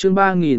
Chương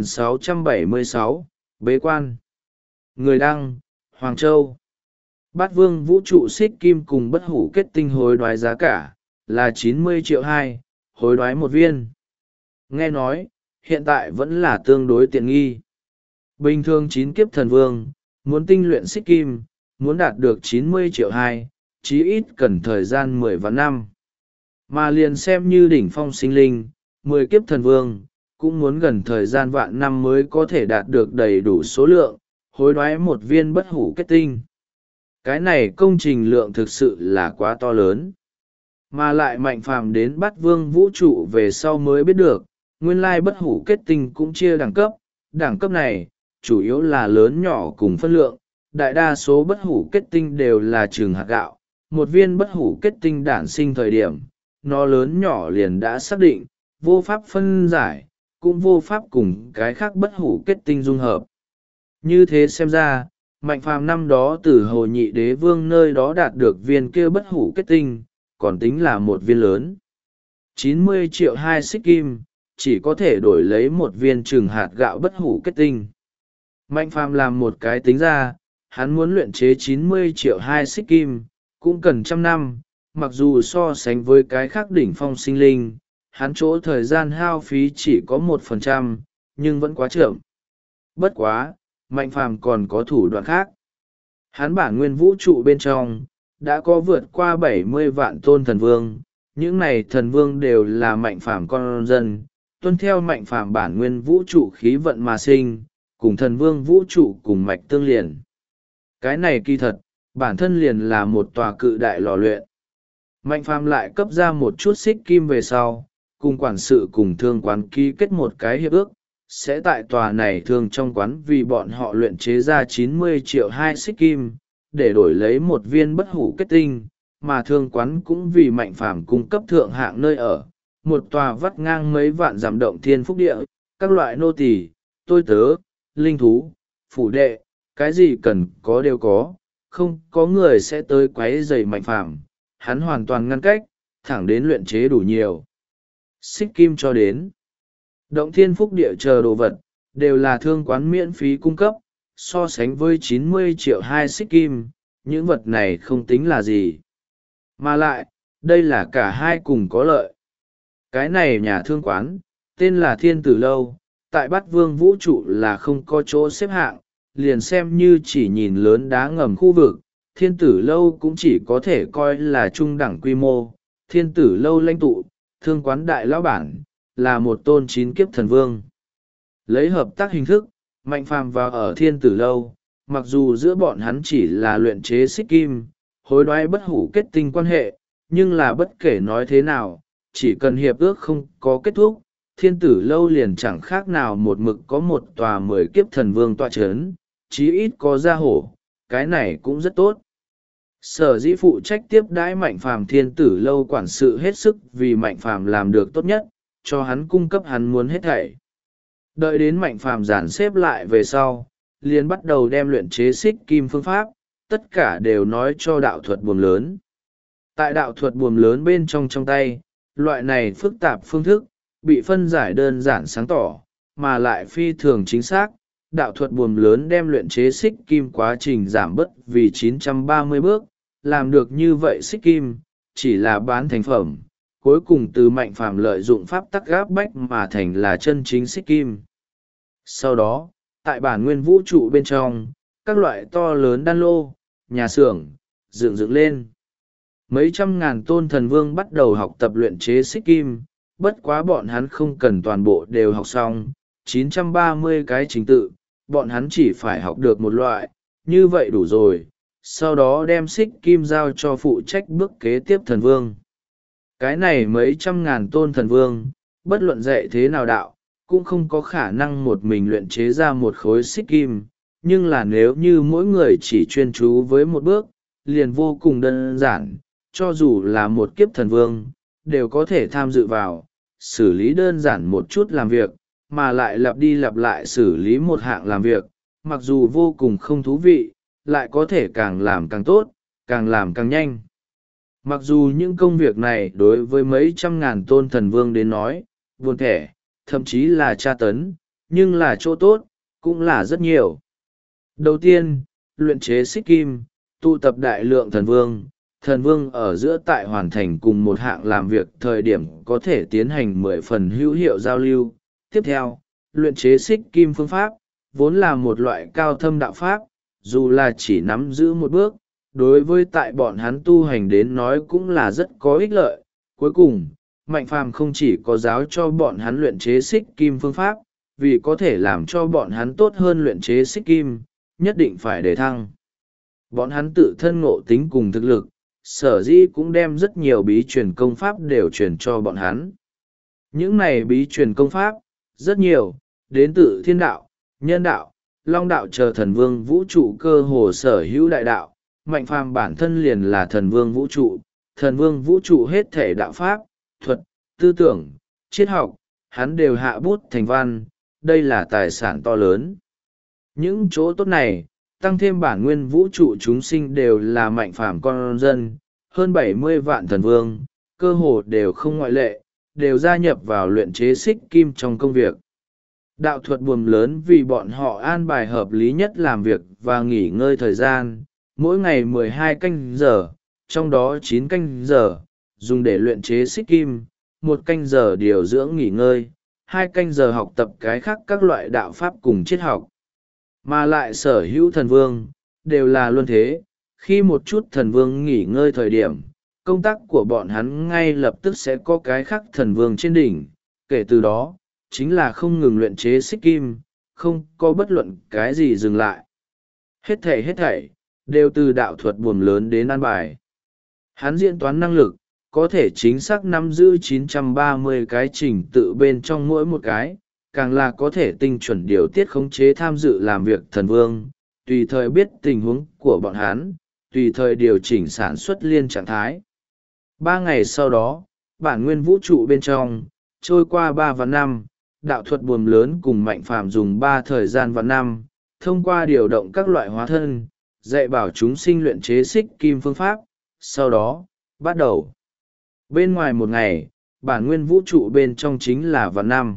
3676, Bế quan. Người đăng, Hoàng Châu. Bát Vương vũ trụ xích kim cùng bất hủ kết tinh hối đoái giá cả là 90.200.000, hối đoái một viên. Nghe nói, hiện tại vẫn là tương đối tiện nghi. Bình thường 9 kiếp thần vương, muốn tinh luyện xích kim, muốn đạt được 90.200.000, chí ít cần thời gian 10 vạn năm. Mà liền xem như đỉnh phong sinh linh, 10 kiếp thần vương, cũng muốn gần thời gian vạn năm mới có thể đạt được đầy đủ số lượng, hối đoái một viên bất hủ kết tinh. Cái này công trình lượng thực sự là quá to lớn. Mà lại Mạnh Phàm đến Bát Vương vũ trụ về sau mới biết được, nguyên lai bất hủ kết tinh cũng chia đẳng cấp này, chủ yếu là lớn nhỏ cùng phân lượng, đại đa số bất hủ kết tinh đều là chừng hạt gạo. Một viên bất hủ kết tinh đản sinh thời điểm, nó lớn nhỏ liền đã xác định, vô pháp phân giải, cũng vô pháp cùng cái khác bất hủ kết tinh dung hợp. Như thế xem ra, Mạnh Phàm năm đó từ Hồ Nhị Đế Vương nơi đó đạt được viên kia bất hủ kết tinh, còn tính là một viên lớn. 90.200.000 xích kim, chỉ có thể đổi lấy một viên chừng hạt gạo bất hủ kết tinh. Mạnh Phàm làm một cái tính ra, hắn muốn luyện chế 90.200.000 xích kim, cũng cần trăm năm, mặc dù so sánh với cái khác đỉnh phong sinh linh, hắn chỗ thời gian hao phí chỉ có 1%, nhưng vẫn quá chậm. Bất quá, Mạnh Phàm còn có thủ đoạn khác. Hắn bản nguyên vũ trụ bên trong, đã có vượt qua 70 vạn tôn thần vương, những này thần vương đều là Mạnh Phàm con dân, tuân theo Mạnh Phàm bản nguyên vũ trụ khí vận mà sinh, cùng thần vương vũ trụ cùng mạch tương liền. Cái này kỳ thật, bản thân liền là một tòa cự đại lò luyện. Mạnh Phàm lại cấp ra một chút xích kim về sau, cùng quản sự cùng thương quán ký kết một cái hiệp ước, sẽ tại tòa này thương trong quán vì bọn họ luyện chế ra 90.200.000 xích kim, để đổi lấy một viên bất hủ kết tinh, mà thương quán cũng vì Mạnh Phàm cung cấp thượng hạng nơi ở, một tòa vắt ngang mấy vạn dặm động thiên phúc địa, các loại nô tỳ, tôi tớ, linh thú, phủ đệ, cái gì cần có đều có, không có người sẽ tới quấy rầy Mạnh Phàm, hắn hoàn toàn ngăn cách, thẳng đến luyện chế đủ nhiều xích kim cho đến động thiên phúc địa chờ đồ vật, đều là thương quán miễn phí cung cấp, so sánh với 90.200.000 xích kim, những vật này không tính là gì. Mà lại, đây là cả hai cùng có lợi. Cái này nhà thương quán, tên là Thiên Tử Lâu, tại Bát Vương vũ trụ là không có chỗ xếp hạng, liền xem như chỉ nhìn lớn đá ngầm khu vực, Thiên Tử Lâu cũng chỉ có thể coi là trung đẳng quy mô. Thiên Tử Lâu lãnh tụ, thương quán đại lão bản, là một tôn 9 kiếp thần vương. Lấy hợp tác hình thức, Mạnh Phàm vào ở Thiên Tử Lâu, mặc dù giữa bọn hắn chỉ là luyện chế xích kim, hối đoái bất hủ kết tinh quan hệ, nhưng là bất kể nói thế nào, chỉ cần hiệp ước không có kết thúc, Thiên Tử Lâu liền chẳng khác nào một mực có một tòa 10 kiếp thần vương tọa chấn, chí ít có gia hổ, cái này cũng rất tốt. Sở dĩ phụ trách tiếp đãi Mạnh Phàm Thiên Tử Lâu quản sự hết sức vì Mạnh Phàm làm được tốt nhất, cho hắn cung cấp hắn muốn hết thảy. Đợi đến Mạnh Phàm dàn xếp lại về sau, liền bắt đầu đem luyện chế xích kim phương pháp, tất cả đều nói cho đạo thuật buồm lớn. Tại đạo thuật buồm lớn bên trong tay, loại này phức tạp phương thức, bị phân giải đơn giản sáng tỏ, mà lại phi thường chính xác. Đạo thuật buồm lớn đem luyện chế xích kim quá trình giảm bớt vì 930 bước, làm được như vậy xích kim, chỉ là bán thành phẩm, cuối cùng từ Mạnh Phàm lợi dụng pháp tắc gáp bách mà thành là chân chính xích kim. Sau đó, tại bản nguyên vũ trụ bên trong, các loại to lớn đan lô, nhà xưởng, dựng lên. Mấy trăm ngàn tôn thần vương bắt đầu học tập luyện chế xích kim, bất quá bọn hắn không cần toàn bộ đều học xong, 930 cái trình tự, bọn hắn chỉ phải học được một loại, như vậy đủ rồi, sau đó đem xích kim giao cho phụ trách bước kế tiếp thần vương. Cái này mấy trăm ngàn tôn thần vương, bất luận dạy thế nào đạo, cũng không có khả năng một mình luyện chế ra một khối xích kim, nhưng là nếu như mỗi người chỉ chuyên chú với một bước, liền vô cùng đơn giản, cho dù là một kiếp thần vương, đều có thể tham dự vào, xử lý đơn giản một chút làm việc, mà lại lặp đi lặp lại xử lý một hạng làm việc, mặc dù vô cùng không thú vị, lại có thể càng làm càng tốt, càng làm càng nhanh. Mặc dù những công việc này đối với mấy trăm ngàn tôn thần vương đến nói, buồn thẻ, thậm chí là tra tấn, nhưng là chỗ tốt cũng là rất nhiều. Đầu tiên, luyện chế xích kim, tụ tập đại lượng thần vương ở giữa tại hoàn thành cùng một hạng làm việc thời điểm có thể tiến hành 10 phần hữu hiệu giao lưu. Tiếp theo, luyện chế xích kim phương pháp, vốn là một loại cao thâm đạo pháp, dù là chỉ nắm giữ một bước, đối với tại bọn hắn tu hành đến nói cũng là rất có ích lợi. Cuối cùng, Mạnh Phàm không chỉ có giáo cho bọn hắn luyện chế xích kim phương pháp, vì có thể làm cho bọn hắn tốt hơn luyện chế xích kim, nhất định phải để thăng bọn hắn tự thân ngộ tính cùng thực lực, sở dĩ cũng đem rất nhiều bí truyền công pháp đều truyền cho bọn hắn. Những này bí truyền công pháp, rất nhiều, đến từ thiên đạo, nhân đạo, long đạo chờ thần vương vũ trụ cơ hồ sở hữu đại đạo. Mạnh Phàm bản thân liền là thần vương vũ trụ hết thể đạo pháp, thuật, tư tưởng, triết học, hắn đều hạ bút thành văn, đây là tài sản to lớn. Những chỗ tốt này, tăng thêm bản nguyên vũ trụ chúng sinh đều là Mạnh Phàm con dân, hơn 70 vạn thần vương, cơ hồ đều không ngoại lệ, đều gia nhập vào luyện chế xích kim trong công việc. Đạo thuật buồm lớn vì bọn họ an bài hợp lý nhất làm việc và nghỉ ngơi thời gian, mỗi ngày 12 canh giờ, trong đó 9 canh giờ, dùng để luyện chế xích kim, 1 canh giờ điều dưỡng nghỉ ngơi, 2 canh giờ học tập cái khác các loại đạo pháp cùng triết học. Mà lại sở hữu thần vương, đều là luân thế, khi một chút thần vương nghỉ ngơi thời điểm, công tác của bọn hắn ngay lập tức sẽ có cái khác thần vương trên đỉnh, kể từ đó, chính là không ngừng luyện chế xích kim, không có bất luận cái gì dừng lại. Hết thảy, đều từ đạo thuật buồm lớn đến an bài. Hắn diễn toán năng lực, có thể chính xác nắm giữ 930 cái trình tự bên trong mỗi một cái, càng là có thể tinh chuẩn điều tiết khống chế tham dự làm việc thần vương, tùy thời biết tình huống của bọn hắn, tùy thời điều chỉnh sản xuất liên trạng thái. 3 ngày sau đó, bản nguyên vũ trụ bên trong, trôi qua 3 vạn năm, đạo thuật buồm lớn cùng Mạnh Phàm dùng 3 thời gian vạn năm, thông qua điều động các loại hóa thân, dạy bảo chúng sinh luyện chế xích kim phương pháp, sau đó, bắt đầu. Bên ngoài một ngày, bản nguyên vũ trụ bên trong chính là vạn năm.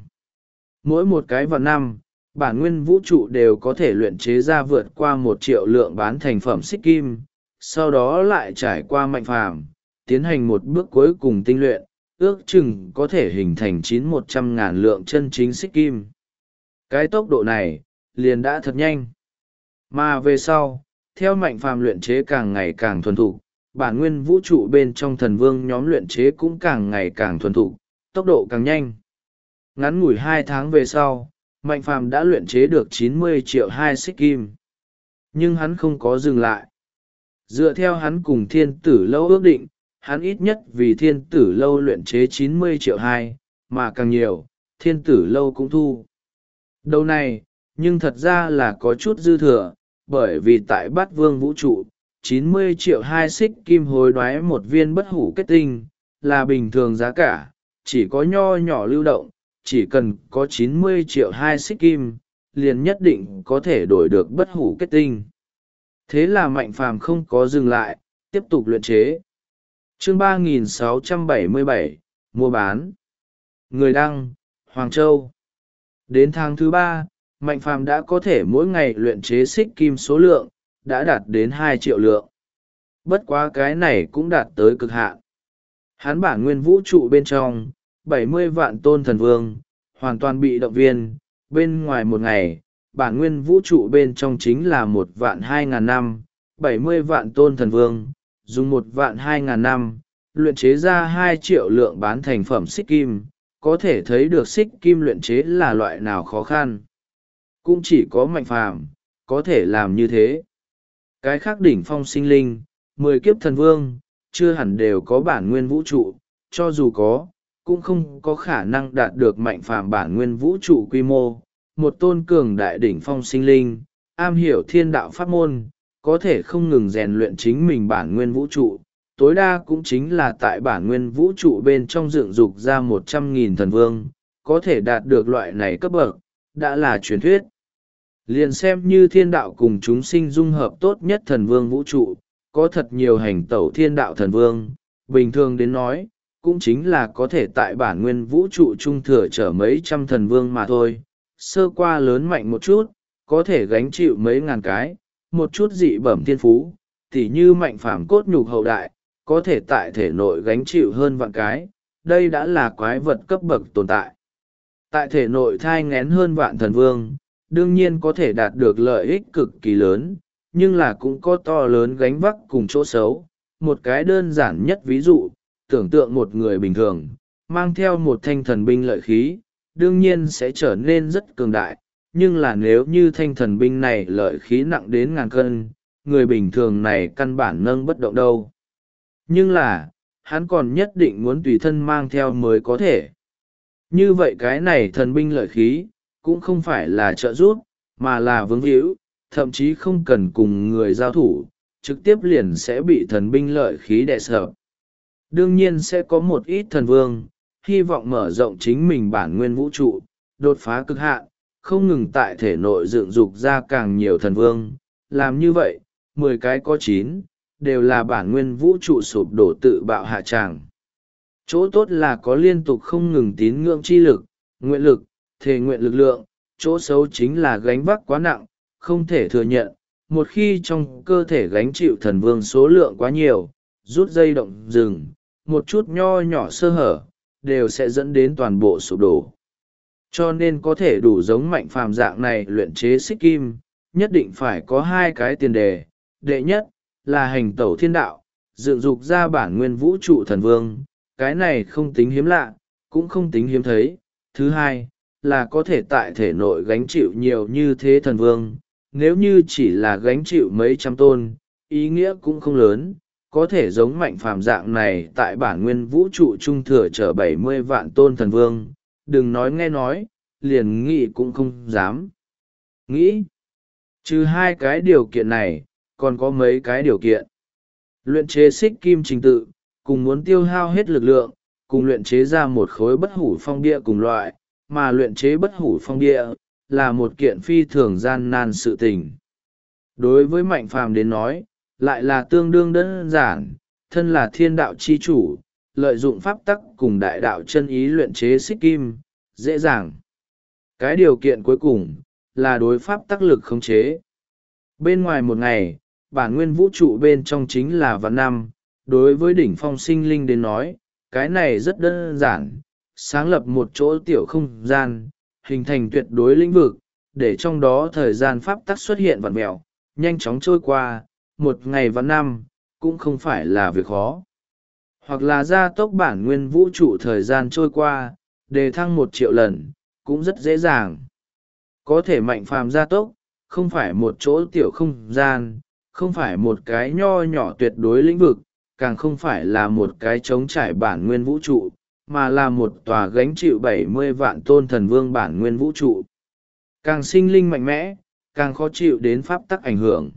Mỗi một cái vạn năm, bản nguyên vũ trụ đều có thể luyện chế ra vượt qua 1 triệu lượng bán thành phẩm xích kim, sau đó lại trải qua Mạnh Phàm, tiến hành một bước cuối cùng tinh luyện, ước chừng có thể hình thành 900-100 ngàn lượng chân chính xích kim. Cái tốc độ này, liền đã thật nhanh. Mà về sau, theo Mạnh Phàm luyện chế càng ngày càng thuần thục, bản nguyên vũ trụ bên trong thần vương nhóm luyện chế cũng càng ngày càng thuần thục, tốc độ càng nhanh. Ngắn ngủi 2 tháng về sau, Mạnh Phàm đã luyện chế được 90 triệu 2 xích kim. Nhưng hắn không có dừng lại. Dựa theo hắn cùng thiên tử lâu ước định, hắn ít nhất vì thiên tử lâu luyện chế 90 triệu 2, mà càng nhiều, thiên tử lâu cũng thu. Đầu này, nhưng thật ra là có chút dư thừa, bởi vì tại bát vương vũ trụ, 90 triệu 2 xích kim hối đoái một viên bất hủ kết tinh, là bình thường giá cả, chỉ có nho nhỏ lưu động, chỉ cần có 90 triệu 2 xích kim, liền nhất định có thể đổi được bất hủ kết tinh. Thế là Mạnh Phàm không có dừng lại, tiếp tục luyện chế. Chương 3677, mua bán. Người đăng, Hoàng Châu. Đến tháng thứ 3, Mạnh Phàm đã có thể mỗi ngày luyện chế xích kim số lượng, đã đạt đến 2 triệu lượng. Bất quá cái này cũng đạt tới cực hạn. Hắn bản nguyên vũ trụ bên trong, 70 vạn tôn thần vương, hoàn toàn bị động viên, bên ngoài một ngày, bản nguyên vũ trụ bên trong chính là 1.200.000 năm, 70 vạn tôn thần vương, dùng 1.200.000 năm, luyện chế ra 2 triệu lượng bán thành phẩm xích kim, có thể thấy được xích kim luyện chế là loại nào khó khăn. Cũng chỉ có Mạnh Phàm có thể làm như thế. Cái khác đỉnh phong sinh linh, 10 kiếp thần vương, chưa hẳn đều có bản nguyên vũ trụ, cho dù có, cũng không có khả năng đạt được Mạnh Phàm bản nguyên vũ trụ quy mô. Một tôn cường đại đỉnh phong sinh linh, am hiểu thiên đạo pháp môn, có thể không ngừng rèn luyện chính mình bản nguyên vũ trụ, tối đa cũng chính là tại bản nguyên vũ trụ bên trong dựng dục ra 100.000 thần vương, có thể đạt được loại này cấp bậc, đã là truyền thuyết. Liền xem như thiên đạo cùng chúng sinh dung hợp tốt nhất thần vương vũ trụ, có thật nhiều hành tẩu thiên đạo thần vương, bình thường đến nói, cũng chính là có thể tại bản nguyên vũ trụ trung thừa chở mấy trăm thần vương mà thôi, sơ qua lớn mạnh một chút, có thể gánh chịu mấy ngàn cái, một chút dị bẩm thiên phú, tỉ như Mạnh Phàm cốt nhục hậu đại, có thể tại thể nội gánh chịu hơn vạn cái, đây đã là quái vật cấp bậc tồn tại. Tại thể nội thai ngén hơn vạn thần vương, đương nhiên có thể đạt được lợi ích cực kỳ lớn, nhưng là cũng có to lớn gánh vác cùng chỗ xấu. Một cái đơn giản nhất ví dụ, tưởng tượng một người bình thường, mang theo một thanh thần binh lợi khí, đương nhiên sẽ trở nên rất cường đại, nhưng là nếu như thanh thần binh này lợi khí nặng đến ngàn cân, người bình thường này căn bản nâng bất động đâu. Nhưng là, hắn còn nhất định muốn tùy thân mang theo mới có thể. Như vậy cái này thần binh lợi khí, cũng không phải là trợ giúp, mà là vướng hữu, thậm chí không cần cùng người giao thủ, trực tiếp liền sẽ bị thần binh lợi khí đè sợ. Đương nhiên sẽ có một ít thần vương, hy vọng mở rộng chính mình bản nguyên vũ trụ, đột phá cực hạn, không ngừng tại thể nội dựng dục ra càng nhiều thần vương. Làm như vậy, 10 cái có 9, đều là bản nguyên vũ trụ sụp đổ tự bạo hạ tràng. Chỗ tốt là có liên tục không ngừng tín ngưỡng chi lực, nguyện lực, thề nguyện lực lượng, chỗ xấu chính là gánh vác quá nặng, không thể thừa nhận. Một khi trong cơ thể gánh chịu thần vương số lượng quá nhiều, rút dây động rừng, một chút nho nhỏ sơ hở, đều sẽ dẫn đến toàn bộ sụp đổ. Cho nên có thể đủ giống Mạnh Phàm dạng này luyện chế xích kim, nhất định phải có hai cái tiền đề. Đệ nhất, là hành tẩu thiên đạo, dựng dục ra bản nguyên vũ trụ thần vương, cái này không tính hiếm lạ, cũng không tính hiếm thấy. Thứ hai, là có thể tại thể nội gánh chịu nhiều như thế thần vương, nếu như chỉ là gánh chịu mấy trăm tôn, ý nghĩa cũng không lớn, có thể giống Mạnh Phàm dạng này tại bản nguyên vũ trụ trung thừa chở 70 vạn tôn thần vương, đừng nói nghe nói, liền nghĩ cũng không dám nghĩ. Trừ hai cái điều kiện này, còn có mấy cái điều kiện. Luyện chế xích kim trình tự, cùng muốn tiêu hao hết lực lượng, cùng luyện chế ra một khối bất hủ phong địa cùng loại, mà luyện chế bất hủ phong địa là một kiện phi thường gian nan sự tình. Đối với Mạnh Phàm đến nói, lại là tương đương đơn giản, thân là thiên đạo chi chủ, lợi dụng pháp tắc cùng đại đạo chân ý luyện chế xích kim, dễ dàng. Cái điều kiện cuối cùng, là đối pháp tắc lực khống chế. Bên ngoài một ngày, bản nguyên vũ trụ bên trong chính là vạn năm, đối với đỉnh phong sinh linh đến nói, cái này rất đơn giản, sáng lập một chỗ tiểu không gian, hình thành tuyệt đối lĩnh vực, để trong đó thời gian pháp tắc xuất hiện vặn mẹo, nhanh chóng trôi qua, một ngày vạn năm, cũng không phải là việc khó. Hoặc là gia tốc bản nguyên vũ trụ thời gian trôi qua, đề thăng 1 triệu lần, cũng rất dễ dàng. Có thể Mạnh Phàm gia tốc, không phải một chỗ tiểu không gian, không phải một cái nho nhỏ tuyệt đối lĩnh vực, càng không phải là một cái trống trải bản nguyên vũ trụ, mà là một tòa gánh chịu 70 vạn tôn thần vương bản nguyên vũ trụ. Càng sinh linh mạnh mẽ, càng khó chịu đến pháp tắc ảnh hưởng.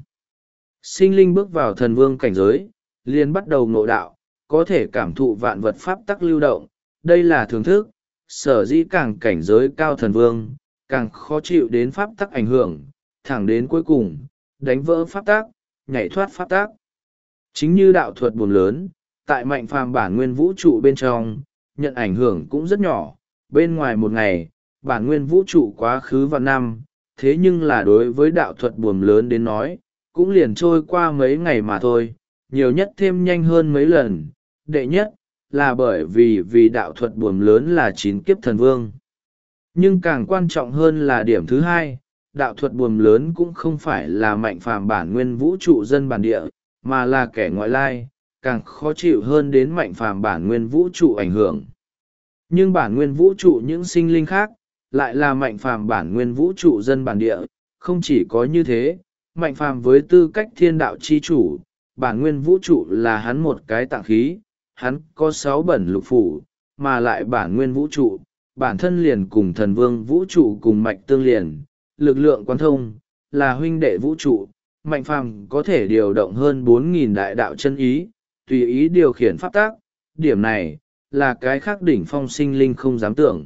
Sinh linh bước vào thần vương cảnh giới, liền bắt đầu ngộ đạo, có thể cảm thụ vạn vật pháp tắc lưu động, đây là thưởng thức, sở dĩ càng cảnh giới cao thần vương, càng khó chịu đến pháp tắc ảnh hưởng, thẳng đến cuối cùng, đánh vỡ pháp tắc, nhảy thoát pháp tắc. Chính như đạo thuật buồn lớn, tại Mạnh Phàm bản nguyên vũ trụ bên trong, nhận ảnh hưởng cũng rất nhỏ, bên ngoài một ngày, bản nguyên vũ trụ quá khứ vạn năm, thế nhưng là đối với đạo thuật buồn lớn đến nói, cũng liền trôi qua mấy ngày mà thôi, nhiều nhất thêm nhanh hơn mấy lần. Đệ nhất, là bởi vì đạo thuật buồn lớn là 9 kiếp thần vương. Nhưng càng quan trọng hơn là điểm thứ hai, đạo thuật buồm lớn cũng không phải là Mạnh Phàm bản nguyên vũ trụ dân bản địa, mà là kẻ ngoại lai, càng khó chịu hơn đến Mạnh Phàm bản nguyên vũ trụ ảnh hưởng. Nhưng bản nguyên vũ trụ những sinh linh khác, lại là Mạnh Phàm bản nguyên vũ trụ dân bản địa, không chỉ có như thế, Mạnh Phàm với tư cách thiên đạo chi chủ, bản nguyên vũ trụ là hắn một cái tạng khí, hắn có 6 bẩn lục phủ, mà lại bản nguyên vũ trụ, bản thân liền cùng thần vương vũ trụ cùng mạch tương liền, lực lượng quan thông, là huynh đệ vũ trụ, Mạnh Phàm có thể điều động hơn 4.000 đại đạo chân ý, tùy ý điều khiển pháp tác, điểm này, là cái khác đỉnh phong sinh linh không dám tưởng.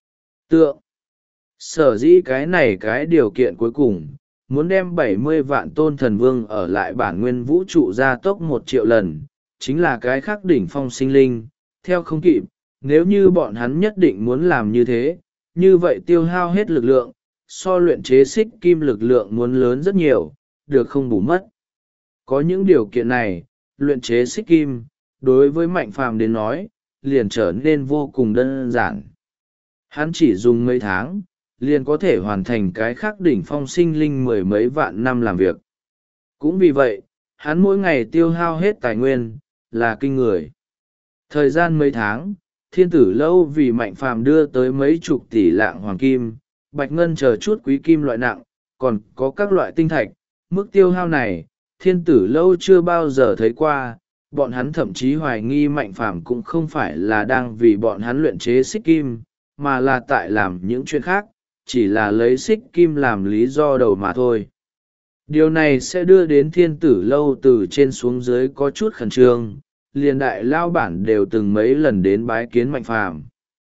Sở dĩ cái này cái điều kiện cuối cùng, muốn đem 70 vạn tôn thần vương ở lại bản nguyên vũ trụ gia tốc 1 triệu lần, chính là cái khác đỉnh phong sinh linh, theo không kịp, nếu như bọn hắn nhất định muốn làm như thế, như vậy tiêu hao hết lực lượng, so luyện chế xích kim lực lượng muốn lớn rất nhiều, được không bù mất. Có những điều kiện này, luyện chế xích kim, đối với Mạnh Phàm đến nói, liền trở nên vô cùng đơn giản. Hắn chỉ dùng mấy tháng, liền có thể hoàn thành cái khác đỉnh phong sinh linh mười mấy vạn năm làm việc. Cũng vì vậy, hắn mỗi ngày tiêu hao hết tài nguyên, là kinh người. Thời gian mấy tháng, Thiên Tử Lâu vì Mạnh Phàm đưa tới mấy chục tỷ lạng hoàng kim, bạch ngân chờ chút quý kim loại nặng, còn có các loại tinh thạch. Mức tiêu hao này, Thiên Tử Lâu chưa bao giờ thấy qua, bọn hắn thậm chí hoài nghi Mạnh Phàm cũng không phải là đang vì bọn hắn luyện chế xích kim, mà là tại làm những chuyện khác, chỉ là lấy xích kim làm lý do đầu mà thôi. Điều này sẽ đưa đến Thiên Tử Lâu từ trên xuống dưới có chút khẩn trương, liền đại lao bản đều từng mấy lần đến bái kiến Mạnh Phàm.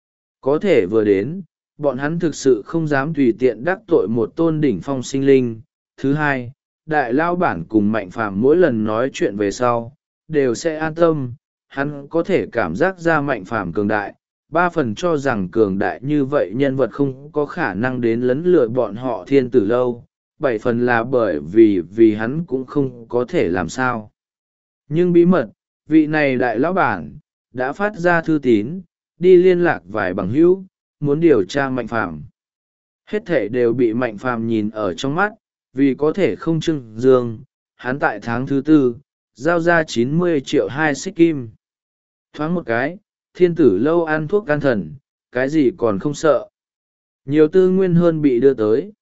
Có thể vừa đến, bọn hắn thực sự không dám tùy tiện đắc tội một tôn đỉnh phong sinh linh. Thứ hai, đại lao bản cùng Mạnh Phàm mỗi lần nói chuyện về sau, đều sẽ an tâm, hắn có thể cảm giác ra Mạnh Phàm cường đại. 3 phần cho rằng cường đại như vậy nhân vật không có khả năng đến lấn lừa bọn họ Thiên Tử Lâu, 7 phần là bởi vì hắn cũng không có thể làm sao. Nhưng bí mật, vị này đại lão bản, đã phát ra thư tín, đi liên lạc vài bằng hữu, muốn điều tra Mạnh Phàm. Hết thể đều bị Mạnh Phàm nhìn ở trong mắt, vì có thể không trưng dương, hắn tại tháng thứ 4, giao ra 90 triệu 2 xích kim. Thoáng một cái, Thiên Tử Lâu ăn thuốc can thần, cái gì còn không sợ. Nhiều tư nguyên hơn bị đưa tới.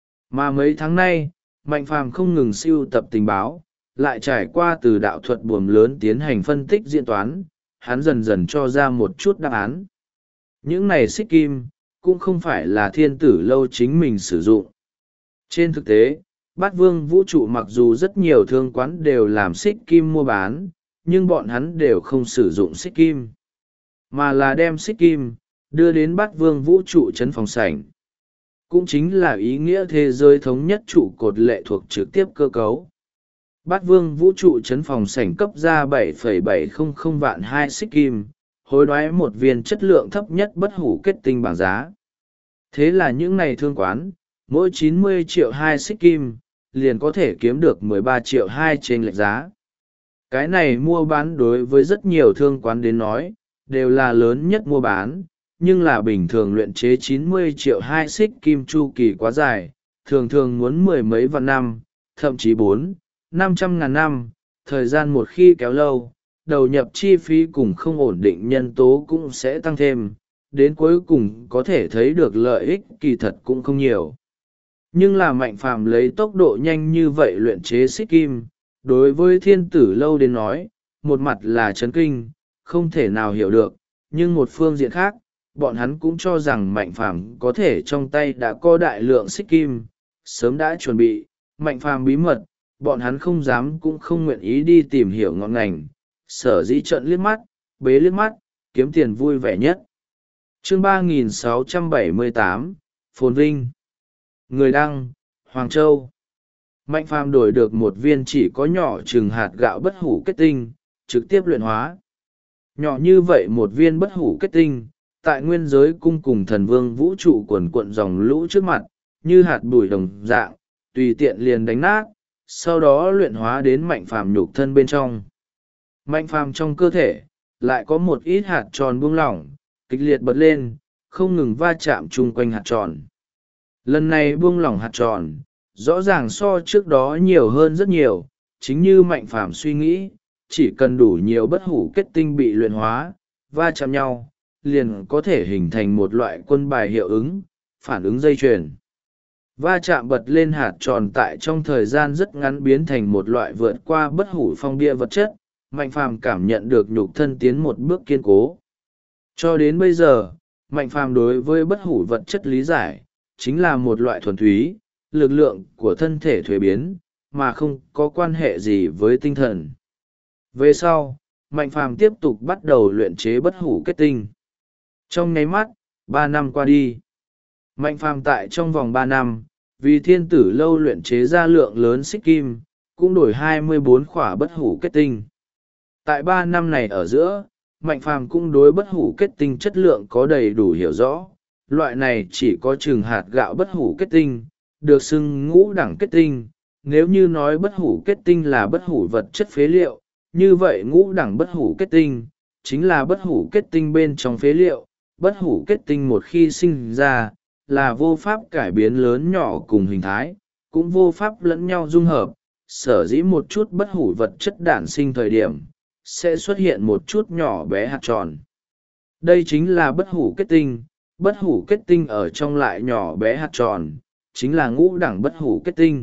Mà mấy tháng nay, Mạnh Phàm không ngừng sưu tập tình báo, lại trải qua từ đạo thuật buồm lớn tiến hành phân tích diễn toán, hắn dần dần cho ra một chút đáp án. Những này xích kim, cũng không phải là Thiên Tử Lâu chính mình sử dụng. Trên thực tế, Bát Vương vũ trụ mặc dù rất nhiều thương quán đều làm xích kim mua bán, nhưng bọn hắn đều không sử dụng xích kim, mà là đem xích kim đưa đến Bát Vương vũ trụ trấn phòng sảnh. Cũng chính là ý nghĩa thế giới thống nhất trụ cột lệ thuộc trực tiếp cơ cấu. Bát Vương vũ trụ trấn phòng sảnh cấp ra 7,700 vạn 2 xích kim, hối đoái một viên chất lượng thấp nhất bất hủ kết tinh bảng giá. Thế là những này thương quán, mỗi 90 triệu 2 xích kim, liền có thể kiếm được 13 triệu 2 trên lệch giá. Cái này mua bán đối với rất nhiều thương quán đến nói, đều là lớn nhất mua bán, nhưng là bình thường luyện chế 90 triệu 2 xích kim chu kỳ quá dài, thường thường muốn mười mấy vạn năm, thậm chí 400-500 ngàn năm, thời gian một khi kéo lâu, đầu nhập chi phí cùng không ổn định nhân tố cũng sẽ tăng thêm, đến cuối cùng có thể thấy được lợi ích kỳ thật cũng không nhiều. Nhưng là Mạnh Phàm lấy tốc độ nhanh như vậy luyện chế xích kim, đối với Thiên Tử Lâu đến nói, một mặt là chấn kinh, không thể nào hiểu được, nhưng một phương diện khác, bọn hắn cũng cho rằng Mạnh Phàm có thể trong tay đã có đại lượng xích kim, sớm đã chuẩn bị. Mạnh Phàm bí mật, bọn hắn không dám cũng không nguyện ý đi tìm hiểu ngọn ngành, sở dĩ trợn liếc mắt, bế liếc mắt, kiếm tiền vui vẻ nhất. Chương 3678, Phồn Vinh. Người đăng, Hoàng Châu. Mạnh Phàm đổi được một viên chỉ có nhỏ chừng hạt gạo bất hủ kết tinh, trực tiếp luyện hóa. Nhỏ như vậy một viên bất hủ kết tinh, tại nguyên giới cung cùng thần vương vũ trụ quần quận dòng lũ trước mặt, như hạt bụi đồng dạng, tùy tiện liền đánh nát, sau đó luyện hóa đến Mạnh Phàm nhục thân bên trong. Mạnh Phàm trong cơ thể, lại có một ít hạt tròn buông lỏng, kịch liệt bật lên, không ngừng va chạm chung quanh hạt tròn. Lần này buông lỏng hạt tròn, rõ ràng so trước đó nhiều hơn rất nhiều, chính như Mạnh Phàm suy nghĩ, chỉ cần đủ nhiều bất hủ kết tinh bị luyện hóa, va chạm nhau, liền có thể hình thành một loại quân bài hiệu ứng, phản ứng dây chuyền. Va chạm bật lên hạt tròn tại trong thời gian rất ngắn biến thành một loại vượt qua bất hủ phong bia vật chất, Mạnh Phàm cảm nhận được nhục thân tiến một bước kiên cố. Cho đến bây giờ, Mạnh Phàm đối với bất hủ vật chất lý giải, chính là một loại thuần túy, lực lượng của thân thể thuế biến, mà không có quan hệ gì với tinh thần. Về sau, Mạnh Phàm tiếp tục bắt đầu luyện chế bất hủ kết tinh. Trong nháy mắt, 3 năm qua đi. Mạnh Phàm tại trong vòng 3 năm, vì Thiên Tử Lâu luyện chế ra lượng lớn xích kim, cũng đổi 24 khỏa bất hủ kết tinh. Tại 3 năm này ở giữa, Mạnh Phàm cũng đối bất hủ kết tinh chất lượng có đầy đủ hiểu rõ, loại này chỉ có chừng hạt gạo bất hủ kết tinh, được xưng ngũ đẳng kết tinh. Nếu như nói bất hủ kết tinh là bất hủ vật chất phế liệu, như vậy ngũ đẳng bất hủ kết tinh chính là bất hủ kết tinh bên trong phế liệu. Bất hủ kết tinh một khi sinh ra là vô pháp cải biến lớn nhỏ cùng hình thái, cũng vô pháp lẫn nhau dung hợp. Sở dĩ một chút bất hủ vật chất đản sinh thời điểm sẽ xuất hiện một chút nhỏ bé hạt tròn. Đây chính là bất hủ kết tinh. Bất hủ kết tinh ở trong lại nhỏ bé hạt tròn, chính là ngũ đẳng bất hủ kết tinh.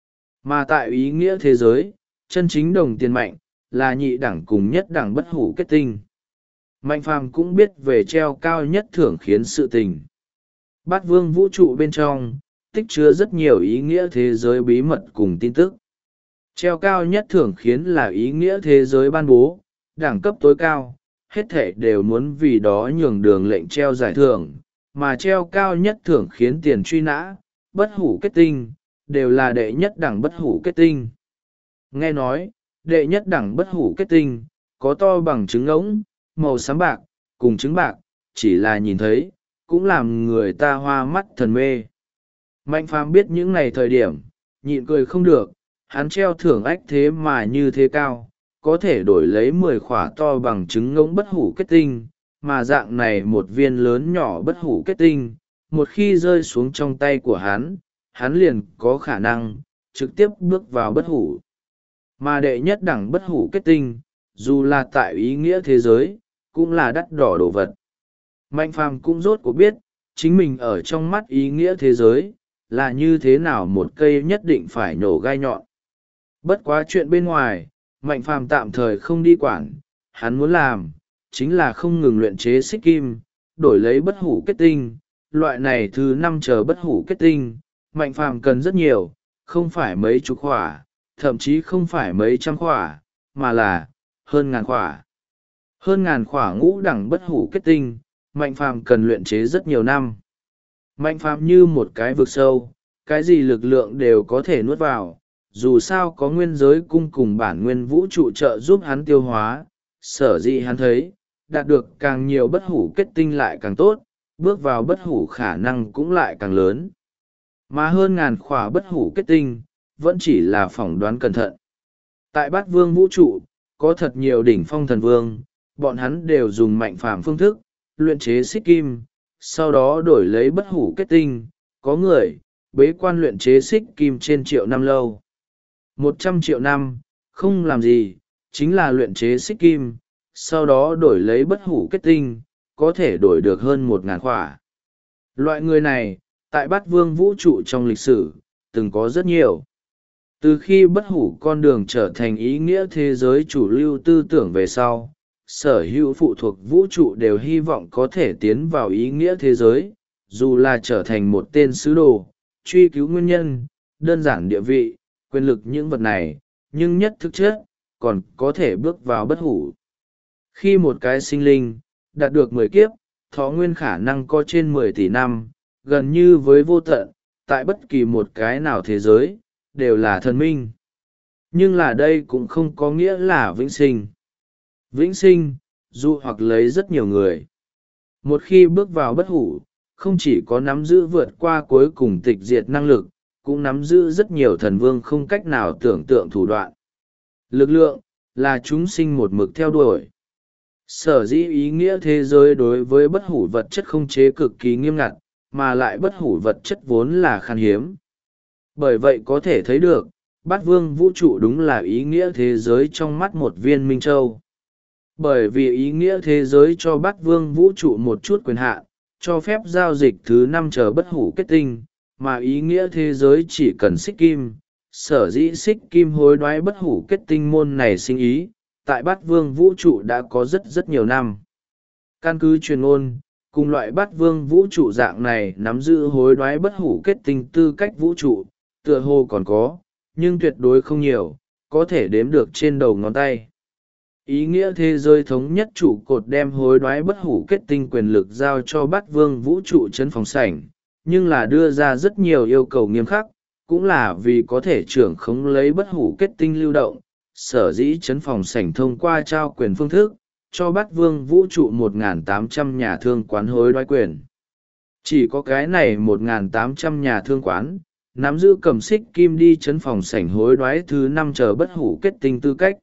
Mà tại ý nghĩa thế giới, chân chính đồng tiền mạnh là nhị đẳng cùng nhất đẳng bất hủ kết tinh. Mạnh phàm cũng biết về treo cao nhất thưởng khiến sự tình. Bát vương vũ trụ bên trong tích chứa rất nhiều ý nghĩa thế giới bí mật cùng tin tức. Treo cao nhất thưởng khiến là ý nghĩa thế giới ban bố, đẳng cấp tối cao, hết thể đều muốn vì đó nhường đường lệnh treo giải thưởng, mà treo cao nhất thưởng khiến tiền truy nã, bất hủ kết tinh, đều là đệ nhất đẳng bất hủ kết tinh. Nghe nói, đệ nhất đẳng bất hủ kết tinh, có to bằng trứng ngỗng, màu xám bạc, cùng trứng bạc, chỉ là nhìn thấy, cũng làm người ta hoa mắt thần mê. Mạnh phàm biết những ngày thời điểm, nhịn cười không được, hắn treo thưởng ách thế mà như thế cao, có thể đổi lấy 10 khỏa to bằng trứng ngỗng bất hủ kết tinh, mà dạng này một viên lớn nhỏ bất hủ kết tinh, một khi rơi xuống trong tay của hắn liền có khả năng trực tiếp bước vào bất hủ. Mà đệ nhất đẳng bất hủ kết tinh, dù là tại ý nghĩa thế giới, cũng là đắt đỏ đồ vật. Mạnh phàm cũng rốt cuộc biết, chính mình ở trong mắt ý nghĩa thế giới, là như thế nào một cây nhất định phải nổ gai nhọn. Bất quá chuyện bên ngoài, Mạnh phàm tạm thời không đi quản, hắn muốn làm, chính là không ngừng luyện chế xích kim, đổi lấy bất hủ kết tinh. Loại này thứ 5 chờ bất hủ kết tinh, Mạnh phàm cần rất nhiều, không phải mấy chục khỏa, thậm chí không phải mấy trăm khỏa, mà là hơn ngàn khỏa. Hơn ngàn khỏa ngũ đẳng bất hủ kết tinh, Mạnh phàm cần luyện chế rất nhiều năm. Mạnh phàm như một cái vực sâu, cái gì lực lượng đều có thể nuốt vào, dù sao có nguyên giới cung cùng bản nguyên vũ trụ trợ giúp hắn tiêu hóa. Sở dĩ hắn thấy, đạt được càng nhiều bất hủ kết tinh lại càng tốt, bước vào bất hủ khả năng cũng lại càng lớn. Mà hơn ngàn khỏa bất hủ kết tinh, vẫn chỉ là phỏng đoán cẩn thận. Tại bát vương vũ trụ, có thật nhiều đỉnh phong thần vương, bọn hắn đều dùng mạnh phàm phương thức, luyện chế xích kim, sau đó đổi lấy bất hủ kết tinh. Có người, bế quan luyện chế xích kim trên triệu năm lâu. 100 triệu năm, không làm gì, chính là luyện chế xích kim, sau đó đổi lấy bất hủ kết tinh, có thể đổi được hơn 1.000 khỏa. Loại người này, tại bát vương vũ trụ trong lịch sử, từng có rất nhiều. Từ khi bất hủ con đường trở thành ý nghĩa thế giới chủ lưu tư tưởng về sau, sở hữu phụ thuộc vũ trụ đều hy vọng có thể tiến vào ý nghĩa thế giới, dù là trở thành một tên sứ đồ, truy cứu nguyên nhân, đơn giản địa vị, quyền lực những vật này, nhưng nhất thực chất, còn có thể bước vào bất hủ. Khi một cái sinh linh, đạt được 10 kiếp, thọ nguyên khả năng có trên 10 tỷ năm, gần như với vô tận, tại bất kỳ một cái nào thế giới, đều là thần minh. Nhưng là đây cũng không có nghĩa là vĩnh sinh. Vĩnh sinh, dụ hoặc lấy rất nhiều người. Một khi bước vào bất hủ, không chỉ có nắm giữ vượt qua cuối cùng tịch diệt năng lực, cũng nắm giữ rất nhiều thần vương không cách nào tưởng tượng thủ đoạn. Lực lượng, là chúng sinh một mực theo đuổi. Sở dĩ ý nghĩa thế giới đối với bất hủ vật chất không chế cực kỳ nghiêm ngặt, mà lại bất hủ vật chất vốn là khan hiếm. Bởi vậy có thể thấy được, bát vương vũ trụ đúng là ý nghĩa thế giới trong mắt một viên minh châu. Bởi vì ý nghĩa thế giới cho bát vương vũ trụ một chút quyền hạn, cho phép giao dịch thứ 5 chờ bất hủ kết tinh, mà ý nghĩa thế giới chỉ cần xích kim. Sở dĩ xích kim hối đoái bất hủ kết tinh môn này sinh ý, tại bát vương vũ trụ đã có rất nhiều năm. Căn cứ truyền ngôn, cùng loại bát vương vũ trụ dạng này nắm giữ hối đoái bất hủ kết tinh tư cách vũ trụ, tựa hồ còn có, nhưng tuyệt đối không nhiều, có thể đếm được trên đầu ngón tay. Ý nghĩa thế giới thống nhất trụ cột đem hối đoái bất hủ kết tinh quyền lực giao cho bát vương vũ trụ trấn phòng sảnh, nhưng là đưa ra rất nhiều yêu cầu nghiêm khắc, cũng là vì có thể trưởng khống lấy bất hủ kết tinh lưu động. Sở dĩ trấn phòng sảnh thông qua trao quyền phương thức, cho bát vương vũ trụ 1.800 nhà thương quán hối đoái quyền. Chỉ có cái này 1.800 nhà thương quán, nắm giữ cầm xích kim đi chấn phòng sảnh hối đoái thứ 5 chờ bất hủ kết tinh tư cách.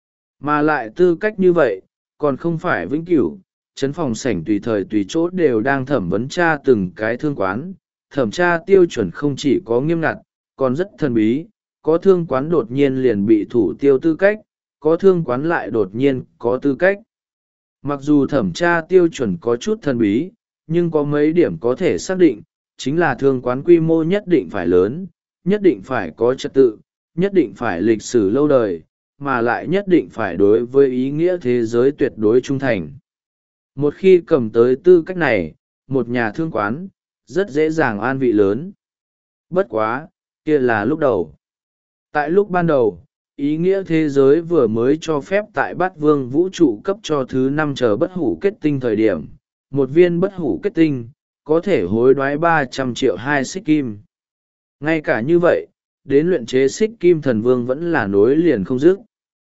Mà lại tư cách như vậy, còn không phải vĩnh cửu, chấn phòng sảnh tùy thời tùy chỗ đều đang thẩm vấn tra từng cái thương quán, thẩm tra tiêu chuẩn không chỉ có nghiêm ngặt, còn rất thần bí, có thương quán đột nhiên liền bị thủ tiêu tư cách, có thương quán lại đột nhiên có tư cách. Mặc dù thẩm tra tiêu chuẩn có chút thần bí, nhưng có mấy điểm có thể xác định, chính là thương quán quy mô nhất định phải lớn, nhất định phải có trật tự, nhất định phải lịch sử lâu đời, mà lại nhất định phải đối với ý nghĩa thế giới tuyệt đối trung thành. Một khi cầm tới tư cách này, một nhà thương quán, rất dễ dàng an vị lớn. Bất quá, kia là lúc đầu. Tại lúc ban đầu, ý nghĩa thế giới vừa mới cho phép tại bát vương vũ trụ cấp cho thứ 5 chờ bất hủ kết tinh thời điểm, một viên bất hủ kết tinh, có thể hối đoái 300 triệu 2 xích kim. Ngay cả như vậy, đến luyện chế xích kim thần vương vẫn là nối liền không dứt.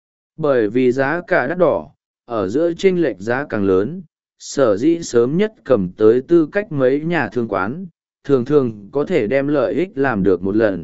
Bởi vì giá cả đắt đỏ, ở giữa chênh lệch giá càng lớn, sở dĩ sớm nhất cầm tới tư cách mấy nhà thương quán, thường thường có thể đem lợi ích làm được một lần.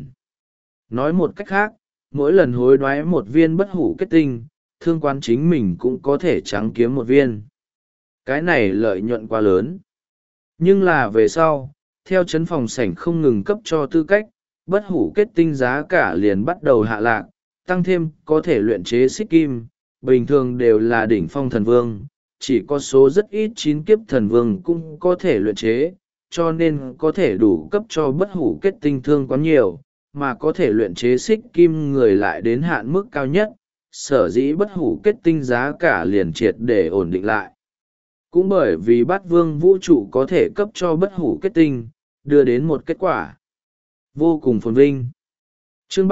Nói một cách khác, mỗi lần hối đoái một viên bất hủ kết tinh, thương quán chính mình cũng có thể trắng kiếm một viên. Cái này lợi nhuận quá lớn. Nhưng là về sau, theo chấn phòng sảnh không ngừng cấp cho tư cách, bất hủ kết tinh giá cả liền bắt đầu hạ lạc, tăng thêm có thể luyện chế xích kim, bình thường đều là đỉnh phong thần vương, chỉ có số rất ít 9 kiếp thần vương cũng có thể luyện chế, cho nên có thể đủ cấp cho bất hủ kết tinh thương quá nhiều, mà có thể luyện chế xích kim người lại đến hạn mức cao nhất, sở dĩ bất hủ kết tinh giá cả liền triệt để ổn định lại. Cũng bởi vì bát vương vũ trụ có thể cấp cho bất hủ kết tinh, đưa đến một kết quả vô cùng phồn vinh. Chương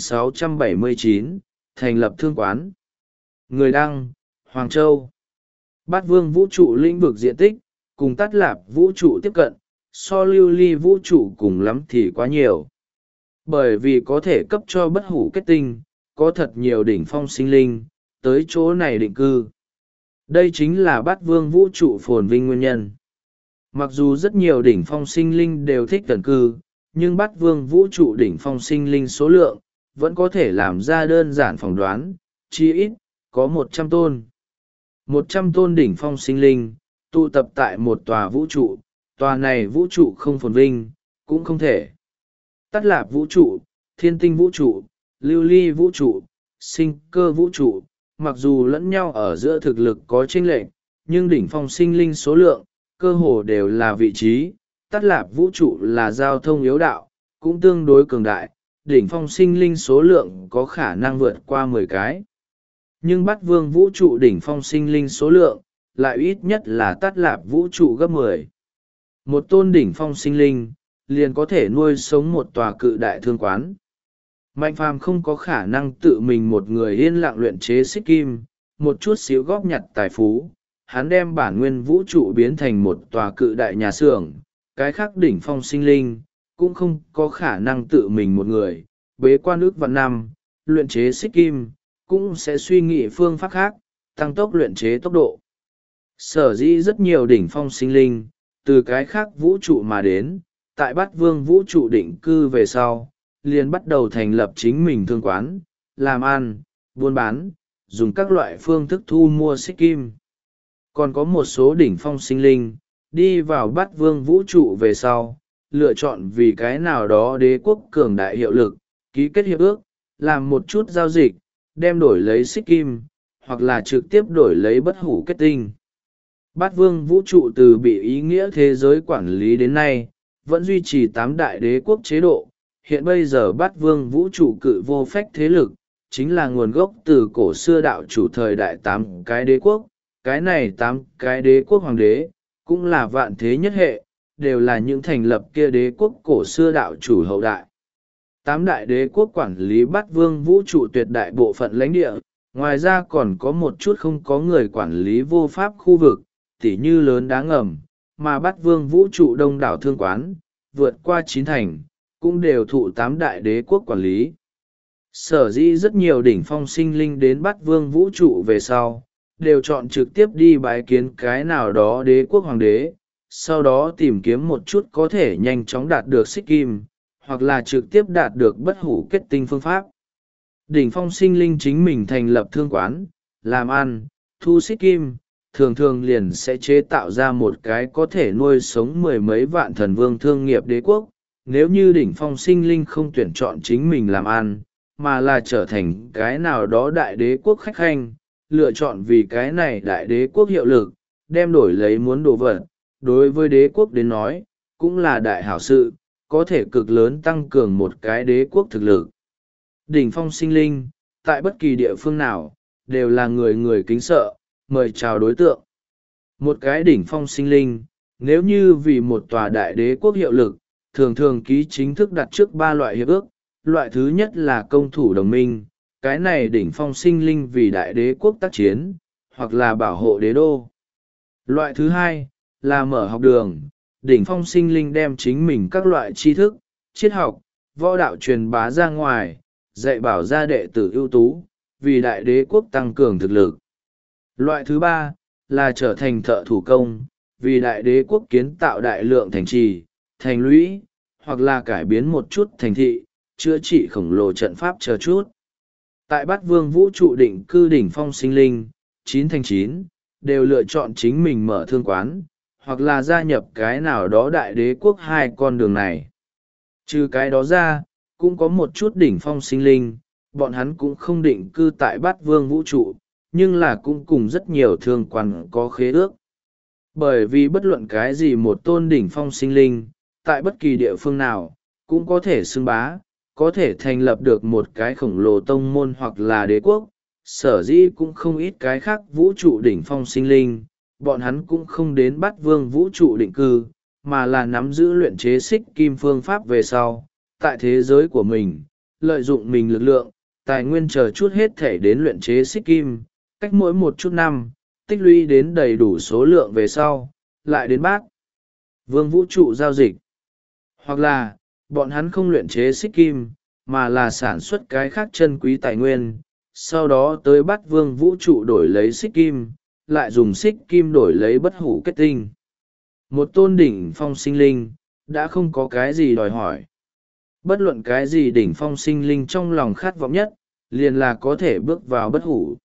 3679, thành lập thương quán. Người đăng, Hoàng Châu. Bát vương vũ trụ lĩnh vực diện tích, cùng Tát Lạp vũ trụ tiếp cận, so lưu ly vũ trụ cùng lắm thì quá nhiều. Bởi vì có thể cấp cho bất hủ kết tinh, có thật nhiều đỉnh phong sinh linh, tới chỗ này định cư. Đây chính là bát vương vũ trụ phồn vinh nguyên nhân. Mặc dù rất nhiều đỉnh phong sinh linh đều thích tần cư, nhưng bát vương vũ trụ đỉnh phong sinh linh số lượng, vẫn có thể làm ra đơn giản phỏng đoán, chi ít, có 100 tôn. 100 tôn đỉnh phong sinh linh, tụ tập tại một tòa vũ trụ, tòa này vũ trụ không phồn vinh, cũng không thể. Tát Lạp vũ trụ, thiên tinh vũ trụ, lưu ly vũ trụ, sinh cơ vũ trụ, mặc dù lẫn nhau ở giữa thực lực có chênh lệch, nhưng đỉnh phong sinh linh số lượng, cơ hồ đều là vị trí. Tát Lạp vũ trụ là giao thông yếu đạo, cũng tương đối cường đại, đỉnh phong sinh linh số lượng có khả năng vượt qua 10 cái. Nhưng bát vương vũ trụ đỉnh phong sinh linh số lượng, lại ít nhất là Tát Lạp vũ trụ gấp 10. Một tôn đỉnh phong sinh linh, liền có thể nuôi sống một tòa cự đại thương quán. Mạnh phàm không có khả năng tự mình một người yên lặng luyện chế xích kim, một chút xíu góp nhặt tài phú, hắn đem bản nguyên vũ trụ biến thành một tòa cự đại nhà xưởng, cái khác đỉnh phong sinh linh, cũng không có khả năng tự mình một người, bế quan ước vạn năm, luyện chế xích kim, cũng sẽ suy nghĩ phương pháp khác, tăng tốc luyện chế tốc độ. Sở dĩ rất nhiều đỉnh phong sinh linh, từ cái khác vũ trụ mà đến, tại bát vương vũ trụ định cư về sau, liền bắt đầu thành lập chính mình thương quán, làm ăn, buôn bán, dùng các loại phương thức thu mua xích kim. Còn có một số đỉnh phong sinh linh, đi vào bát vương vũ trụ về sau, lựa chọn vì cái nào đó đế quốc cường đại hiệu lực, ký kết hiệp ước, làm một chút giao dịch, đem đổi lấy xích kim, hoặc là trực tiếp đổi lấy bất hủ kết tinh. Bát vương vũ trụ từ bị ý nghĩa thế giới quản lý đến nay, vẫn duy trì 8 đại đế quốc chế độ. Hiện bây giờ bát vương vũ trụ cự vô phách thế lực, chính là nguồn gốc từ cổ xưa đạo chủ thời đại 8 cái đế quốc. Cái này 8 cái đế quốc hoàng đế, cũng là vạn thế nhất hệ, đều là những thành lập kia đế quốc cổ xưa đạo chủ hậu đại. 8 đại đế quốc quản lý bát vương vũ trụ tuyệt đại bộ phận lãnh địa, ngoài ra còn có một chút không có người quản lý vô pháp khu vực, tỉ như lớn đá ngầm, mà bát vương vũ trụ đông đảo thương quán, vượt qua 9 thành, cũng đều thụ 8 đại đế quốc quản lý. Sở dĩ rất nhiều đỉnh phong sinh linh đến bát vương vũ trụ về sau, đều chọn trực tiếp đi bái kiến cái nào đó đế quốc hoàng đế, sau đó tìm kiếm một chút có thể nhanh chóng đạt được xích kim, hoặc là trực tiếp đạt được bất hủ kết tinh phương pháp. Đỉnh phong sinh linh chính mình thành lập thương quán, làm ăn, thu xích kim, thường thường liền sẽ chế tạo ra một cái có thể nuôi sống mười mấy vạn thần vương thương nghiệp đế quốc. Nếu như đỉnh phong sinh linh không tuyển chọn chính mình làm ăn, mà là trở thành cái nào đó đại đế quốc khách khanh, lựa chọn vì cái này đại đế quốc hiệu lực, đem đổi lấy muốn đồ vật, đối với đế quốc đến nói, cũng là đại hảo sự, có thể cực lớn tăng cường một cái đế quốc thực lực. Đỉnh phong sinh linh, tại bất kỳ địa phương nào, đều là người người kính sợ, mời chào đối tượng. Một cái đỉnh phong sinh linh, nếu như vì một tòa đại đế quốc hiệu lực, thường thường ký chính thức đặt trước ba loại hiệp ước. Loại thứ nhất là công thủ đồng minh, cái này đỉnh phong sinh linh vì đại đế quốc tác chiến, hoặc là bảo hộ đế đô. Loại thứ hai là mở học đường, đỉnh phong sinh linh đem chính mình các loại tri thức, triết học, võ đạo truyền bá ra ngoài, dạy bảo gia đệ tử ưu tú, vì đại đế quốc tăng cường thực lực. Loại thứ ba là trở thành thợ thủ công, vì đại đế quốc kiến tạo đại lượng thành trì, thành lũy, hoặc là cải biến một chút thành thị, chữa trị khổng lồ trận pháp chờ chút. Tại Bát Vương vũ trụ định cư đỉnh phong sinh linh, 9/9, đều lựa chọn chính mình mở thương quán, hoặc là gia nhập cái nào đó đại đế quốc hai con đường này. Trừ cái đó ra, cũng có một chút đỉnh phong sinh linh, bọn hắn cũng không định cư tại Bát Vương vũ trụ, nhưng là cũng cùng rất nhiều thương quan có khế ước. Bởi vì bất luận cái gì một tôn đỉnh phong sinh linh, tại bất kỳ địa phương nào, cũng có thể xưng bá, có thể thành lập được một cái khổng lồ tông môn hoặc là đế quốc. Sở dĩ cũng không ít cái khác vũ trụ đỉnh phong sinh linh, bọn hắn cũng không đến Bát Vương vũ trụ định cư, mà là nắm giữ luyện chế xích kim phương pháp về sau, tại thế giới của mình, lợi dụng mình lực lượng, tài nguyên chờ chút hết thể đến luyện chế xích kim, cách mỗi một chút năm, tích lũy đến đầy đủ số lượng về sau, lại đến Bát Vương vũ trụ giao dịch. Hoặc là, bọn hắn không luyện chế xích kim, mà là sản xuất cái khác chân quý tài nguyên, sau đó tới Bát Vương vũ trụ đổi lấy xích kim, lại dùng xích kim đổi lấy bất hủ kết tinh. Một tôn đỉnh phong sinh linh, đã không có cái gì đòi hỏi. Bất luận cái gì đỉnh phong sinh linh trong lòng khát vọng nhất, liền là có thể bước vào bất hủ.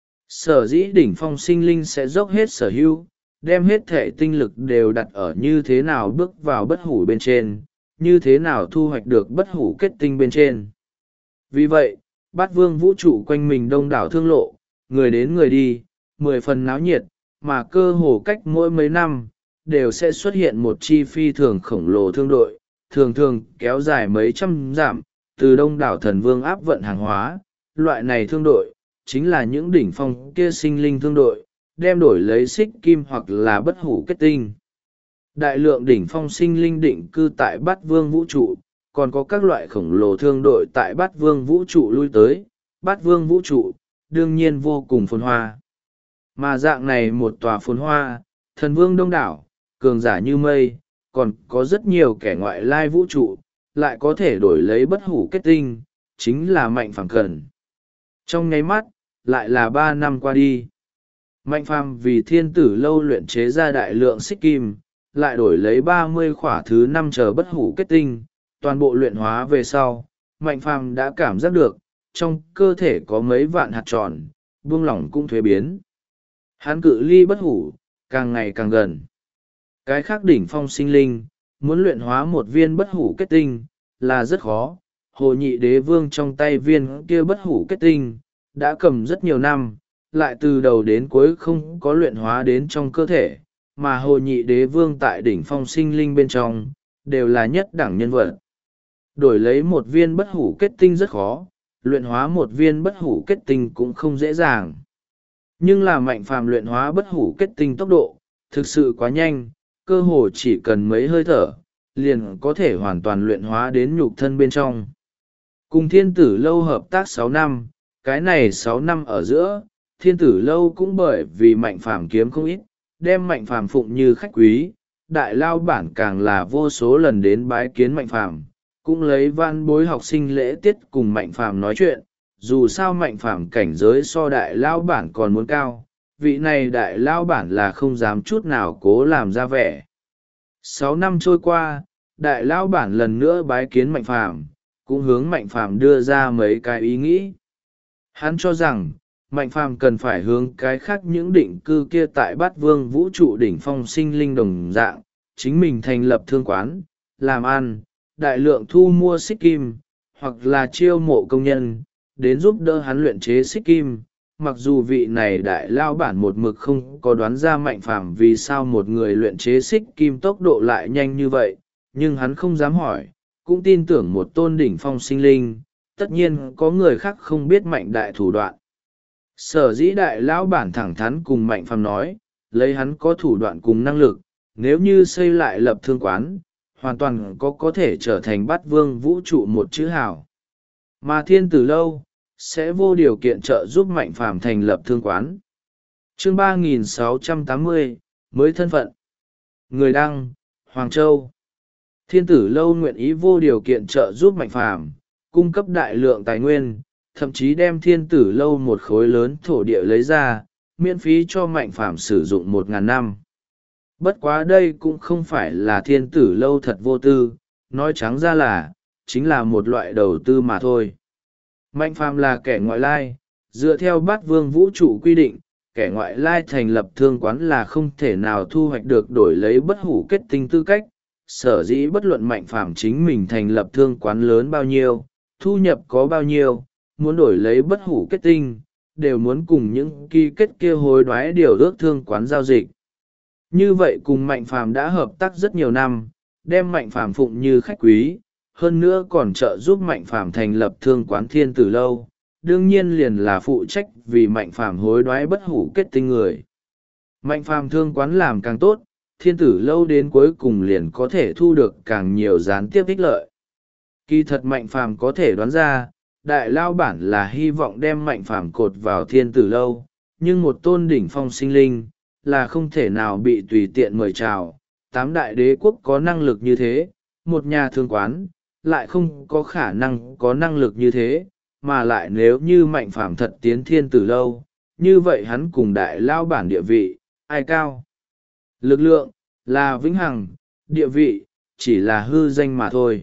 Sở dĩ đỉnh phong sinh linh sẽ dốc hết sở hữu, đem hết thể tinh lực đều đặt ở như thế nào bước vào bất hủ bên trên, như thế nào thu hoạch được bất hủ kết tinh bên trên. Vì vậy, Bát Vương vũ trụ quanh mình đông đảo thương lộ, người đến người đi, 10 phần náo nhiệt, mà cơ hồ cách mỗi mấy năm, đều sẽ xuất hiện một chi phi thường khổng lồ thương đội, thường thường kéo dài mấy trăm dặm, từ đông đảo thần vương áp vận hàng hóa. Loại này thương đội, chính là những đỉnh phong kia sinh linh thương đội, đem đổi lấy xích kim hoặc là bất hủ kết tinh. Đại lượng đỉnh phong sinh linh định cư tại Bát Vương vũ trụ, còn có các loại khổng lồ thương đội tại Bát Vương vũ trụ lui tới. Bát Vương vũ trụ, đương nhiên vô cùng phồn hoa. Mà dạng này một tòa phồn hoa, thần vương đông đảo, cường giả như mây, còn có rất nhiều kẻ ngoại lai vũ trụ, lại có thể đổi lấy bất hủ kết tinh, chính là Mạnh Phàm cần. Trong nháy mắt, lại là 3 năm qua đi. Mạnh Phàm vì thiên tử lâu luyện chế ra đại lượng xích kim, lại đổi lấy 30 khỏa thứ 5 chờ bất hủ kết tinh, toàn bộ luyện hóa về sau, Mạnh Phàm đã cảm giác được, trong cơ thể có mấy vạn hạt tròn, buông lỏng cũng thuế biến. Hắn cự ly bất hủ, càng ngày càng gần. Cái khác đỉnh phong sinh linh, muốn luyện hóa một viên bất hủ kết tinh, là rất khó. Hồ Nhị Đế Vương trong tay viên kia bất hủ kết tinh, đã cầm rất nhiều năm, lại từ đầu đến cuối không có luyện hóa đến trong cơ thể, mà Hồ Nhị Đế Vương tại đỉnh phong sinh linh bên trong, đều là nhất đẳng nhân vật. Đổi lấy một viên bất hủ kết tinh rất khó, luyện hóa một viên bất hủ kết tinh cũng không dễ dàng. Nhưng là Mạnh Phàm luyện hóa bất hủ kết tinh tốc độ, thực sự quá nhanh, cơ hồ chỉ cần mấy hơi thở, liền có thể hoàn toàn luyện hóa đến nhục thân bên trong. Cùng thiên tử lâu hợp tác 6 năm, cái này 6 năm ở giữa, thiên tử lâu cũng bởi vì Mạnh Phàm kiếm không ít, đem Mạnh Phàm phụng như khách quý, đại lao bản càng là vô số lần đến bái kiến Mạnh Phàm, cũng lấy van bối học sinh lễ tiết cùng Mạnh Phàm nói chuyện. Dù sao Mạnh Phàm cảnh giới so đại lao bản còn muốn cao, vị này đại lao bản là không dám chút nào cố làm ra vẻ. 6 năm trôi qua, đại lão bản lần nữa bái kiến Mạnh Phàm, cũng hướng Mạnh Phàm đưa ra mấy cái ý nghĩ. Hắn cho rằng Mạnh Phàm cần phải hướng cái khác những định cư kia tại Bát Vương vũ trụ đỉnh phong sinh linh đồng dạng, chính mình thành lập thương quán, làm ăn, đại lượng thu mua xích kim, hoặc là chiêu mộ công nhân, đến giúp đỡ hắn luyện chế xích kim. Mặc dù vị này đại lao bản một mực không có đoán ra Mạnh Phàm vì sao một người luyện chế xích kim tốc độ lại nhanh như vậy, nhưng hắn không dám hỏi, cũng tin tưởng một tôn đỉnh phong sinh linh, tất nhiên có người khác không biết Mạnh đại thủ đoạn. Sở dĩ đại lão bản thẳng thắn cùng Mạnh Phàm nói, lấy hắn có thủ đoạn cùng năng lực, nếu như xây lại lập thương quán, hoàn toàn có thể trở thành Bát Vương vũ trụ một chữ hào. Mà Thiên Tử Lâu sẽ vô điều kiện trợ giúp Mạnh Phàm thành lập thương quán. Chương 3680, mới thân phận. Người đăng, Hoàng Châu. Thiên Tử Lâu nguyện ý vô điều kiện trợ giúp Mạnh Phàm, cung cấp đại lượng tài nguyên, thậm chí đem Thiên Tử Lâu một khối lớn thổ địa lấy ra, miễn phí cho Mạnh Phàm sử dụng 1.000 năm. Bất quá đây cũng không phải là Thiên Tử Lâu thật vô tư, nói trắng ra là, chính là một loại đầu tư mà thôi. Mạnh Phàm là kẻ ngoại lai, dựa theo Bát Vương vũ trụ quy định, kẻ ngoại lai thành lập thương quán là không thể nào thu hoạch được đổi lấy bất hủ kết tinh tư cách. Sở dĩ bất luận Mạnh Phàm chính mình thành lập thương quán lớn bao nhiêu, thu nhập có bao nhiêu, muốn đổi lấy bất hủ kết tinh, đều muốn cùng những ký kết kia hối đoái điều ước thương quán giao dịch. Như vậy cùng Mạnh Phàm đã hợp tác rất nhiều năm, đem Mạnh Phàm phụng như khách quý, hơn nữa còn trợ giúp Mạnh Phàm thành lập thương quán Thiên Tử Lâu, đương nhiên liền là phụ trách vì Mạnh Phàm hối đoái bất hủ kết tinh người. Mạnh Phàm thương quán làm càng tốt, Thiên Tử Lâu đến cuối cùng liền có thể thu được càng nhiều gián tiếp ích lợi. Kỳ thật Mạnh Phàm có thể đoán ra, đại lao bản là hy vọng đem Mạnh Phàm cột vào Thiên Tử Lâu, nhưng một tôn đỉnh phong sinh linh, là không thể nào bị tùy tiện mời chào. 8 đại đế quốc có năng lực như thế, một nhà thương quán, lại không có khả năng có năng lực như thế, mà lại nếu như Mạnh Phàm thật tiến Thiên Tử Lâu, như vậy hắn cùng đại lao bản địa vị, ai cao? Lực lượng, là vĩnh hằng, địa vị, chỉ là hư danh mà thôi.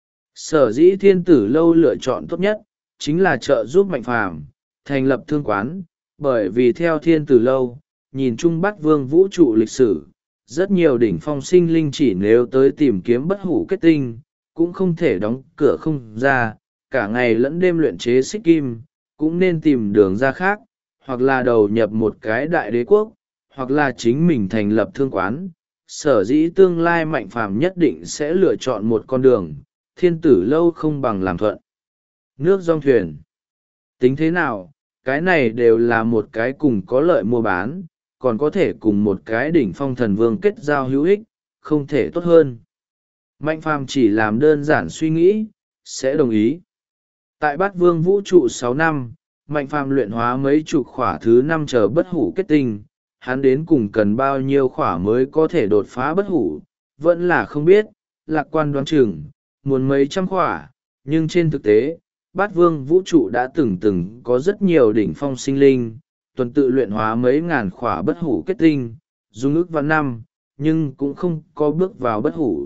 Sở dĩ Thiên Tử Lâu lựa chọn tốt nhất, chính là trợ giúp Mạnh Phàm thành lập thương quán, bởi vì theo Thiên Tử Lâu, nhìn chung Bát Vương vũ trụ lịch sử, rất nhiều đỉnh phong sinh linh chỉ nếu tới tìm kiếm bất hủ kết tinh, cũng không thể đóng cửa không ra, cả ngày lẫn đêm luyện chế xích kim, cũng nên tìm đường ra khác, hoặc là đầu nhập một cái đại đế quốc, hoặc là chính mình thành lập thương quán. Sở dĩ tương lai Mạnh Phàm nhất định sẽ lựa chọn một con đường, Thiên Tử Lâu không bằng làm thuận nước dong thuyền. Tính thế nào, cái này đều là một cái cùng có lợi mua bán, còn có thể cùng một cái đỉnh phong thần vương kết giao hữu ích, không thể tốt hơn. Mạnh Phàm chỉ làm đơn giản suy nghĩ, sẽ đồng ý. Tại Bát Vương vũ trụ 6 năm, Mạnh Phàm luyện hóa mấy chục khỏa thứ 5 chờ bất hủ kết tinh, hắn đến cùng cần bao nhiêu khỏa mới có thể đột phá bất hủ, vẫn là không biết, lạc quan đoán chừng, muốn mấy trăm khỏa, nhưng trên thực tế, Bát Vương vũ trụ đã từng có rất nhiều đỉnh phong sinh linh, tuần tự luyện hóa mấy ngàn khỏa bất hủ kết tinh, dùng ước vạn năm, nhưng cũng không có bước vào bất hủ.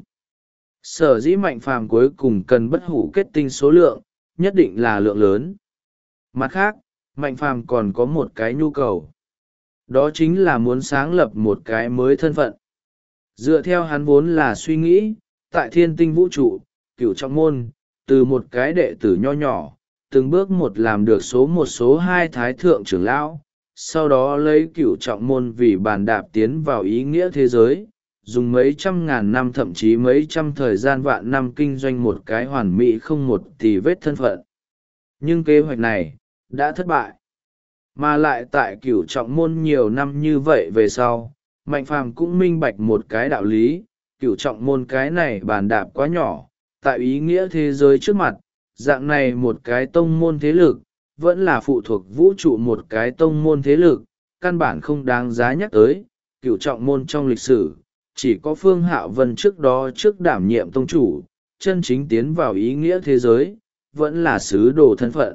Sở dĩ Mạnh Phàm cuối cùng cần bất hủ kết tinh số lượng, nhất định là lượng lớn. Mặt khác, Mạnh Phàm còn có một cái nhu cầu. Đó chính là muốn sáng lập một cái mới thân phận. Dựa theo hắn vốn là suy nghĩ, tại thiên tinh vũ trụ, Cửu Trọng Môn, từ một cái đệ tử nho nhỏ, từng bước một làm được số 2 thái thượng trưởng lão, sau đó lấy Cửu Trọng Môn vì bàn đạp tiến vào ý nghĩa thế giới, dùng mấy trăm ngàn năm thậm chí mấy trăm thời gian vạn năm kinh doanh một cái hoàn mỹ không một tì vết thân phận. Nhưng kế hoạch này đã thất bại. Mà lại tại Cửu Trọng Môn nhiều năm như vậy về sau, Mạnh Phàm cũng minh bạch một cái đạo lý, Cửu Trọng Môn cái này bàn đạp quá nhỏ, tại ý nghĩa thế giới trước mặt, dạng này một cái tông môn thế lực, vẫn là phụ thuộc vũ trụ một cái tông môn thế lực, căn bản không đáng giá nhắc tới. Cửu Trọng Môn trong lịch sử, chỉ có Phương Hạo Vân trước đó trước đảm nhiệm tông chủ, chân chính tiến vào ý nghĩa thế giới, vẫn là sứ đồ thân phận.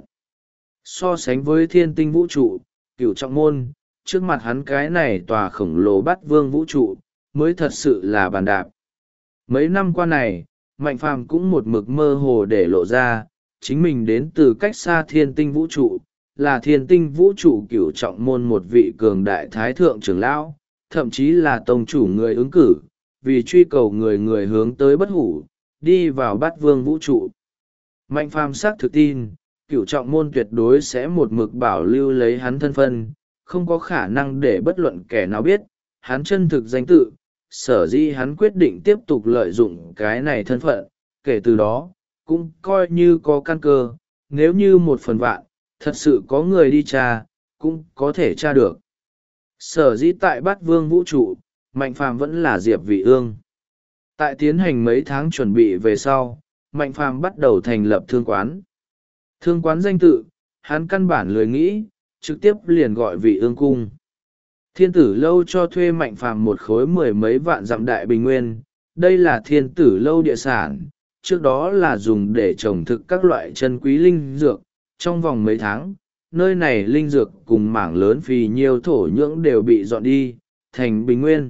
So sánh với thiên tinh vũ trụ, Cửu Trọng Môn, trước mặt hắn cái này tòa khổng lồ Bát Vương vũ trụ, mới thật sự là bàn đạp. Mấy năm qua này, Mạnh Phàm cũng một mực mơ hồ để lộ ra, chính mình đến từ cách xa thiên tinh vũ trụ, là thiên tinh vũ trụ cửu trọng môn một vị cường đại thái thượng trưởng lão, thậm chí là tông chủ người ứng cử, vì truy cầu người người hướng tới bất hủ, đi vào bát vương vũ trụ. Mạnh Phàm xác thực tin, cửu trọng môn tuyệt đối sẽ một mực bảo lưu lấy hắn thân phân, không có khả năng để bất luận kẻ nào biết, hắn chân thực danh tự, sở dĩ hắn quyết định tiếp tục lợi dụng cái này thân phận, kể từ đó, cũng coi như có căn cơ, nếu như một phần vạn, thật sự có người đi tra, cũng có thể tra được. Sở dĩ tại bát vương vũ trụ, Mạnh Phàm vẫn là Diệp Vị Ương. Tại tiến hành mấy tháng chuẩn bị về sau, Mạnh Phàm bắt đầu thành lập thương quán. Thương quán danh tự, hắn căn bản lười nghĩ, trực tiếp liền gọi Vị Ương cung. Thiên tử lâu cho thuê Mạnh Phàm một khối mười mấy vạn dặm đại bình nguyên, đây là thiên tử lâu địa sản, trước đó là dùng để trồng thực các loại chân quý linh dược. Trong vòng mấy tháng, nơi này linh dược cùng mảng lớn phì nhiêu thổ nhưỡng đều bị dọn đi, thành bình nguyên.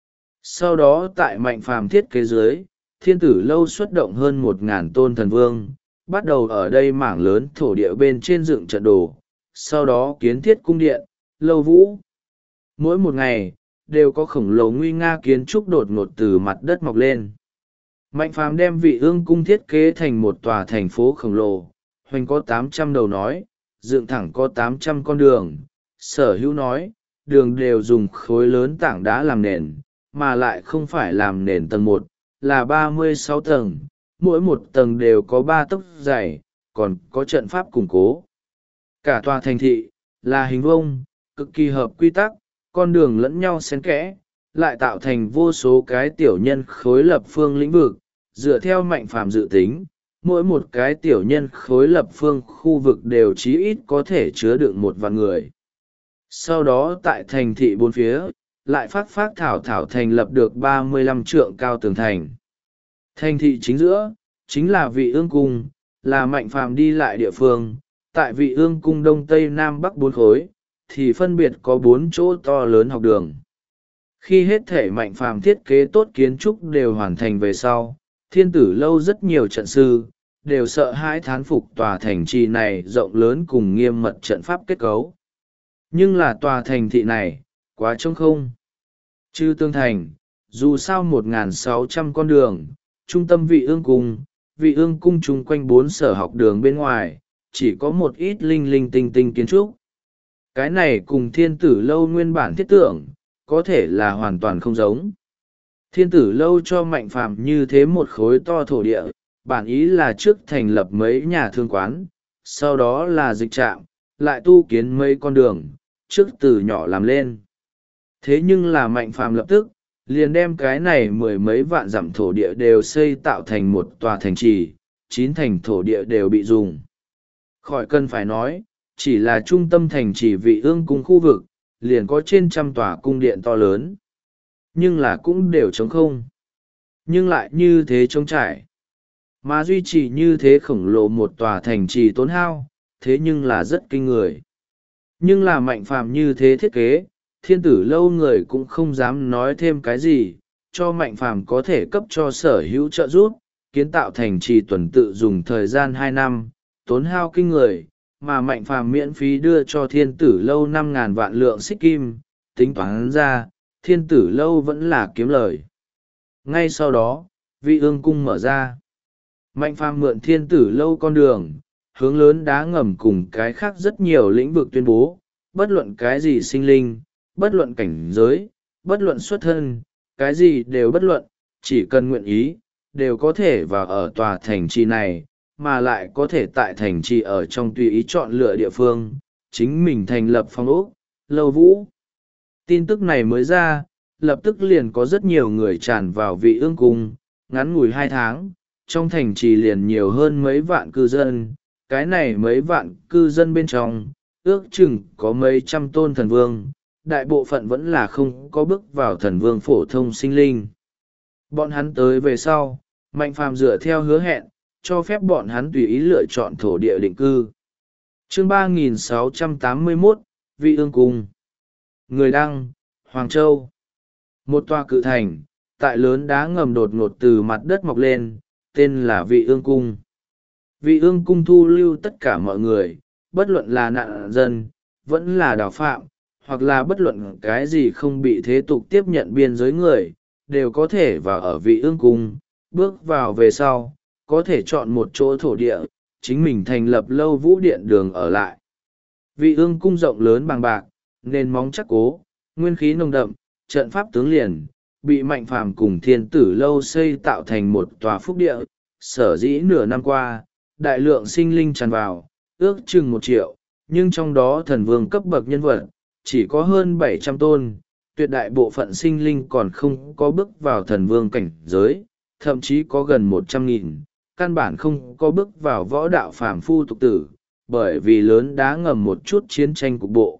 Sau đó tại Mạnh Phàm thiết kế dưới, thiên tử lâu xuất động hơn 1.000 tôn thần vương, bắt đầu ở đây mảng lớn thổ địa bên trên dựng trận đồ, sau đó kiến thiết cung điện, lâu vũ. Mỗi một ngày, đều có khổng lồ nguy nga kiến trúc đột ngột từ mặt đất mọc lên. Mạnh Phàm đem Vị Ương cung thiết kế thành một tòa thành phố khổng lồ, hoành có 800 đầu nói, dựng thẳng có 800 con đường. Sở hữu nói, đường đều dùng khối lớn tảng đá làm nền, mà lại không phải làm nền tầng 1, là 36 tầng, mỗi một tầng đều có 3 tấc dày, còn có trận pháp củng cố. Cả tòa thành thị, là hình vuông, cực kỳ hợp quy tắc, con đường lẫn nhau xen kẽ, lại tạo thành vô số cái tiểu nhân khối lập phương lĩnh vực, dựa theo Mạnh Phàm dự tính, mỗi một cái tiểu nhân khối lập phương khu vực đều chí ít có thể chứa đựng 1.000 người. Sau đó tại thành thị bốn phía, lại phát thảo thành lập được 35 trượng cao tường thành. Thành thị chính giữa, chính là Vị Ương cung, là Mạnh Phàm đi lại địa phương, tại Vị Ương cung đông tây nam bắc 4 khối, thì phân biệt có 4 chỗ to lớn học đường. Khi hết thể Mạnh Phàm thiết kế tốt kiến trúc đều hoàn thành về sau, thiên tử lâu rất nhiều trận sư, đều sợ hãi thán phục tòa thành trì này rộng lớn cùng nghiêm mật trận pháp kết cấu. Nhưng là tòa thành thị này, quá trống không. Trừ tương thành, dù sao 1.600 con đường, trung tâm Vị Ương cung chung quanh 4 sở học đường bên ngoài, chỉ có một ít linh linh tinh tinh kiến trúc. Cái này cùng thiên tử lâu nguyên bản thiết tưởng, có thể là hoàn toàn không giống. Thiên tử lâu cho Mạnh Phàm như thế một khối to thổ địa, bản ý là trước thành lập mấy nhà thương quán, sau đó là dịch trạm, lại tu kiến mấy con đường, trước từ nhỏ làm lên. Thế nhưng là Mạnh Phàm lập tức, liền đem cái này mười mấy vạn dặm thổ địa đều xây tạo thành một tòa thành trì, 9 thành thổ địa đều bị dùng. Khỏi cần phải nói, chỉ là trung tâm thành trì Vị Ương cung khu vực, liền có trên 100 tòa cung điện to lớn. Nhưng là cũng đều trống không. Nhưng lại như thế trống trải. Mà duy trì như thế khổng lồ một tòa thành trì tốn hao, thế nhưng là rất kinh người. Nhưng là Mạnh Phàm như thế thiết kế, thiên tử lâu người cũng không dám nói thêm cái gì, cho Mạnh Phàm có thể cấp cho sở hữu trợ giúp, kiến tạo thành trì tuần tự dùng thời gian 2 năm, tốn hao kinh người, mà Mạnh Phàm miễn phí đưa cho thiên tử lâu 5.000 vạn lượng xích kim, tính toán ra, thiên tử lâu vẫn là kiếm lời. Ngay sau đó, Vị Ương cung mở ra. Mạnh Phàm mượn thiên tử lâu con đường, hướng lớn đá ngầm cùng cái khác rất nhiều lĩnh vực tuyên bố, bất luận cái gì sinh linh, bất luận cảnh giới, bất luận xuất thân, cái gì đều bất luận, chỉ cần nguyện ý, đều có thể vào ở tòa thành trì này, mà lại có thể tại thành trì ở trong tùy ý chọn lựa địa phương, chính mình thành lập phong ốc, lâu vũ. Tin tức này mới ra, lập tức liền có rất nhiều người tràn vào Vị Ương cung, ngắn ngủi 2 tháng, trong thành trì liền nhiều hơn mấy vạn cư dân, cái này mấy vạn cư dân bên trong, ước chừng có mấy trăm tôn thần vương, đại bộ phận vẫn là không có bước vào thần vương phổ thông sinh linh. Bọn hắn tới về sau, Mạnh Phàm dựa theo hứa hẹn, cho phép bọn hắn tùy ý lựa chọn thổ địa định cư. Chương 3681, Vị Ương cung. Người đăng, Hoàng Châu. Một tòa cự thành, tại lớn đá ngầm đột ngột từ mặt đất mọc lên, tên là Vị Ương Cung. Vị Ương Cung thu lưu tất cả mọi người, bất luận là nạn dân, vẫn là đào phạm, hoặc là bất luận cái gì không bị thế tục tiếp nhận biên giới người, đều có thể vào ở Vị Ương Cung. Bước vào về sau, có thể chọn một chỗ thổ địa, chính mình thành lập lâu vũ điện đường ở lại. Vị Ương Cung rộng lớn bằng bạc, nền móng chắc cố, nguyên khí nồng đậm, trận pháp tướng liền, bị Mạnh Phàm cùng Thiên Tử lâu xây tạo thành một tòa phúc địa. Sở dĩ nửa năm qua, đại lượng sinh linh tràn vào, ước chừng 1 triệu, nhưng trong đó thần vương cấp bậc nhân vật chỉ có hơn 700 tôn, tuyệt đại bộ phận sinh linh còn không có bước vào thần vương cảnh giới, thậm chí có gần 100.000, căn bản không có bước vào võ đạo phàm phu tục tử, bởi vì lớn đá ngầm một chút chiến tranh cục bộ.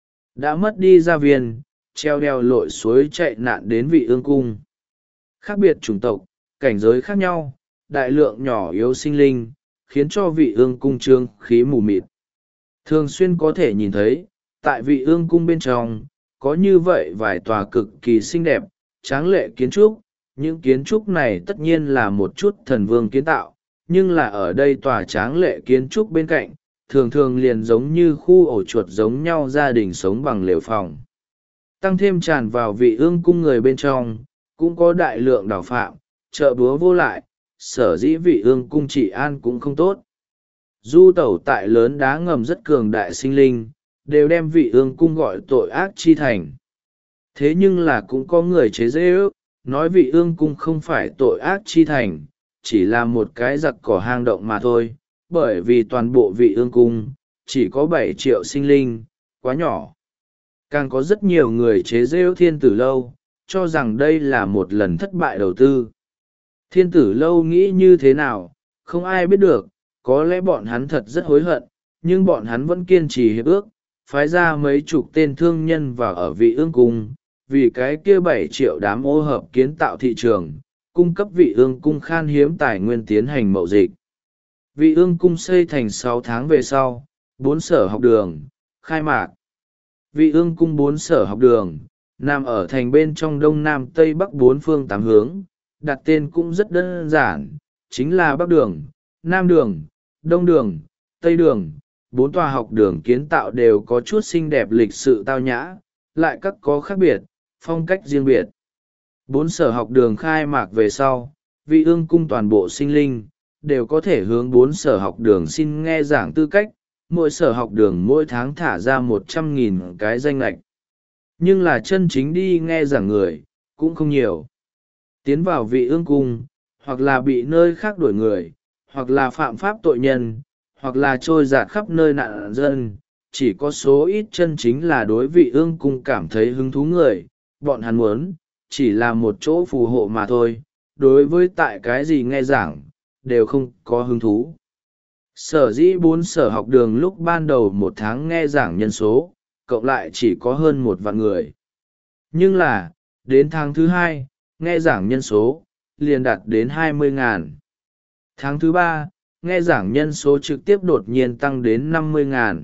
Đã mất đi gia viên, treo đeo lội suối chạy nạn đến Vị Ương Cung. Khác biệt chủng tộc, cảnh giới khác nhau, đại lượng nhỏ yếu sinh linh, khiến cho Vị Ương Cung trương khí mù mịt. Thường xuyên có thể nhìn thấy, tại Vị Ương Cung bên trong, có như vậy vài tòa cực kỳ xinh đẹp, tráng lệ kiến trúc. Những kiến trúc này tất nhiên là một chút thần vương kiến tạo, nhưng là ở đây tòa tráng lệ kiến trúc bên cạnh, thường thường liền giống như khu ổ chuột giống nhau, gia đình sống bằng lều phòng. Tăng thêm tràn vào Vị Ương Cung người bên trong, cũng có đại lượng đào phạm, chợ búa vô lại, sở dĩ Vị Ương Cung trị an cũng không tốt. Du tẩu tại lớn đá ngầm rất cường đại sinh linh, đều đem Vị Ương Cung gọi tội ác chi thành. Thế nhưng là cũng có người chế giễu, nói Vị Ương Cung không phải tội ác chi thành, chỉ là một cái giặc cỏ hang động mà thôi, bởi vì toàn bộ Vị Ương Cung chỉ có 7 triệu sinh linh, quá nhỏ. Càng có rất nhiều người chế giễu Thiên Tử lâu, cho rằng đây là một lần thất bại đầu tư. Thiên Tử lâu nghĩ như thế nào, không ai biết được, có lẽ bọn hắn thật rất hối hận, nhưng bọn hắn vẫn kiên trì hiệp ước, phái ra mấy chục tên thương nhân vào ở Vị Ương Cung, vì cái kia 7 triệu đám ô hợp kiến tạo thị trường, cung cấp Vị Ương Cung khan hiếm tài nguyên tiến hành mậu dịch. Vị Ương Cung xây thành 6 tháng về sau, 4 sở học đường, khai mạc. Vị Ương Cung 4 sở học đường, nằm ở thành bên trong đông nam tây bắc 4 phương 8 hướng, đặt tên cũng rất đơn giản, chính là Bắc Đường, Nam Đường, Đông Đường, Tây Đường. 4 tòa học đường kiến tạo đều có chút xinh đẹp lịch sự tao nhã, lại các có khác biệt, phong cách riêng biệt. 4 sở học đường khai mạc về sau, Vị Ương Cung toàn bộ sinh linh, đều có thể hướng 4 sở học đường xin nghe giảng tư cách, mỗi sở học đường mỗi tháng thả ra 100.000 cái danh lệch. Nhưng là chân chính đi nghe giảng người, cũng không nhiều. Tiến vào Vị Ương Cung, hoặc là bị nơi khác đuổi người, hoặc là phạm pháp tội nhân, hoặc là trôi dạt khắp nơi nạn dân, chỉ có số ít chân chính là đối Vị Ương Cung cảm thấy hứng thú người, bọn hắn muốn, chỉ là một chỗ phù hộ mà thôi, đối với tại cái gì nghe giảng, đều không có hứng thú. Sở dĩ 4 sở học đường lúc ban đầu 1 tháng nghe giảng nhân số, cộng lại chỉ có hơn 1 vạn người. Nhưng là, đến tháng thứ 2, nghe giảng nhân số, liền đạt đến 20.000. Tháng thứ 3, nghe giảng nhân số trực tiếp đột nhiên tăng đến 50.000.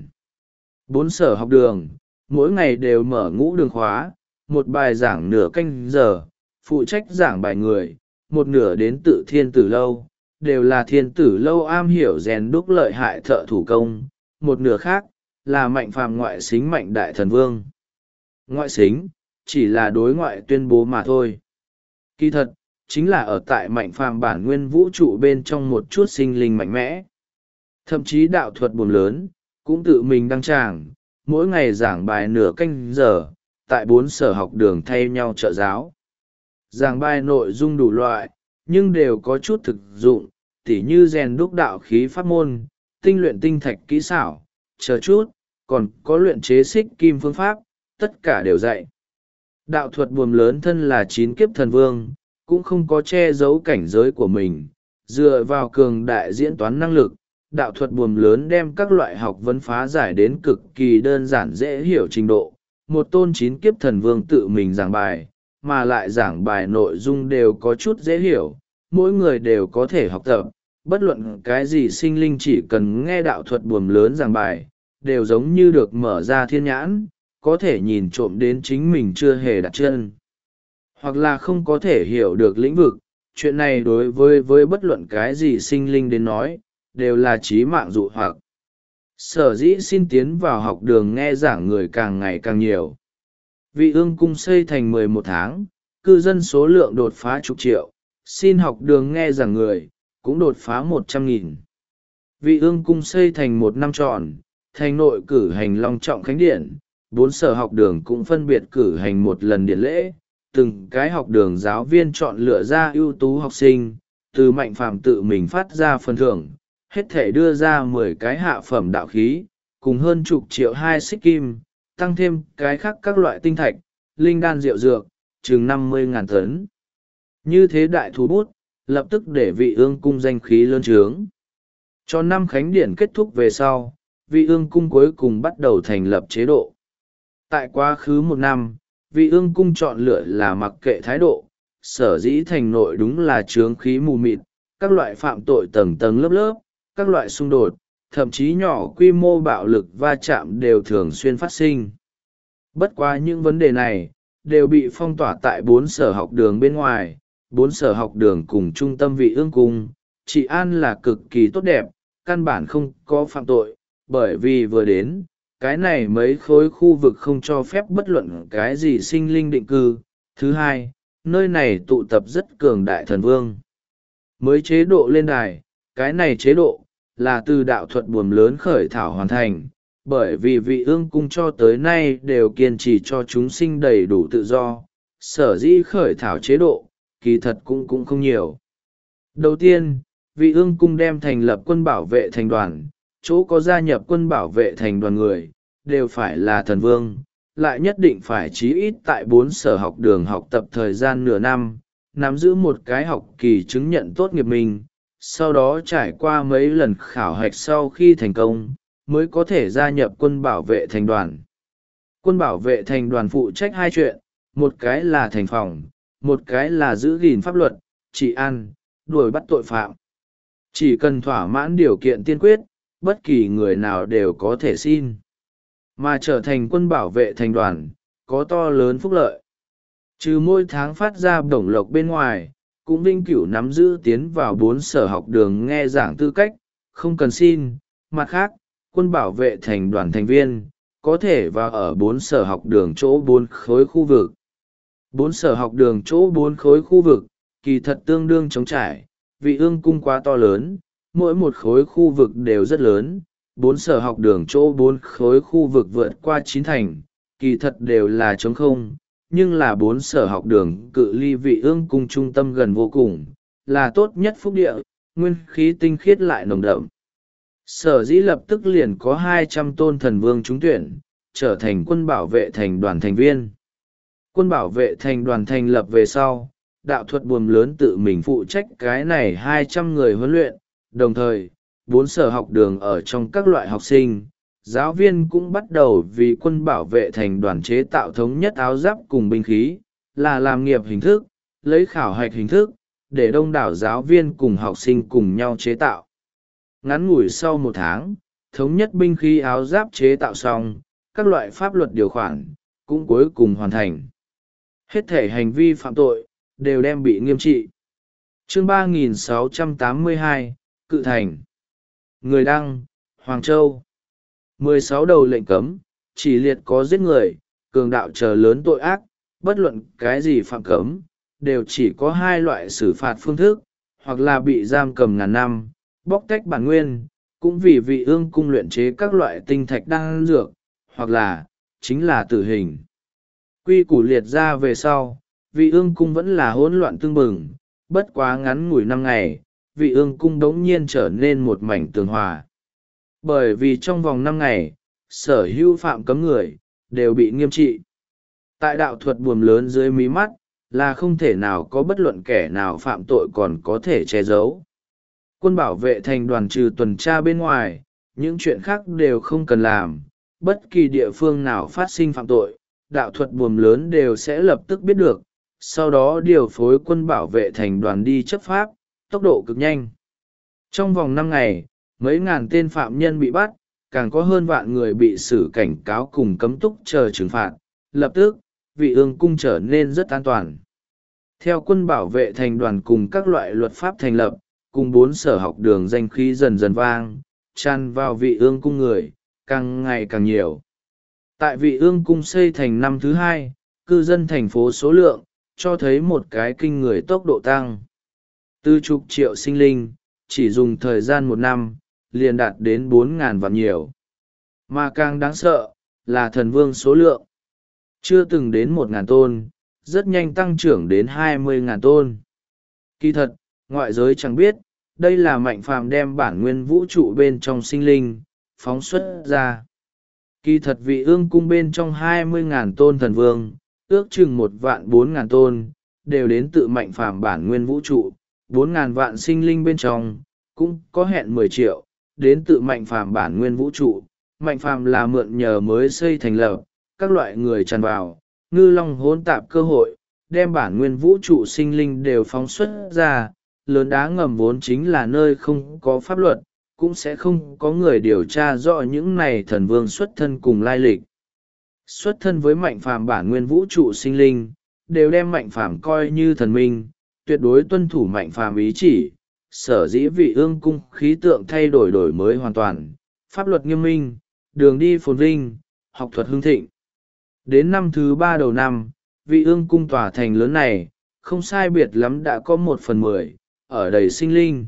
4 sở học đường, mỗi ngày đều mở ngũ đường khóa, một bài giảng nửa canh giờ, phụ trách giảng bài người, một nửa đến tự Thiên Tử lâu, đều là Thiên Tử lâu am hiểu rèn đúc lợi hại thợ thủ công, một nửa khác là Mạnh Phàm ngoại xính Mạnh Đại Thần Vương. Ngoại xính, chỉ là đối ngoại tuyên bố mà thôi. Kỳ thật, chính là ở tại Mạnh Phàm bản nguyên vũ trụ bên trong một chút sinh linh mạnh mẽ. Thậm chí đạo thuật buồn lớn, cũng tự mình đăng tràng, mỗi ngày giảng bài nửa canh giờ, tại 4 sở học đường thay nhau trợ giáo. Giảng bài nội dung đủ loại, nhưng đều có chút thực dụng, tỉ như rèn đúc đạo khí pháp môn, tinh luyện tinh thạch kỹ xảo, chờ chút, còn có luyện chế xích kim phương pháp, tất cả đều dạy. Đạo thuật buồm lớn thân là 9 kiếp thần vương, cũng không có che giấu cảnh giới của mình, dựa vào cường đại diễn toán năng lực, đạo thuật buồm lớn đem các loại học vấn phá giải đến cực kỳ đơn giản dễ hiểu trình độ. Một tôn 9 kiếp thần vương tự mình giảng bài, mà lại giảng bài nội dung đều có chút dễ hiểu, mỗi người đều có thể học tập, bất luận cái gì sinh linh chỉ cần nghe đạo thuật buồm lớn giảng bài, đều giống như được mở ra thiên nhãn, có thể nhìn trộm đến chính mình chưa hề đặt chân. hoặc là không có thể hiểu được lĩnh vực. Chuyện này đối với bất luận cái gì sinh linh đến nói đều là chí mạng dụ hoặc. Sở dĩ xin tiến vào học đường nghe giảng người càng ngày càng nhiều. Vị ương cung xây thành 11 tháng, cư dân số lượng đột phá chục triệu, xin học đường nghe giảng người cũng đột phá 100.000. Vị ương cung xây thành 1 năm tròn, thành nội cử hành long trọng khánh điện, 4 sở học đường cũng phân biệt cử hành một lần điện lễ. Từng cái học đường giáo viên chọn lựa ra ưu tú học sinh, từ Mạnh Phàm tự mình phát ra phần thưởng, hết thể đưa ra 10 cái hạ phẩm đạo khí, cùng hơn chục triệu 2 xích kim, tăng thêm cái khác các loại tinh thạch, linh đan rượu dược, chừng 50.000 tấn. Như thế đại thú bút, lập tức để vị ương cung danh khí lớn trướng. Cho năm khánh điển kết thúc về sau, vị ương cung cuối cùng bắt đầu thành lập chế độ. Tại quá khứ 1 năm, vị ương cung chọn lựa là mặc kệ thái độ, sở dĩ thành nội đúng là chướng khí mù mịt, các loại phạm tội tầng tầng lớp lớp, các loại xung đột, thậm chí nhỏ quy mô bạo lực va chạm đều thường xuyên phát sinh. Bất quá những vấn đề này, đều bị phong tỏa tại 4 sở học đường bên ngoài. 4 sở học đường cùng trung tâm vị ương cung, trị an là cực kỳ tốt đẹp, căn bản không có phạm tội, bởi vì vừa đến, cái này mấy khối khu vực không cho phép bất luận cái gì sinh linh định cư. Thứ hai, nơi này tụ tập rất cường đại thần vương. Mới chế độ lên đài, cái này chế độ, là từ đạo thuật buồm lớn khởi thảo hoàn thành, bởi vì vị ương cung cho tới nay đều kiên trì cho chúng sinh đầy đủ tự do, sở dĩ khởi thảo chế độ, kỳ thật cũng không nhiều. Đầu tiên, vị ương cung đem thành lập quân bảo vệ thành đoàn, chỗ có gia nhập quân bảo vệ thành đoàn người, đều phải là thần vương, lại nhất định phải chí ít tại 4 sở học đường học tập thời gian nửa năm, nắm giữ một cái học kỳ chứng nhận tốt nghiệp mình, sau đó trải qua mấy lần khảo hạch sau khi thành công, mới có thể gia nhập quân bảo vệ thành đoàn. Quân bảo vệ thành đoàn phụ trách 2 chuyện, một cái là thành phòng, một cái là giữ gìn pháp luật, trị an, đuổi bắt tội phạm. Chỉ cần thỏa mãn điều kiện tiên quyết, bất kỳ người nào đều có thể xin. Mà trở thành quân bảo vệ thành đoàn, có to lớn phúc lợi. Trừ mỗi tháng phát ra bổng lộc bên ngoài, cũng vinh cửu nắm giữ tiến vào 4 sở học đường nghe giảng tư cách, không cần xin. Mặt khác, quân bảo vệ thành đoàn thành viên, có thể vào ở 4 sở học đường chỗ 4 khối khu vực. 4 sở học đường chỗ 4 khối khu vực, kỳ thật tương đương trống trải, vị ương cung quá to lớn, mỗi một khối khu vực đều rất lớn. 4 sở học đường chỗ 4 khối khu vực vượt qua 9 thành, kỳ thật đều là trống không, nhưng là 4 sở học đường cự ly vị ương cung trung tâm gần vô cùng, là tốt nhất phúc địa, nguyên khí tinh khiết lại nồng đậm. Sở dĩ lập tức liền có 200 tôn thần vương trúng tuyển, trở thành quân bảo vệ thành đoàn thành viên. Quân bảo vệ thành đoàn thành lập về sau, đạo thuật buồm lớn tự mình phụ trách cái này 200 người huấn luyện, đồng thời, 4 sở học đường ở trong các loại học sinh, giáo viên cũng bắt đầu vì quân bảo vệ thành đoàn chế tạo thống nhất áo giáp cùng binh khí, là làm nghiệp hình thức, lấy khảo hạch hình thức, để đông đảo giáo viên cùng học sinh cùng nhau chế tạo. Ngắn ngủi sau 1 tháng, thống nhất binh khí áo giáp chế tạo xong, các loại pháp luật điều khoản, cũng cuối cùng hoàn thành. Hết thể hành vi phạm tội, đều đem bị nghiêm trị. Chương 3682, Cự Thành. Người đăng, Hoàng Châu. 16 đầu lệnh cấm, chỉ liệt có giết người, cường đạo chờ lớn tội ác, bất luận cái gì phạm cấm, đều chỉ có 2 loại xử phạt phương thức, hoặc là bị giam cầm ngàn năm, bóc tách bản nguyên, cũng vì vị ương cung luyện chế các loại tinh thạch đan dược, hoặc là, chính là tử hình. Quy củ liệt ra về sau, vị ương cung vẫn là hỗn loạn tương bừng, bất quá ngắn ngủi 5 ngày, vị ương cung đống nhiên trở nên một mảnh tường hòa. Bởi vì trong vòng 5 ngày, sở hữu phạm cấm người, đều bị nghiêm trị. Tại đạo thuật buồm lớn dưới mí mắt, là không thể nào có bất luận kẻ nào phạm tội còn có thể che giấu. Quân bảo vệ thành đoàn trừ tuần tra bên ngoài, những chuyện khác đều không cần làm, bất kỳ địa phương nào phát sinh phạm tội, đạo thuật buồm lớn đều sẽ lập tức biết được, sau đó điều phối quân bảo vệ thành đoàn đi chấp pháp, tốc độ cực nhanh. Trong vòng 5 ngày, mấy ngàn tên phạm nhân bị bắt, càng có hơn vạn người bị xử cảnh cáo cùng cấm túc chờ trừng phạt, lập tức, vị ương cung trở nên rất an toàn. Theo quân bảo vệ thành đoàn cùng các loại luật pháp thành lập, cùng 4 sở học đường danh khí dần dần vang, tràn vào Vị Ương cung người, càng ngày càng nhiều. Tại Vị Ương cung xây thành năm thứ 2, cư dân thành phố số lượng, cho thấy một cái kinh người tốc độ tăng. Từ chục triệu sinh linh, chỉ dùng thời gian 1 năm, liền đạt đến 4.000 vạn nhiều. Mà càng đáng sợ, là thần vương số lượng. Chưa từng đến 1.000 tôn, rất nhanh tăng trưởng đến 20.000 tôn. Kỳ thật, ngoại giới chẳng biết, đây là Mạnh Phàm đem bản nguyên vũ trụ bên trong sinh linh, phóng xuất ra. Kỳ thật Vị Ương cung bên trong 20.000 tôn thần vương, ước chừng 1.400.000 tôn, đều đến tự Mạnh Phàm bản nguyên vũ trụ, 4.000 vạn sinh linh bên trong, cũng có hẹn 10 triệu, đến tự Mạnh Phàm bản nguyên vũ trụ. Mạnh Phàm là mượn nhờ mới xây thành lập, các loại người tràn vào, ngư long hỗn tạp cơ hội, đem bản nguyên vũ trụ sinh linh đều phóng xuất ra. Lớn đá ngầm vốn chính là nơi không có pháp luật, cũng sẽ không có người điều tra rõ những này thần vương xuất thân cùng lai lịch. Xuất thân với Mạnh Phàm bản nguyên vũ trụ sinh linh, đều đem Mạnh Phàm coi như thần minh, tuyệt đối tuân thủ Mạnh Phàm ý chỉ. Sở dĩ Vị Ương cung khí tượng thay đổi mới hoàn toàn, pháp luật nghiêm minh, đường đi phồn vinh, học thuật hưng thịnh. Đến năm thứ 3 đầu năm, Vị Ương cung tòa thành lớn này, không sai biệt lắm đã có 1/10, ở đầy sinh linh.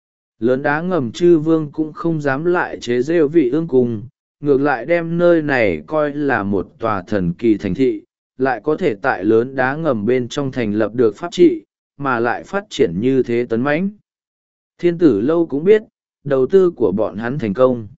Lớn đá ngầm chư vương cũng không dám lại chế rêu Vị Ương cung, ngược lại đem nơi này coi là một tòa thần kỳ thành thị, lại có thể tại lớn đá ngầm bên trong thành lập được pháp trị, mà lại phát triển như thế tấn mãnh. Thiên Tử Lâu cũng biết, đầu tư của bọn hắn thành công.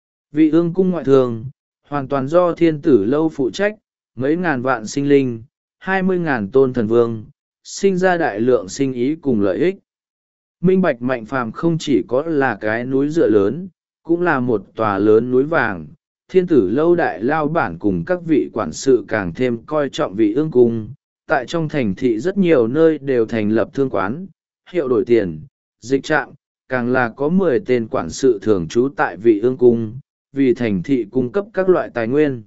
Vị Ương cung ngoại thường, hoàn toàn do Thiên Tử Lâu phụ trách, mấy ngàn vạn sinh linh, 20.000 tôn thần vương, sinh ra đại lượng sinh ý cùng lợi ích. Minh Bạch Mạnh Phàm không chỉ có là cái núi dựa lớn, cũng là một tòa lớn núi vàng. Thiên Tử Lâu đại lao bản cùng các vị quản sự càng thêm coi trọng Vị Ương cung. Tại trong thành thị rất nhiều nơi đều thành lập thương quán, hiệu đổi tiền, dịch trạm, càng là có 10 tên quản sự thường trú tại Vị Ương cung, vì thành thị cung cấp các loại tài nguyên.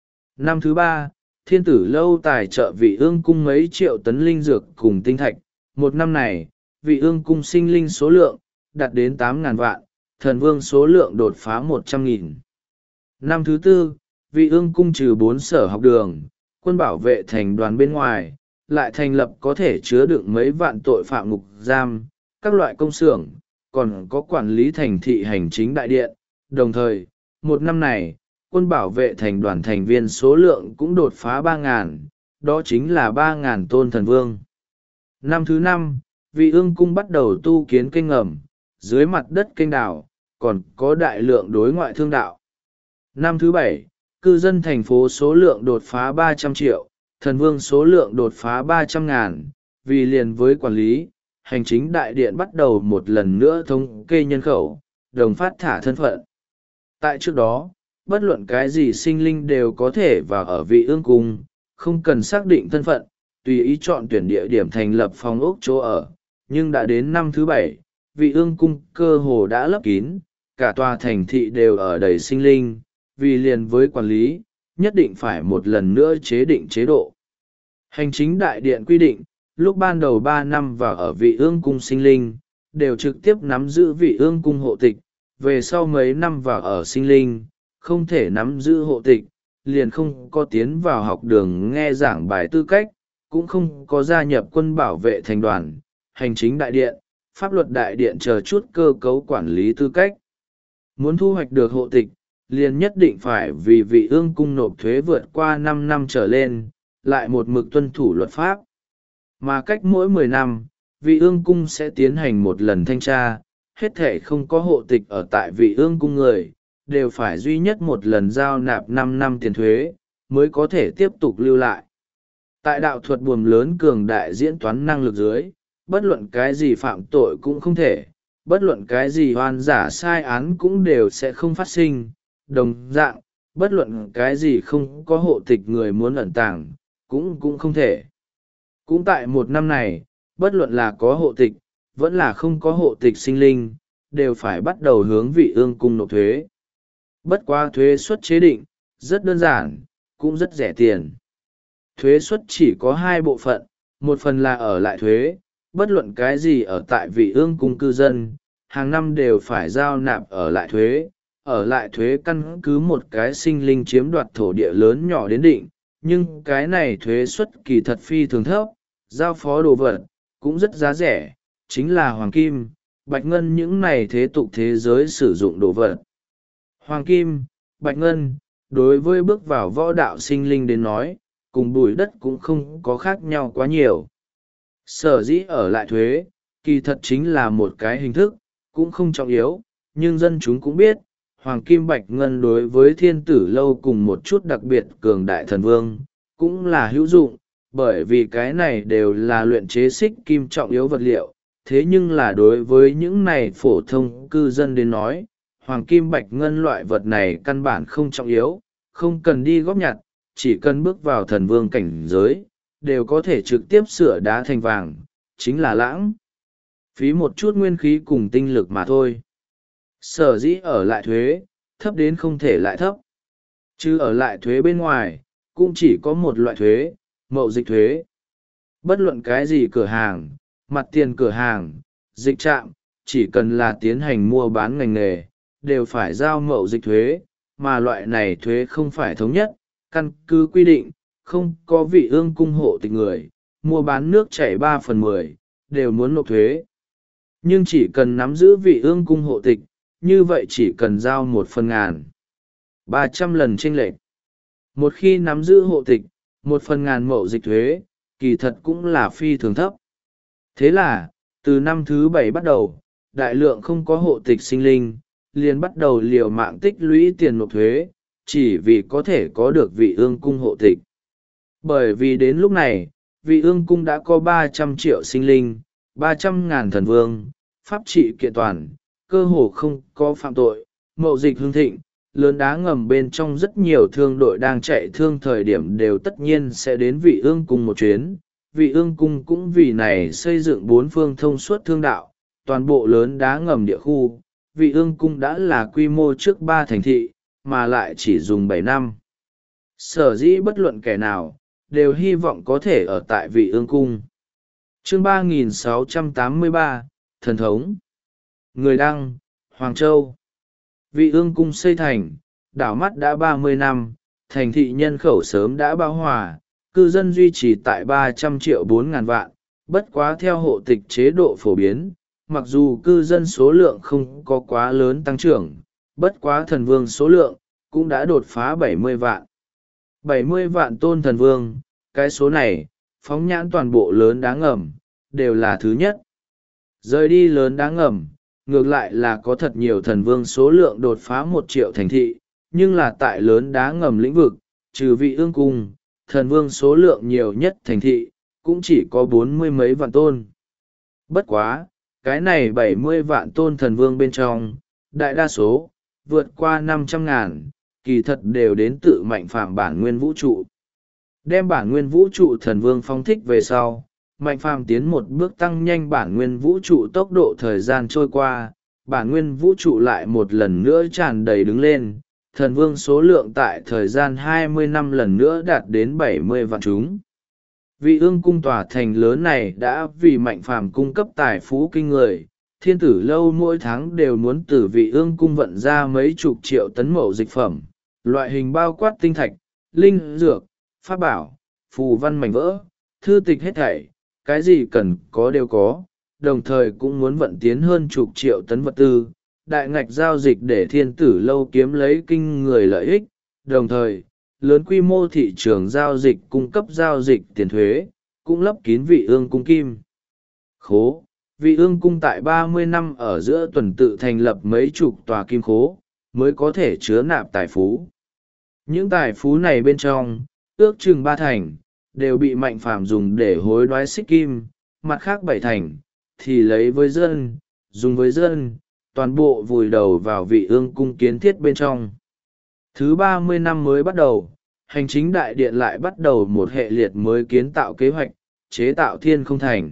Năm thứ 3, Thiên Tử Lâu tài trợ Vị Ương cung mấy triệu tấn linh dược cùng tinh thạch. Một năm này, Vị Ương cung sinh linh số lượng, đạt đến 8.000 vạn, thần vương số lượng đột phá 100.000. Năm thứ 4, Vị Ương cung trừ 4 sở học đường, quân bảo vệ thành đoàn bên ngoài, lại thành lập có thể chứa đựng mấy vạn tội phạm ngục giam, các loại công xưởng, còn có quản lý thành thị hành chính đại điện. Đồng thời, một năm này, quân bảo vệ thành đoàn thành viên số lượng cũng đột phá 3.000, đó chính là 3.000 tôn thần vương. Năm thứ 5, Vị Ương cung bắt đầu tu kiến kênh ngầm, dưới mặt đất kênh đảo, còn có đại lượng đối ngoại thương đạo. Năm thứ 7, cư dân thành phố số lượng đột phá 300 triệu, thần vương số lượng đột phá 300.000, vì liền với quản lý, hành chính đại điện bắt đầu một lần nữa thống kê nhân khẩu, đồng phát thả thân phận. Tại trước đó, bất luận cái gì sinh linh đều có thể vào ở Vị Ương cung, không cần xác định thân phận, tùy ý chọn tuyển địa điểm thành lập phòng ốc chỗ ở. Nhưng đã đến năm thứ 7, Vị Ương cung cơ hồ đã lấp kín, cả tòa thành thị đều ở đầy sinh linh, vì liền với quản lý, nhất định phải một lần nữa chế định chế độ. Hành chính đại điện quy định, lúc ban đầu 3 năm vào ở Vị Ương cung sinh linh, đều trực tiếp nắm giữ Vị Ương cung hộ tịch, về sau mấy năm vào ở sinh linh, không thể nắm giữ hộ tịch, liền không có tiến vào học đường nghe giảng bài tư cách, cũng không có gia nhập quân bảo vệ thành đoàn, hành chính đại điện, pháp luật đại điện chờ chút cơ cấu quản lý tư cách. Muốn thu hoạch được hộ tịch, liền nhất định phải vì Vị Ương cung nộp thuế vượt qua 5 năm trở lên, lại một mực tuân thủ luật pháp. Mà cách mỗi 10 năm, Vị Ương cung sẽ tiến hành một lần thanh tra, hết thể không có hộ tịch ở tại Vị Ương cung người, đều phải duy nhất một lần giao nạp 5 năm tiền thuế, mới có thể tiếp tục lưu lại. Tại đạo thuật buồm lớn cường đại diễn toán năng lực dưới, bất luận cái gì phạm tội cũng không thể, bất luận cái gì oan giả sai án cũng đều sẽ không phát sinh. Đồng dạng, bất luận cái gì không có hộ tịch người muốn ẩn tàng, cũng không thể. Cũng tại một năm này, bất luận là có hộ tịch, vẫn là không có hộ tịch sinh linh, đều phải bắt đầu hướng Vị Ương cung nộp thuế. Bất quá thuế suất chế định, rất đơn giản, cũng rất rẻ tiền. Thuế suất chỉ có 2 bộ phận, một phần là ở lại thuế, bất luận cái gì ở tại vị ương cung cư dân, hàng năm đều phải giao nạp ở lại thuế. Ở lại thuế căn cứ một cái sinh linh chiếm đoạt thổ địa lớn nhỏ đến định, nhưng cái này thuế suất kỳ thật phi thường thấp, giao phó đồ vật cũng rất giá rẻ, chính là hoàng kim, bạch ngân những này thế tục thế giới sử dụng đồ vật. Hoàng kim, bạch ngân, đối với bước vào võ đạo sinh linh đến nói, cùng bụi đất cũng không có khác nhau quá nhiều. Sở dĩ ở lại thuế, kỳ thật chính là một cái hình thức, cũng không trọng yếu, nhưng dân chúng cũng biết, hoàng kim bạch ngân đối với thiên tử lâu cùng một chút đặc biệt cường đại thần vương, cũng là hữu dụng, bởi vì cái này đều là luyện chế xích kim trọng yếu vật liệu. Thế nhưng là đối với những này phổ thông cư dân đến nói, hoàng kim bạch ngân loại vật này căn bản không trọng yếu, không cần đi góp nhặt, chỉ cần bước vào thần vương cảnh giới, đều có thể trực tiếp sửa đá thành vàng, chính là lãng phí một chút nguyên khí cùng tinh lực mà thôi. Sở dĩ ở lại thuế, thấp đến không thể lại thấp. Chứ ở lại thuế bên ngoài, cũng chỉ có một loại thuế, mậu dịch thuế. Bất luận cái gì cửa hàng, mặt tiền cửa hàng, dịch trạm, chỉ cần là tiến hành mua bán ngành nghề, đều phải giao mậu dịch thuế, mà loại này thuế không phải thống nhất, căn cứ quy định, không có vị ương cung hộ tịch người, mua bán nước chảy 3/10, đều muốn nộp thuế. Nhưng chỉ cần nắm giữ vị ương cung hộ tịch, như vậy chỉ cần giao 1/1000, 300 lần chênh lệch. Một khi nắm giữ hộ tịch, 1/1000 mậu dịch thuế, kỳ thật cũng là phi thường thấp. Thế là, từ năm thứ 7 bắt đầu, đại lượng không có hộ tịch sinh linh, liền bắt đầu liều mạng tích lũy tiền nộp thuế, chỉ vì có thể có được vị ương cung hộ tịch. Bởi vì đến lúc này, vị ương cung đã có 300 triệu sinh linh, 300.000 thần vương, pháp trị kiện toàn, cơ hồ không có phạm tội, mậu dịch hưng thịnh, lớn đá ngầm bên trong rất nhiều thương đội đang chạy thương thời điểm đều tất nhiên sẽ đến vị ương cung một chuyến. Vị ương cung cũng vì này xây dựng 4 phương thông suốt thương đạo, toàn bộ lớn đá ngầm địa khu. Vị ương cung đã là quy mô trước 3 thành thị, mà lại chỉ dùng 7 năm. Sở dĩ bất luận kẻ nào, đều hy vọng có thể ở tại vị ương cung. Chương 3683, Thần Thống. Người đăng, Hoàng Châu. Vị ương cung xây thành, đảo mắt đã 30 năm, thành thị nhân khẩu sớm đã bão hòa, cư dân duy trì tại 300 triệu 4.000 vạn, bất quá theo hộ tịch chế độ phổ biến, mặc dù cư dân số lượng không có quá lớn tăng trưởng, bất quá thần vương số lượng cũng đã đột phá 70 vạn. 70 vạn tôn thần vương, cái số này, phóng nhãn toàn bộ lớn đá ngầm, đều là thứ nhất. Rời đi lớn đá ngầm, ngược lại là có thật nhiều thần vương số lượng đột phá 1 triệu thành thị, nhưng là tại lớn đá ngầm lĩnh vực, trừ vị ương cung, thần vương số lượng nhiều nhất thành thị, cũng chỉ có 40 mấy vạn tôn. Bất quá, cái này 70 vạn tôn thần vương bên trong, đại đa số, vượt qua 500.000, kỳ thật đều đến tự mạnh phàm bản nguyên vũ trụ. Đem bản nguyên vũ trụ thần vương phong thích về sau, mạnh phàm tiến một bước tăng nhanh bản nguyên vũ trụ tốc độ thời gian trôi qua, bản nguyên vũ trụ lại một lần nữa tràn đầy đứng lên, thần vương số lượng tại thời gian 20 năm lần nữa đạt đến 70 vạn chúng. Vị ương cung tòa thành lớn này đã vì mạnh phàm cung cấp tài phú kinh người, thiên tử lâu mỗi tháng đều muốn từ vị ương cung vận ra mấy chục triệu tấn mậu dịch phẩm, loại hình bao quát tinh thạch, linh dược, pháp bảo, phù văn mảnh vỡ, thư tịch hết thảy, cái gì cần có đều có, đồng thời cũng muốn vận tiến hơn chục triệu tấn vật tư, đại ngạch giao dịch để thiên tử lâu kiếm lấy kinh người lợi ích, đồng thời, lớn quy mô thị trường giao dịch cung cấp giao dịch tiền thuế, cũng lấp kín vị ương cung kim khố. Vị ương cung tại 30 năm ở giữa tuần tự thành lập mấy chục tòa kim khố, mới có thể chứa nạp tài phú. Những tài phú này bên trong, ước chừng 3 thành, đều bị mạnh phàm dùng để hối đoái xích kim, mặt khác 7 thành, thì lấy với dân, dùng với dân, toàn bộ vùi đầu vào vị ương cung kiến thiết bên trong. Thứ 30 năm mới bắt đầu, hành chính đại điện lại bắt đầu một hệ liệt mới kiến tạo kế hoạch, chế tạo thiên không thành.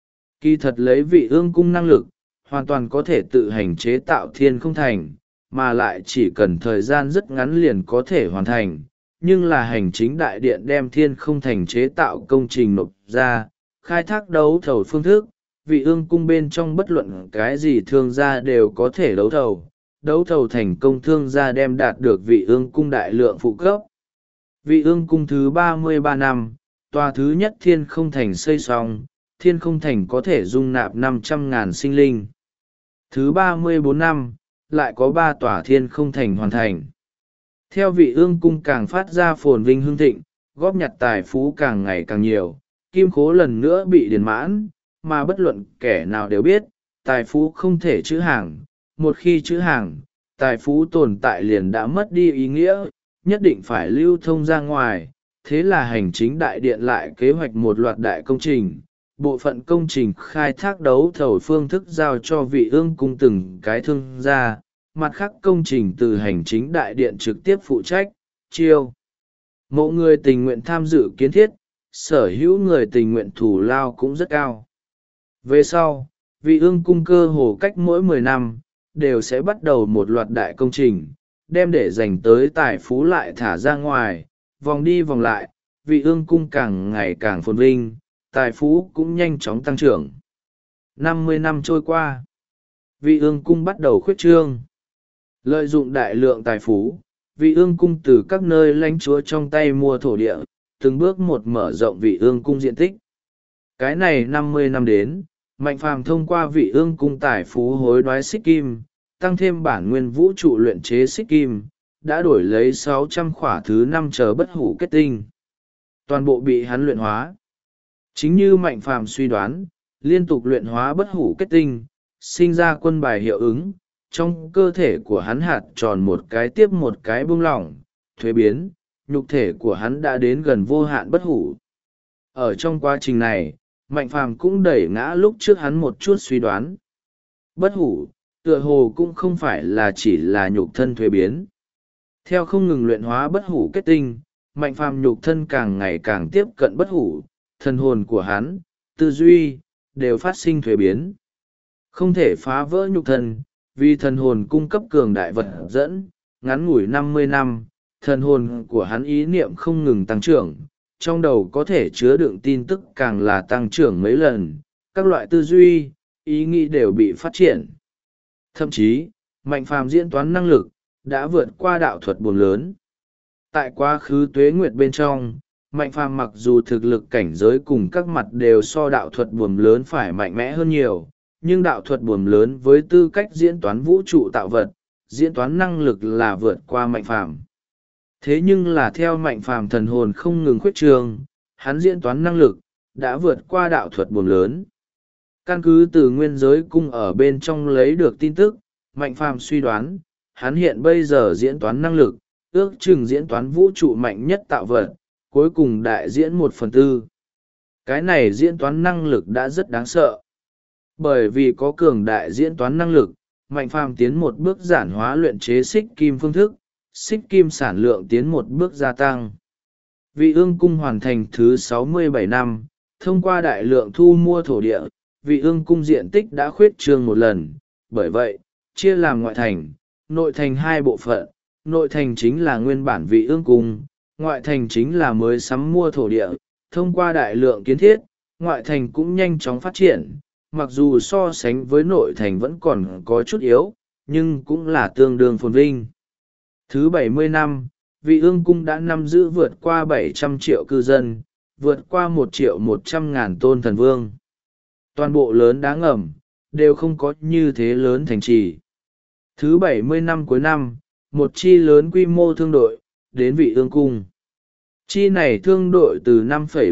Kỳ thật lấy vị ương cung năng lực, hoàn toàn có thể tự hành chế tạo thiên không thành, mà lại chỉ cần thời gian rất ngắn liền có thể hoàn thành. Nhưng là hành chính đại điện đem thiên không thành chế tạo công trình nộp ra, khai thác đấu thầu phương thức, vị ương cung bên trong bất luận cái gì thương gia đều có thể đấu thầu thành công thương gia đem đạt được vị ương cung đại lượng phụ cấp. Vị ương cung thứ 33 năm, tòa thứ nhất Thiên Không Thành xây xong, Thiên Không Thành có thể dung nạp 500.000 sinh linh. Thứ 34 năm, lại có 3 tòa Thiên Không Thành hoàn thành. Theo vị ương cung càng phát ra phồn vinh hưng thịnh, góp nhặt tài phú càng ngày càng nhiều, kim khố lần nữa bị điền mãn, mà bất luận kẻ nào đều biết, tài phú không thể trữ hàng, một khi trữ hàng, tài phú tồn tại liền đã mất đi ý nghĩa, nhất định phải lưu thông ra ngoài. Thế là hành chính đại điện lại kế hoạch một loạt đại công trình, bộ phận công trình khai thác đấu thầu phương thức giao cho vị ương cung từng cái thương gia, mặt khác công trình từ hành chính đại điện trực tiếp phụ trách, chiêu mộ người tình nguyện tham dự kiến thiết, sở hữu người tình nguyện thủ lao cũng rất cao. Về sau, vị ương cung cơ hồ cách mỗi 10 năm, đều sẽ bắt đầu một loạt đại công trình, đem để dành tới tài phú lại thả ra ngoài, vòng đi vòng lại, vị ương cung càng ngày càng phồn vinh, tài phú cũng nhanh chóng tăng trưởng. 50 năm trôi qua, vị ương cung bắt đầu khuyết trương. Lợi dụng đại lượng tài phú, vị ương cung từ các nơi lãnh chúa trong tay mua thổ địa, từng bước một mở rộng vị ương cung diện tích. Cái này 50 năm đến, Mạnh Phàm thông qua vị ương cung tài phú hối đoái xích kim, tăng thêm bản nguyên vũ trụ luyện chế xích kim, đã đổi lấy 600 khỏa thứ 5 chờ bất hủ kết tinh. Toàn bộ bị hắn luyện hóa. Chính như Mạnh Phàm suy đoán, liên tục luyện hóa bất hủ kết tinh, sinh ra quân bài hiệu ứng, trong cơ thể của hắn hạt tròn một cái tiếp một cái bung lỏng, thuế biến, nhục thể của hắn đã đến gần vô hạn bất hủ. Ở trong quá trình này, Mạnh Phàm cũng đẩy ngã lúc trước hắn một chút suy đoán. Bất hủ, tựa hồ cũng không phải là chỉ là nhục thân thuế biến. Theo không ngừng luyện hóa bất hủ kết tinh, Mạnh Phàm nhục thân càng ngày càng tiếp cận bất hủ, thần hồn của hắn, tư duy, đều phát sinh thuế biến. Không thể phá vỡ nhục thân, vì thần hồn cung cấp cường đại vật dẫn, ngắn ngủi 50 năm, thần hồn của hắn ý niệm không ngừng tăng trưởng, trong đầu có thể chứa đựng tin tức càng là tăng trưởng mấy lần, các loại tư duy, ý nghĩ đều bị phát triển. Thậm chí, Mạnh Phàm diễn toán năng lực, đã vượt qua đạo thuật buồm lớn. Tại quá khứ tuế nguyệt bên trong, Mạnh Phàm mặc dù thực lực cảnh giới cùng các mặt đều so đạo thuật buồm lớn phải mạnh mẽ hơn nhiều, nhưng đạo thuật buồm lớn với tư cách diễn toán vũ trụ tạo vật, diễn toán năng lực là vượt qua Mạnh Phàm. Thế nhưng là theo Mạnh Phàm thần hồn không ngừng khuyết trường, hắn diễn toán năng lực, đã vượt qua đạo thuật buồm lớn. Căn cứ từ nguyên giới cung ở bên trong lấy được tin tức, Mạnh Phàm suy đoán, hắn hiện bây giờ diễn toán năng lực, ước chừng diễn toán vũ trụ mạnh nhất tạo vật, cuối cùng đại diễn 1/4. Cái này diễn toán năng lực đã rất đáng sợ. Bởi vì có cường đại diễn toán năng lực, Mạnh Phàm tiến một bước giản hóa luyện chế xích kim phương thức, xích kim sản lượng tiến một bước gia tăng. Vị ương cung hoàn thành thứ 67 năm, thông qua đại lượng thu mua thổ địa, vị ương cung diện tích đã khuyết trương một lần, bởi vậy, chia làm ngoại thành, nội thành hai bộ phận, nội thành chính là nguyên bản vị ương cung, ngoại thành chính là mới sắm mua thổ địa, thông qua đại lượng kiến thiết, ngoại thành cũng nhanh chóng phát triển, mặc dù so sánh với nội thành vẫn còn có chút yếu, nhưng cũng là tương đương phồn vinh. Thứ 70 năm, vị ương cung đã nắm giữ vượt qua 700 triệu cư dân, vượt qua 1.100.000 tôn thần vương. Toàn bộ lớn đá ngầm, đều không có như thế lớn thành trì. Thứ 70 năm cuối năm, một chi lớn quy mô thương đội, đến vị ương cung. Chi này thương đội từ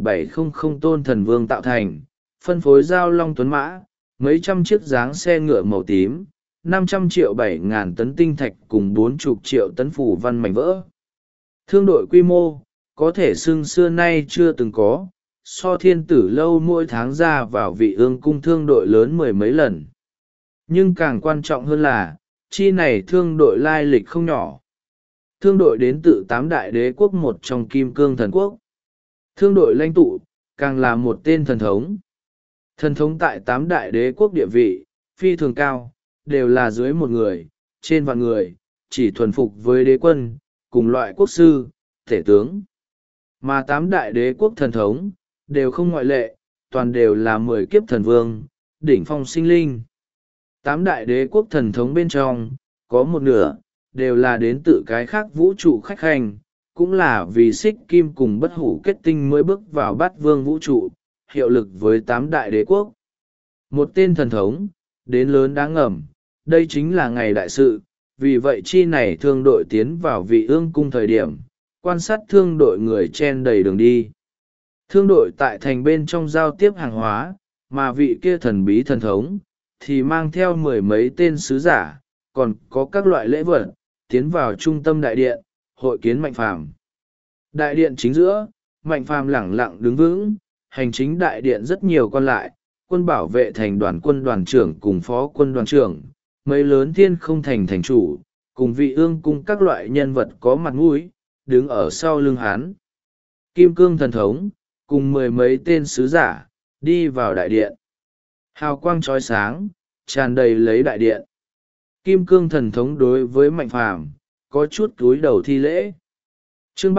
5,700 tôn thần vương tạo thành, phân phối giao long tuấn mã, mấy trăm chiếc dáng xe ngựa màu tím, 500 triệu 7.000 tấn tinh thạch cùng 40 triệu tấn phủ văn mảnh vỡ. Thương đội quy mô, có thể xưng xưa nay chưa từng có, so thiên tử lâu mỗi tháng ra vào vị ương cung thương đội lớn mười mấy lần. Nhưng càng quan trọng hơn là, chi này thương đội lai lịch không nhỏ. Thương đội đến từ 8 đại đế quốc một trong Kim Cương Thần Quốc. Thương đội lãnh tụ, càng là một tên thần thống. Thần thống tại 8 đại đế quốc địa vị, phi thường cao, đều là dưới một người, trên vạn người, chỉ thuần phục với đế quân, cùng loại quốc sư, thể tướng. Mà 8 đại đế quốc thần thống, đều không ngoại lệ, toàn đều là 10 kiếp thần vương, đỉnh phong sinh linh. 8 đại đế quốc thần thống bên trong, có một nửa, đều là đến từ cái khác vũ trụ khách hành, cũng là vì xích kim cùng bất hủ kết tinh mới bước vào bát vương vũ trụ, hiệu lực với 8 đại đế quốc. Một tên thần thống, đến lớn đáng ngầm, đây chính là ngày đại sự, vì vậy chi này thương đội tiến vào vị ương cung thời điểm, quan sát thương đội người chen đầy đường đi. Thương đội tại thành bên trong giao tiếp hàng hóa, mà vị kia thần bí thần thống, thì mang theo 10 mấy tên sứ giả, còn có các loại lễ vật, tiến vào trung tâm đại điện, hội kiến Mạnh Phàm. Đại điện chính giữa, Mạnh Phàm lẳng lặng đứng vững, hành chính đại điện rất nhiều quan lại, quân bảo vệ thành đoàn quân đoàn trưởng cùng phó quân đoàn trưởng, mấy lớn thiên không thành thành chủ, cùng vị ương cung các loại nhân vật có mặt mũi, đứng ở sau lưng hắn. Kim cương thần thống, cùng 10 mấy tên sứ giả, đi vào đại điện. Hào quang chói sáng, tràn đầy lấy đại điện. Kim cương thần thống đối với Mạnh Phàm có chút cúi đầu thi lễ. Chương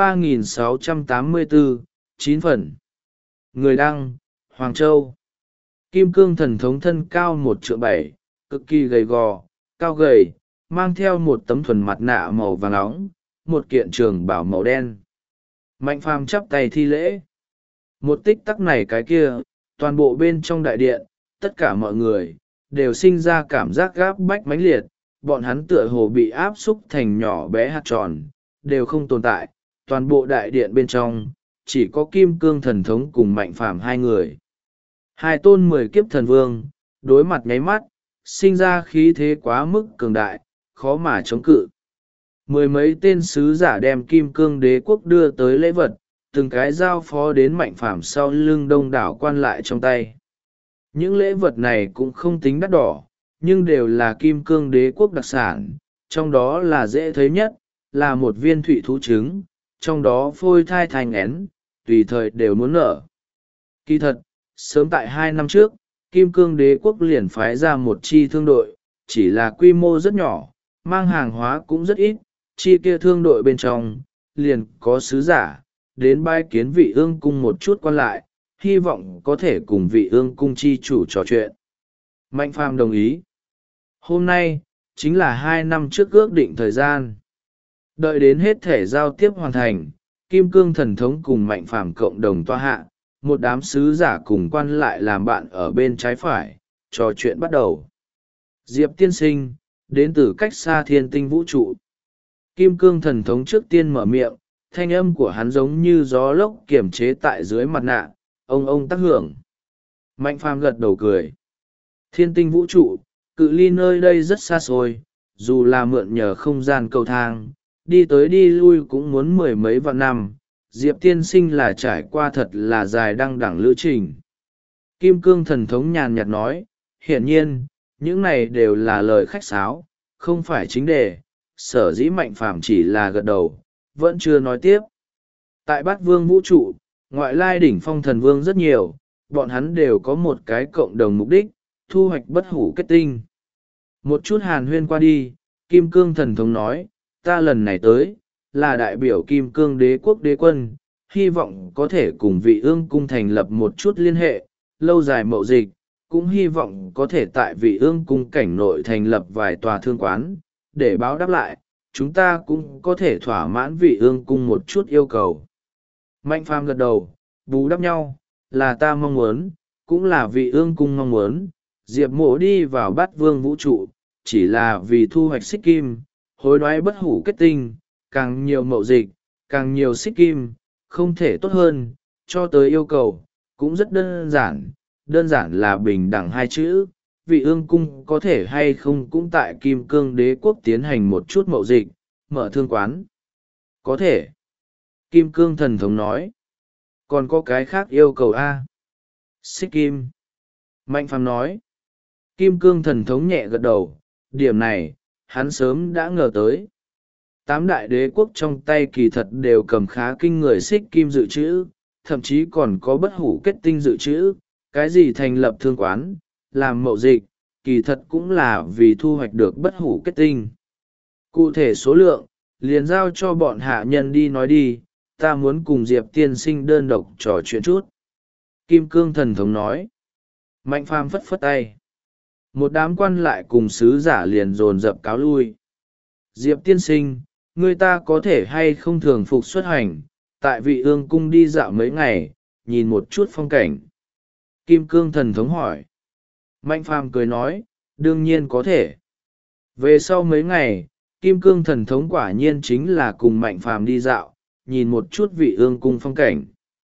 3684, 9 phần. Người đăng, Hoàng Châu. Kim cương thần thống thân cao 1,7 trượng, cực kỳ gầy gò, cao gầy, mang theo một tấm thuần mặt nạ màu vàng óng, một kiện trường bào màu đen. Mạnh Phàm chắp tay thi lễ. Một tích tắc này cái kia, toàn bộ bên trong đại điện, tất cả mọi người, đều sinh ra cảm giác gáp bách mãnh liệt, bọn hắn tựa hồ bị áp xúc thành nhỏ bé hạt tròn, đều không tồn tại, toàn bộ đại điện bên trong, chỉ có Kim cương thần thống cùng Mạnh Phàm hai người. Hai tôn 10 kiếp thần vương, đối mặt nháy mắt, sinh ra khí thế quá mức cường đại, khó mà chống cự. 10 mấy tên sứ giả đem Kim cương đế quốc đưa tới lễ vật, từng cái giao phó đến Mạnh Phàm sau lưng đông đảo quan lại trong tay. Những lễ vật này cũng không tính đắt đỏ, nhưng đều là Kim cương đế quốc đặc sản, trong đó là dễ thấy nhất, là một viên thụy thú trứng, trong đó phôi thai thành én, tùy thời đều muốn nở. Kỳ thật, sớm tại 2 năm trước, Kim cương đế quốc liền phái ra một chi thương đội, chỉ là quy mô rất nhỏ, mang hàng hóa cũng rất ít, chi kia thương đội bên trong, liền có sứ giả, đến bái kiến vị ương cung một chút quan lại, hy vọng có thể cùng vị ương cung chi chủ trò chuyện. Mạnh Phàm đồng ý. Hôm nay, chính là 2 năm trước ước định thời gian. Đợi đến hết thể giao tiếp hoàn thành, Kim cương thần thống cùng Mạnh Phàm cộng đồng toa hạ, một đám sứ giả cùng quan lại làm bạn ở bên trái phải, trò chuyện bắt đầu. Diệp tiên sinh, đến từ cách xa thiên tinh vũ trụ. Kim cương thần thống trước tiên mở miệng, thanh âm của hắn giống như gió lốc kiềm chế tại dưới mặt nạ, ông tác hưởng. Mạnh Phàm gật đầu cười. Thiên tinh vũ trụ, cự ly nơi đây rất xa xôi, dù là mượn nhờ không gian cầu thang, đi tới đi lui cũng muốn 10 mấy vạn năm. Diệp tiên sinh là trải qua thật là dài đăng đẳng lữ trình. Kim cương thần thống nhàn nhạt nói, hiển nhiên, những này đều là lời khách sáo, không phải chính đề. Sở dĩ Mạnh Phàm chỉ là gật đầu, vẫn chưa nói tiếp. Tại bát vương vũ trụ, ngoại lai đỉnh phong thần vương rất nhiều, bọn hắn đều có một cái cộng đồng mục đích, thu hoạch bất hủ kết tinh. Một chút hàn huyên qua đi, Kim cương thần thống nói, ta lần này tới, là đại biểu Kim cương đế quốc đế quân, hy vọng có thể cùng vị ương cung thành lập một chút liên hệ, lâu dài mậu dịch, cũng hy vọng có thể tại vị ương cung cảnh nội thành lập vài tòa thương quán, để báo đáp lại, chúng ta cũng có thể thỏa mãn vị ương cung một chút yêu cầu. Mạnh Phàm gật đầu, bù đắp nhau, là ta mong muốn, cũng là vị ương cung mong muốn, Diệp Mộ đi vào bát vương vũ trụ, chỉ là vì thu hoạch xích kim, hối đoái bất hủ kết tinh, càng nhiều mậu dịch, càng nhiều xích kim, không thể tốt hơn, cho tới yêu cầu, cũng rất đơn giản là bình đẳng hai chữ, vị ương cung có thể hay không cũng tại Kim cương đế quốc tiến hành một chút mậu dịch, mở thương quán. Có thể. Kim cương thần thống nói. Còn có cái khác yêu cầu A. Xích kim. Mạnh Phàm nói. Kim cương thần thống nhẹ gật đầu, điểm này, hắn sớm đã ngờ tới. 8 đại đế quốc trong tay kỳ thật đều cầm khá kinh người xích kim dự trữ, thậm chí còn có bất hủ kết tinh dự trữ, cái gì thành lập thương quán, làm mậu dịch, kỳ thật cũng là vì thu hoạch được bất hủ kết tinh. Cụ thể số lượng, liền giao cho bọn hạ nhân đi nói đi, ta muốn cùng Diệp tiên sinh đơn độc trò chuyện chút. Kim Cương Thần Thống nói. Mạnh Phàm phất phất tay. Một đám quan lại cùng sứ giả liền dồn dập cáo lui. Diệp tiên sinh, người ta có thể hay không thường phục xuất hành, tại Vị Ương cung đi dạo mấy ngày, nhìn một chút phong cảnh. Kim Cương Thần Thống hỏi. Mạnh Phàm cười nói, đương nhiên có thể. Về sau mấy ngày, Kim Cương Thần Thống quả nhiên chính là cùng Mạnh Phàm đi dạo, nhìn một chút Vị Ương cung phong cảnh.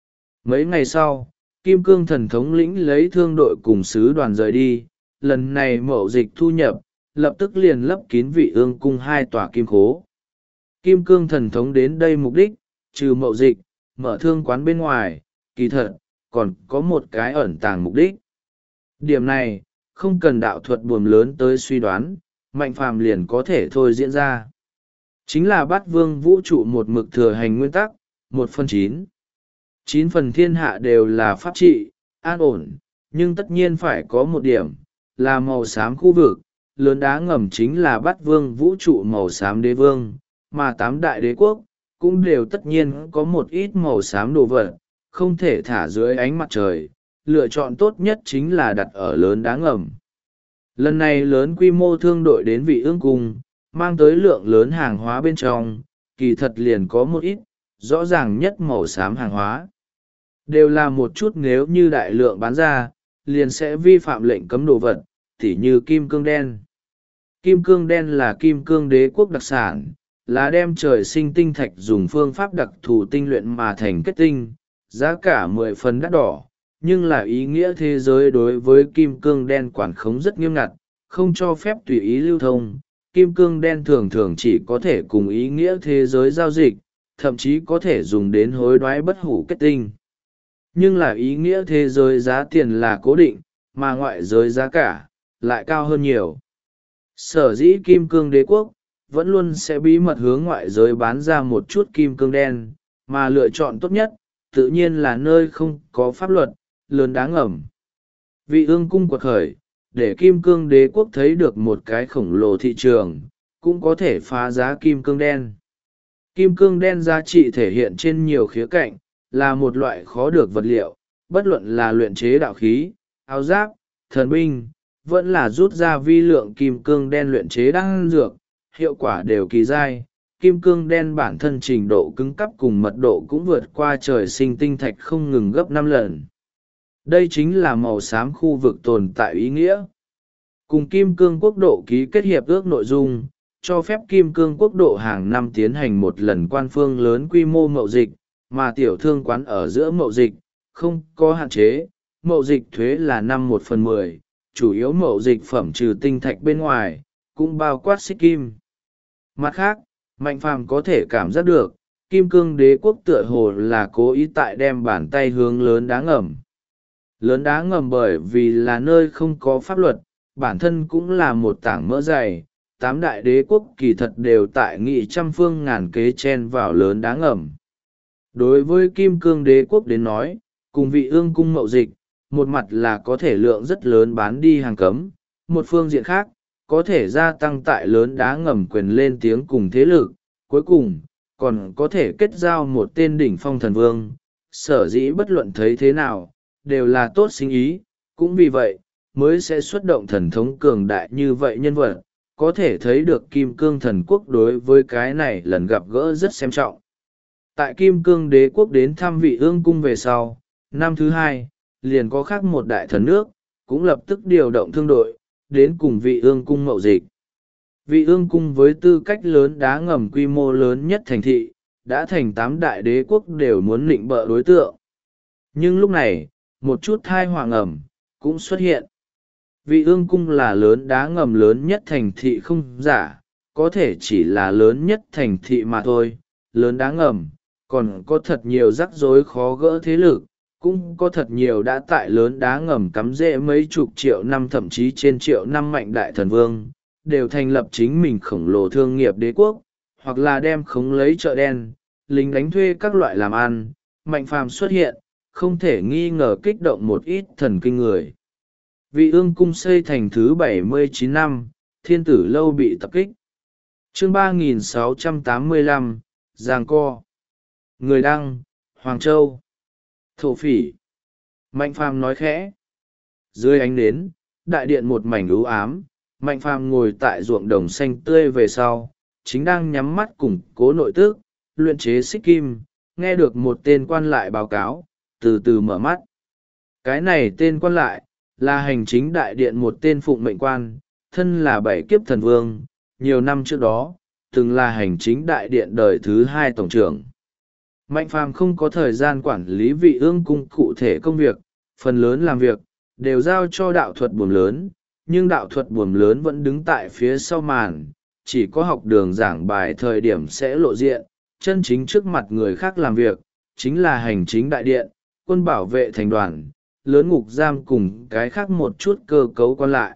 Mấy ngày sau, Kim Cương Thần Thống lĩnh lấy thương đội cùng sứ đoàn rời đi, lần này mậu dịch thu nhập, lập tức liền lấp kín Vị Ương cung 2 tòa kim khố. Kim Cương Thần Thống đến đây mục đích, trừ mậu dịch, mở thương quán bên ngoài, kỳ thật, còn có một cái ẩn tàng mục đích. Điểm này, không cần đạo thuật buồm lớn tới suy đoán, Mạnh Phàm liền có thể thôi diễn ra. Chính là Bát Vương vũ trụ một mực thừa hành nguyên tắc, 1/9. 9 phần thiên hạ đều là pháp trị, an ổn, nhưng tất nhiên phải có một điểm, là màu xám khu vực, lớn đá ngầm chính là Bát Vương vũ trụ màu xám đế vương, mà 8 đại đế quốc, cũng đều tất nhiên có một ít màu xám đồ vật, không thể thả dưới ánh mặt trời, lựa chọn tốt nhất chính là đặt ở lớn đá ngầm. Lần này lớn quy mô thương đội đến Vị Ương cung, mang tới lượng lớn hàng hóa bên trong, kỳ thật liền có một ít, rõ ràng nhất màu xám hàng hóa. Đều là một chút nếu như đại lượng bán ra, liền sẽ vi phạm lệnh cấm đồ vật, tỉ như kim cương đen. Kim cương đen là kim cương đế quốc đặc sản, là đem trời sinh tinh thạch dùng phương pháp đặc thù tinh luyện mà thành kết tinh, giá cả 10 phần đắt đỏ, nhưng là ý nghĩa thế giới đối với kim cương đen quản khống rất nghiêm ngặt, không cho phép tùy ý lưu thông. Kim cương đen thường thường chỉ có thể cùng ý nghĩa thế giới giao dịch, thậm chí có thể dùng đến hối đoái bất hủ kết tinh. Nhưng là ý nghĩa thế giới giá tiền là cố định, mà ngoại giới giá cả lại cao hơn nhiều. Sở dĩ kim cương đế quốc vẫn luôn sẽ bí mật hướng ngoại giới bán ra một chút kim cương đen, mà lựa chọn tốt nhất, tự nhiên là nơi không có pháp luật, lớn đá ngầm. Vị Ương cung quật khởi, để kim cương đế quốc thấy được một cái khổng lồ thị trường, cũng có thể phá giá kim cương đen. Kim cương đen giá trị thể hiện trên nhiều khía cạnh, là một loại khó được vật liệu, bất luận là luyện chế đạo khí, áo giáp, thần binh, vẫn là rút ra vi lượng kim cương đen luyện chế đan dược, hiệu quả đều kỳ dai. Kim cương đen bản thân trình độ cứng cắp cùng mật độ cũng vượt qua trời sinh tinh thạch không ngừng gấp 5 lần. Đây chính là màu xám khu vực tồn tại ý nghĩa. Cùng Kim Cương Quốc độ ký kết hiệp ước nội dung, cho phép Kim Cương Quốc độ hàng năm tiến hành một lần quan phương lớn quy mô mậu dịch, mà tiểu thương quán ở giữa mậu dịch, không có hạn chế, mậu dịch thuế là 5/10, chủ yếu mậu dịch phẩm trừ tinh thạch bên ngoài, cũng bao quát xích kim. Mặt khác, Mạnh Phàm có thể cảm giác được, Kim Cương Đế quốc tựa hồ là cố ý tại đem bàn tay hướng lớn đá ngầm. Lớn đá ngầm bởi vì là nơi không có pháp luật, bản thân cũng là một tảng mỡ dày, 8 đại đế quốc kỳ thật đều tại nghị trăm phương ngàn kế chen vào lớn đá ngầm. Đối với Kim Cương Đế quốc đến nói, cùng Vị Ương cung mậu dịch, một mặt là có thể lượng rất lớn bán đi hàng cấm, một phương diện khác, có thể gia tăng tại lớn đá ngầm quyền lên tiếng cùng thế lực, cuối cùng, còn có thể kết giao một tên đỉnh phong thần vương, sở dĩ bất luận thấy thế nào, đều là tốt sinh ý, cũng vì vậy, mới sẽ xuất động thần thống cường đại như vậy nhân vật, có thể thấy được Kim Cương thần quốc đối với cái này lần gặp gỡ rất xem trọng. Tại Kim Cương đế quốc đến thăm Vị Ương cung về sau, năm thứ 2, liền có khác một đại thần nước, cũng lập tức điều động thương đội, đến cùng Vị Ương cung mậu dịch. Vị Ương cung với tư cách lớn đá ngầm quy mô lớn nhất thành thị, đã thành 8 đại đế quốc đều muốn nịnh bợ đối tượng. Nhưng lúc này, một chút thai họa ngầm, cũng xuất hiện. Vị Ương cung là lớn đá ngầm lớn nhất thành thị không giả, có thể chỉ là lớn nhất thành thị mà thôi, lớn đá ngầm, còn có thật nhiều rắc rối khó gỡ thế lực, cũng có thật nhiều đã tại lớn đá ngầm cắm rễ mấy chục triệu năm thậm chí trên triệu năm mạnh đại thần vương, đều thành lập chính mình khổng lồ thương nghiệp đế quốc, hoặc là đem khống lấy chợ đen, lính đánh thuê các loại làm ăn. Mạnh Phàm xuất hiện, không thể nghi ngờ kích động một ít thần kinh người. Vị Ương cung xây thành thứ 79 năm, Thiên Tử lâu bị tập kích. Chương 3685, Giang Co. Người đăng, Hoàng Châu. Thổ phỉ. Mạnh Phàm nói khẽ. Dưới ánh nến, đại điện một mảnh u ám, Mạnh Phàm ngồi tại ruộng đồng xanh tươi về sau, chính đang nhắm mắt củng cố nội tức, luyện chế xích kim, nghe được một tên quan lại báo cáo, từ từ mở mắt. Cái này tên quan lại, là hành chính đại điện một tên phụng mệnh quan, thân là bảy kiếp thần vương, nhiều năm trước đó, từng là hành chính đại điện đời thứ 2 tổng trưởng. Mạnh Phàm không có thời gian quản lý vị ương cung cụ thể công việc, phần lớn làm việc, đều giao cho đạo thuật buồm lớn, nhưng đạo thuật buồm lớn vẫn đứng tại phía sau màn, chỉ có học đường giảng bài thời điểm sẽ lộ diện, chân chính trước mặt người khác làm việc, chính là hành chính đại điện, quân bảo vệ thành đoàn, lớn ngục giam cùng cái khác một chút cơ cấu còn lại.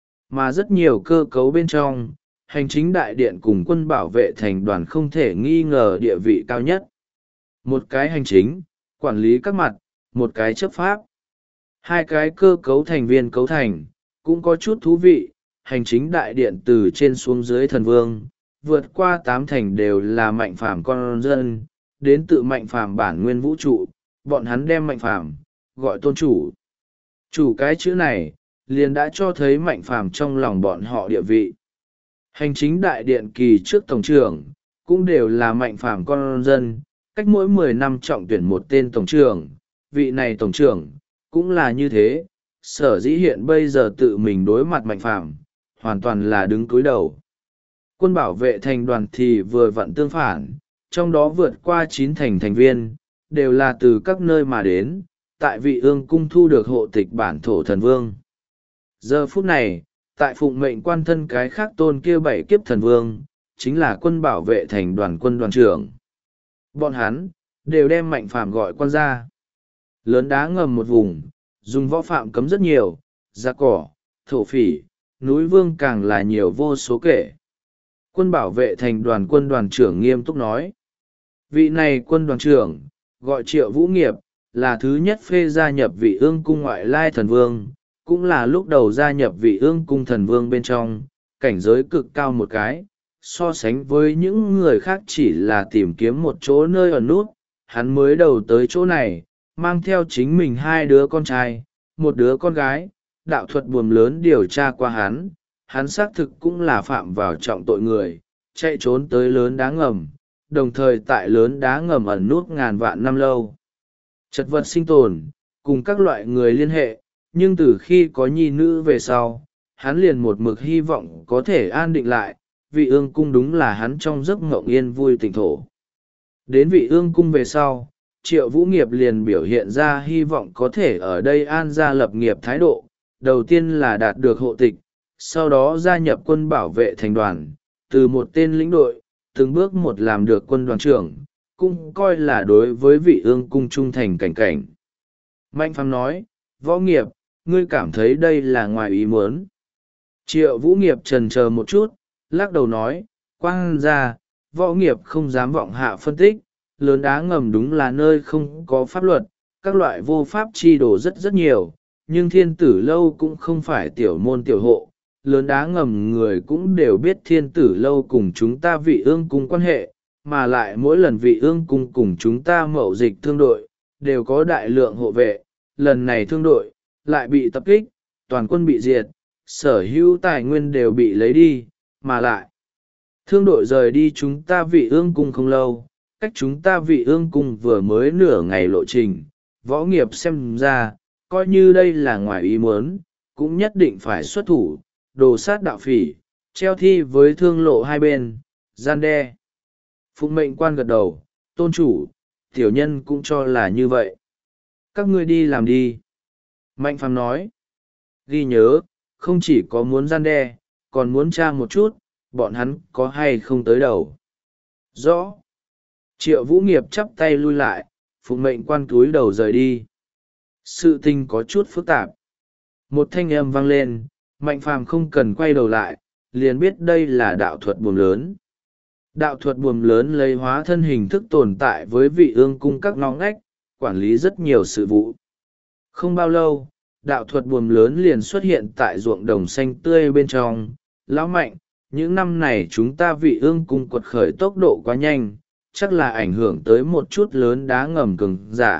Mà rất nhiều cơ cấu bên trong, hành chính đại điện cùng quân bảo vệ thành đoàn không thể nghi ngờ địa vị cao nhất. Một cái hành chính, quản lý các mặt, một cái chấp pháp. Hai cái cơ cấu thành viên cấu thành, cũng có chút thú vị, hành chính đại điện từ trên xuống dưới thần vương, vượt qua 8 thành đều là Mạnh Phàm con dân, đến tự Mạnh Phàm bản nguyên vũ trụ, bọn hắn đem Mạnh Phàm gọi tôn chủ. Chủ cái chữ này, liền đã cho thấy Mạnh Phàm trong lòng bọn họ địa vị. Hành chính đại điện kỳ trước tổng trưởng, cũng đều là Mạnh Phàm con dân, cách mỗi 10 năm trọng tuyển một tên tổng trưởng, vị này tổng trưởng, cũng là như thế, sở dĩ hiện bây giờ tự mình đối mặt Mạnh Phàm hoàn toàn là đứng cúi đầu. Quân bảo vệ thành đoàn thì vừa vặn tương phản, trong đó vượt qua 9 thành thành viên, đều là từ các nơi mà đến, tại vị ương cung thu được hộ tịch bản thổ thần vương. Giờ phút này, tại phụng mệnh quan thân cái khác tôn kia 7 kiếp thần vương, chính là quân bảo vệ thành đoàn quân đoàn trưởng. Bọn hắn, đều đem Mạnh Phàm gọi quan ra. Lớn đá ngầm một vùng, dùng võ phạm cấm rất nhiều, giặc cỏ, thổ phỉ, núi vương càng là nhiều vô số kể. Quân bảo vệ thành đoàn quân đoàn trưởng nghiêm túc nói. Vị này quân đoàn trưởng, gọi Triệu Vũ Nghiệp, là thứ nhất phê gia nhập vị ương cung ngoại lai thần vương, cũng là lúc đầu gia nhập vị ương cung thần vương bên trong, cảnh giới cực cao một cái, so sánh với những người khác chỉ là tìm kiếm một chỗ nơi ẩn nút, hắn mới đầu tới chỗ này, mang theo chính mình 2 đứa con trai, một đứa con gái, đạo thuật buồm lớn điều tra qua hắn xác thực cũng là phạm vào trọng tội người, chạy trốn tới lớn đá ngầm, đồng thời tại lớn đá ngầm ẩn nút ngàn vạn năm lâu. Chật vật sinh tồn, cùng các loại người liên hệ, nhưng từ khi có nhi nữ về sau, hắn liền một mực hy vọng có thể an định lại, vị ương cung đúng là hắn trong giấc mộng yên vui tỉnh thổ. Đến vị ương cung về sau, Triệu Vũ Nghiệp liền biểu hiện ra hy vọng có thể ở đây an gia lập nghiệp thái độ, đầu tiên là đạt được hộ tịch, sau đó gia nhập quân bảo vệ thành đoàn, từ một tên lĩnh đội, từng bước một làm được quân đoàn trưởng, cũng coi là đối với vị ương cung trung thành cảnh cảnh. Mạnh Phàm nói, Võ Nghiệp, ngươi cảm thấy đây là ngoài ý muốn. Triệu Vũ Nghiệp trần chờ một chút, lắc đầu nói, quang ra, Võ Nghiệp không dám vọng hạ phân tích, lớn đá ngầm đúng là nơi không có pháp luật, các loại vô pháp chi đồ rất nhiều, nhưng thiên tử lâu cũng không phải tiểu môn tiểu hộ, lớn đá ngầm người cũng đều biết thiên tử lâu cùng chúng ta vị ương cung quan hệ, mà lại mỗi lần vị ương cung cùng chúng ta mậu dịch thương đội, đều có đại lượng hộ vệ, lần này thương đội, lại bị tập kích, toàn quân bị diệt, sở hữu tài nguyên đều bị lấy đi, mà lại, thương đội rời đi chúng ta vị ương cung không lâu, cách chúng ta vị ương cung vừa mới nửa ngày lộ trình, Võ Nghiệp xem ra, coi như đây là ngoài ý muốn, cũng nhất định phải xuất thủ, đồ sát đạo phỉ, treo thi với thương lộ hai bên, gian đe. Phụng mệnh quan gật đầu, tôn chủ, tiểu nhân cũng cho là như vậy. Các ngươi đi làm đi. Mạnh Phàm nói, ghi nhớ, không chỉ có muốn gian đe, còn muốn tra một chút, bọn hắn có hay không tới đầu. Rõ. Triệu Vũ Nghiệp chắp tay lui lại, phụng mệnh quan cúi đầu rời đi. Sự tình có chút phức tạp. Một thanh âm vang lên, Mạnh Phàm không cần quay đầu lại, liền biết đây là đạo thuật buồm lớn. Đạo thuật buồm lớn lấy hóa thân hình thức tồn tại với vị ương cung các ngõ ngách, quản lý rất nhiều sự vụ. Không bao lâu, đạo thuật buồm lớn liền xuất hiện tại ruộng đồng xanh tươi bên trong. Lão Mạnh, những năm này chúng ta vị ương cung quật khởi tốc độ quá nhanh, chắc là ảnh hưởng tới một chút lớn đá ngầm cường giả,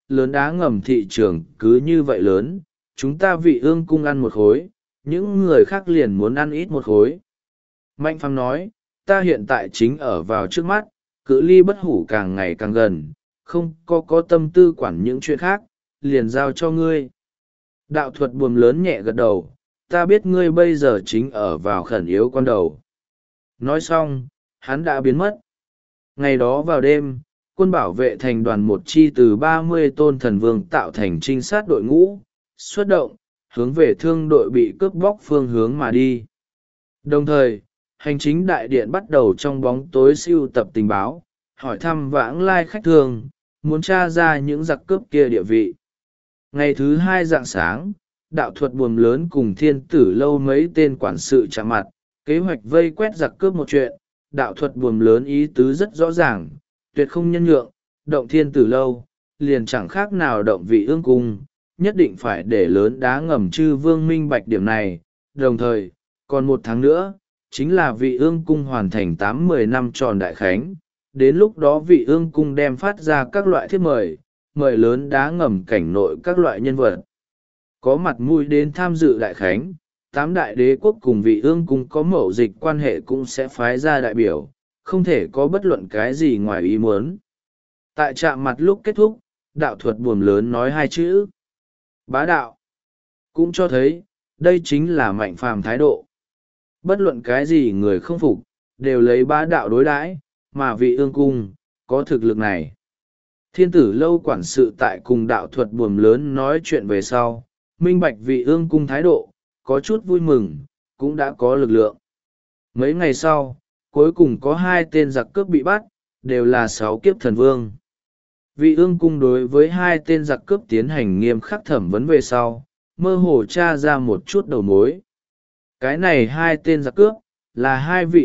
lớn đá ngầm thị trường cứ như vậy lớn, chúng ta Vị Ương cung ăn một khối, những người khác liền muốn ăn ít một khối. Mạnh Phàm nói, ta hiện tại chính ở vào trước mắt, cự ly bất hủ càng ngày càng gần, không có tâm tư quản những chuyện khác, liền giao cho ngươi. Đạo thuật buồm lớn nhẹ gật đầu, ta biết ngươi bây giờ chính ở vào khẩn yếu con đầu. Nói xong, hắn đã biến mất. Ngày đó vào đêm, quân bảo vệ thành đoàn một chi từ 30 tôn thần vương tạo thành trinh sát đội ngũ, xuất động, hướng về thương đội bị cướp bóc phương hướng mà đi. Đồng thời, hành chính đại điện bắt đầu trong bóng tối sưu tập tình báo, hỏi thăm vãng lai khách thường, muốn tra ra những giặc cướp kia địa vị. Ngày thứ hai rạng sáng, đạo thuật buồm lớn cùng thiên tử lâu mấy tên quản sự chạm mặt, kế hoạch vây quét giặc cướp một chuyện. Đạo thuật buồm lớn ý tứ rất rõ ràng, tuyệt không nhân nhượng, động thiên tử lâu, liền chẳng khác nào động Vị Ương cung, nhất định phải để lớn đá ngầm chư vương minh bạch điểm này. Đồng thời, còn một tháng nữa, chính là Vị Ương cung hoàn thành 8-10 năm tròn đại khánh. Đến lúc đó Vị Ương cung đem phát ra các loại thiếp mời, mời lớn đá ngầm cảnh nội các loại nhân vật có mặt mũi đến tham dự đại khánh. 8 đại đế quốc cùng Vị Ương cung có mậu dịch quan hệ cũng sẽ phái ra đại biểu, không thể có bất luận cái gì ngoài ý muốn. Tại chạm mặt lúc kết thúc, đạo thuật buồm lớn nói 2 chữ: bá đạo. Cũng cho thấy, đây chính là Mạnh Phàm thái độ. Bất luận cái gì người không phục, đều lấy bá đạo đối đãi, mà Vị Ương cung có thực lực này. Thiên tử lâu quản sự tại cùng đạo thuật buồm lớn nói chuyện về sau, minh bạch Vị Ương cung thái độ, có chút vui mừng, cũng đã có lực lượng. Mấy ngày sau, cuối cùng có 2 tên giặc cướp bị bắt, đều là 6 kiếp thần vương. Vị Ương cung đối với 2 tên giặc cướp tiến hành nghiêm khắc thẩm vấn về sau, mơ hồ tra ra một chút đầu mối. Cái này 2 tên giặc cướp, là 2 vị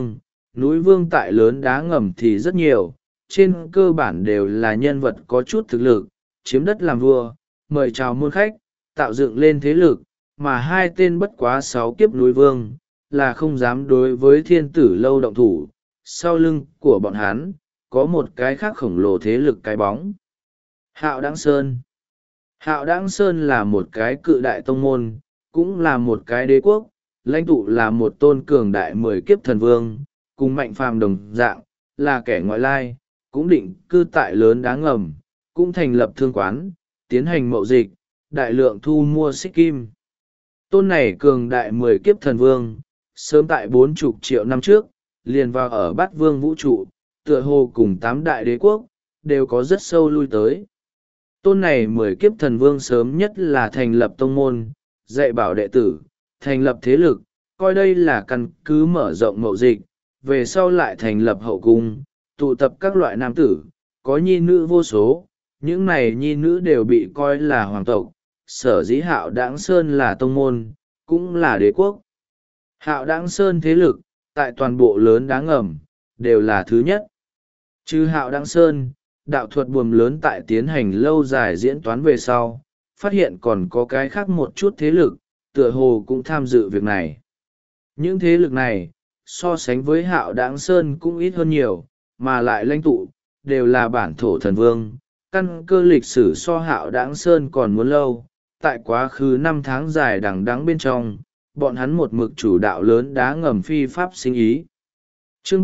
núi vương tại lớn đá ngầm thì rất nhiều, trên cơ bản đều là nhân vật có chút thực lực, chiếm đất làm vua, mời chào môn khách, tạo dựng lên thế lực, mà 2 tên bất quá 6 kiếp núi vương, là không dám đối với thiên tử lâu động thủ. Sau lưng của bọn hắn, có một cái khác khổng lồ thế lực cái bóng. Hạo Đãng Sơn. Hạo Đãng Sơn là một cái cự đại tông môn, cũng là một cái đế quốc, lãnh tụ là một tôn cường đại 10 kiếp thần vương, cùng Mạnh Phàm đồng dạng, là kẻ ngoại lai, cũng định cư tại lớn đá ngầm, cũng thành lập thương quán, tiến hành mậu dịch, đại lượng thu mua xích kim. Tôn này cường đại 10 kiếp thần vương, sớm tại 40 triệu năm trước, liền vào ở Bát Vương vũ trụ, tựa hồ cùng 8 đại đế quốc, đều có rất sâu lui tới. Tôn này 10 kiếp thần vương sớm nhất là thành lập tông môn, dạy bảo đệ tử, thành lập thế lực, coi đây là căn cứ mở rộng mậu dịch, về sau lại thành lập hậu cung, tụ tập các loại nam tử, có nhi nữ vô số, những này nhi nữ đều bị coi là hoàng tộc. Sở dĩ Hạo Đãng Sơn là tông môn, cũng là đế quốc. Hạo Đãng Sơn thế lực, tại toàn bộ lớn đá ngầm, đều là thứ nhất. Trừ Hạo Đãng Sơn, đạo thuật buồm lớn tại tiến hành lâu dài diễn toán về sau, phát hiện còn có cái khác một chút thế lực, tựa hồ cũng tham dự việc này. Những thế lực này, so sánh với Hạo Đãng Sơn cũng ít hơn nhiều, mà lại lãnh tụ, đều là bản thổ thần vương. Căn cơ lịch sử so Hạo Đãng Sơn còn muốn lâu. Tại quá khứ 5 tháng dài đằng đẵng bên trong, bọn hắn một mực chủ đạo lớn đá ngầm phi pháp sinh ý. Chương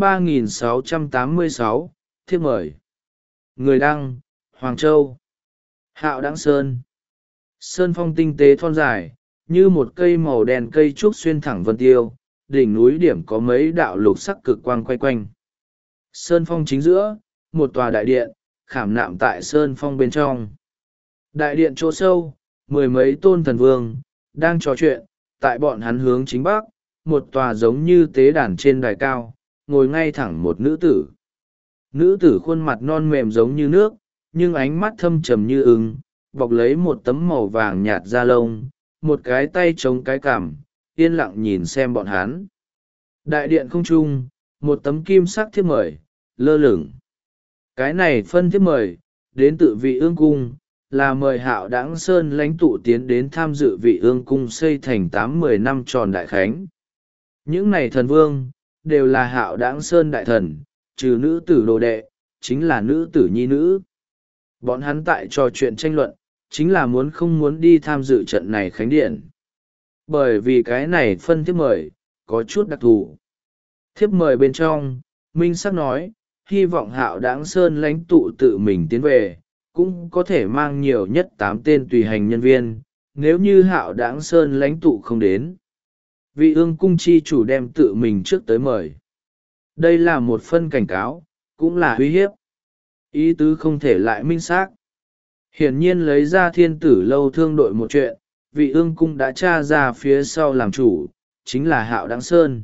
3686, thiếp mời. Người đăng, Hoàng Châu. Hạo Đãng Sơn. Sơn phong tinh tế thon dài, như một cây màu đen cây trúc xuyên thẳng vân tiêu, đỉnh núi điểm có mấy đạo lục sắc cực quang quay quanh. Sơn phong chính giữa, một tòa đại điện, khảm nạm tại sơn phong bên trong. Đại điện chỗ sâu, 10 mấy tôn thần vương, đang trò chuyện, tại bọn hắn hướng chính bắc, một tòa giống như tế đàn trên đài cao, ngồi ngay thẳng một nữ tử. Nữ tử khuôn mặt non mềm giống như nước, nhưng ánh mắt thâm trầm như ưng, bọc lấy một tấm màu vàng nhạt da lông, một cái tay chống cái cằm, yên lặng nhìn xem bọn hắn. Đại điện không trung, một tấm kim sắc thiếp mời, lơ lửng. Cái này phân thiếp mời, đến từ Vị Ương cung, là mời Hạo Đãng Sơn lãnh tụ tiến đến tham dự Vị Ương cung xây thành 8-10 năm tròn đại khánh. Những này thần vương, đều là Hạo Đãng Sơn đại thần, trừ nữ tử đồ đệ, chính là nữ tử nhi nữ. Bọn hắn tại trò chuyện tranh luận, chính là không muốn đi tham dự trận này khánh điện. Bởi vì cái này phân thiếp mời, có chút đặc thù. Thiếp mời bên trong, Minh Sắc nói, hy vọng Hạo Đãng Sơn lãnh tụ tự mình tiến về, cũng có thể mang nhiều nhất 8 tên tùy hành nhân viên, nếu như Hạo Đãng Sơn lãnh tụ không đến. Vị Ương cung chi chủ đem tự mình trước tới mời. Đây là một phân cảnh cáo, cũng là uy hiếp. Ý tứ không thể lại minh xác. Hiển nhiên lấy ra Thiên Tử Lâu thương đội một chuyện, vị Ương cung đã tra ra phía sau làm chủ, chính là Hạo Đãng Sơn.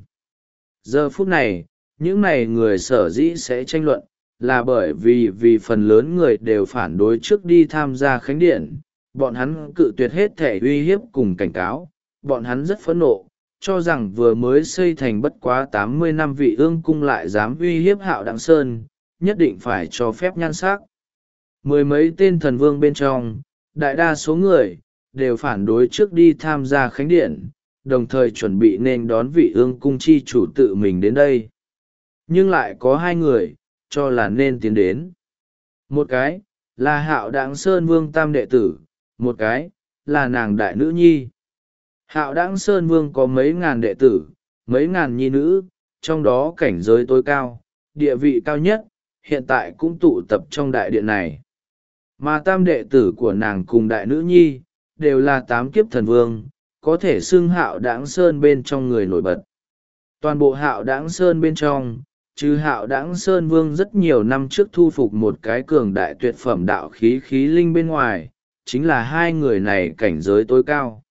Giờ phút này, những này người sở dĩ sẽ tranh luận, là bởi vì phần lớn người đều phản đối trước đi tham gia khánh điện, bọn hắn cự tuyệt hết thể uy hiếp cùng cảnh cáo, bọn hắn rất phẫn nộ, cho rằng vừa mới xây thành bất quá 80 năm vị Ương cung lại dám uy hiếp Hạo Đãng Sơn, nhất định phải cho phép nhan sắc. Mười mấy tên thần vương bên trong, đại đa số người, đều phản đối trước đi tham gia khánh điện, đồng thời chuẩn bị nên đón vị Ương cung chi chủ tự mình đến đây. Nhưng lại có 2 người, cho là nên tiến đến. Một cái, là Hạo Đãng Sơn Vương tam đệ tử, một cái, là nàng đại nữ nhi. Hạo Đãng Sơn Vương có mấy ngàn đệ tử, mấy ngàn nhi nữ, trong đó cảnh giới tối cao, địa vị cao nhất, hiện tại cũng tụ tập trong đại điện này. Mà tam đệ tử của nàng cùng đại nữ nhi, đều là 8 kiếp thần vương, có thể xưng Hạo Đãng Sơn bên trong người nổi bật. Toàn bộ Hạo Đãng Sơn bên trong, trừ Hạo Đãng Sơn Vương rất nhiều năm trước thu phục một cái cường đại tuyệt phẩm đạo khí khí linh bên ngoài, chính là 2 người này cảnh giới tối cao.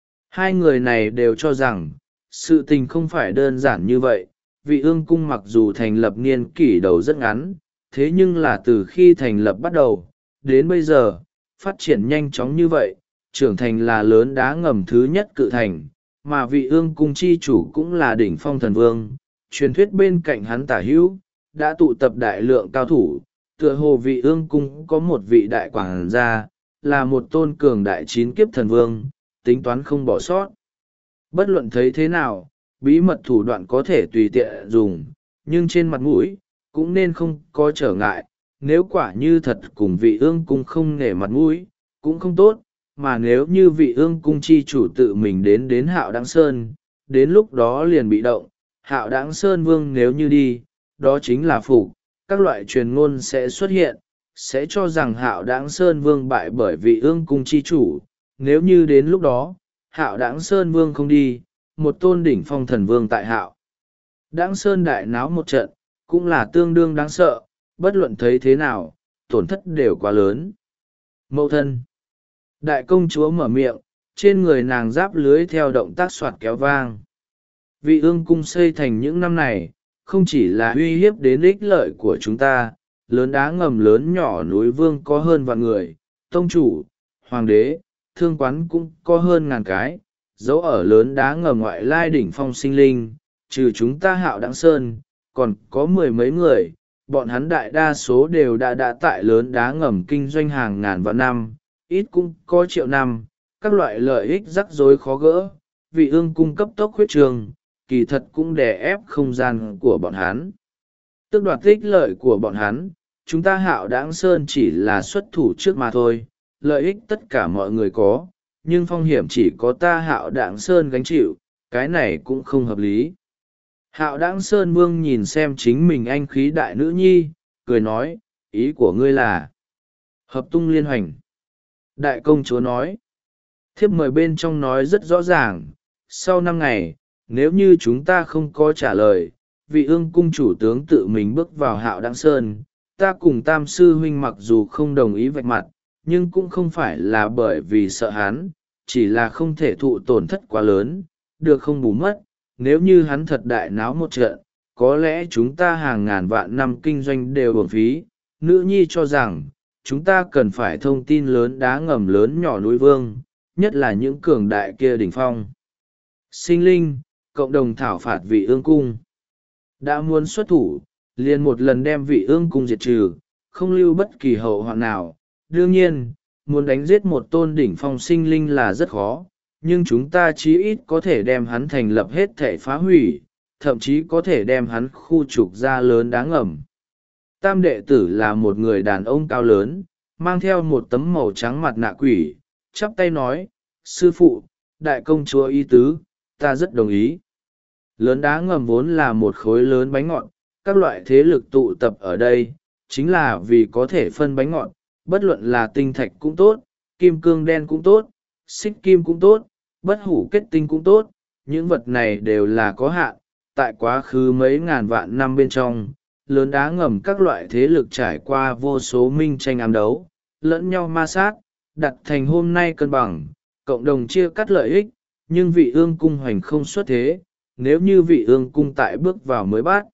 2 người này đều cho rằng, sự tình không phải đơn giản như vậy, vị Ương cung mặc dù thành lập niên kỷ đầu rất ngắn, thế nhưng là từ khi thành lập bắt đầu, đến bây giờ, phát triển nhanh chóng như vậy, trưởng thành là lớn đá ngầm thứ nhất cự thành, mà vị Ương cung chi chủ cũng là đỉnh phong thần vương, truyền thuyết bên cạnh hắn tả hữu, đã tụ tập đại lượng cao thủ, tựa hồ vị Ương cung có một vị đại quảng gia, là một tôn cường đại 9 kiếp thần vương, tính toán không bỏ sót. Bất luận thấy thế nào, bí mật thủ đoạn có thể tùy tiện dùng, nhưng trên mặt mũi, cũng nên không có trở ngại, nếu quả như thật cùng vị Ương cung không nể mặt mũi, cũng không tốt, mà nếu như vị Ương cung chi chủ tự mình đến Hạo Đãng Sơn, đến lúc đó liền bị động, Hạo Đãng Sơn Vương nếu như đi, đó chính là phục, các loại truyền ngôn sẽ xuất hiện, sẽ cho rằng Hạo Đãng Sơn Vương bại bởi vị Ương cung chi chủ, nếu như đến lúc đó, Hạo Đãng Sơn Vương không đi, một tôn đỉnh phong thần vương tại Hạo Đãng Sơn đại náo một trận, cũng là tương đương đáng sợ, bất luận thấy thế nào, tổn thất đều quá lớn. Mẫu thân. Đại công chúa mở miệng, trên người nàng giáp lưới theo động tác soạt kéo vang. Vị Ương cung xây thành những năm này, không chỉ là uy hiếp đến ích lợi của chúng ta, lớn đá ngầm lớn nhỏ núi vương có hơn vạn người, tông chủ, hoàng đế, thương quán cũng có hơn ngàn cái, dấu ở lớn đá ngầm ngoại lai đỉnh phong sinh linh, trừ chúng ta Hạo Đãng Sơn, còn có 10 mấy người, bọn hắn đại đa số đều đã tại lớn đá ngầm kinh doanh hàng ngàn vạn năm, ít cũng có triệu năm, các loại lợi ích rắc rối khó gỡ, vị Ương cung cấp tốc huyết trường, kỳ thật cũng đè ép không gian của bọn hắn. Tước đoạt ích lợi của bọn hắn, chúng ta Hạo Đãng Sơn chỉ là xuất thủ trước mà thôi, lợi ích tất cả mọi người có, nhưng phong hiểm chỉ có ta Hạo Đãng Sơn gánh chịu, cái này cũng không hợp lý. Hạo Đãng Sơn Vương nhìn xem chính mình anh khí đại nữ nhi, cười nói, ý của ngươi là hợp tung liên hoành. Đại công chúa nói, thiếp mời bên trong nói rất rõ ràng, sau 5 ngày, nếu như chúng ta không có trả lời, vị Ương cung chủ tướng tự mình bước vào Hạo Đãng Sơn, ta cùng tam sư huynh mặc dù không đồng ý vạch mặt, nhưng cũng không phải là bởi vì sợ hắn, chỉ là không thể thụ tổn thất quá lớn, được không bù mất, nếu như hắn thật đại náo một trận, có lẽ chúng ta hàng ngàn vạn năm kinh doanh đều uổng phí. Nữ nhi cho rằng, chúng ta cần phải thông tin lớn đá ngầm lớn nhỏ núi vương, nhất là những cường đại kia đỉnh phong. Sinh linh, cộng đồng thảo phạt vị Ương cung. Đã muốn xuất thủ, liền một lần đem vị Ương cung diệt trừ, không lưu bất kỳ hậu hoạn nào. Đương nhiên, muốn đánh giết một tôn đỉnh phong sinh linh là rất khó, nhưng chúng ta chí ít có thể đem hắn thành lập hết thể phá hủy, thậm chí có thể đem hắn khu trục ra lớn đá ngầm. Tam đệ tử là một người đàn ông cao lớn, mang theo một tấm màu trắng mặt nạ quỷ, chắp tay nói: sư phụ, đại công chúa ý tứ, ta rất đồng ý. Lớn đá ngầm vốn là một khối lớn bánh ngọt, các loại thế lực tụ tập ở đây, chính là vì có thể phân bánh ngọt, bất luận là tinh thạch cũng tốt, kim cương đen cũng tốt, xích kim cũng tốt, bất hủ kết tinh cũng tốt, những vật này đều là có hạn. Tại quá khứ mấy ngàn vạn năm bên trong, lớn đá ngầm các loại thế lực trải qua vô số minh tranh ám đấu, lẫn nhau ma sát, đặt thành hôm nay cân bằng, cộng đồng chia cắt lợi ích, nhưng vị ương cung hoành không xuất thế. Nếu như vị ương cung tại bước vào mới bắt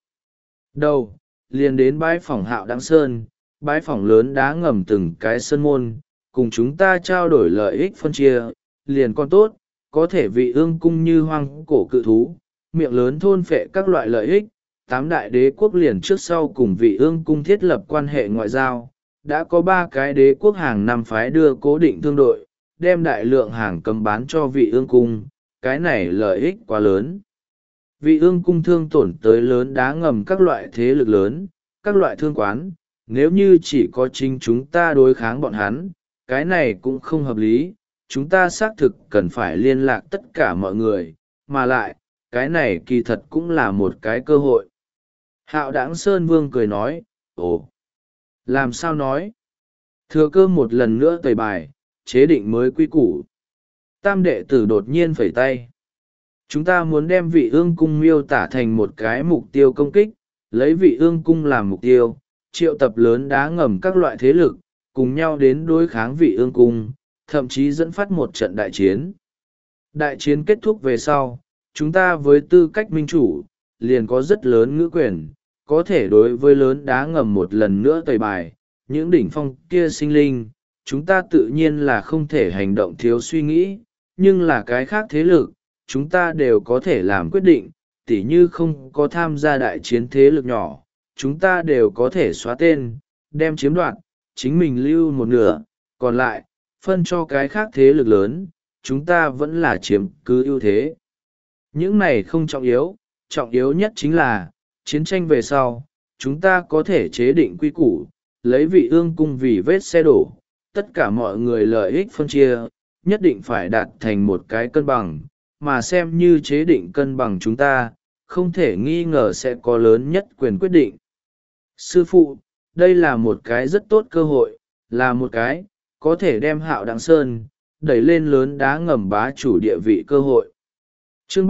đầu, liền đến bãi phỏng Hạo Đãng Sơn, bãi phỏng lớn đá ngầm từng cái sơn môn, cùng chúng ta trao đổi lợi ích phân chia, liền còn tốt, có thể vị ương cung như hoang cổ cự thú, miệng lớn thôn phệ các loại lợi ích. Tám đại đế quốc liền trước sau cùng vị ương cung thiết lập quan hệ ngoại giao, đã có 3 cái đế quốc hàng năm phái đưa cố định thương đội, đem đại lượng hàng cấm bán cho vị ương cung, cái này lợi ích quá lớn. Vị ương cung thương tổn tới lớn đá ngầm các loại thế lực lớn, các loại thương quán, nếu như chỉ có chính chúng ta đối kháng bọn hắn, cái này cũng không hợp lý. Chúng ta xác thực cần phải liên lạc tất cả mọi người, mà lại, cái này kỳ thật cũng là một cái cơ hội. Hạo Đãng Sơn Vương cười nói: ồ, làm sao nói? Thừa cơ một lần nữa tẩy bài, chế định mới quy củ. Tam đệ tử đột nhiên phẩy tay: chúng ta muốn đem vị ương cung miêu tả thành một cái mục tiêu công kích, lấy vị ương cung làm mục tiêu, triệu tập lớn đá ngầm các loại thế lực, cùng nhau đến đối kháng vị ương cung, thậm chí dẫn phát một trận đại chiến. Đại chiến kết thúc về sau, chúng ta với tư cách minh chủ, liền có rất lớn ngữ quyền, có thể đối với lớn đá ngầm một lần nữa tẩy bài, những đỉnh phong kia sinh linh, chúng ta tự nhiên là không thể hành động thiếu suy nghĩ, nhưng là cái khác thế lực, chúng ta đều có thể làm quyết định, tỉ như không có tham gia đại chiến thế lực nhỏ, chúng ta đều có thể xóa tên, đem chiếm đoạt, chính mình lưu một nửa, còn lại, phân cho cái khác thế lực lớn, chúng ta vẫn là chiếm cứ ưu thế. Những này không trọng yếu nhất chính là, chiến tranh về sau, chúng ta có thể chế định quy củ, lấy vị ương cung vì vết xe đổ, tất cả mọi người lợi ích phân chia, nhất định phải đạt thành một cái cân bằng, mà xem như chế định cân bằng chúng ta, không thể nghi ngờ sẽ có lớn nhất quyền quyết định. Sư phụ, đây là một cái rất tốt cơ hội, là một cái, có thể đem Hạo Đãng Sơn, đẩy lên lớn đá ngầm bá chủ địa vị cơ hội. Chương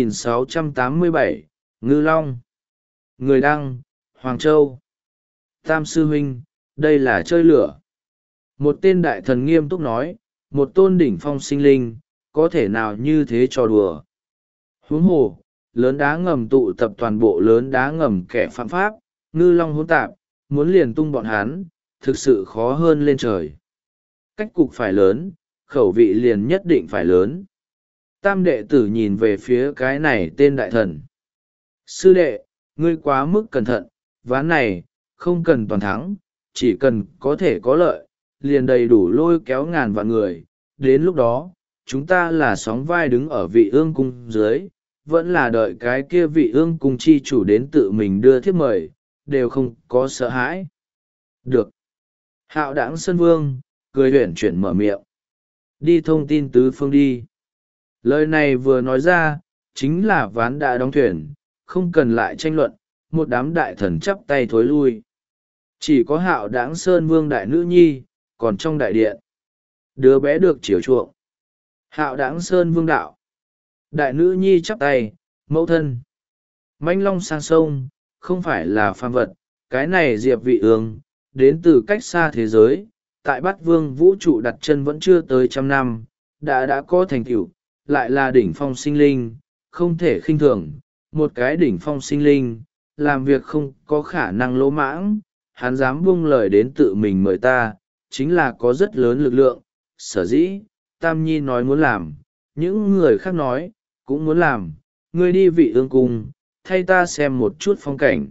3687, Ngư Long. Người đăng, Hoàng Châu. Tam sư huynh, đây là chơi lửa. Một tên đại thần nghiêm túc nói, một tôn đỉnh phong sinh linh, có thể nào như thế trò đùa. Huống hồ, lớn đá ngầm tụ tập toàn bộ lớn đá ngầm kẻ phạm pháp, ngư long hỗn tạp, muốn liền tung bọn hắn, thực sự khó hơn lên trời. Cách cục phải lớn, khẩu vị liền nhất định phải lớn. Tam đệ tử nhìn về phía cái này tên đại thần. Sư đệ, ngươi quá mức cẩn thận, ván này, không cần toàn thắng, chỉ cần có thể có lợi, liền đầy đủ lôi kéo ngàn vạn người. Đến lúc đó, chúng ta là sóng vai đứng ở vị ương cung dưới, vẫn là đợi cái kia vị ương cung chi chủ đến tự mình đưa thiếp mời, đều không có sợ hãi. Được. Hạo Đãng Sơn Vương, cười huyển chuyển mở miệng. Đi thông tin tứ phương đi. Lời này vừa nói ra, chính là ván đã đóng thuyền, không cần lại tranh luận, một đám đại thần chắp tay thối lui. Chỉ có Hạo Đãng Sơn Vương đại nữ nhi, còn trong đại điện. Đứa bé được chiều chuộng. Hạo Đãng Sơn Vương đạo. Đại nữ nhi chắp tay, mẫu thân. Manh long sang sông, không phải là phàm vật, cái này Diệp Vị Ương, đến từ cách xa thế giới, tại Bát Vương vũ trụ đặt chân vẫn chưa tới 100 năm, đã có thành tựu, lại là đỉnh phong sinh linh, không thể khinh thường, một cái đỉnh phong sinh linh, làm việc không có khả năng lỗ mãng, hắn dám buông lời đến tự mình mời ta, chính là có rất lớn lực lượng, sở dĩ, Tam Nhi nói muốn làm, những người khác nói, cũng muốn làm, ngươi đi vị ương cung, thay ta xem một chút phong cảnh.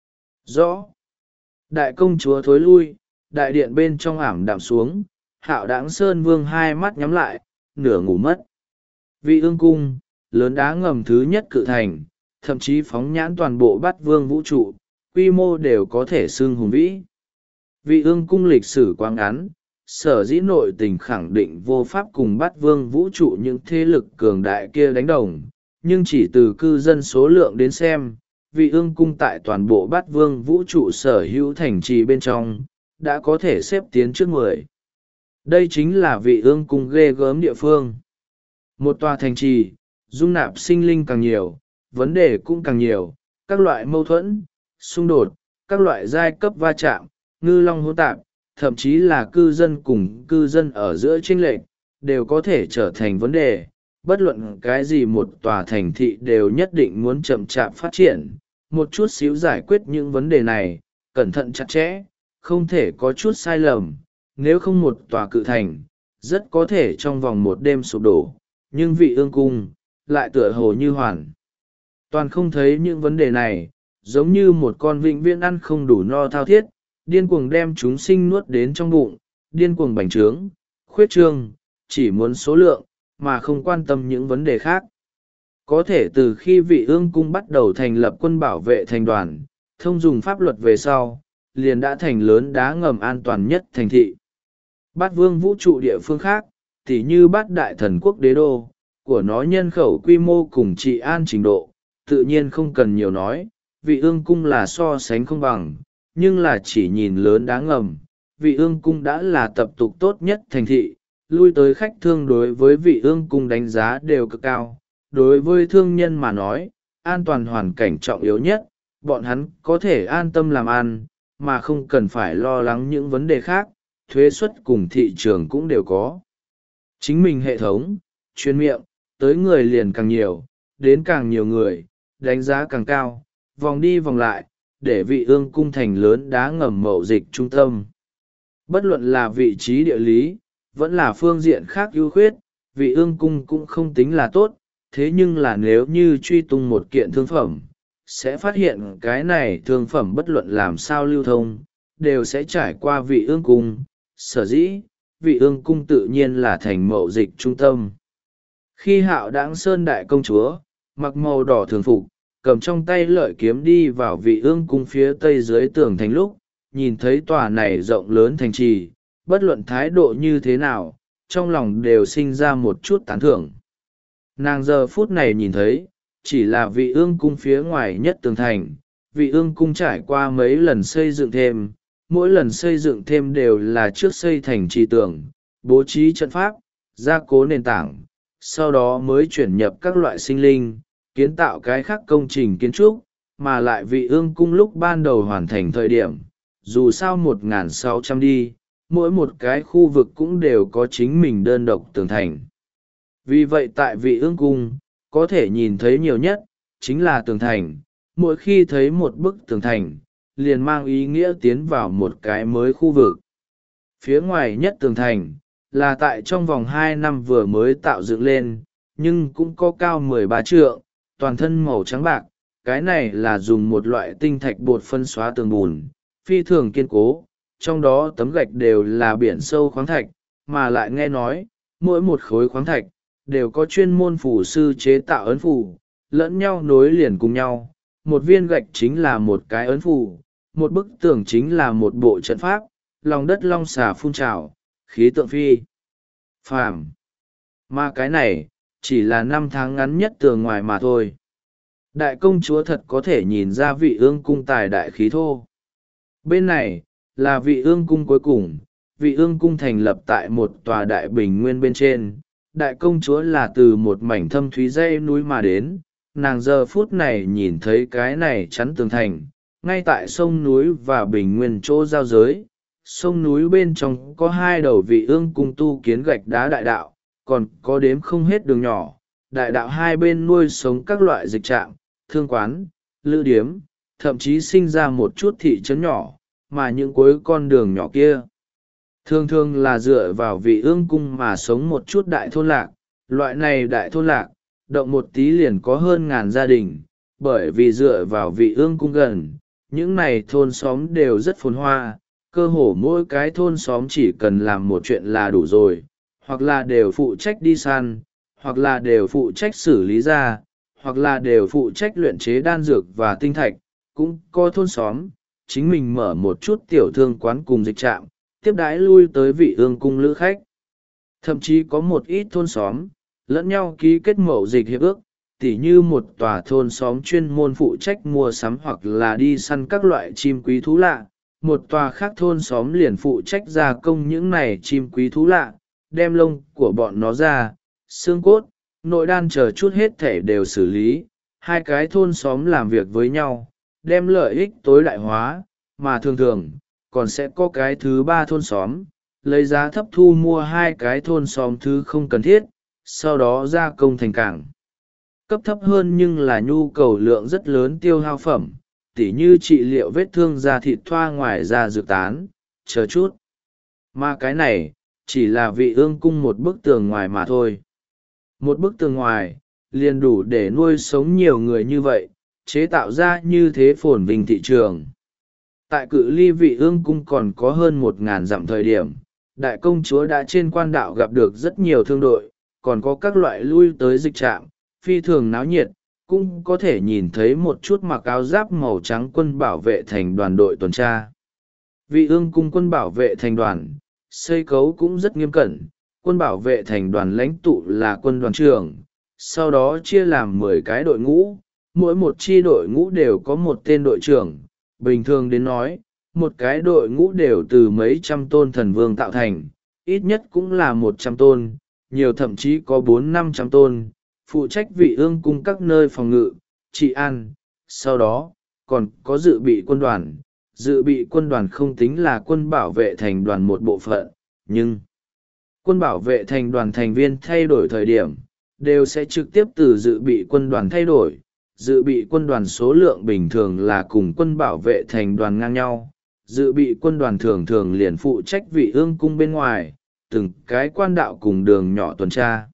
Rõ. Đại công chúa thối lui, đại điện bên trong ảm đạm xuống, Hạo Đãng Sơn Vương hai mắt nhắm lại, nửa ngủ mất. Vị ương cung, lớn đá ngầm thứ nhất cự thành, thậm chí phóng nhãn toàn bộ Bát Vương vũ trụ, quy mô đều có thể xưng hùng vĩ. Vị ương cung lịch sử quá ngắn, sở dĩ nội tình khẳng định vô pháp cùng Bát Vương vũ trụ những thế lực cường đại kia đánh đồng, nhưng chỉ từ cư dân số lượng đến xem, Vị Ương cung tại toàn bộ Bát Vương vũ trụ sở hữu thành trì bên trong đã có thể xếp tiến trước 10. Đây chính là Vị Ương cung ghê gớm địa phương. Một tòa thành trì, dung nạp sinh linh càng nhiều, vấn đề cũng càng nhiều, các loại mâu thuẫn, xung đột, các loại giai cấp va chạm, ngư long hỗn tạp, thậm chí là cư dân cùng cư dân ở giữa chênh lệch, đều có thể trở thành vấn đề. Bất luận cái gì một tòa thành thị đều nhất định muốn chậm chạp phát triển, một chút xíu giải quyết những vấn đề này, cẩn thận chặt chẽ, không thể có chút sai lầm, nếu không một tòa cự thành, rất có thể trong vòng một đêm sụp đổ, nhưng Vị Ương cung lại tựa hồ như hoàn toàn không thấy những vấn đề này, giống như một con vĩnh viễn ăn không đủ no thao thiết, điên cuồng đem chúng sinh nuốt đến trong bụng, điên cuồng bành trướng, khuyết trương, chỉ muốn số lượng, mà không quan tâm những vấn đề khác. Có thể từ khi Vị Ương cung bắt đầu thành lập quân bảo vệ thành đoàn, thông dùng pháp luật về sau, liền đã thành lớn đá ngầm an toàn nhất thành thị. Bát Vương vũ trụ địa phương khác, tỉ như Bát Đại Thần quốc đế đô, của nó nhân khẩu quy mô cùng trị an trình độ, tự nhiên không cần nhiều nói, Vị Ương cung là so sánh không bằng, nhưng là chỉ nhìn lớn đá ngầm, Vị Ương cung đã là tập tục tốt nhất thành thị, lui tới khách thương đối với Vị Ương cung đánh giá đều cực cao. Đối với thương nhân mà nói, an toàn hoàn cảnh trọng yếu nhất, bọn hắn có thể an tâm làm ăn, mà không cần phải lo lắng những vấn đề khác, thuế suất cùng thị trường cũng đều có. Chính mình hệ thống, chuyên miệng, tới người liền càng nhiều, đến càng nhiều người, đánh giá càng cao, vòng đi vòng lại, để Vị Ương cung thành lớn đá ngầm mậu dịch trung tâm. Bất luận là vị trí địa lý, vẫn là phương diện khác ưu khuyết, Vị Ương cung cũng không tính là tốt, thế nhưng là nếu như truy tung một kiện thương phẩm, sẽ phát hiện cái này thương phẩm bất luận làm sao lưu thông, đều sẽ trải qua Vị Ương cung, sở dĩ, Vị Ương cung tự nhiên là thành mậu dịch trung tâm. Khi Hạo Đãng Sơn đại công chúa, mặc màu đỏ thường phục, cầm trong tay lợi kiếm đi vào Vị Ương cung phía tây dưới tường thành lúc, nhìn thấy tòa này rộng lớn thành trì, bất luận thái độ như thế nào, trong lòng đều sinh ra một chút tán thưởng. Nàng giờ phút này nhìn thấy, chỉ là Vị Ương cung phía ngoài nhất tường thành, Vị Ương cung trải qua mấy lần xây dựng thêm, mỗi lần xây dựng thêm đều là trước xây thành trì tường, bố trí trận pháp, gia cố nền tảng, sau đó mới chuyển nhập các loại sinh linh, kiến tạo cái khác công trình kiến trúc, mà lại Vị Ương cung lúc ban đầu hoàn thành thời điểm, dù sao 1.600 đi, mỗi một cái khu vực cũng đều có chính mình đơn độc tường thành. Vì vậy tại Vị Ương cung, có thể nhìn thấy nhiều nhất, chính là tường thành, mỗi khi thấy một bức tường thành, liền mang ý nghĩa tiến vào một cái mới khu vực. Phía ngoài nhất tường thành, là tại trong vòng 2 năm vừa mới tạo dựng lên, nhưng cũng có cao 13 trượng, toàn thân màu trắng bạc, cái này là dùng một loại tinh thạch bột phân xóa tường bùn, phi thường kiên cố, trong đó tấm gạch đều là biển sâu khoáng thạch, mà lại nghe nói, mỗi một khối khoáng thạch, đều có chuyên môn phù sư chế tạo ấn phù, lẫn nhau nối liền cùng nhau. Một viên gạch chính là một cái ấn phù, một bức tường chính là một bộ trận pháp, lòng đất long xà phun trào, khí tượng phi phàm. Mà cái này, chỉ là 5 tháng ngắn nhất tường ngoài mà thôi. Đại công chúa thật có thể nhìn ra Vị Ương cung tài đại khí thô. Bên này, là Vị Ương cung cuối cùng, Vị Ương cung thành lập tại một tòa đại bình nguyên bên trên. Đại công chúa là từ một mảnh thâm thúy dãy núi mà đến, nàng giờ phút này nhìn thấy cái này chắn tường thành, ngay tại sông núi và bình nguyên chỗ giao giới. Sông núi bên trong có 2 đầu Vị Ương cung tu kiến gạch đá đại đạo, còn có đếm không hết đường nhỏ, đại đạo hai bên nuôi sống các loại dịch trạm, thương quán, lữ điếm, thậm chí sinh ra một chút thị trấn nhỏ, mà những cuối con đường nhỏ kia thường thường là dựa vào Vị Ương cung mà sống một chút đại thôn lạc. Loại này đại thôn lạc, động một tí liền có hơn 1000 gia đình, bởi vì dựa vào Vị Ương cung gần, những này thôn xóm đều rất phồn hoa, cơ hồ mỗi cái thôn xóm chỉ cần làm một chuyện là đủ rồi, hoặc là đều phụ trách đi săn, hoặc là đều phụ trách xử lý da, hoặc là đều phụ trách luyện chế đan dược và tinh thạch. Cũng có thôn xóm chính mình mở một chút tiểu thương quán cùng dịch trạm, tiếp đãi lui tới vị ương cung lữ khách. Thậm chí có một ít thôn xóm lẫn nhau ký kết mậu dịch hiệp ước, tỉ như một tòa thôn xóm chuyên môn phụ trách mua sắm hoặc là đi săn các loại chim quý thú lạ, một tòa khác thôn xóm liền phụ trách gia công những này chim quý thú lạ, đem lông của bọn nó ra, xương cốt, nội đan chờ chút hết thể đều xử lý. Hai cái thôn xóm làm việc với nhau, đem lợi ích tối đại hóa, mà thường thường còn sẽ có cái thứ ba thôn xóm lấy giá thấp thu mua hai cái thôn xóm thứ không cần thiết, sau đó gia công thành cảng cấp thấp hơn nhưng là nhu cầu lượng rất lớn tiêu hao phẩm, tỉ như trị liệu vết thương da thịt, thoa ngoài da dược tán, chờ chút. Mà cái này chỉ là vị ương cung một bức tường ngoài mà thôi. Một bức tường ngoài liền đủ để nuôi sống nhiều người như vậy, chế tạo ra như thế phồn vinh thị trường. Tại cự ly vị ương cung còn có hơn 1.000 dặm thời điểm, đại công chúa đã trên quan đạo gặp được rất nhiều thương đội, còn có các loại lui tới dịch trạm, phi thường náo nhiệt, cũng có thể nhìn thấy một chút mặc áo giáp màu trắng quân bảo vệ thành đoàn đội tuần tra. Vị ương cung quân bảo vệ thành đoàn, xây cấu cũng rất nghiêm cẩn, quân bảo vệ thành đoàn lãnh tụ là quân đoàn trưởng, sau đó chia làm 10 cái đội ngũ, mỗi một chi đội ngũ đều có một tên đội trưởng. Bình thường đến nói, một cái đội ngũ đều từ mấy trăm tôn thần vương tạo thành, ít nhất cũng là 100 tôn, nhiều thậm chí có 400-500 tôn, phụ trách vị ương cung các nơi phòng ngự, trị an. Sau đó, còn có dự bị quân đoàn. Dự bị quân đoàn không tính là quân bảo vệ thành đoàn một bộ phận, nhưng quân bảo vệ thành đoàn thành viên thay đổi thời điểm, đều sẽ trực tiếp từ dự bị quân đoàn thay đổi. Dự bị quân đoàn số lượng bình thường là cùng quân bảo vệ thành đoàn ngang nhau. Dự bị quân đoàn thường thường liền phụ trách vị ương cung bên ngoài, từng cái quan đạo cùng đường nhỏ tuần tra.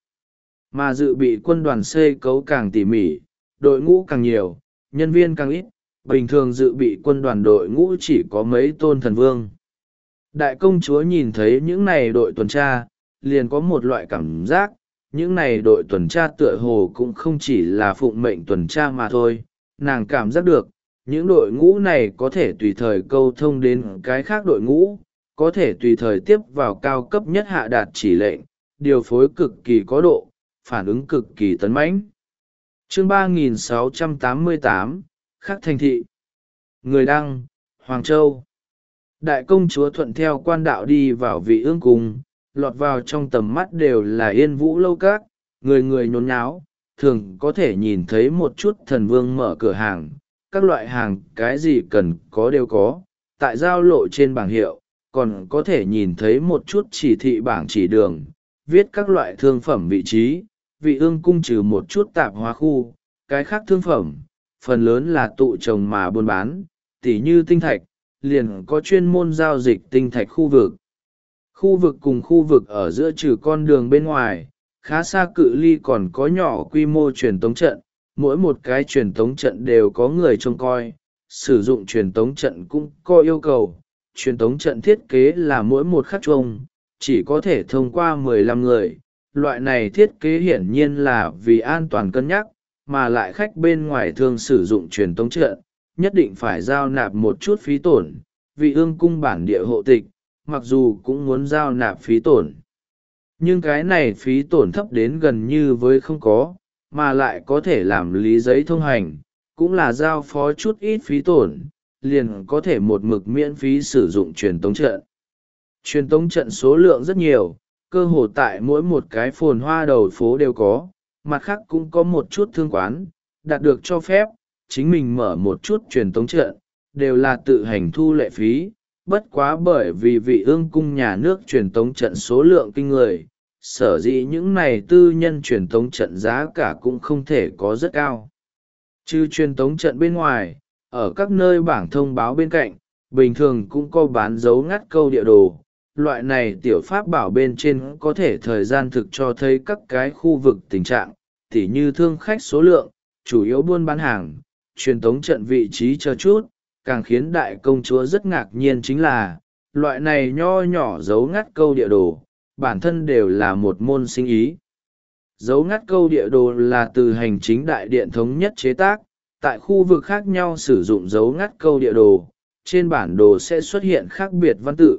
Mà dự bị quân đoàn xây cấu càng tỉ mỉ, đội ngũ càng nhiều, nhân viên càng ít, bình thường dự bị quân đoàn đội ngũ chỉ có mấy tôn thần vương. Đại công chúa nhìn thấy những này đội tuần tra, liền có một loại cảm giác, những này đội tuần tra tựa hồ cũng không chỉ là phụng mệnh tuần tra mà thôi. Nàng cảm giác được, những đội ngũ này có thể tùy thời câu thông đến cái khác đội ngũ, có thể tùy thời tiếp vào cao cấp nhất hạ đạt chỉ lệnh, điều phối cực kỳ có độ, phản ứng cực kỳ tấn mãnh. Chương 3688, Khắc thành thị. Người đăng, Hoàng Châu. Đại công chúa thuận theo quan đạo đi vào vị ương cung, lọt vào trong tầm mắt đều là Yên Vũ lâu các, người người nhốn nháo, thường có thể nhìn thấy một chút thần vương mở cửa hàng, các loại hàng cái gì cần có đều có. Tại giao lộ trên bảng hiệu, còn có thể nhìn thấy một chút chỉ thị bảng chỉ đường, viết các loại thương phẩm vị trí. Vị ương cung trừ một chút tạp hóa khu, cái khác thương phẩm, phần lớn là tụ trồng mà buôn bán, tỉ như tinh thạch, liền có chuyên môn giao dịch tinh thạch khu vực. Khu vực cùng khu vực ở giữa trừ con đường bên ngoài, khá xa cự ly còn có nhỏ quy mô truyền tống trận, mỗi một cái truyền tống trận đều có người trông coi, sử dụng truyền tống trận cũng có yêu cầu. Truyền tống trận thiết kế là mỗi một khắc chuông, chỉ có thể thông qua 15 người. Loại này thiết kế hiển nhiên là vì an toàn cân nhắc, mà lại khách bên ngoài thường sử dụng truyền tống trận, nhất định phải giao nạp một chút phí tổn. Vị ương cung bản địa hộ tịch, mặc dù cũng muốn giao nạp phí tổn, nhưng cái này phí tổn thấp đến gần như với không có, mà lại có thể làm lý giấy thông hành, cũng là giao phó chút ít phí tổn, liền có thể một mực miễn phí sử dụng truyền tống trận. Truyền tống trận số lượng rất nhiều, cơ hồ tại mỗi một cái phồn hoa đầu phố đều có, mặt khác cũng có một chút thương quán, đạt được cho phép, chính mình mở một chút truyền tống trận, đều là tự hành thu lệ phí. Bất quá bởi vì vị ương cung nhà nước truyền tống trận số lượng kinh người, sở dĩ những này tư nhân truyền tống trận giá cả cũng không thể có rất cao. Trừ truyền tống trận bên ngoài, ở các nơi bảng thông báo bên cạnh, bình thường cũng có bán dấu ngắt câu địa đồ. Loại này tiểu pháp bảo bên trên có thể thời gian thực cho thấy các cái khu vực tình trạng, tỉ như thương khách số lượng, chủ yếu buôn bán hàng, truyền tống trận vị trí chờ chút. Càng khiến đại công chúa rất ngạc nhiên chính là, loại này nho nhỏ dấu ngắt câu địa đồ, bản thân đều là một môn sinh ý. Dấu ngắt câu địa đồ là từ hành chính đại điện thống nhất chế tác, tại khu vực khác nhau sử dụng dấu ngắt câu địa đồ, trên bản đồ sẽ xuất hiện khác biệt văn tự,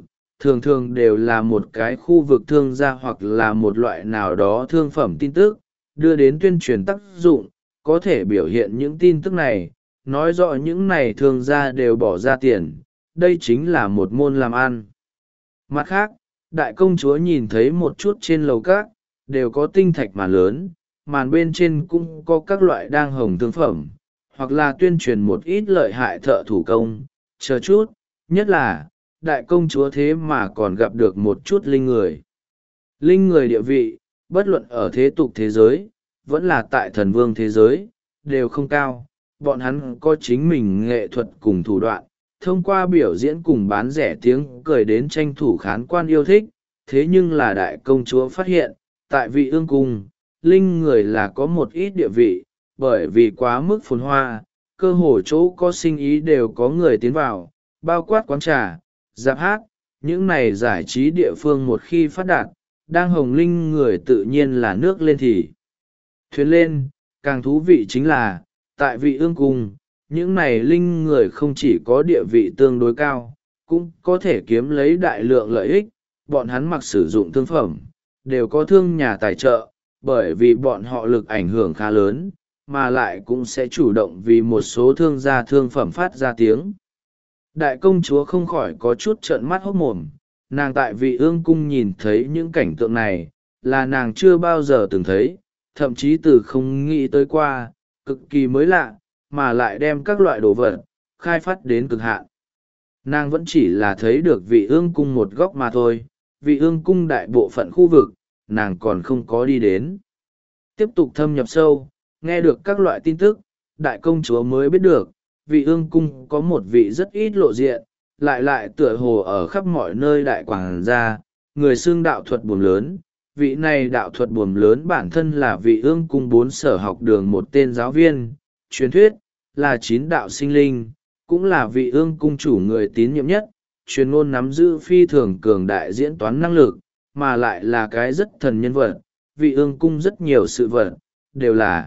thường thường đều là một cái khu vực thương gia hoặc là một loại nào đó thương phẩm tin tức, đưa đến tuyên truyền tác dụng, có thể biểu hiện những tin tức này, nói rõ những này thương gia đều bỏ ra tiền, đây chính là một môn làm ăn. Mặt khác, đại công chúa nhìn thấy một chút trên lầu cát, đều có tinh thạch màn lớn, màn bên trên cũng có các loại đang hồng thương phẩm, hoặc là tuyên truyền một ít lợi hại thợ thủ công, chờ chút, nhất là, đại công chúa thế mà còn gặp được một chút linh người. Linh người địa vị, bất luận ở thế tục thế giới, vẫn là tại thần vương thế giới, đều không cao, bọn hắn có chính mình nghệ thuật cùng thủ đoạn, thông qua biểu diễn cùng bán rẻ tiếng cười đến tranh thủ khán quan yêu thích. Thế nhưng là đại công chúa phát hiện, tại vị ương cung, linh người là có một ít địa vị, bởi vì quá mức phồn hoa, cơ hồ chỗ có sinh ý đều có người tiến vào, bao quát quán trà, dạp hát, những này giải trí địa phương một khi phát đạt, đang hồng linh người tự nhiên là nước lên thì thuyền lên. Càng thú vị chính là, tại vị ương cung, những này linh người không chỉ có địa vị tương đối cao, cũng có thể kiếm lấy đại lượng lợi ích. Bọn hắn mặc sử dụng thương phẩm, đều có thương nhà tài trợ, bởi vì bọn họ lực ảnh hưởng khá lớn, mà lại cũng sẽ chủ động vì một số thương gia thương phẩm phát ra tiếng. Đại công chúa không khỏi có chút trợn mắt hốt mồm, nàng tại vị ương cung nhìn thấy những cảnh tượng này, là nàng chưa bao giờ từng thấy, thậm chí từ không nghĩ tới qua, cực kỳ mới lạ, mà lại đem các loại đồ vật khai phát đến cực hạn. Nàng vẫn chỉ là thấy được vị ương cung một góc mà thôi, vị ương cung đại bộ phận khu vực, nàng còn không có đi đến. Tiếp tục thâm nhập sâu, nghe được các loại tin tức, đại công chúa mới biết được, vị ương cung có một vị rất ít lộ diện, lại tựa hồ ở khắp mọi nơi đại quảng gia, người xưng đạo thuật buồm lớn. Vị này đạo thuật buồm lớn bản thân là vị ương cung 4 sở học đường một tên giáo viên, truyền thuyết, là 9 đạo sinh linh, cũng là vị ương cung chủ người tín nhiệm nhất, truyền ngôn nắm giữ phi thường cường đại diễn toán năng lực, mà lại là cái rất thần nhân vật, vị ương cung rất nhiều sự vật, đều là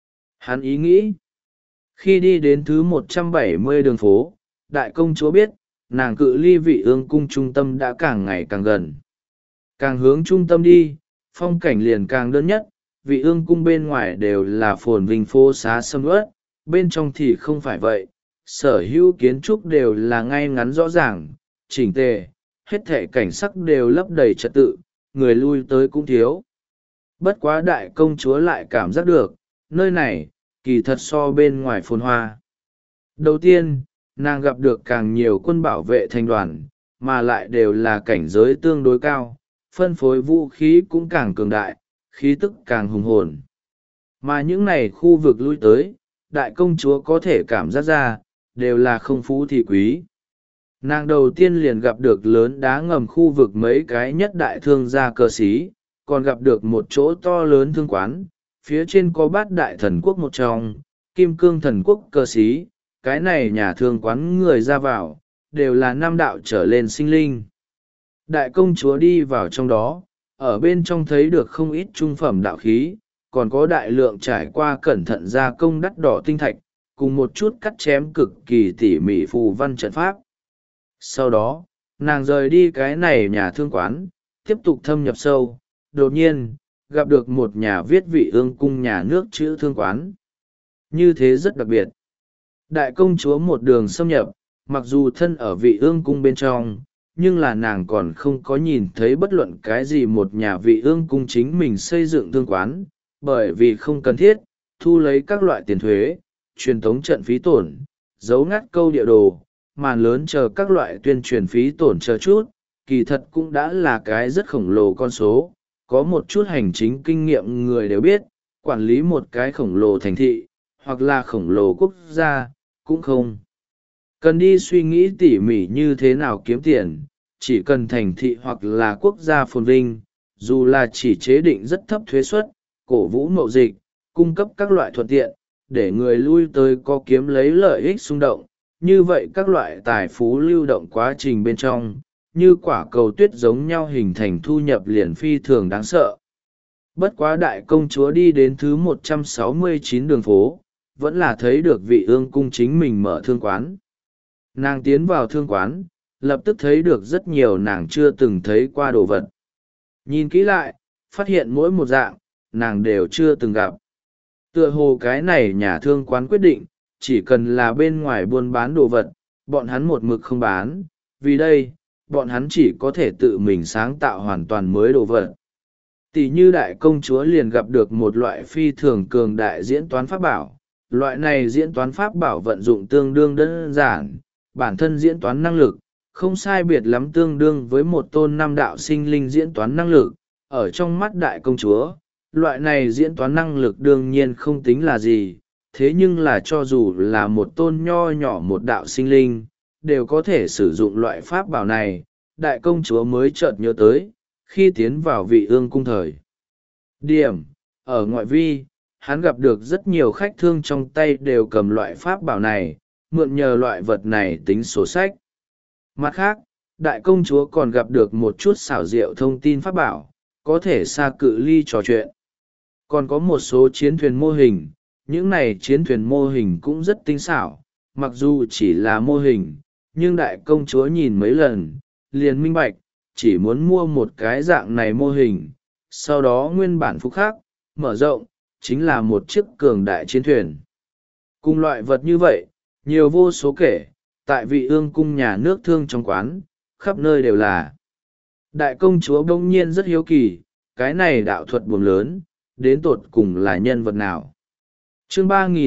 hắn ý nghĩ. Khi đi đến thứ 170 đường phố, đại công chúa biết, nàng cự ly vị ương cung trung tâm đã càng ngày càng gần. Càng hướng trung tâm đi, phong cảnh liền càng đơn nhất, vị ương cung bên ngoài đều là phồn vinh phố xá sầm uất, bên trong thì không phải vậy, sở hữu kiến trúc đều là ngay ngắn rõ ràng, chỉnh tề, hết thảy cảnh sắc đều lấp đầy trật tự, người lui tới cũng thiếu. Bất quá đại công chúa lại cảm giác được, nơi này, kỳ thật so bên ngoài phồn hoa. Đầu tiên, nàng gặp được càng nhiều quân bảo vệ thành đoàn, mà lại đều là cảnh giới tương đối cao, phân phối vũ khí cũng càng cường đại, khí tức càng hùng hồn. Mà những này khu vực lui tới, đại công chúa có thể cảm giác ra, đều là không phú thì quý. Nàng đầu tiên liền gặp được lớn đá ngầm khu vực mấy cái nhất đại thương gia cờ xí, còn gặp được một chỗ to lớn thương quán, phía trên có bát đại thần quốc một trong, kim cương thần quốc cờ xí, cái này nhà thương quán người ra vào, đều là nam đạo trở lên sinh linh. Đại công chúa đi vào trong đó, ở bên trong thấy được không ít trung phẩm đạo khí, còn có đại lượng trải qua cẩn thận gia công đắt đỏ tinh thạch, cùng một chút cắt chém cực kỳ tỉ mỉ phù văn trận pháp. Sau đó, nàng rời đi cái này nhà thương quán, tiếp tục thâm nhập sâu, đột nhiên, gặp được một nhà viết vị ương cung nhà nước chữ thương quán. Như thế rất đặc biệt. Đại công chúa một đường xâm nhập, mặc dù thân ở vị ương cung bên trong, nhưng là nàng còn không có nhìn thấy bất luận cái gì một nhà vị ương cung chính mình xây dựng thương quán, bởi vì không cần thiết, thu lấy các loại tiền thuế, truyền thống trận phí tổn, dấu ngắt câu địa đồ, màn lớn chờ các loại tuyên truyền phí tổn chờ chút, kỳ thật cũng đã là cái rất khổng lồ con số. Có một chút hành chính kinh nghiệm người đều biết, quản lý một cái khổng lồ thành thị, hoặc là khổng lồ quốc gia, cũng không cần đi suy nghĩ tỉ mỉ như thế nào kiếm tiền, chỉ cần thành thị hoặc là quốc gia phồn vinh, dù là chỉ chế định rất thấp thuế suất, cổ vũ mậu dịch, cung cấp các loại thuận tiện, để người lui tới có kiếm lấy lợi ích xung động, như vậy các loại tài phú lưu động quá trình bên trong, như quả cầu tuyết giống nhau hình thành thu nhập liền phi thường đáng sợ. Bất quá đại công chúa đi đến thứ 169 đường phố, vẫn là thấy được vị ương cung chính mình mở thương quán. Nàng tiến vào thương quán, lập tức thấy được rất nhiều nàng chưa từng thấy qua đồ vật. Nhìn kỹ lại, phát hiện mỗi một dạng, nàng đều chưa từng gặp. Tựa hồ cái này nhà thương quán quyết định, chỉ cần là bên ngoài buôn bán đồ vật, bọn hắn một mực không bán, vì đây, bọn hắn chỉ có thể tự mình sáng tạo hoàn toàn mới đồ vật. Tỷ như đại công chúa liền gặp được một loại phi thường cường đại diễn toán pháp bảo. Loại này diễn toán pháp bảo vận dụng tương đương đơn giản, bản thân diễn toán năng lực, không sai biệt lắm tương đương với một tôn năm đạo sinh linh diễn toán năng lực. Ở trong mắt đại công chúa, loại này diễn toán năng lực đương nhiên không tính là gì, thế nhưng là cho dù là một tôn nho nhỏ một đạo sinh linh, đều có thể sử dụng loại pháp bảo này. Đại công chúa mới chợt nhớ tới, khi tiến vào vị ương cung thời điểm, ở ngoại vi, hắn gặp được rất nhiều khách thương trong tay đều cầm loại pháp bảo này, mượn nhờ loại vật này tính sổ sách. Mặt khác, đại công chúa còn gặp được một chút xảo diệu thông tin pháp bảo, có thể xa cự ly trò chuyện. Còn có một số chiến thuyền mô hình, những này chiến thuyền mô hình cũng rất tinh xảo, mặc dù chỉ là mô hình, nhưng đại công chúa nhìn mấy lần, liền minh bạch, chỉ muốn mua một cái dạng này mô hình, sau đó nguyên bản phục khắc, mở rộng, chính là một chiếc cường đại chiến thuyền. Cùng loại vật như vậy, nhiều vô số kể, tại vị ương cung nhà nước thương trong quán, khắp nơi đều là. Đại công chúa bỗng nhiên rất hiếu kỳ, cái này đạo thuật buồm lớn, đến tột cùng là nhân vật nào. Chương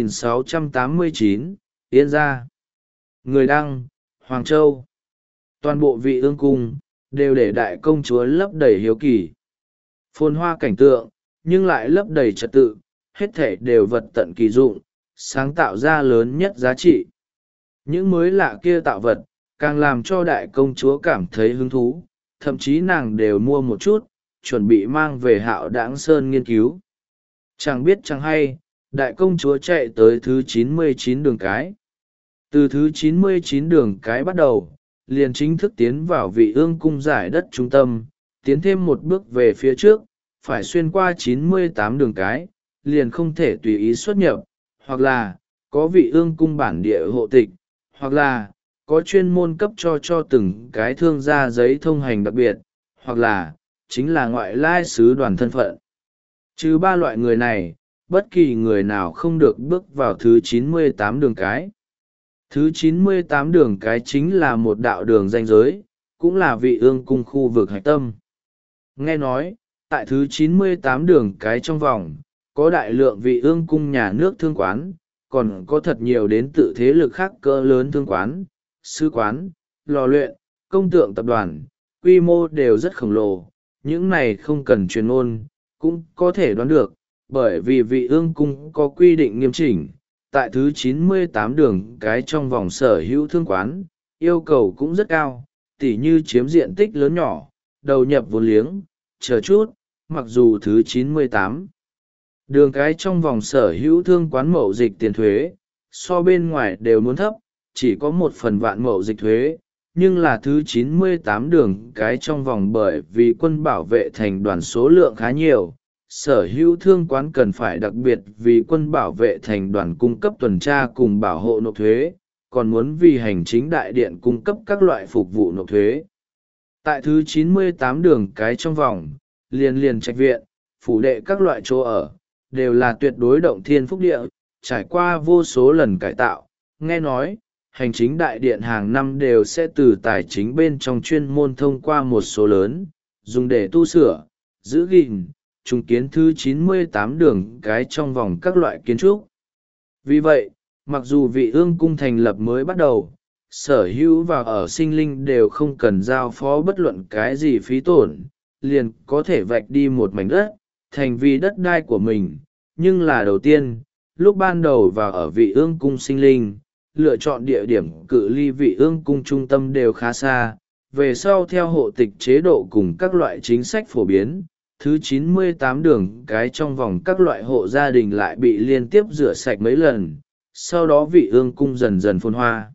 3689, Yên gia. Người đăng, Hoàng Châu. Toàn bộ vị ương cung, đều để đại công chúa lấp đầy hiếu kỳ. Phồn hoa cảnh tượng, nhưng lại lấp đầy trật tự, hết thể đều vật tận kỳ dụng, sáng tạo ra lớn nhất giá trị. Những mới lạ kia tạo vật, càng làm cho đại công chúa cảm thấy hứng thú, thậm chí nàng đều mua một chút, chuẩn bị mang về Hạo Đãng Sơn nghiên cứu. Chẳng biết chẳng hay, đại công chúa chạy tới thứ 99 đường cái. Từ thứ 99 đường cái bắt đầu, liền chính thức tiến vào vị ương cung giải đất trung tâm, tiến thêm một bước về phía trước, phải xuyên qua 98 đường cái, liền không thể tùy ý xuất nhập, hoặc là, có vị ương cung bản địa hộ tịch, hoặc là, có chuyên môn cấp cho từng cái thương gia giấy thông hành đặc biệt, hoặc là, chính là ngoại lai sứ đoàn thân phận. Trừ ba loại người này, bất kỳ người nào không được bước vào thứ 98 đường cái. Thứ 98 đường cái chính là một đạo đường ranh giới, cũng là vị ương cung khu vực hạch tâm. Nghe nói, tại thứ 98 đường cái trong vòng, có đại lượng vị ương cung nhà nước thương quán, còn có thật nhiều đến tự thế lực khác cỡ lớn thương quán, sứ quán, lò luyện, công tượng tập đoàn, quy mô đều rất khổng lồ. Những này không cần truyền ngôn, cũng có thể đoán được, bởi vì vị ương cung có quy định nghiêm chỉnh. Tại thứ 98 đường cái trong vòng sở hữu thương quán, yêu cầu cũng rất cao, tỉ như chiếm diện tích lớn nhỏ, đầu nhập vốn liếng, chờ chút, mặc dù thứ 98 đường cái trong vòng sở hữu thương quán mậu dịch tiền thuế, so bên ngoài đều muốn thấp, chỉ có 1/1 mậu dịch thuế, nhưng là thứ 98 đường cái trong vòng bởi vì quân bảo vệ thành đoàn số lượng khá nhiều. Sở hữu thương quán cần phải đặc biệt vì quân bảo vệ thành đoàn cung cấp tuần tra cùng bảo hộ nộp thuế, còn muốn vì hành chính đại điện cung cấp các loại phục vụ nộp thuế. Tại thứ 98 đường cái trong vòng, liền trạch viện, phủ đệ các loại chỗ ở, đều là tuyệt đối động thiên phúc địa, trải qua vô số lần cải tạo. Nghe nói, hành chính đại điện hàng năm đều sẽ từ tài chính bên trong chuyên môn thông qua một số lớn, dùng để tu sửa, giữ gìn, trùng kiến thứ 98 đường cái trong vòng các loại kiến trúc. Vì vậy, mặc dù vị ương cung thành lập mới bắt đầu, sở hữu và ở sinh linh đều không cần giao phó bất luận cái gì phí tổn, liền có thể vạch đi một mảnh đất, thành vì đất đai của mình. Nhưng là đầu tiên, lúc ban đầu vào ở vị ương cung sinh linh, lựa chọn địa điểm cự ly vị ương cung trung tâm đều khá xa, về sau theo hộ tịch chế độ cùng các loại chính sách phổ biến, thứ 98 đường cái trong vòng các loại hộ gia đình lại bị liên tiếp rửa sạch mấy lần, sau đó vị ương cung dần dần phồn hoa.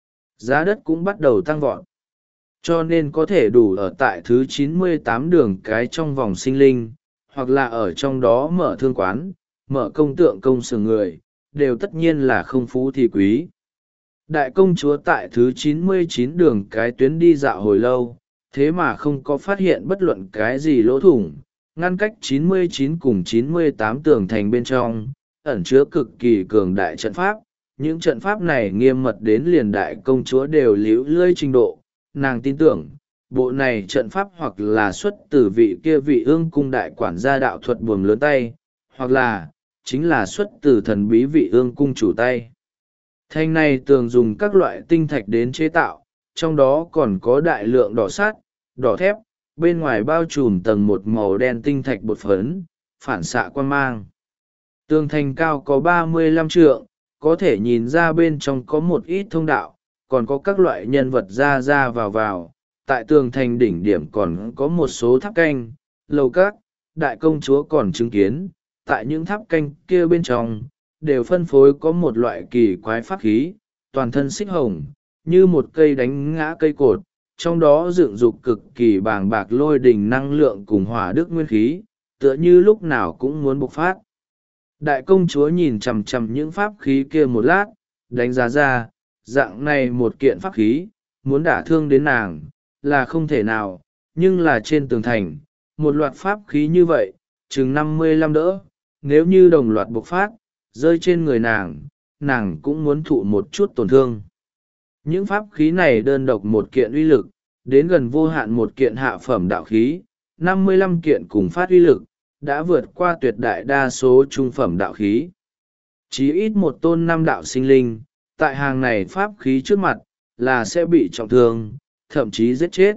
Giá đất cũng bắt đầu tăng vọt, cho nên có thể đủ ở tại thứ 98 đường cái trong vòng sinh linh, hoặc là ở trong đó mở thương quán, mở công tượng công xưởng người, đều tất nhiên là không phú thì quý. Đại công chúa tại thứ 99 đường cái tuyến đi dạo hồi lâu, thế mà không có phát hiện bất luận cái gì lỗ thủng, ngăn cách 99 cùng 98 tường thành bên trong, ẩn chứa cực kỳ cường đại trận pháp. Những trận pháp này nghiêm mật đến liền đại công chúa đều líu lơi trình độ, nàng tin tưởng, bộ này trận pháp hoặc là xuất từ vị kia vị ương cung đại quản gia đạo thuật buồm lớn tay, hoặc là, chính là xuất từ thần bí vị ương cung chủ tay. Thành này tường dùng các loại tinh thạch đến chế tạo, trong đó còn có đại lượng đỏ sắt, đỏ thép, bên ngoài bao trùm tầng một màu đen tinh thạch bột phấn, phản xạ quang mang. Tường thành cao có 35 trượng, có thể nhìn ra bên trong có một ít thông đạo, còn có các loại nhân vật ra ra vào vào. Tại tường thành đỉnh điểm còn có một số tháp canh, lầu các, đại công chúa còn chứng kiến, tại những tháp canh kia bên trong, đều phân phối có một loại kỳ quái pháp khí, toàn thân xích hồng, như một cây đánh ngã cây cột, trong đó dựng dục cực kỳ bàng bạc lôi đình năng lượng cùng hỏa đức nguyên khí, tựa như lúc nào cũng muốn bộc phát. Đại công chúa nhìn chằm chằm những pháp khí kia một lát, đánh giá ra, dạng này một kiện pháp khí, muốn đả thương đến nàng, là không thể nào, nhưng là trên tường thành, một loạt pháp khí như vậy, chừng 55 đỡ, nếu như đồng loạt bộc phát, rơi trên người nàng cũng muốn thụ một chút tổn thương. Những pháp khí này đơn độc một kiện uy lực, đến gần vô hạn một kiện hạ phẩm đạo khí, 55 kiện cùng phát uy lực, đã vượt qua tuyệt đại đa số trung phẩm đạo khí. Chí ít một tôn năm đạo sinh linh, tại hàng này pháp khí trước mặt, là sẽ bị trọng thương, thậm chí giết chết.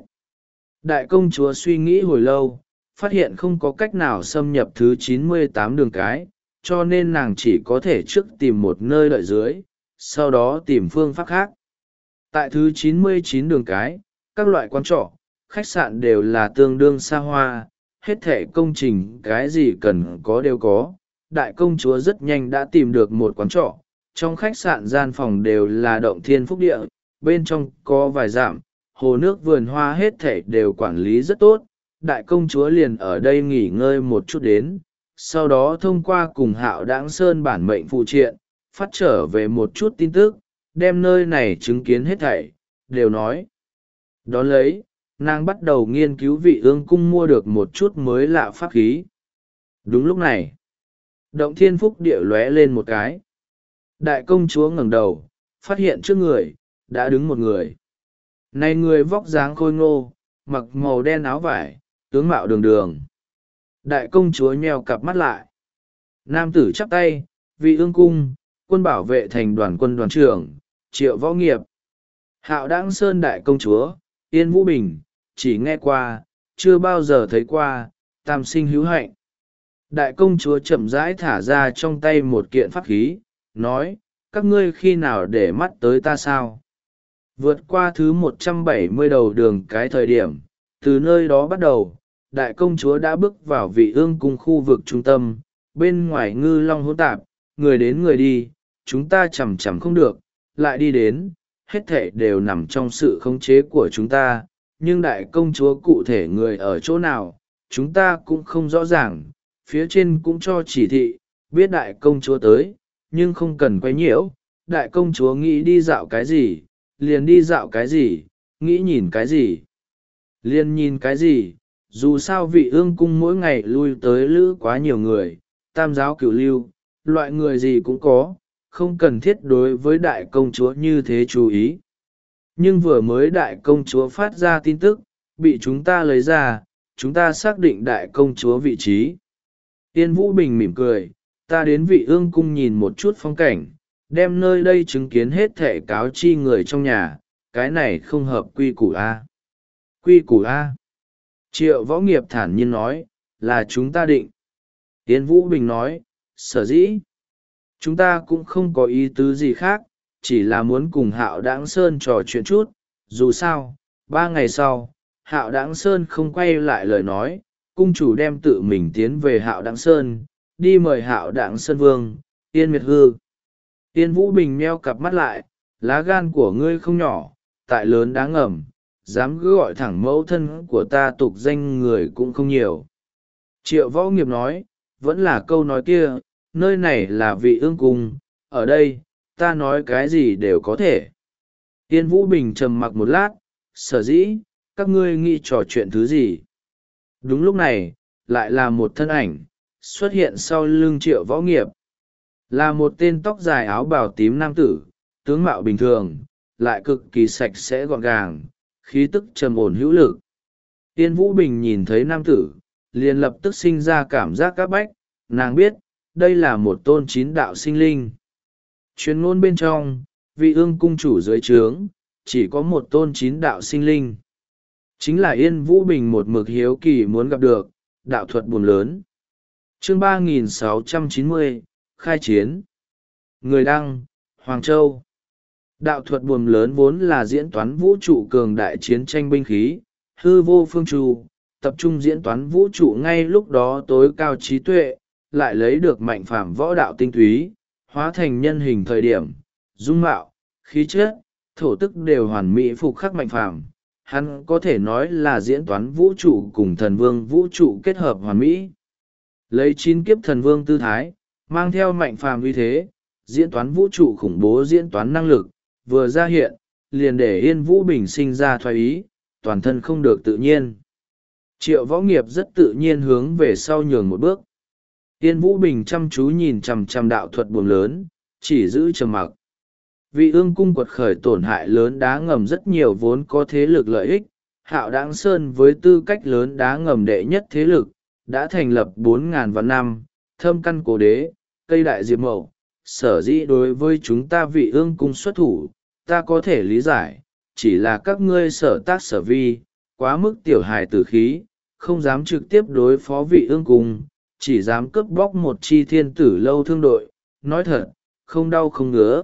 Đại công chúa suy nghĩ hồi lâu, phát hiện không có cách nào xâm nhập thứ 98 đường cái, cho nên nàng chỉ có thể trước tìm một nơi đợi dưới, sau đó tìm phương pháp khác. Tại thứ 99 đường cái, các loại quán trọ, khách sạn đều là tương đương xa hoa, hết thảy công trình cái gì cần có đều có. Đại công chúa rất nhanh đã tìm được một quán trọ, trong khách sạn gian phòng đều là động thiên phúc địa, bên trong có vài dặm, hồ nước vườn hoa hết thảy đều quản lý rất tốt. Đại công chúa liền ở đây nghỉ ngơi một chút đến, sau đó thông qua cùng Hạo Đãng Sơn bản mệnh phụ triện, phát trở về một chút tin tức, đem nơi này chứng kiến hết thảy, đều nói. Đón lấy, nàng bắt đầu nghiên cứu vị ương cung mua được một chút mới lạ pháp khí. Đúng lúc này, động thiên phúc địa lóe lên một cái. Đại công chúa ngẩng đầu, phát hiện trước người, đã đứng một người. Này người vóc dáng khôi ngô, mặc màu đen áo vải, tướng mạo đường đường. Đại công chúa nheo cặp mắt lại. Nam tử chắp tay, vị ương cung, quân bảo vệ thành đoàn quân đoàn trưởng, Triệu Võ Nghiệp. Hạo Đãng Sơn đại công chúa, Yên Vũ Bình, chỉ nghe qua, chưa bao giờ thấy qua, tam sinh hữu hạnh. Đại công chúa chậm rãi thả ra trong tay một kiện pháp khí, nói, các ngươi khi nào để mắt tới ta sao? Vượt qua thứ 170 đầu đường cái thời điểm, từ nơi đó bắt đầu, đại công chúa đã bước vào vị ương cung khu vực trung tâm, bên ngoài ngư long hỗn tạp, người đến người đi, chúng ta chằm chằm không được, lại đi đến, hết thể đều nằm trong sự khống chế của chúng ta, nhưng đại công chúa cụ thể người ở chỗ nào, chúng ta cũng không rõ ràng, phía trên cũng cho chỉ thị, biết đại công chúa tới, nhưng không cần quay nhiễu, đại công chúa nghĩ đi dạo cái gì, liền đi dạo cái gì, nghĩ nhìn cái gì, liền nhìn cái gì, dù sao vị ương cung mỗi ngày lui tới lữ quá nhiều người, tam giáo cửu lưu, loại người gì cũng có, không cần thiết đối với đại công chúa như thế chú ý. Nhưng vừa mới đại công chúa phát ra tin tức, bị chúng ta lấy ra, chúng ta xác định đại công chúa vị trí. Yên Vũ Bình mỉm cười, ta đến vị ương cung nhìn một chút phong cảnh, đem nơi đây chứng kiến hết thể cáo chi người trong nhà, cái này không hợp quy củ A. Quy củ A. Triệu Võ Nghiệp thản nhiên nói, là chúng ta định. Yên Vũ Bình nói, sở dĩ. Chúng ta cũng không có ý tứ gì khác, chỉ là muốn cùng Hạo Đãng Sơn trò chuyện chút. Dù sao, 3 ngày sau, Hạo Đãng Sơn không quay lại lời nói, cung chủ đem tự mình tiến về Hạo Đãng Sơn, đi mời Hạo Đãng Sơn Vương, Yên Miệt Hư. Yên Vũ Bình meo cặp mắt lại, lá gan của ngươi không nhỏ, tại lớn đáng ngầm, dám cứ gọi thẳng mẫu thân của ta tục danh người cũng không nhiều. Triệu Võ Nghiệp nói, vẫn là câu nói kia, nơi này là vị ương cung, ở đây, ta nói cái gì đều có thể. Yên Vũ Bình trầm mặc một lát, sở dĩ, các ngươi nghĩ trò chuyện thứ gì? Đúng lúc này, lại là một thân ảnh, xuất hiện sau lưng Triệu Võ Nghiệp. Là một tên tóc dài áo bào tím nam tử, tướng mạo bình thường, lại cực kỳ sạch sẽ gọn gàng, khí tức trầm ổn hữu lực. Yên Vũ Bình nhìn thấy nam tử, liền lập tức sinh ra cảm giác áp bách, nàng biết, đây là một tôn chín đạo sinh linh. Truyền ngôn bên trong, vị ương cung chủ dưới trướng, chỉ có một tôn chín đạo sinh linh. Chính là Yên Vũ Bình một mực hiếu kỳ muốn gặp được, đạo thuật buồm lớn. Chương 3690, khai chiến. Người đăng, Hoàng Châu. Đạo thuật buồm lớn vốn là diễn toán vũ trụ cường đại chiến tranh binh khí, hư vô phương tru, tập trung diễn toán vũ trụ ngay lúc đó tối cao trí tuệ, lại lấy được mạnh phàm võ đạo tinh túy, hóa thành nhân hình thời điểm, dung mạo, khí chất, thổ tức đều hoàn mỹ phục khắc mạnh phàm. Hắn có thể nói là diễn toán vũ trụ cùng thần vương vũ trụ kết hợp hoàn mỹ. Lấy 9 kiếp thần vương tư thái, mang theo mạnh phàm uy thế, diễn toán vũ trụ khủng bố diễn toán năng lực, vừa ra hiện, liền để Yên Vũ Bình sinh ra thoái ý, toàn thân không được tự nhiên. Triệu Võ Nghiệp rất tự nhiên hướng về sau nhường một bước. Yên Vũ Bình chăm chú nhìn chằm chằm đạo thuật buồm lớn, chỉ giữ trầm mặc. Vị ương cung quật khởi tổn hại lớn đá ngầm rất nhiều vốn có thế lực lợi ích, Hạo Đãng Sơn với tư cách lớn đá ngầm đệ nhất thế lực, đã thành lập 4.000 vạn năm, thâm căn cố đế, cây đại diệp mậu, sở dĩ đối với chúng ta vị ương cung xuất thủ, ta có thể lý giải, chỉ là các ngươi sở tác sở vi, quá mức tiểu hài tử khí, không dám trực tiếp đối phó vị ương cung, chỉ dám cướp bóc một chi thiên tử lâu thương đội, nói thật, không đau không ngứa.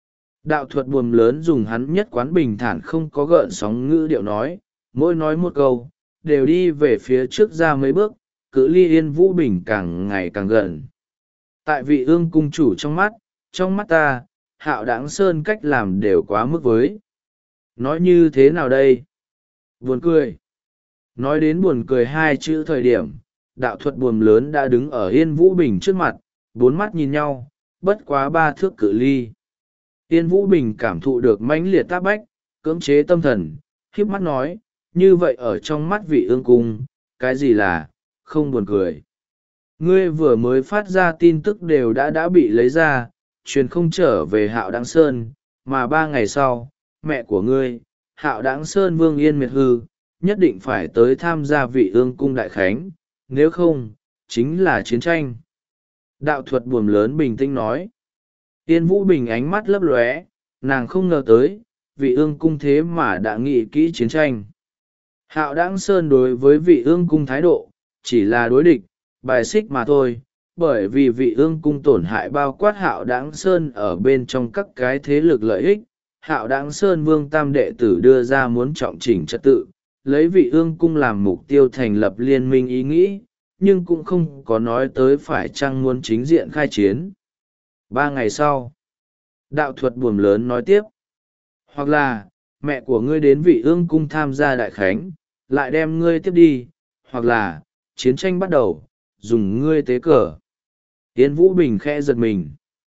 Đạo thuật buồm lớn dùng hắn nhất quán bình thản không có gợn sóng ngữ điệu nói, mỗi nói một câu, đều đi về phía trước ra mấy bước, cự ly Yên Vũ Bình càng ngày càng gần. Tại vị ương cung chủ trong mắt ta, Hạo Đãng Sơn cách làm đều quá mức với. Nói như thế nào đây? Buồn cười. Nói đến buồn cười hai chữ thời điểm, đạo thuật buồm lớn đã đứng ở Yên Vũ Bình trước mặt, bốn mắt nhìn nhau, bất quá 3 thước cự ly. Yên Vũ Bình cảm thụ được mãnh liệt tác bách, cưỡng chế tâm thần, khiếp mắt nói, như vậy ở trong mắt vị ương cung, cái gì là, không buồn cười. Ngươi vừa mới phát ra tin tức đều đã bị lấy ra, truyền không trở về Hạo Đãng Sơn, mà 3 ngày sau, mẹ của ngươi, Hạo Đãng Sơn Vương Yên Miệt Hư, nhất định phải tới tham gia vị ương cung đại khánh, nếu không, chính là chiến tranh. Đạo thuật buồm lớn bình tĩnh nói. Yên Vũ Bình ánh mắt lấp lóe, nàng không ngờ tới, vị ương cung thế mà đã nghĩ kỹ chiến tranh. Hạo Đãng Sơn đối với vị ương cung thái độ, chỉ là đối địch, bài xích mà thôi, bởi vì vị ương cung tổn hại bao quát Hạo Đãng Sơn ở bên trong các cái thế lực lợi ích. Hạo Đãng Sơn Vương Tam đệ tử đưa ra muốn trọng chỉnh trật tự, lấy vị ương cung làm mục tiêu thành lập liên minh ý nghĩ, nhưng cũng không có nói tới phải chăng muốn chính diện khai chiến. 3 ngày sau, đạo thuật buồm lớn nói tiếp, hoặc là, mẹ của ngươi đến vị ương cung tham gia đại khánh, lại đem ngươi tiếp đi, hoặc là, chiến tranh bắt đầu, dùng ngươi tế cờ. Yên Vũ Bình khẽ giật mình.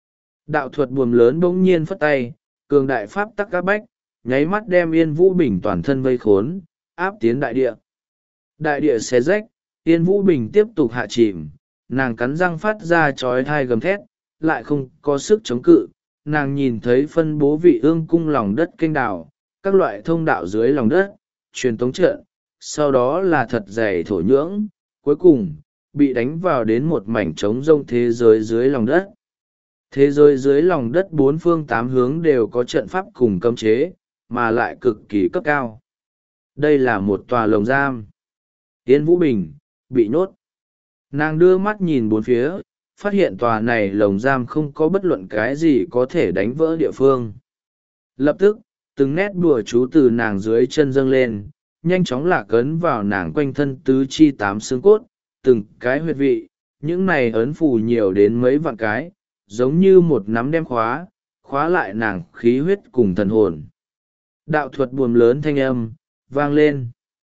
Đạo thuật buồm lớn bỗng nhiên phất tay, cường đại pháp tắc áp bách, nháy mắt đem Yên Vũ Bình toàn thân vây khốn, áp tiến đại địa. Đại địa xé rách, Yên Vũ Bình tiếp tục hạ chìm, nàng cắn răng phát ra chói tai gầm thét, lại không có sức chống cự. Nàng nhìn thấy phân bố vị ương cung lòng đất kênh đào, các loại thông đạo dưới lòng đất, truyền tống trận, sau đó là thật dày thổ nhưỡng, cuối cùng, bị đánh vào đến một mảnh trống rông thế giới dưới lòng đất. Thế giới dưới lòng đất 4 phương 8 hướng đều có trận pháp cùng cấm chế, mà lại cực kỳ cấp cao. Đây là một tòa lồng giam. Yên Vũ Bình, bị nhốt. Nàng đưa mắt nhìn bốn phía, phát hiện tòa này lồng giam không có bất luận cái gì có thể đánh vỡ địa phương. Lập tức, từng nét đùa chú từ nàng dưới chân dâng lên, nhanh chóng lạc ấn vào nàng quanh thân tứ chi 8 xương cốt, từng cái huyệt vị, những này ấn phù nhiều đến mấy vạn cái, giống như một nắm đem khóa lại nàng khí huyết cùng thần hồn. Đạo thuật buồm lớn thanh âm, vang lên.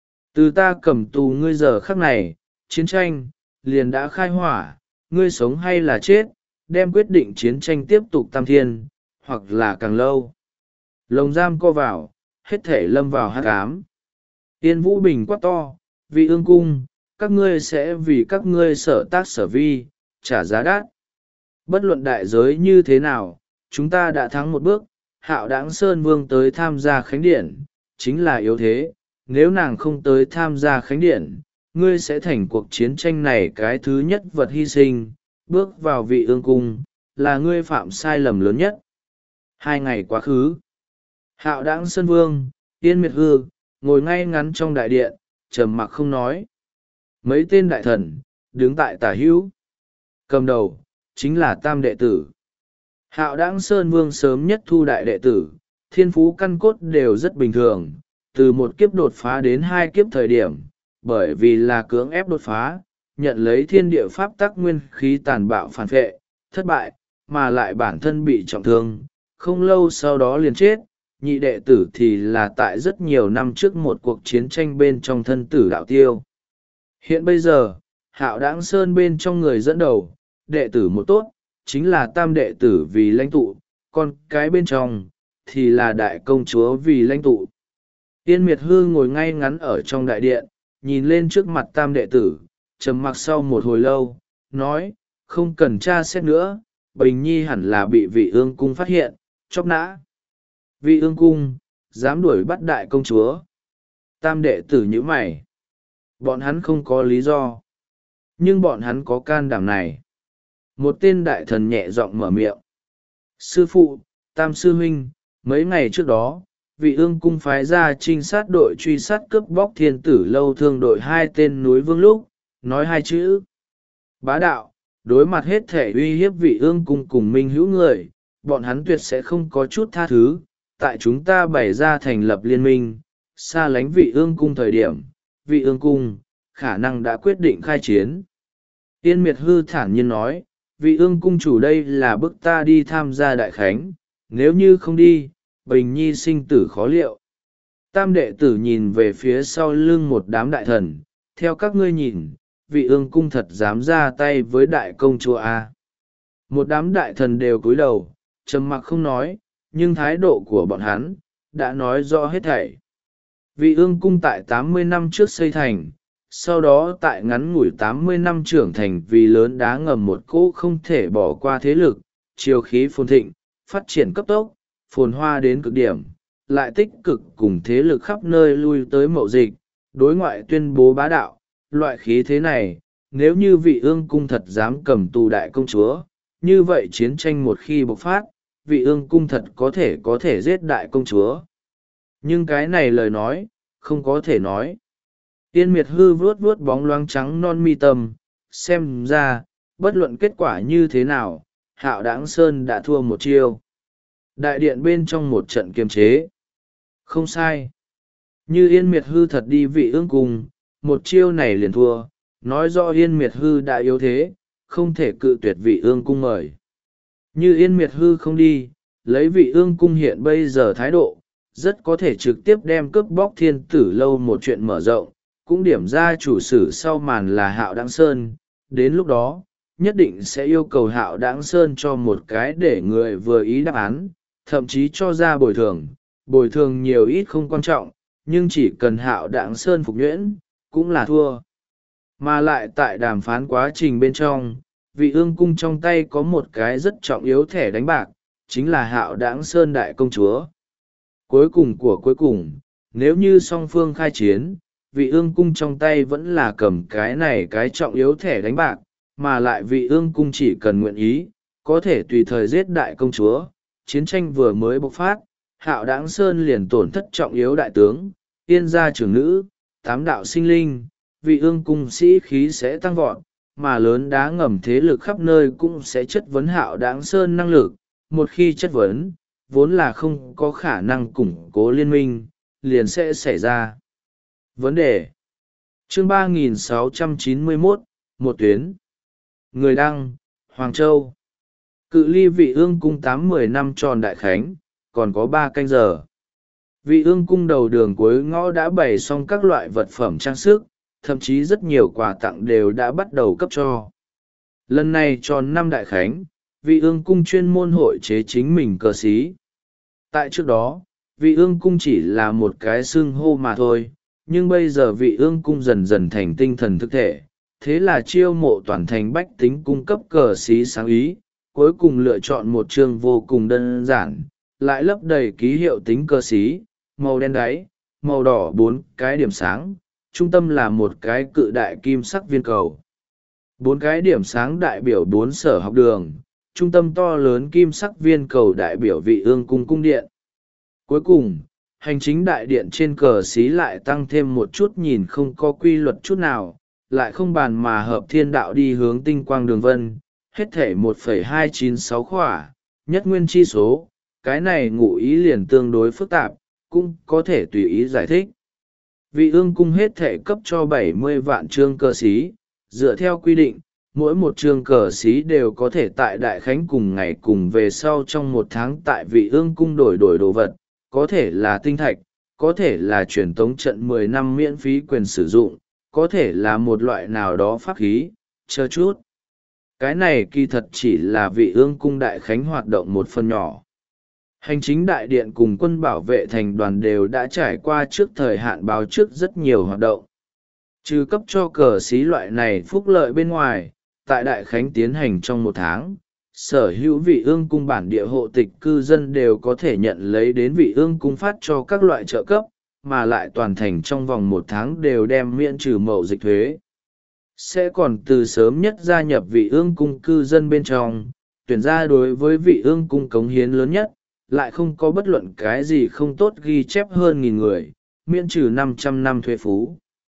Từ ta cầm tù ngươi giờ khắc này, chiến tranh, liền đã khai hỏa, ngươi sống hay là chết, đem quyết định chiến tranh tiếp tục tam thiên, hoặc là càng lâu. Lồng giam co vào, hết thể lâm vào hắc ám. Yên Vũ Bình quát to, Vị Ương Cung, các ngươi sẽ vì các ngươi sở tác sở vi, trả giá đắt. Bất luận đại giới như thế nào, chúng ta đã thắng một bước. Hạo Đãng Sơn Vương tới tham gia khánh điển, chính là yếu thế. Nếu nàng không tới tham gia khánh điển, ngươi sẽ thành cuộc chiến tranh này cái thứ nhất vật hy sinh. Bước vào Vị Ương Cung, là ngươi phạm sai lầm lớn nhất. 2 ngày quá khứ, Hạo Đãng Sơn Vương, Yên Miệt Hư, ngồi ngay ngắn trong đại điện, trầm mặc không nói. Mấy tên đại thần, đứng tại tả hữu. Cầm đầu, chính là tam đệ tử. Hạo Đãng Sơn Vương sớm nhất thu đại đệ tử, thiên phú căn cốt đều rất bình thường, từ một kiếp đột phá đến 2 kiếp thời điểm, bởi vì là cưỡng ép đột phá, nhận lấy thiên địa pháp tắc nguyên khí tàn bạo phản phệ, thất bại, mà lại bản thân bị trọng thương, không lâu sau đó liền chết. Nhị đệ tử thì là tại rất nhiều năm trước một cuộc chiến tranh bên trong thân tử đạo tiêu. Hiện bây giờ, Hạo Đãng Sơn bên trong người dẫn đầu, đệ tử một tốt, chính là tam đệ tử vì lãnh tụ, còn cái bên trong, thì là đại công chúa vì lãnh tụ. Yên Miệt Hư ngồi ngay ngắn ở trong đại điện, nhìn lên trước mặt tam đệ tử, trầm mặc sau một hồi lâu, nói, không cần tra xét nữa, Bình Nhi hẳn là bị Vị Ương Cung phát hiện, chóc nã. Vị Ương Cung, dám đuổi bắt đại công chúa. Tam đệ tử như mày. Bọn hắn không có lý do. Nhưng bọn hắn có can đảm này. Một tên đại thần nhẹ giọng mở miệng. Sư phụ, Tam sư huynh, mấy ngày trước đó, Vị Ương Cung phái ra trinh sát đội truy sát cướp bóc Thiên Tử Lâu Thương đội 2 tên núi vương lúc, nói 2 chữ. Bá đạo, đối mặt hết thể uy hiếp Vị Ương Cung cùng minh hữu người, bọn hắn tuyệt sẽ không có chút tha thứ. Tại chúng ta bày ra thành lập liên minh, xa lánh Vị Ương Cung thời điểm, Vị Ương Cung, khả năng đã quyết định khai chiến. Yên Miệt Hư thản nhiên nói, Vị Ương Cung chủ đây là bức ta đi tham gia đại khánh, nếu như không đi, Bình Nhi sinh tử khó liệu. Tam đệ tử nhìn về phía sau lưng một đám đại thần, theo các ngươi nhìn, Vị Ương Cung thật dám ra tay với đại công chúa A. Một đám đại thần đều cúi đầu, trầm mặc không nói, nhưng thái độ của bọn hắn, đã nói rõ hết thảy. Vị Ương Cung tại 80 năm trước xây thành, sau đó tại ngắn ngủi 80 năm trưởng thành vì lớn đá ngầm một cỗ không thể bỏ qua thế lực, chiều khí phồn thịnh, phát triển cấp tốc, phồn hoa đến cực điểm, lại tích cực cùng thế lực khắp nơi lui tới mậu dịch, đối ngoại tuyên bố bá đạo. Loại khí thế này, nếu như Vị Ương Cung thật dám cầm tù đại công chúa, như vậy chiến tranh một khi bộc phát, Vị Ương Cung thật có thể giết đại công chúa. Nhưng cái này lời nói, không có thể nói. Yên Miệt Hư vuốt vuốt bóng loáng trắng non mi tâm, xem ra, bất luận kết quả như thế nào, Hạo Đãng Sơn đã thua một chiêu. Đại điện bên trong một trận kiềm chế. Không sai. Như Yên Miệt Hư thật đi Vị Ương Cung, một chiêu này liền thua, nói rõ Yên Miệt Hư đã yếu thế, không thể cự tuyệt Vị Ương Cung mời. Như Yên Miệt Hư không đi, lấy Vị Ương Cung hiện bây giờ thái độ, rất có thể trực tiếp đem cướp bóc Thiên Tử Lâu một chuyện mở rộng, cũng điểm ra chủ sử sau màn là Hạo Đãng Sơn. Đến lúc đó, nhất định sẽ yêu cầu Hạo Đãng Sơn cho một cái để người vừa ý đáp án, thậm chí cho ra bồi thường nhiều ít không quan trọng, nhưng chỉ cần Hạo Đãng Sơn phục nhuyễn, cũng là thua. Mà lại tại đàm phán quá trình bên trong, Vị Ương Cung trong tay có một cái rất trọng yếu thẻ đánh bạc, chính là Hạo Đãng Sơn đại công chúa. Cuối cùng, nếu như song phương khai chiến, Vị Ương Cung trong tay vẫn là cầm cái này cái trọng yếu thẻ đánh bạc, mà lại Vị Ương Cung chỉ cần nguyện ý, có thể tùy thời giết đại công chúa. Chiến tranh vừa mới bộc phát, Hạo Đãng Sơn liền tổn thất trọng yếu đại tướng, Yên gia trưởng nữ, 8 đạo sinh linh, Vị Ương Cung sĩ khí sẽ tăng vọt, mà lớn đá ngầm thế lực khắp nơi cũng sẽ chất vấn Hạo Đãng Sơn năng lực. Một khi chất vấn, vốn là không có khả năng củng cố liên minh, liền sẽ xảy ra vấn đề. Chương 3691, một tuyến. Người đăng, Hoàng Châu. Cự ly Vị Ương Cung 8-10 năm tròn đại khánh, còn có 3 canh giờ. Vị Ương Cung đầu đường cuối ngõ đã bày xong các loại vật phẩm trang sức, thậm chí rất nhiều quà tặng đều đã bắt đầu cấp cho. Lần này tròn 5 đại khánh, Vị Ương Cung chuyên môn hội chế chính mình cờ xí. Tại trước đó, Vị ương cung chỉ là một cái xưng hô mà thôi, nhưng bây giờ vị ương cung dần dần thành tinh thần thực thể, thế là chiêu mộ toàn thành bách tính cung cấp cờ xí sáng ý, cuối cùng lựa chọn một chương vô cùng đơn giản, lại lấp đầy ký hiệu tính cờ xí, màu đen đáy, màu đỏ 4 cái điểm sáng, trung tâm là một cái cự đại kim sắc viên cầu. 4 cái điểm sáng đại biểu 4 sở học đường, trung tâm to lớn kim sắc viên cầu đại biểu vị ương cung cung điện. Cuối cùng, hành chính đại điện trên cờ xí lại tăng thêm một chút nhìn không có quy luật chút nào, lại không bàn mà hợp thiên đạo đi hướng tinh quang đường vân, hết thể 1,296 khỏa, nhất nguyên chi số, cái này ngụ ý liền tương đối phức tạp, cũng có thể tùy ý giải thích. Vị ương cung hết thể cấp cho 70 vạn chương cờ xí, dựa theo quy định, mỗi một chương cờ xí đều có thể tại đại khánh cùng ngày cùng về sau trong một tháng tại vị ương cung đổi đồ vật, có thể là tinh thạch, có thể là truyền tống trận 10 năm miễn phí quyền sử dụng, có thể là một loại nào đó pháp khí, chờ chút. Cái này kỳ thật chỉ là vị ương cung đại khánh hoạt động một phần nhỏ. Hành chính đại điện cùng quân bảo vệ thành đoàn đều đã trải qua trước thời hạn báo trước rất nhiều hoạt động. Trừ cấp cho cờ xí loại này phúc lợi bên ngoài, tại đại khánh tiến hành trong một tháng, sở hữu vị ương cung bản địa hộ tịch cư dân đều có thể nhận lấy đến vị ương cung phát cho các loại trợ cấp, mà lại toàn thành trong vòng một tháng đều đem miễn trừ mậu dịch thuế. Sẽ còn từ sớm nhất gia nhập vị ương cung cư dân bên trong, tuyển ra đối với vị ương cung cống hiến lớn nhất, lại không có bất luận cái gì không tốt ghi chép hơn 1.000 người, miễn trừ 500 năm thuế phú.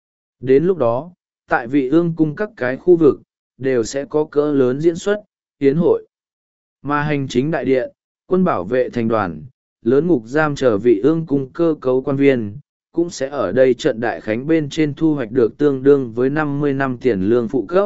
Đến lúc đó, tại vị ương cung các cái khu vực, đều sẽ có cỡ lớn diễn xuất, hiến hội. Mà hành chính đại điện, quân bảo vệ thành đoàn, lớn ngục giam chờ vị ương cung cơ cấu quan viên, cũng sẽ ở đây trận đại khánh bên trên thu hoạch được tương đương với 50 năm tiền lương phụ cấp.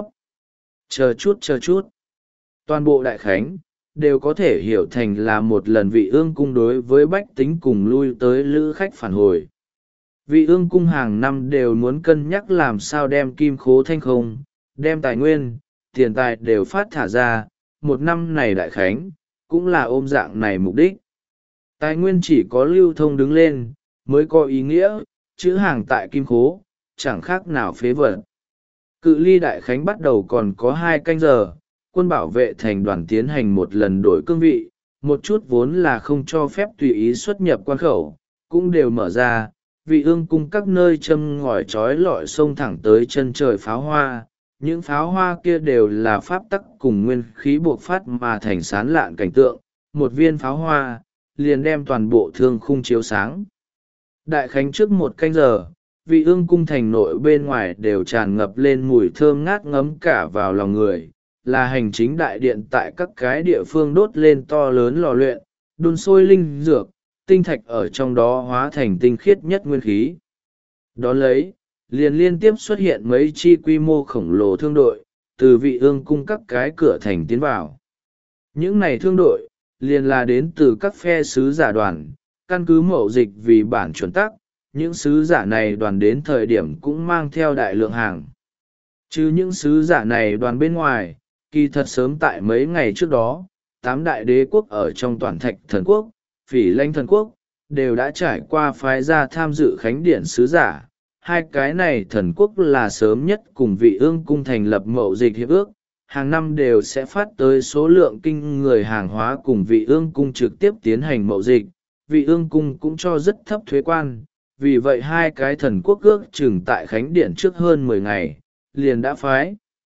Chờ chút. Toàn bộ đại khánh, đều có thể hiểu thành là một lần vị ương cung đối với bách tính cùng lui tới lữ khách phản hồi. Vị ương cung hàng năm đều muốn cân nhắc làm sao đem kim khố thanh không, đem tài nguyên, tiền tài đều phát thả ra, một năm này đại khánh, cũng là ôm dạng này mục đích. Tài nguyên chỉ có lưu thông đứng lên, mới có ý nghĩa, chữ hàng tại kim khố, chẳng khác nào phế vật. Cự ly đại khánh bắt đầu còn có 2 canh giờ, quân bảo vệ thành đoàn tiến hành một lần đổi cương vị, một chút vốn là không cho phép tùy ý xuất nhập quan khẩu, cũng đều mở ra, vị ương cung các nơi châm ngòi trói lọi xông thẳng tới chân trời pháo hoa. Những pháo hoa kia đều là pháp tắc cùng nguyên khí buộc phát mà thành sán lạn cảnh tượng, một viên pháo hoa, liền đem toàn bộ thương khung chiếu sáng. Đại khánh trước 1 canh giờ, vị ương cung thành nội bên ngoài đều tràn ngập lên mùi thơm ngát ngấm cả vào lòng người, là hành chính đại điện tại các cái địa phương đốt lên to lớn lò luyện, đun sôi linh dược, tinh thạch ở trong đó hóa thành tinh khiết nhất nguyên khí. Đón lấy, liền liên tiếp xuất hiện mấy chi quy mô khổng lồ thương đội, từ vị ương cung các cái cửa thành tiến vào. Những này thương đội, liền là đến từ các phe sứ giả đoàn, căn cứ mậu dịch vì bản chuẩn tắc, những sứ giả này đoàn đến thời điểm cũng mang theo đại lượng hàng. Chứ những sứ giả này đoàn bên ngoài, kỳ thật sớm tại mấy ngày trước đó, 8 đại đế quốc ở trong toàn thạch thần quốc, phỉ lãnh thần quốc, đều đã trải qua phái ra tham dự khánh điển sứ giả. 2 cái này thần quốc là sớm nhất cùng vị ương cung thành lập mậu dịch hiệp ước, hàng năm đều sẽ phát tới số lượng kinh người hàng hóa cùng vị ương cung trực tiếp tiến hành mậu dịch, vị ương cung cũng cho rất thấp thuế quan, vì vậy 2 cái thần quốc ước chừng tại khánh điển trước hơn 10 ngày, liền đã phái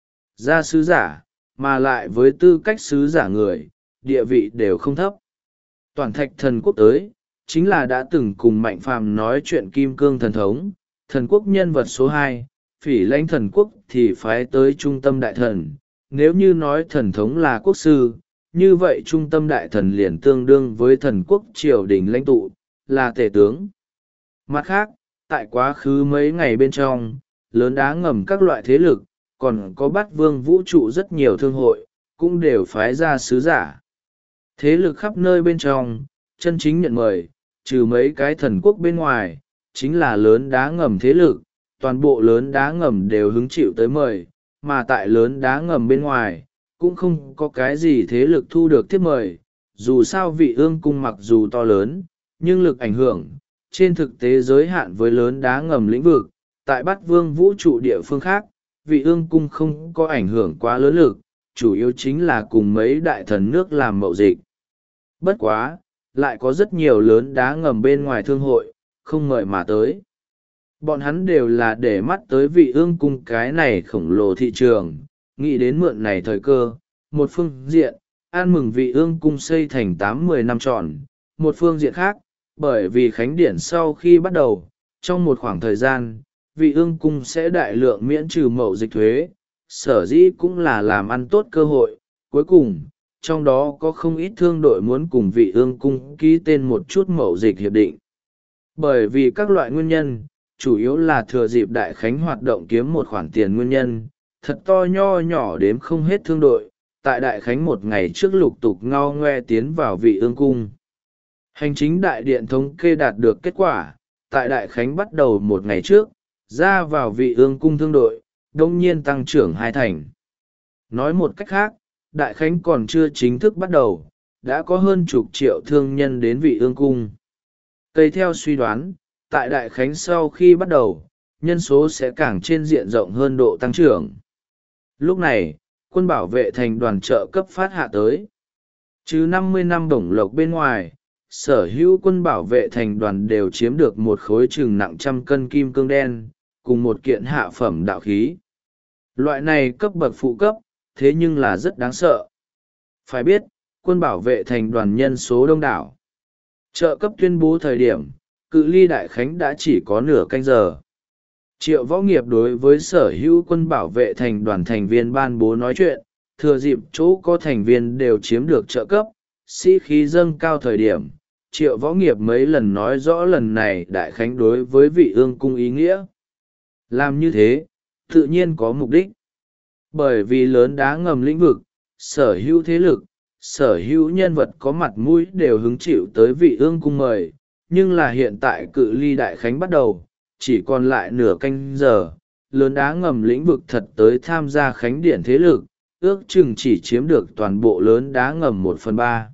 ra sứ giả, mà lại với tư cách sứ giả người, địa vị đều không thấp. Toàn thạch thần quốc tới, chính là đã từng cùng Mạnh Phàm nói chuyện kim cương thần thống, thần quốc nhân vật số 2, phỉ lãnh thần quốc thì phái tới trung tâm đại thần. Nếu như nói thần thống là quốc sư, như vậy trung tâm đại thần liền tương đương với thần quốc triều đình lãnh tụ, là tể tướng. Mặt khác, tại quá khứ mấy ngày bên trong, lớn đá ngầm các loại thế lực, còn có Bát Vương vũ trụ rất nhiều thương hội, cũng đều phái ra sứ giả. Thế lực khắp nơi bên trong, chân chính nhận mời, trừ mấy cái thần quốc bên ngoài, chính là lớn đá ngầm thế lực, toàn bộ lớn đá ngầm đều hứng chịu tới mời, mà tại lớn đá ngầm bên ngoài, cũng không có cái gì thế lực thu được thiếp mời, dù sao vị ương cung mặc dù to lớn, nhưng lực ảnh hưởng trên thực tế giới hạn với lớn đá ngầm lĩnh vực. Tại bát vương vũ trụ địa phương khác, vị ương cung không có ảnh hưởng quá lớn lực, chủ yếu chính là cùng mấy đại thần nước làm mậu dịch. Bất quá, lại có rất nhiều lớn đá ngầm bên ngoài thương hội, không ngợi mà tới. Bọn hắn đều là để mắt tới vị ương cung cái này khổng lồ thị trường, nghĩ đến mượn này thời cơ. Một phương diện, an mừng vị ương cung xây thành 8-10 năm tròn. Một phương diện khác, bởi vì khánh điển sau khi bắt đầu, trong một khoảng thời gian, vị ương cung sẽ đại lượng miễn trừ mậu dịch thuế, sở dĩ cũng là làm ăn tốt cơ hội. Cuối cùng, trong đó có không ít thương đội muốn cùng vị ương cung ký tên một chút mậu dịch hiệp định. Bởi vì các loại nguyên nhân, chủ yếu là thừa dịp đại khánh hoạt động kiếm một khoản tiền nguyên nhân, thật to nho nhỏ đếm không hết thương đội, tại đại khánh một ngày trước lục tục ngao ngoe tiến vào vị ương cung. Hành chính đại điện thống kê đạt được kết quả, tại đại khánh bắt đầu một ngày trước, ra vào vị ương cung thương đội, đông nhiên tăng trưởng 2 thành. Nói một cách khác, đại khánh còn chưa chính thức bắt đầu, đã có hơn chục triệu thương nhân đến vị ương cung. Cây theo suy đoán, tại đại khánh sau khi bắt đầu, nhân số sẽ càng trên diện rộng hơn độ tăng trưởng. Lúc này, quân bảo vệ thành đoàn trợ cấp phát hạ tới. Chứ 50 năm bổng lộc bên ngoài, sở hữu quân bảo vệ thành đoàn đều chiếm được một khối chừng nặng 100 cân kim cương đen, cùng một kiện hạ phẩm đạo khí. Loại này cấp bậc phụ cấp, thế nhưng là rất đáng sợ. Phải biết, quân bảo vệ thành đoàn nhân số đông đảo. Trợ cấp tuyên bố thời điểm, cự ly đại khánh đã chỉ có nửa canh giờ. Triệu Võ Nghiệp đối với sở hữu quân bảo vệ thành đoàn thành viên ban bố nói chuyện, thừa dịp chỗ có thành viên đều chiếm được trợ cấp, sĩ khí dâng cao thời điểm. Triệu Võ Nghiệp mấy lần nói rõ lần này đại khánh đối với vị ương cung ý nghĩa. Làm như thế, tự nhiên có mục đích. Bởi vì lớn đá ngầm lĩnh vực, sở hữu thế lực, sở hữu nhân vật có mặt mũi đều hứng chịu tới vị ương cung mời, nhưng là hiện tại cự ly đại khánh bắt đầu, chỉ còn lại nửa canh giờ, lớn đá ngầm lĩnh vực thật tới tham gia khánh điển thế lực, ước chừng chỉ chiếm được toàn bộ lớn đá ngầm 1/3.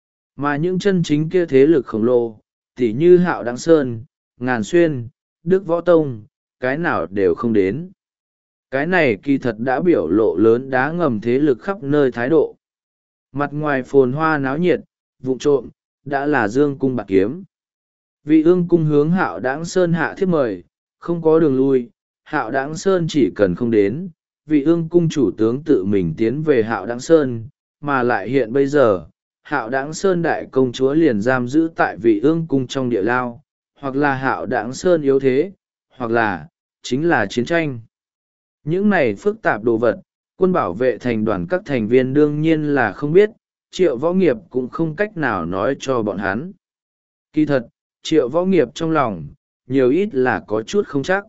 Mà những chân chính kia thế lực khổng lồ, tỉ như Hạo Đăng Sơn, Ngàn Xuyên, Đức Võ Tông, cái nào đều không đến. Cái này kỳ thật đã biểu lộ lớn đá ngầm thế lực khắp nơi thái độ. Mặt ngoài phồn hoa náo nhiệt, vụng trộm, đã là dương cung bạc kiếm. Vị ương cung hướng Hạo Đãng Sơn hạ thiếp mời, không có đường lui, Hạo Đãng Sơn chỉ cần không đến, vị ương cung chủ tướng tự mình tiến về Hạo Đãng Sơn, mà lại hiện bây giờ, Hạo Đãng Sơn đại công chúa liền giam giữ tại vị ương cung trong địa lao, hoặc là Hạo Đãng Sơn yếu thế, hoặc là, chính là chiến tranh. Những này phức tạp đồ vật, quân bảo vệ thành đoàn các thành viên đương nhiên là không biết, Triệu Võ Nghiệp cũng không cách nào nói cho bọn hắn. Kỳ thật, Triệu Võ Nghiệp trong lòng, nhiều ít là có chút không chắc.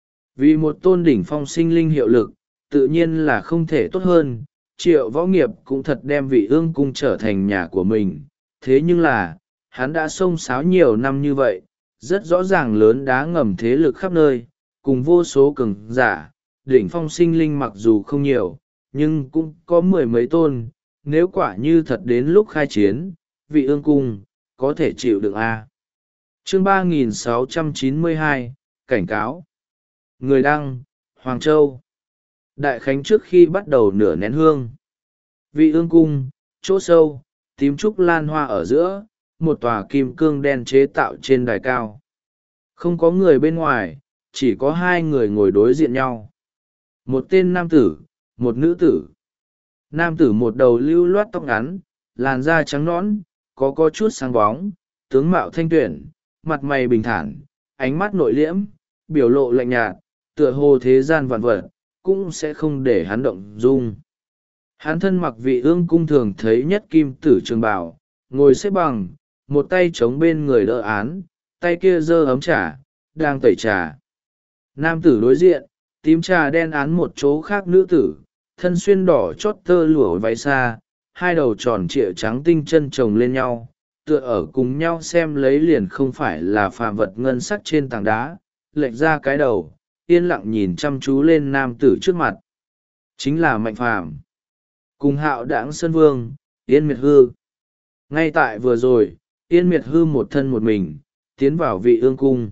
Vì một tôn đỉnh phong sinh linh hiệu lực, tự nhiên là không thể tốt hơn, Triệu Võ Nghiệp cũng thật đem vị ương cung trở thành nhà của mình. Thế nhưng là, hắn đã xông xáo nhiều năm như vậy, rất rõ ràng lớn đá ngầm thế lực khắp nơi, cùng vô số cường giả, đỉnh phong sinh linh mặc dù không nhiều, nhưng cũng có 10 mấy tôn, nếu quả như thật đến lúc khai chiến, vị ương cung, có thể chịu được a. Chương 3692, cảnh cáo. Người đăng, Hoàng Châu. Đại khánh trước khi bắt đầu nửa nén hương. Vị ương cung, chỗ sâu, tím trúc lan hoa ở giữa, một tòa kim cương đen chế tạo trên đài cao. Không có người bên ngoài, chỉ có 2 người ngồi đối diện nhau. Một tên nam tử, một nữ tử. Nam tử một đầu lưu loát tóc ngắn, làn da trắng nõn, có chút sáng bóng, tướng mạo thanh tuyển, mặt mày bình thản, ánh mắt nội liễm, biểu lộ lạnh nhạt, tựa hồ thế gian vạn vật, cũng sẽ không để hắn động dung. Hắn thân mặc vị ương cung thường thấy nhất kim tử trường bào, ngồi xếp bằng, một tay chống bên người đỡ án, tay kia giơ ấm trà, đang tẩy trà. Nam tử đối diện, tím trà đen án một chỗ khác nữ tử, thân xuyên đỏ chót tơ lụa váy xa, 2 đầu tròn trịa trắng tinh chân chồng lên nhau, tựa ở cùng nhau xem lấy liền không phải là phàm vật ngân sắc trên tảng đá, lệch ra cái đầu, yên lặng nhìn chăm chú lên nam tử trước mặt. Chính là Mạnh Phàm cùng Hạo Đãng Sơn Vương, Yên Miệt Hư. Ngay tại vừa rồi, Yên Miệt Hư một thân một mình tiến vào Vị Ương cung.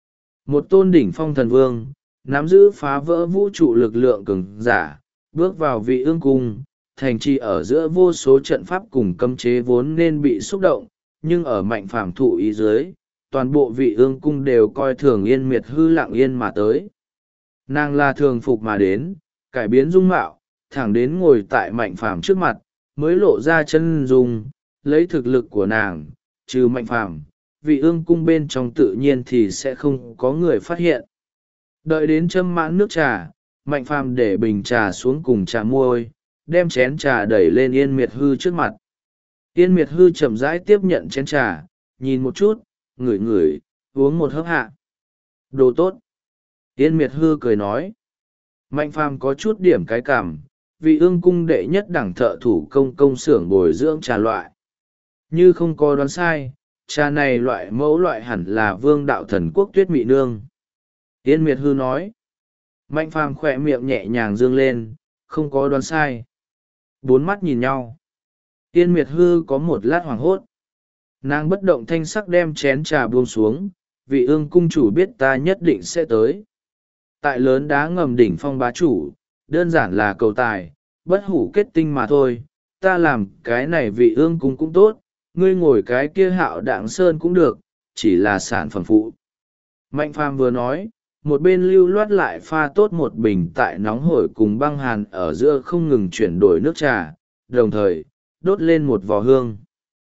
Một tôn đỉnh phong thần vương nắm giữ phá vỡ vũ trụ lực lượng cường giả bước vào Vị Ương cung. Thành trì ở giữa vô số trận pháp cùng cấm chế vốn nên bị xúc động, nhưng ở Mạnh Phàm thụ ý dưới, toàn bộ Vị Ương cung đều coi thường Yên Miệt Hư lặng yên mà tới. Nàng là thường phục mà đến, cải biến dung mạo, thẳng đến ngồi tại Mạnh Phàm trước mặt, mới lộ ra chân dung, lấy thực lực của nàng, trừ Mạnh Phàm, Vị Ương cung bên trong tự nhiên thì sẽ không có người phát hiện. Đợi đến châm mãn nước trà, Mạnh Phàm để bình trà xuống cùng trà muôi, đem chén trà đẩy lên Yên Miệt Hư trước mặt. Yên Miệt Hư chậm rãi tiếp nhận chén trà, nhìn một chút, ngửi ngửi, uống một hớp hạ. Đồ tốt. Yên Miệt Hư cười nói. Mạnh Phàm có chút điểm cái cảm, Vị Ương cung đệ nhất đẳng thợ thủ công xưởng bồi dưỡng trà loại. Như không có đoán sai, trà này loại mẫu loại hẳn là Vương Đạo Thần Quốc Tuyết Mị Nương. Yên Miệt Hư nói. Mạnh Phàm khỏe miệng nhẹ nhàng dương lên, không có đoán sai. Bốn mắt nhìn nhau. Yên Miệt Hư có một lát hoảng hốt. Nàng bất động thanh sắc đem chén trà buông xuống, Vị Ương cung chủ biết ta nhất định sẽ tới. Tại lớn đá ngầm đỉnh phong bá chủ, đơn giản là cầu tài, bất hủ kết tinh mà thôi. Ta làm cái này Vị Ương cung cũng tốt, ngươi ngồi cái kia Hạo Đạng Sơn cũng được, chỉ là sản phẩm phụ. Mạnh Phàm vừa nói, một bên lưu loát lại pha tốt một bình tại nóng hổi cùng băng hàn ở giữa không ngừng chuyển đổi nước trà, đồng thời đốt lên một vò hương.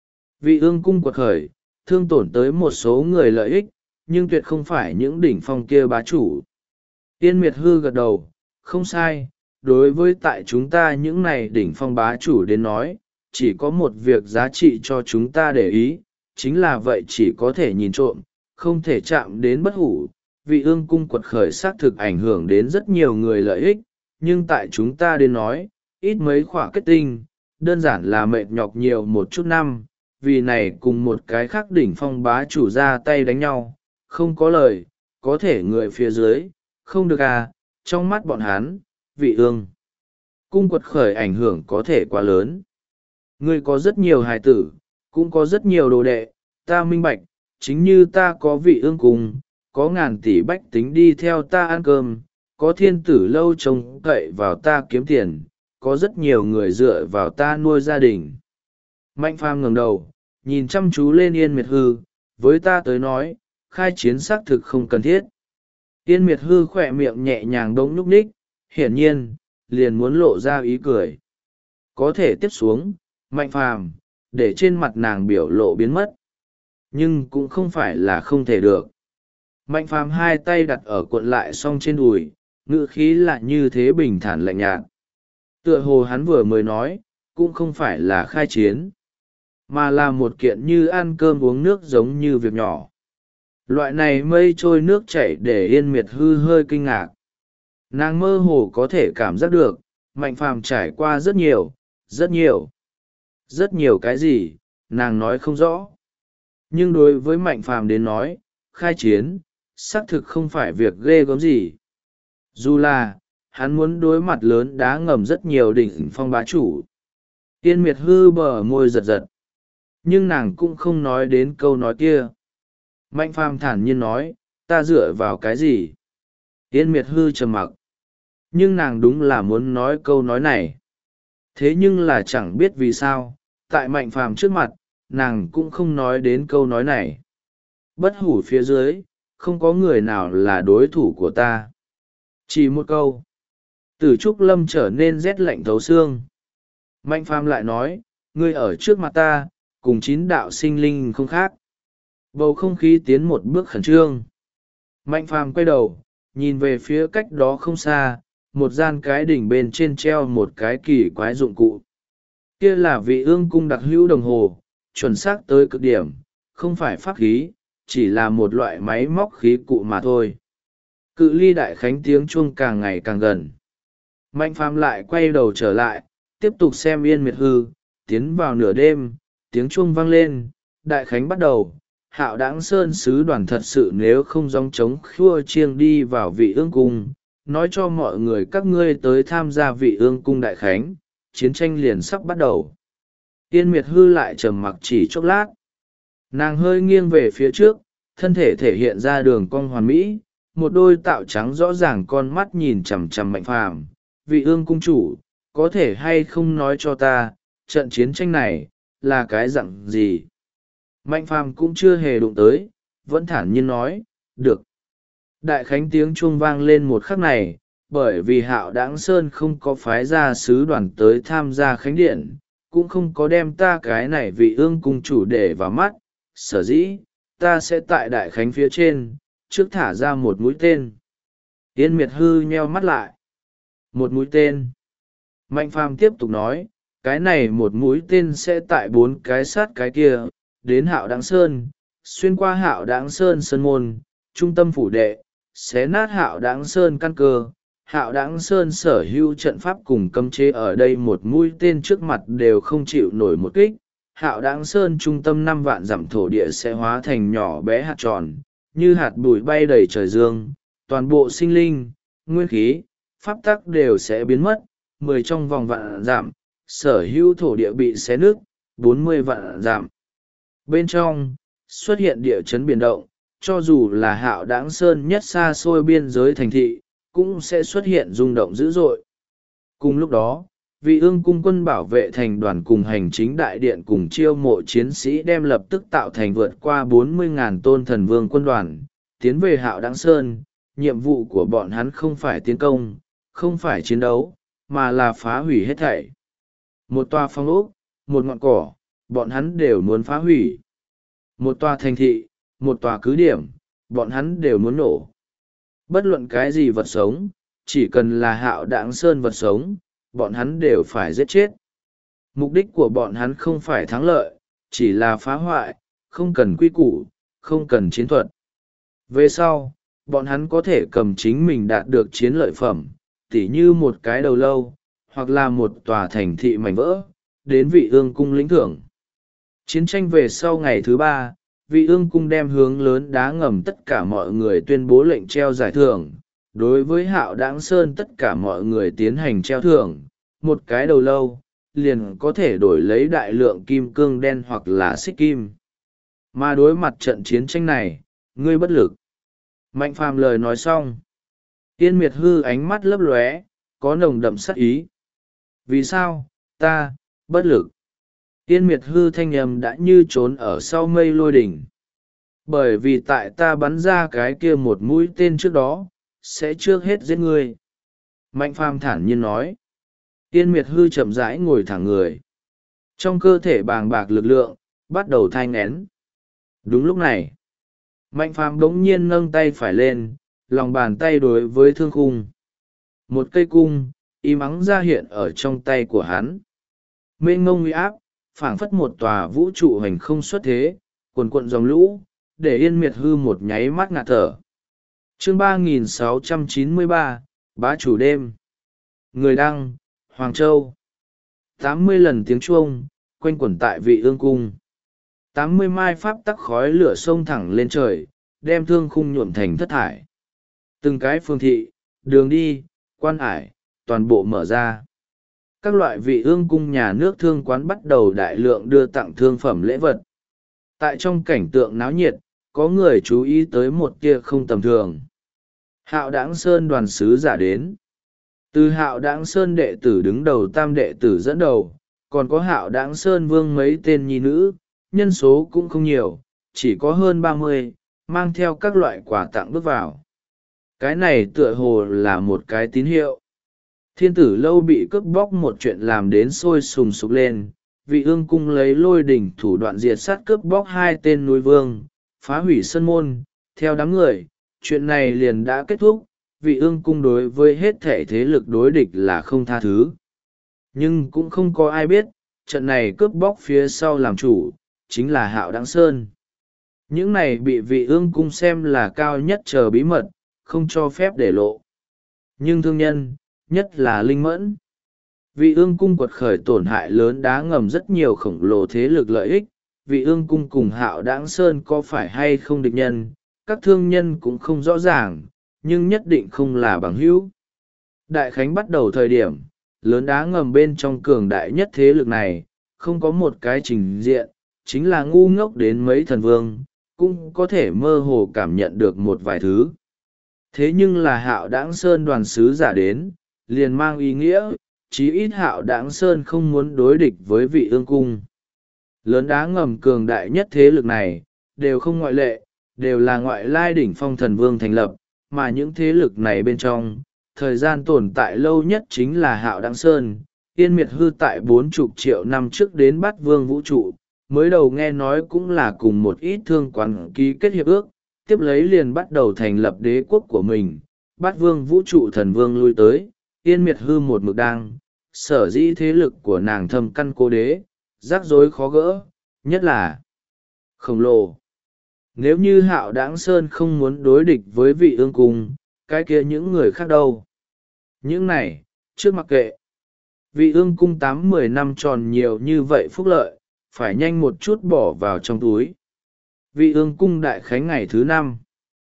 Vị Ương cung quật khởi, thương tổn tới một số người lợi ích, nhưng tuyệt không phải những đỉnh phong kia bá chủ. Yên Miệt Hư gật đầu, không sai, đối với tại chúng ta những này đỉnh phong bá chủ đến nói, chỉ có một việc giá trị cho chúng ta để ý, chính là vậy chỉ có thể nhìn trộm, không thể chạm đến bất hủ. Vị Ương cung quật khởi xác thực ảnh hưởng đến rất nhiều người lợi ích, nhưng tại chúng ta đến nói, ít mấy khỏa kết tinh, đơn giản là mệt nhọc nhiều một chút năm, vì này cùng một cái khác đỉnh phong bá chủ ra tay đánh nhau, không có lời, có thể người phía dưới, không được à, trong mắt bọn hắn, Vị Ương cung quật khởi ảnh hưởng có thể quá lớn. Ngươi có rất nhiều hài tử, cũng có rất nhiều đồ đệ, ta minh bạch, chính như ta có Vị Ương cung, có ngàn tỷ bách tính đi theo ta ăn cơm, có thiên tử lâu trông cậy vào ta kiếm tiền, có rất nhiều người dựa vào ta nuôi gia đình. Mạnh Phàm ngẩng đầu, nhìn chăm chú lên Yên Miệt Hư, với ta tới nói, khai chiến xác thực không cần thiết. Yên Miệt Hư khỏe miệng nhẹ nhàng đống nhúc nhích, hiển nhiên, liền muốn lộ ra ý cười. Có thể tiếp xuống, Mạnh Phàm, để trên mặt nàng biểu lộ biến mất. Nhưng cũng không phải là không thể được. Mạnh Phàm hai tay đặt ở cuộn lại song trên đùi, ngữ khí lại như thế bình thản lạnh nhạt. Tựa hồ hắn vừa mới nói, cũng không phải là khai chiến, mà là một kiện như ăn cơm uống nước giống như việc nhỏ. Loại này mây trôi nước chảy để Yên Miệt Hư hơi kinh ngạc. Nàng mơ hồ có thể cảm giác được, Mạnh Phàm trải qua rất nhiều, rất nhiều. Rất nhiều cái gì, nàng nói không rõ. Nhưng đối với Mạnh Phàm đến nói, khai chiến, xác thực không phải việc ghê gớm gì. Dù là, hắn muốn đối mặt lớn đá ngầm rất nhiều đỉnh phong bá chủ. Yên Miệt Hư bờ môi giật giật. Nhưng nàng cũng không nói đến câu nói kia. Mạnh Phàm thản nhiên nói, ta dựa vào cái gì? Yên Miệt Hư trầm mặc. Nhưng nàng đúng là muốn nói câu nói này. Thế nhưng là chẳng biết vì sao, tại Mạnh Phàm trước mặt, nàng cũng không nói đến câu nói này. Bất hủ phía dưới, không có người nào là đối thủ của ta. Chỉ một câu. Tử Trúc Lâm trở nên rét lạnh thấu xương. Mạnh Phàm lại nói, ngươi ở trước mặt ta, cùng 9 đạo sinh linh không khác. Bầu không khí tiến một bước khẩn trương. Mạnh Phàm quay đầu, nhìn về phía cách đó không xa, một gian cái đỉnh bên trên treo một cái kỳ quái dụng cụ. Kia là Vị Ương cung đặc hữu đồng hồ, chuẩn xác tới cực điểm, không phải pháp khí, chỉ là một loại máy móc khí cụ mà thôi. Cự ly đại khánh tiếng chuông càng ngày càng gần. Mạnh Phàm lại quay đầu trở lại, tiếp tục xem Yên Miệt Hư, tiến vào nửa đêm, tiếng chuông vang lên, đại khánh bắt đầu. Hạo Đãng Sơn sứ đoàn thật sự nếu không gióng trống khua chiêng đi vào Vị Ương cung, nói cho mọi người các ngươi tới tham gia Vị Ương cung đại khánh, chiến tranh liền sắp bắt đầu. Yên Miệt Hư lại trầm mặc chỉ chốc lát. Nàng hơi nghiêng về phía trước, thân thể thể hiện ra đường cong hoàn mỹ, một đôi tạo trắng rõ ràng con mắt nhìn chằm chằm Mạnh Phàm. Vị ương cung chủ, có thể hay không nói cho ta, trận chiến tranh này, là cái dặn gì? Mạnh Phàm cũng chưa hề đụng tới, vẫn thản nhiên nói, được. Đại khánh tiếng chuông vang lên một khắc này, bởi vì Hạo Đãng Sơn không có phái ra sứ đoàn tới tham gia khánh điện, cũng không có đem ta cái này vị ương cung chủ để vào mắt, sở dĩ ta sẽ tại đại khánh phía trên trước thả ra một mũi tên. Yên Miệt Hư nheo mắt lại. Một mũi tên. Mạnh Phàm tiếp tục nói, cái này một mũi tên sẽ tại 4 cái sát cái kia đến Hạo Đãng Sơn, xuyên qua Hạo Đãng Sơn sơn môn, trung tâm phủ đệ, xé nát Hạo Đãng Sơn căn cơ. Hạo Đãng Sơn sở hữu trận pháp cùng cấm chế ở đây một mũi tên trước mặt đều không chịu nổi một kích. Hạo Đãng Sơn trung tâm 5 vạn dặm thổ địa sẽ hóa thành nhỏ bé hạt tròn, như hạt bụi bay đầy trời dương, toàn bộ sinh linh, nguyên khí, pháp tắc đều sẽ biến mất. 10 trong vòng vạn dặm, sở hữu thổ địa bị xé nứt, 40 vạn dặm. Bên trong, xuất hiện địa chấn biển động, cho dù là Hạo Đãng Sơn nhất xa xôi biên giới thành thị, cũng sẽ xuất hiện rung động dữ dội. Cùng lúc đó, vị ương cung quân bảo vệ thành đoàn cùng hành chính đại điện cùng chiêu mộ chiến sĩ đem lập tức tạo thành vượt qua 40.000 tôn thần vương quân đoàn, tiến về Hạo Đãng Sơn. Nhiệm vụ của bọn hắn không phải tiến công, không phải chiến đấu, mà là phá hủy hết thảy. Một tòa phong ốc, một ngọn cỏ, bọn hắn đều muốn phá hủy. Một tòa thành thị, một tòa cứ điểm, bọn hắn đều muốn nổ. Bất luận cái gì vật sống, chỉ cần là Hạo Đãng Sơn vật sống, bọn hắn đều phải giết chết. Mục đích của bọn hắn không phải thắng lợi, chỉ là phá hoại, không cần quy củ, không cần chiến thuật. Về sau, bọn hắn có thể cầm chính mình đạt được chiến lợi phẩm, tỉ như một cái đầu lâu, hoặc là một tòa thành thị mảnh vỡ, đến vị ương cung lĩnh thưởng. Chiến tranh về sau ngày thứ 3, vị ương cung đem hướng lớn đá ngầm tất cả mọi người tuyên bố lệnh treo giải thưởng. Đối với Hạo Đãng Sơn tất cả mọi người tiến hành treo thưởng, một cái đầu lâu, liền có thể đổi lấy đại lượng kim cương đen hoặc là xích kim. Mà đối mặt trận chiến tranh này, ngươi bất lực. Mạnh Phàm lời nói xong. Yên Miệt Hư ánh mắt lấp lóe, có nồng đậm sát ý. Vì sao, ta, bất lực? Yên Miệt Hư thanh âm đã như trốn ở sau mây lôi đỉnh. Bởi vì tại ta bắn ra cái kia một mũi tên trước đó, sẽ trước hết giết ngươi. Mạnh Phàm thản nhiên nói. Yên Miệt Hư chậm rãi ngồi thẳng người. Trong cơ thể bàng bạc lực lượng, bắt đầu thai nghén. Đúng lúc này, Mạnh Phàm đống nhiên nâng tay phải lên, lòng bàn tay đối với thương khung. Một cây cung, im ắng ra hiện ở trong tay của hắn. Mênh mông uy áp, phảng phất một tòa vũ trụ hành không xuất thế, cuồn cuộn dòng lũ, để Yên Miệt Hư một nháy mắt ngạt thở. Chương 3693, Bá chủ đêm. Người đăng, Hoàng Châu. 80 lần tiếng chuông, quanh quẩn tại vị ương cung. 80 mai pháp tắc khói lửa sông thẳng lên trời, đem thương khung nhuộm thành thất thải. Từng cái phương thị, đường đi, quan ải, toàn bộ mở ra. Các loại vị ương cung nhà nước thương quán bắt đầu đại lượng đưa tặng thương phẩm lễ vật. Tại trong cảnh tượng náo nhiệt, có người chú ý tới một tia không tầm thường. Hạo Đãng Sơn đoàn sứ giả đến. Từ Hạo Đãng Sơn đệ tử đứng đầu tam đệ tử dẫn đầu, còn có Hạo Đãng Sơn vương mấy tên nhi nữ, nhân số cũng không nhiều, chỉ có hơn 30, mang theo các loại quà tặng bước vào. Cái này tựa hồ là một cái tín hiệu. Thiên tử lâu bị cướp bóc một chuyện làm đến sôi sùng sục lên, vị ương cung lấy lôi đỉnh thủ đoạn diệt sát cướp bóc 2 tên núi vương, phá hủy sân môn. Theo đám người, chuyện này liền đã kết thúc, vị ương cung đối với hết thể thế lực đối địch là không tha thứ. Nhưng cũng không có ai biết, trận này cướp bóc phía sau làm chủ, chính là Hạo Đãng Sơn. Những này bị vị ương cung xem là cao nhất chờ bí mật, không cho phép để lộ. Nhưng thương nhân, nhất là linh mẫn. Vị ương cung quật khởi tổn hại lớn đá ngầm rất nhiều khổng lồ thế lực lợi ích, vị ương cung cùng Hạo Đãng Sơn có phải hay không địch nhân, các thương nhân cũng không rõ ràng, nhưng nhất định không là bằng hữu. Đại khánh bắt đầu thời điểm, lớn đá ngầm bên trong cường đại nhất thế lực này, không có một cái trình diện, chính là ngu ngốc đến mấy thần vương cũng có thể mơ hồ cảm nhận được một vài thứ. Thế nhưng là Hạo Đãng Sơn đoàn sứ giả đến, liền mang ý nghĩa, chí ít Hạo Đãng Sơn không muốn đối địch với Vị Ương Cung. Lớn đá ngầm cường đại nhất thế lực này, đều không ngoại lệ, đều là ngoại lai đỉnh phong thần vương thành lập, mà những thế lực này bên trong, thời gian tồn tại lâu nhất chính là Hạo Đãng Sơn. Yên Miệt Hư tại 40 triệu năm trước đến Bát Vương vũ trụ, mới đầu nghe nói cũng là cùng một ít thương quán ký kết hiệp ước, tiếp lấy liền bắt đầu thành lập đế quốc của mình. Bát Vương vũ trụ thần vương lui tới, Yên Miệt Hư một mực đang, sở dĩ thế lực của nàng thâm căn cố đế, rắc rối khó gỡ, nhất là khổng lồ. Nếu như Hạo Đãng Sơn không muốn đối địch với Vị Ương Cung, cái kia những người khác đâu? Những này, trước mặc kệ. Vị Ương Cung 8-10 năm tròn nhiều như vậy phúc lợi, phải nhanh một chút bỏ vào trong túi. Vị Ương Cung đại khánh ngày thứ 5.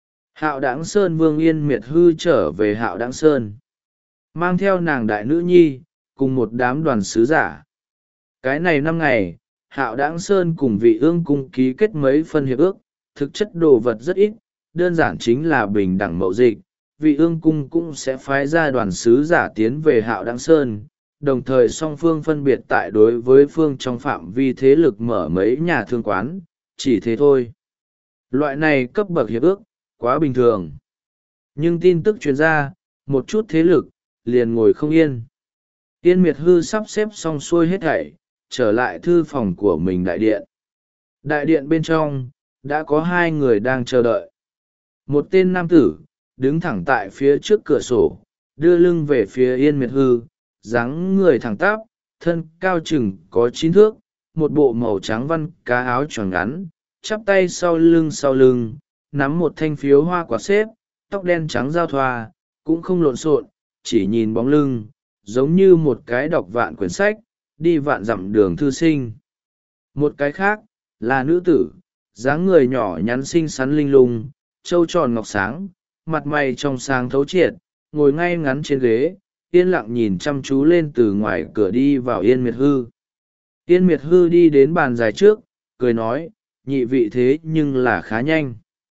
Hạo Đãng Sơn Vương Yên Miệt Hư trở về Hạo Đãng Sơn, mang theo nàng đại nữ nhi, cùng một đám đoàn sứ giả. Cái này 5 ngày, Hạo Đãng Sơn cùng Vị Ương Cung ký kết mấy phân hiệp ước, thực chất đồ vật rất ít, đơn giản chính là bình đẳng mậu dịch. Vị Ương Cung cũng sẽ phái ra đoàn sứ giả tiến về Hạo Đãng Sơn, đồng thời song phương phân biệt tại đối với phương trong phạm vi thế lực mở mấy nhà thương quán, chỉ thế thôi. Loại này cấp bậc hiệp ước, quá bình thường. Nhưng tin tức truyền ra, một chút thế lực, liền ngồi không yên. Yên Miệt Hư sắp xếp xong xuôi hết thảy, trở lại thư phòng của mình đại điện. Đại điện bên trong, đã có 2 người đang chờ đợi. Một tên nam tử, đứng thẳng tại phía trước cửa sổ, đưa lưng về phía Yên Miệt Hư, dáng người thẳng tắp, thân cao chừng có 9 thước, một bộ màu trắng văn cá áo choàng ngắn, chắp tay sau lưng, nắm một thanh phiếu hoa quả xếp, tóc đen trắng giao thoa, cũng không lộn xộn, chỉ nhìn bóng lưng, giống như một cái đọc vạn quyển sách, đi vạn dặm đường thư sinh. Một cái khác, là nữ tử, dáng người nhỏ nhắn xinh xắn linh lung, trâu tròn ngọc sáng, mặt mày trong sáng thấu triệt, ngồi ngay ngắn trên ghế, yên lặng nhìn chăm chú lên từ ngoài cửa đi vào Yên Miệt Hư. Yên Miệt Hư đi đến bàn dài trước, cười nói, nhị vị thế nhưng là khá nhanh.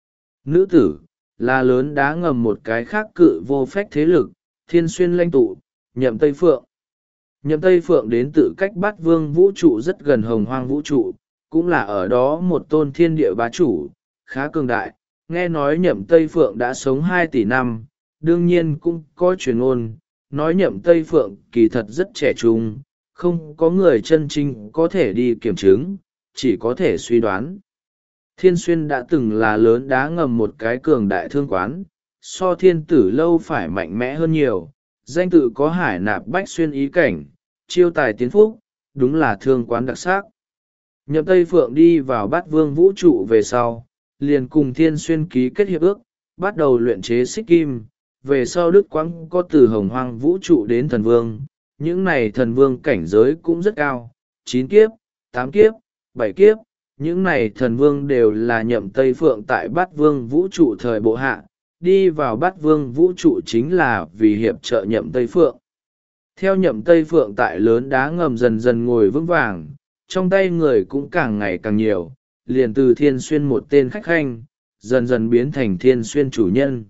Nữ tử, là lớn đá ngầm một cái khác cự vô phách thế lực, Thiên Xuyên lãnh tụ, Nhậm Tây Phượng. Nhậm Tây Phượng đến từ cách Bát Vương vũ trụ rất gần Hồng Hoang vũ trụ, cũng là ở đó một tôn thiên địa bá chủ, khá cường đại. Nghe nói Nhậm Tây Phượng đã sống 2 tỷ năm, đương nhiên cũng có truyền ngôn, nói Nhậm Tây Phượng kỳ thật rất trẻ trung, không có người chân chính có thể đi kiểm chứng, chỉ có thể suy đoán. Thiên Xuyên đã từng là lớn đá ngầm một cái cường đại thương quán, so Thiên Tử Lâu phải mạnh mẽ hơn nhiều, danh tự có hải nạp bách xuyên ý cảnh, chiêu tài tiến phúc, đúng là thương quán đặc sắc. Nhậm Tây Phượng đi vào Bát Vương vũ trụ về sau, liền cùng Thiên Xuyên ký kết hiệp ước, bắt đầu luyện chế xích kim. Về sau Đức Quang có từ Hồng Hoang vũ trụ đến thần vương, những này thần vương cảnh giới cũng rất cao, 9 kiếp, 8 kiếp, 7 kiếp, những này thần vương đều là Nhậm Tây Phượng tại Bát Vương vũ trụ thời bộ hạ, đi vào Bát Vương vũ trụ chính là vì hiệp trợ Nhậm Tây Phượng. Theo Nhậm Tây Phượng tại lớn đá ngầm dần dần ngồi vững vàng, trong tay người cũng càng ngày càng nhiều, liền từ Thiên Xuyên một tên khách khanh, dần dần biến thành Thiên Xuyên chủ nhân.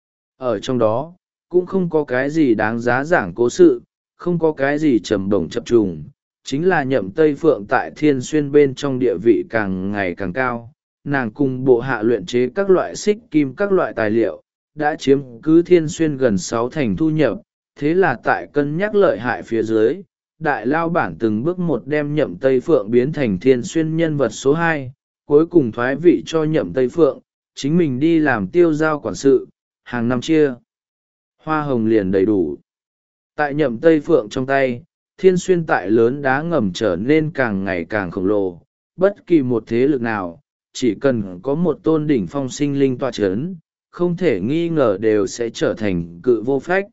Ở trong đó, cũng không có cái gì đáng giá giảng cố sự, không có cái gì trầm bổng chập trùng, chính là Nhậm Tây Phượng tại Thiên Xuyên bên trong địa vị càng ngày càng cao. Nàng cùng bộ hạ luyện chế các loại xích kim các loại tài liệu, đã chiếm cứ Thiên Xuyên gần 6 thành thu nhập, thế là tại cân nhắc lợi hại phía dưới, đại lao bản từng bước một đem Nhậm Tây Phượng biến thành Thiên Xuyên nhân vật số 2, cuối cùng thoái vị cho Nhậm Tây Phượng, chính mình đi làm tiêu giao quản sự, hàng năm chia hoa hồng liền đầy đủ. Tại Nhậm Tây Phượng trong tay, Thiên Xuyên tại lớn đá ngầm trở nên càng ngày càng khổng lồ, bất kỳ một thế lực nào, chỉ cần có một tôn đỉnh phong sinh linh tọa chấn, không thể nghi ngờ đều sẽ trở thành cự vô phách.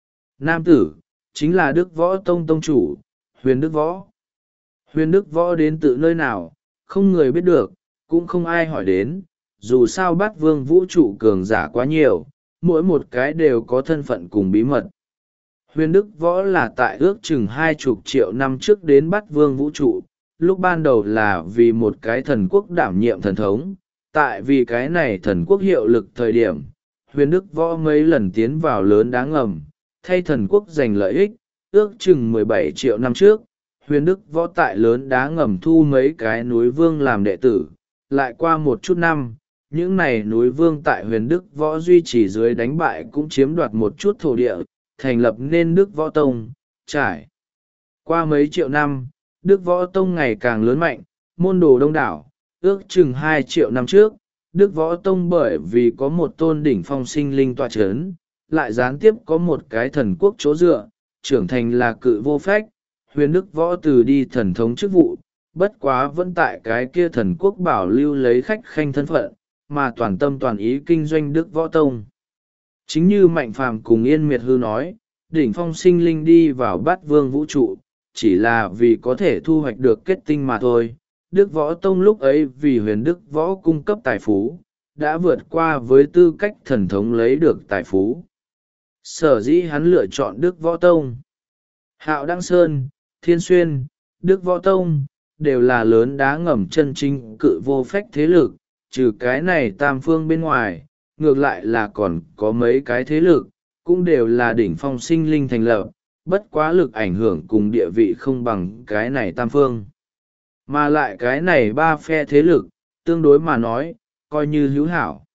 Nam tử, chính là Đức Võ Tông Tông chủ, Huyền Đức Võ. Huyền Đức Võ đến từ nơi nào, không người biết được, cũng không ai hỏi đến, dù sao Bát Vương vũ trụ cường giả quá nhiều, mỗi một cái đều có thân phận cùng bí mật. Huyền Đức Võ là tại ước chừng 20 triệu năm trước đến Bát Vương vũ trụ, lúc ban đầu là vì một cái thần quốc đảm nhiệm thần thống, tại vì cái này thần quốc hiệu lực thời điểm, huyền đức võ mấy lần tiến vào lớn đá ngầm, thay thần quốc giành lợi ích, ước chừng 17 triệu năm trước, huyền đức võ tại lớn đá ngầm thu mấy cái núi vương làm đệ tử, lại qua một chút năm, những này núi vương tại huyền đức võ duy trì dưới đánh bại cũng chiếm đoạt một chút thổ địa, thành lập nên Đức Võ Tông. Trải qua mấy triệu năm, Đức Võ Tông ngày càng lớn mạnh, môn đồ đông đảo, ước chừng 2 triệu năm trước, Đức Võ Tông bởi vì có một tôn đỉnh phong sinh linh tọa chấn, lại gián tiếp có một cái thần quốc chỗ dựa, trưởng thành là Cự Vô Phách, huyền Đức Võ từ đi thần thống chức vụ, bất quá vẫn tại cái kia thần quốc bảo lưu lấy khách khanh thân phận, mà toàn tâm toàn ý kinh doanh Đức Võ Tông. Chính như Mạnh Phàm cùng Yên Miệt Hư nói, đỉnh phong sinh linh đi vào Bát Vương vũ trụ, chỉ là vì có thể thu hoạch được kết tinh mà thôi. Đức Võ Tông lúc ấy vì huyền Đức Võ cung cấp tài phú, đã vượt qua với tư cách thần thống lấy được tài phú. Sở dĩ hắn lựa chọn Đức Võ Tông. Hạo Đăng Sơn, Thiên Xuyên, Đức Võ Tông, đều là lớn đá ngầm chân chính Cự Vô Phách thế lực, trừ cái này tam phương bên ngoài, ngược lại là còn có mấy cái thế lực, cũng đều là đỉnh phong sinh linh thành lập, bất quá lực ảnh hưởng cùng địa vị không bằng cái này tam phương. Mà lại cái này ba phe thế lực, tương đối mà nói, coi như hữu hảo.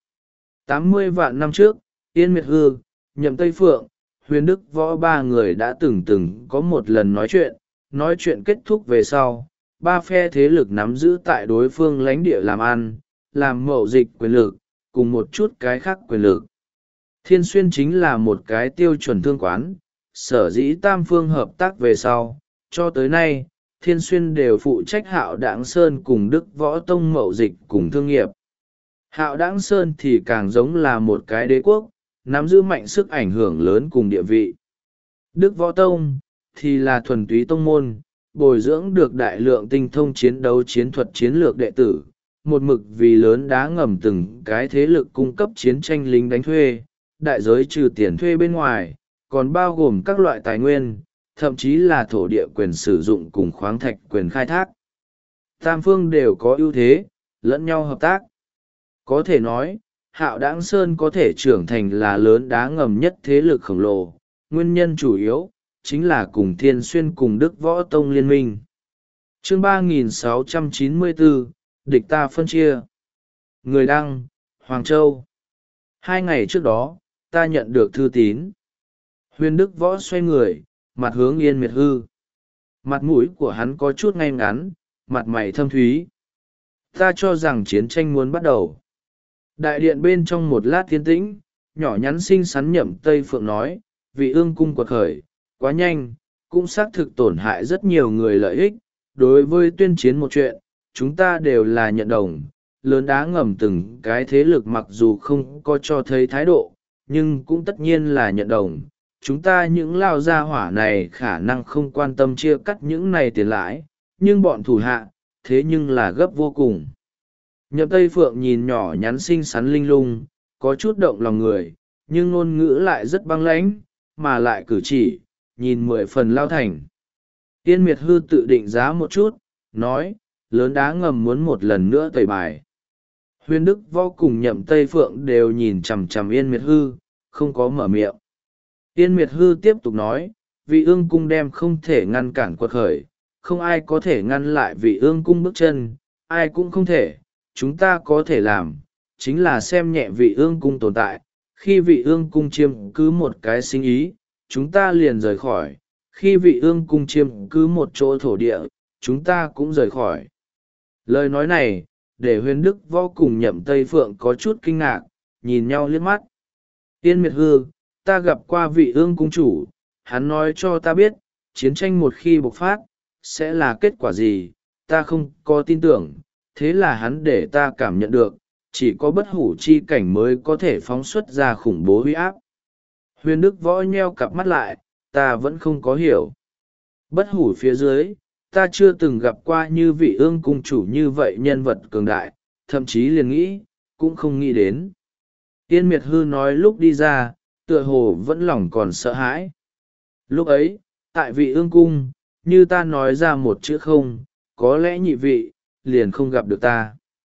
80 vạn năm trước, Yên Miệt Hư, Nhậm Tây Phượng, huyền Đức Võ ba người đã từng có một lần nói chuyện kết thúc về sau, ba phe thế lực nắm giữ tại đối phương lãnh địa làm ăn, làm mậu dịch quyền lực, cùng một chút cái khác quyền lực. Thiên Xuyên chính là một cái tiêu chuẩn thương quán, sở dĩ tam phương hợp tác về sau, cho tới nay, Thiên Xuyên đều phụ trách Hạo Đãng Sơn cùng Đức Võ Tông mậu dịch cùng thương nghiệp. Hạo Đãng Sơn thì càng giống là một cái đế quốc, nắm giữ mạnh sức ảnh hưởng lớn cùng địa vị. Đức Võ Tông thì là thuần túy tông môn, bồi dưỡng được đại lượng tinh thông chiến đấu chiến thuật chiến lược đệ tử, một mực vì lớn đá ngầm từng cái thế lực cung cấp chiến tranh lính đánh thuê, đại giới trừ tiền thuê bên ngoài, còn bao gồm các loại tài nguyên, thậm chí là thổ địa quyền sử dụng cùng khoáng thạch quyền khai thác. Tam phương đều có ưu thế, lẫn nhau hợp tác. Có thể nói, Hạo Đãng Sơn có thể trưởng thành là lớn đá ngầm nhất thế lực khổng lồ, nguyên nhân chủ yếu, chính là cùng Thiên Xuyên cùng Đức Võ Tông liên minh. Chương 3694, địch ta phân chia. Người đăng, Hoàng Châu. 2 ngày trước đó, ta nhận được thư tín. Huyền Đức Võ xoay người, mặt hướng Yên Miệt Hư. Mặt mũi của hắn có chút ngay ngắn, mặt mày thâm thúy. Ta cho rằng chiến tranh muốn bắt đầu. Đại điện bên trong một lát yên tĩnh, nhỏ nhắn xinh xắn Nhậm Tây Phượng nói, vị ương cung quật khởi, quá nhanh, cũng xác thực tổn hại rất nhiều người lợi ích. Đối với tuyên chiến một chuyện, chúng ta đều là nhận đồng. Lớn đá ngầm từng cái thế lực mặc dù không có cho thấy thái độ, nhưng cũng tất nhiên là nhận đồng. Chúng ta những lao gia hỏa này khả năng không quan tâm chia cắt những này tiền lãi, nhưng bọn thủ hạ, thế nhưng là gấp vô cùng. Nhậm Tây Phượng nhìn nhỏ nhắn xinh xắn linh lung, có chút động lòng người, nhưng ngôn ngữ lại rất băng lãnh, mà lại cử chỉ, nhìn 10 phần lao thành. Yên Miệt Hư tự định giá một chút, nói, lớn đá ngầm muốn một lần nữa tẩy bài. Huyền Đức Võ cùng Nhậm Tây Phượng đều nhìn chằm chằm Yên Miệt Hư, không có mở miệng. Yên Miệt Hư tiếp tục nói, vị ương cung đem không thể ngăn cản quật khởi, không ai có thể ngăn lại vị ương cung bước chân, ai cũng không thể, chúng ta có thể làm, chính là xem nhẹ vị ương cung tồn tại, khi vị ương cung chiếm cứ một cái sinh ý, chúng ta liền rời khỏi, khi vị ương cung chiếm cứ một chỗ thổ địa, chúng ta cũng rời khỏi. Lời nói này, để Huyền Đức Võ cùng Nhậm Tây Phượng có chút kinh ngạc, nhìn nhau liếc mắt. Yên Miệt Hư, ta gặp qua vị ương cung chủ, hắn nói cho ta biết, chiến tranh một khi bộc phát, sẽ là kết quả gì, ta không có tin tưởng, thế là hắn để ta cảm nhận được, chỉ có bất hủ chi cảnh mới có thể phóng xuất ra khủng bố uy áp. Huyền Đức Võ nheo cặp mắt lại, ta vẫn không có hiểu. Bất hủ phía dưới, ta chưa từng gặp qua như vị ương cung chủ như vậy nhân vật cường đại, thậm chí liền nghĩ, cũng không nghĩ đến. Yên Miệt Hư nói lúc đi ra, tựa hồ vẫn lòng còn sợ hãi. Lúc ấy, tại vị ương cung, như ta nói ra một chữ không, có lẽ nhị vị liền không gặp được ta.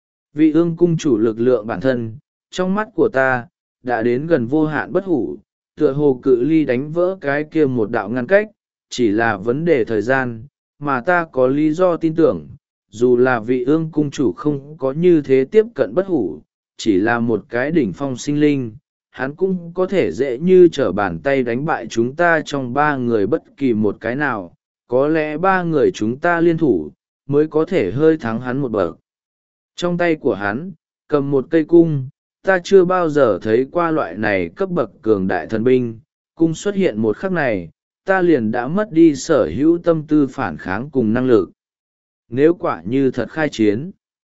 Vị ương cung chủ lực lượng bản thân, trong mắt của ta, đã đến gần vô hạn bất hủ, tựa hồ cự ly đánh vỡ cái kia một đạo ngăn cách, chỉ là vấn đề thời gian, mà ta có lý do tin tưởng, dù là vị ương cung chủ không có như thế tiếp cận bất hủ, chỉ là một cái đỉnh phong sinh linh, hắn cũng có thể dễ như trở bàn tay đánh bại chúng ta trong ba người bất kỳ một cái nào, có lẽ ba người chúng ta liên thủ, mới có thể hơi thắng hắn một bậc. Trong tay của hắn, cầm một cây cung, ta chưa bao giờ thấy qua loại này cấp bậc cường đại thần binh, cung xuất hiện một khắc này, ta liền đã mất đi sở hữu tâm tư phản kháng cùng năng lực. Nếu quả như thật khai chiến,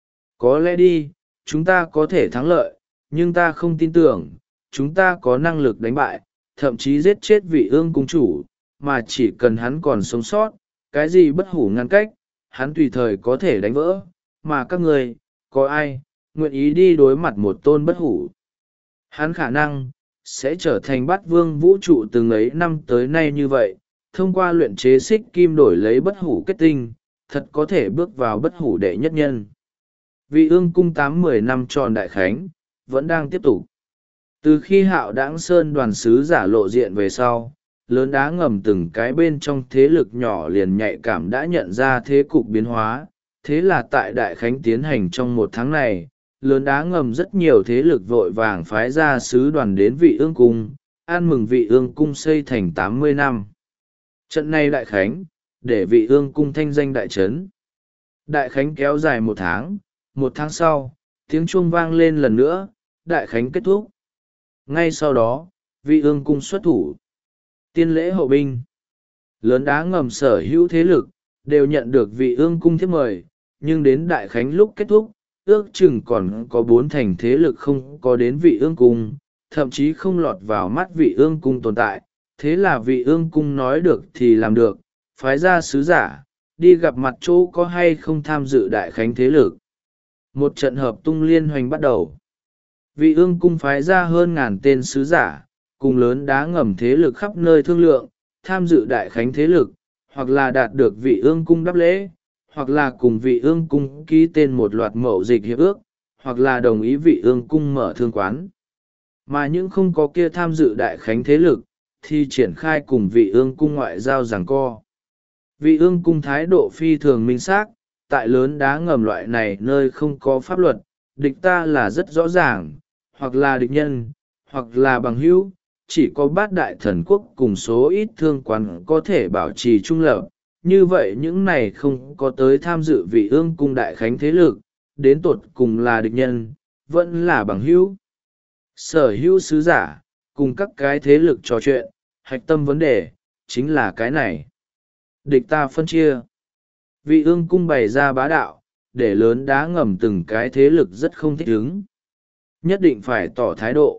có lẽ đi, chúng ta có thể thắng lợi, nhưng ta không tin tưởng, chúng ta có năng lực đánh bại, thậm chí giết chết vị ương cung chủ, mà chỉ cần hắn còn sống sót, cái gì bất hủ ngăn cách, hắn tùy thời có thể đánh vỡ, mà các người, có ai, nguyện ý đi đối mặt một tôn bất hủ. Hắn khả năng, sẽ trở thành bát vương vũ trụ từng ấy năm tới nay như vậy, thông qua luyện chế xích kim đổi lấy bất hủ kết tinh, thật có thể bước vào bất hủ đệ nhất nhân. Vị ương cung 8-10 năm tròn đại khánh, vẫn đang tiếp tục. Từ khi Hạo Đãng Sơn đoàn sứ giả lộ diện về sau, lớn đá ngầm từng cái bên trong thế lực nhỏ liền nhạy cảm đã nhận ra thế cục biến hóa. Thế là tại đại khánh tiến hành trong một tháng này, lớn đá ngầm rất nhiều thế lực vội vàng phái ra sứ đoàn đến vị ương cung, ăn mừng vị ương cung xây thành 80 năm. Trận này đại khánh, để vị ương cung thanh danh đại trấn. Đại khánh kéo dài một tháng sau, tiếng chuông vang lên lần nữa, đại khánh kết thúc. Ngay sau đó, vị ương cung xuất thủ. Tiên lễ hậu binh. Lớn đá ngầm sở hữu thế lực, đều nhận được vị ương cung thiếp mời, nhưng đến đại khánh lúc kết thúc, ước chừng còn có 4 thành thế lực không có đến vị ương cung, thậm chí không lọt vào mắt vị ương cung tồn tại. Thế là vị ương cung nói được thì làm được, phái ra sứ giả, đi gặp mặt chỗ có hay không tham dự đại khánh thế lực. Một trận hợp tung liên hoành bắt đầu. Vị ương cung phái ra hơn 1000 tên sứ giả, cùng lớn đá ngầm thế lực khắp nơi thương lượng, tham dự đại khánh thế lực, hoặc là đạt được vị ương cung đáp lễ, hoặc là cùng vị ương cung ký tên một loạt mậu dịch hiệp ước, hoặc là đồng ý vị ương cung mở thương quán. Mà những không có kia tham dự đại khánh thế lực, thì triển khai cùng vị ương cung ngoại giao giằng co. Vị ương cung thái độ phi thường minh xác, tại lớn đá ngầm loại này nơi không có pháp luật, địch ta là rất rõ ràng, hoặc là địch nhân, hoặc là bằng hữu, chỉ có bát đại thần quốc cùng số ít thương quán có thể bảo trì trung lập. Như vậy những này không có tới tham dự vị ương cung đại khánh thế lực, đến tột cùng là địch nhân, vẫn là bằng hữu. Sở hữu sứ giả, cùng các cái thế lực trò chuyện, hạch tâm vấn đề, chính là cái này. Địch ta phân chia. Vị ương cung bày ra bá đạo, để lớn đá ngầm từng cái thế lực rất không thích ứng. Nhất định phải tỏ thái độ.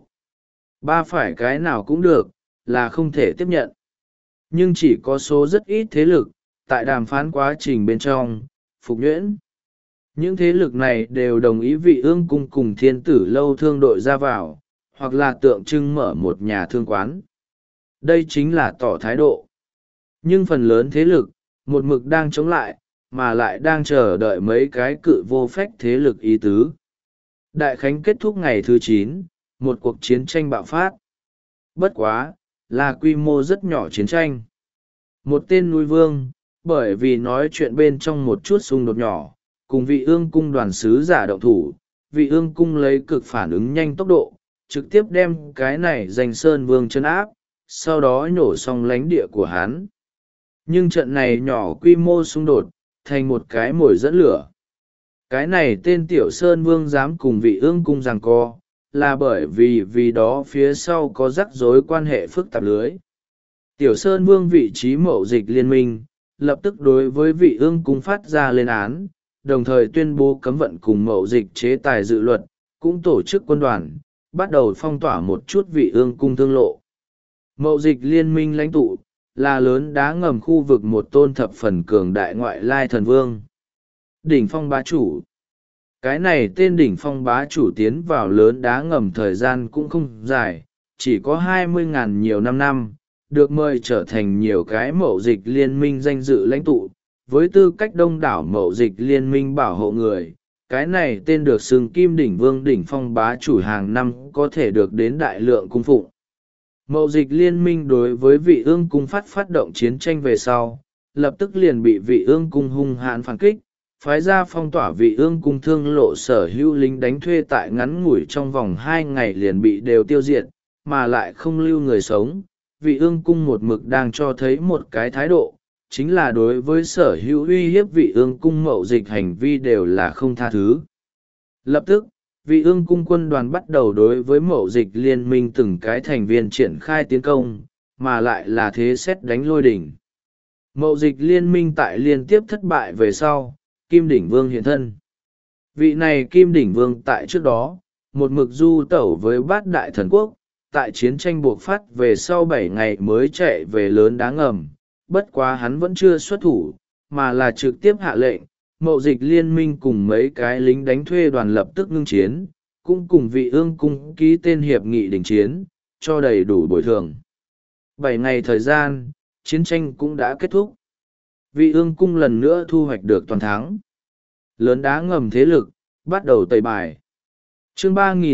Ba phải cái nào cũng được, là không thể tiếp nhận. Nhưng chỉ có số rất ít thế lực, tại đàm phán quá trình bên trong, phục nhuyễn. Những thế lực này đều đồng ý vị ương cung cùng thiên tử lâu thương đội ra vào, hoặc là tượng trưng mở một nhà thương quán. Đây chính là tỏ thái độ. Nhưng phần lớn thế lực, một mực đang chống lại, mà lại đang chờ đợi mấy cái cự vô phách thế lực ý tứ. Đại khánh kết thúc ngày thứ 9, một cuộc chiến tranh bạo phát. Bất quá, là quy mô rất nhỏ chiến tranh. Một tên núi vương, bởi vì nói chuyện bên trong một chút xung đột nhỏ, cùng vị ương cung đoàn sứ giả động thủ, vị ương cung lấy cực phản ứng nhanh tốc độ, trực tiếp đem cái này giành sơn vương chân áp, sau đó nhổ xong lánh địa của hắn. Nhưng trận này nhỏ quy mô xung đột, thành một cái mồi dẫn lửa. Cái này tên tiểu sơn vương dám cùng vị ương cung giằng co, là bởi vì đó phía sau có rắc rối quan hệ phức tạp lưới. Tiểu sơn vương vị trí mậu dịch liên minh, lập tức đối với vị ương cung phát ra lên án, đồng thời tuyên bố cấm vận cùng mậu dịch chế tài dự luật, cũng tổ chức quân đoàn, bắt đầu phong tỏa một chút vị ương cung thương lộ. Mậu dịch liên minh lãnh tụ, là lớn đá ngầm khu vực một tôn thập phần cường đại ngoại lai thần vương. Đỉnh phong bá chủ. Cái này tên đỉnh phong bá chủ tiến vào lớn đá ngầm thời gian cũng không dài, chỉ có 20.000 nhiều năm, được mời trở thành nhiều cái mậu dịch liên minh danh dự lãnh tụ, với tư cách đông đảo mậu dịch liên minh bảo hộ người, cái này tên được xưng Kim Đỉnh Vương đỉnh phong bá chủ hàng năm có thể được đến đại lượng cung phụng. Mậu dịch liên minh đối với vị ương cung phát động chiến tranh về sau, lập tức liền bị vị ương cung hung hãn phản kích, phái ra phong tỏa vị ương cung thương lộ sở hữu lính đánh thuê tại ngắn ngủi trong vòng 2 ngày liền bị đều tiêu diệt, mà lại không lưu người sống. Vị ương cung một mực đang cho thấy một cái thái độ, chính là đối với sở hữu uy hiếp vị ương cung mậu dịch hành vi đều là không tha thứ. Lập tức, vị ương cung quân đoàn bắt đầu đối với mậu dịch liên minh từng cái thành viên triển khai tiến công, mà lại là thế xét đánh lôi đỉnh. Mậu dịch liên minh tại liên tiếp thất bại về sau, Kim Đỉnh Vương hiện thân. Vị này Kim Đỉnh Vương tại trước đó, một mực du tẩu với bát đại thần quốc, tại chiến tranh buộc phát về sau 7 ngày mới chạy về lớn đá ngầm, bất quá hắn vẫn chưa xuất thủ, mà là trực tiếp hạ lệnh, mậu dịch liên minh cùng mấy cái lính đánh thuê đoàn lập tức ngưng chiến, cũng cùng vị ương cung ký tên hiệp nghị đình chiến, cho đầy đủ bồi thường. 7 ngày thời gian, chiến tranh cũng đã kết thúc. Vị ương cung lần nữa thu hoạch được toàn thắng. Lớn đá ngầm thế lực, bắt đầu tẩy bài. Chương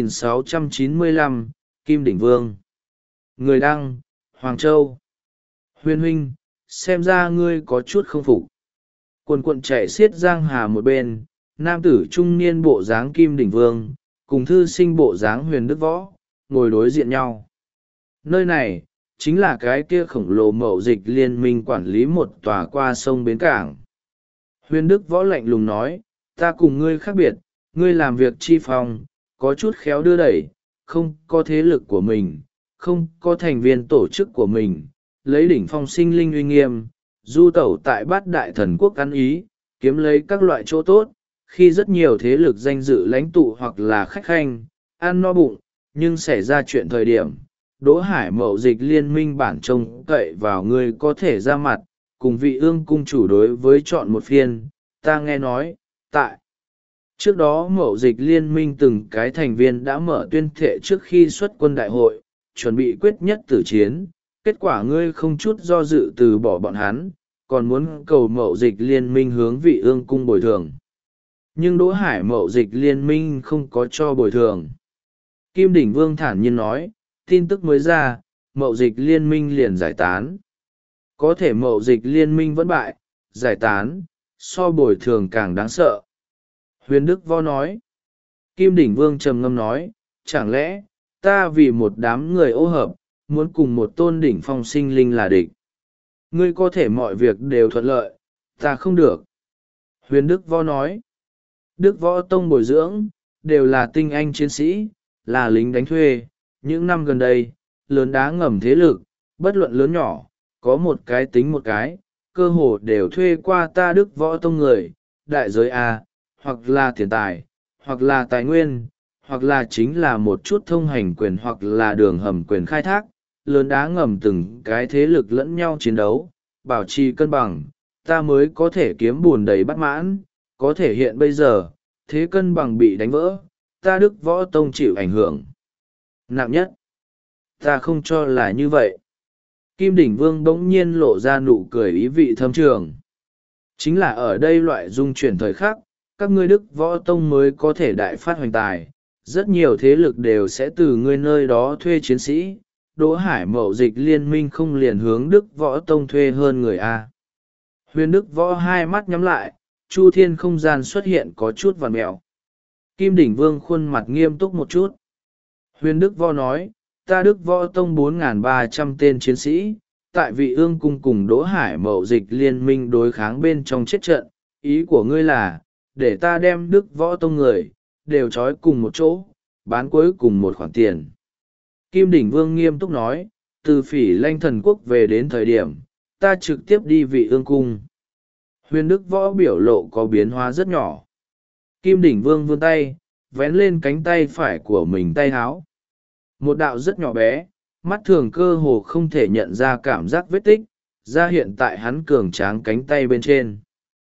3695, Kim Đỉnh Vương. Người đăng, Hoàng Châu. Huyền huynh, xem ra ngươi có chút không phục. Quần quận chạy xiết giang hà một bên, nam tử trung niên bộ dáng Kim Đỉnh Vương, cùng thư sinh bộ dáng Huyền Đức Võ, ngồi đối diện nhau. Nơi này, chính là cái kia khổng lồ mậu dịch liên minh quản lý một tòa qua sông bến cảng. Huyền Đức Võ lạnh lùng nói, ta cùng ngươi khác biệt, ngươi làm việc chi phòng, có chút khéo đưa đẩy, không có thế lực của mình, không có thành viên tổ chức của mình, lấy đỉnh phong sinh linh uy nghiêm, du tẩu tại bát đại thần quốc ăn ý, kiếm lấy các loại chỗ tốt, khi rất nhiều thế lực danh dự lãnh tụ hoặc là khách khanh, ăn no bụng, nhưng xảy ra chuyện thời điểm, Đỗ Hải mậu dịch liên minh bản trông cậy vào ngươi có thể ra mặt, cùng vị ương cung chủ đối với chọn một phiên, ta nghe nói, tại. Trước đó mậu dịch liên minh từng cái thành viên đã mở tuyên thệ trước khi xuất quân đại hội, chuẩn bị quyết nhất tử chiến, kết quả ngươi không chút do dự từ bỏ bọn hắn, còn muốn cầu mậu dịch liên minh hướng vị ương cung bồi thường. Nhưng Đỗ Hải mậu dịch liên minh không có cho bồi thường. Kim Đỉnh Vương thản nhiên nói, tin tức mới ra, mậu dịch liên minh liền giải tán. Có thể mậu dịch liên minh vẫn bại, giải tán, so bồi thường càng đáng sợ. Huyền Đức Võ nói. Kim Đỉnh Vương trầm ngâm nói, chẳng lẽ, ta vì một đám người ô hợp, muốn cùng một tôn đỉnh phong sinh linh là địch. Ngươi có thể mọi việc đều thuận lợi, ta không được. Huyền Đức Võ nói. Đức Võ Tông bồi dưỡng, đều là tinh anh chiến sĩ, là lính đánh thuê. Những năm gần đây, lớn đá ngầm thế lực, bất luận lớn nhỏ, có một cái tính một cái, cơ hồ đều thuê qua ta Đức Võ Tông người, đại giới A, hoặc là tiền tài, hoặc là tài nguyên, hoặc là chính là một chút thông hành quyền hoặc là đường hầm quyền khai thác, lớn đá ngầm từng cái thế lực lẫn nhau chiến đấu, bảo trì cân bằng, ta mới có thể kiếm buồn đầy bắt mãn, có thể hiện bây giờ, thế cân bằng bị đánh vỡ, ta Đức Võ Tông chịu ảnh hưởng nặng nhất. Ta không cho là như vậy. Kim Đỉnh Vương bỗng nhiên lộ ra nụ cười ý vị thâm trường. Chính là ở đây loại dung chuyển thời khắc, các ngươi Đức Võ Tông mới có thể đại phát hoành tài. Rất nhiều thế lực đều sẽ từ ngươi nơi đó thuê chiến sĩ. Đỗ Hải mậu dịch liên minh không liền hướng Đức Võ Tông thuê hơn người A. Huyền Đức Võ hai mắt nhắm lại, chu thiên không gian xuất hiện có chút vằn mẹo. Kim Đỉnh Vương khuôn mặt nghiêm túc một chút. Huyền Đức Võ nói, ta Đức Võ Tông 4.300 tên chiến sĩ, tại vị ương cung cùng Đỗ Hải mậu dịch liên minh đối kháng bên trong chết trận, ý của ngươi là, để ta đem Đức Võ Tông người, đều trói cùng một chỗ, bán cuối cùng một khoản tiền. Kim Đỉnh Vương nghiêm túc nói, từ Phỉ Lanh Thần Quốc về đến thời điểm, ta trực tiếp đi vị ương cung. Huyền Đức Võ biểu lộ có biến hóa rất nhỏ. Kim Đỉnh Vương vươn tay, vén lên cánh tay phải của mình tay háo. Một đạo rất nhỏ bé, mắt thường cơ hồ không thể nhận ra cảm giác vết tích, ra hiện tại hắn cường tráng cánh tay bên trên.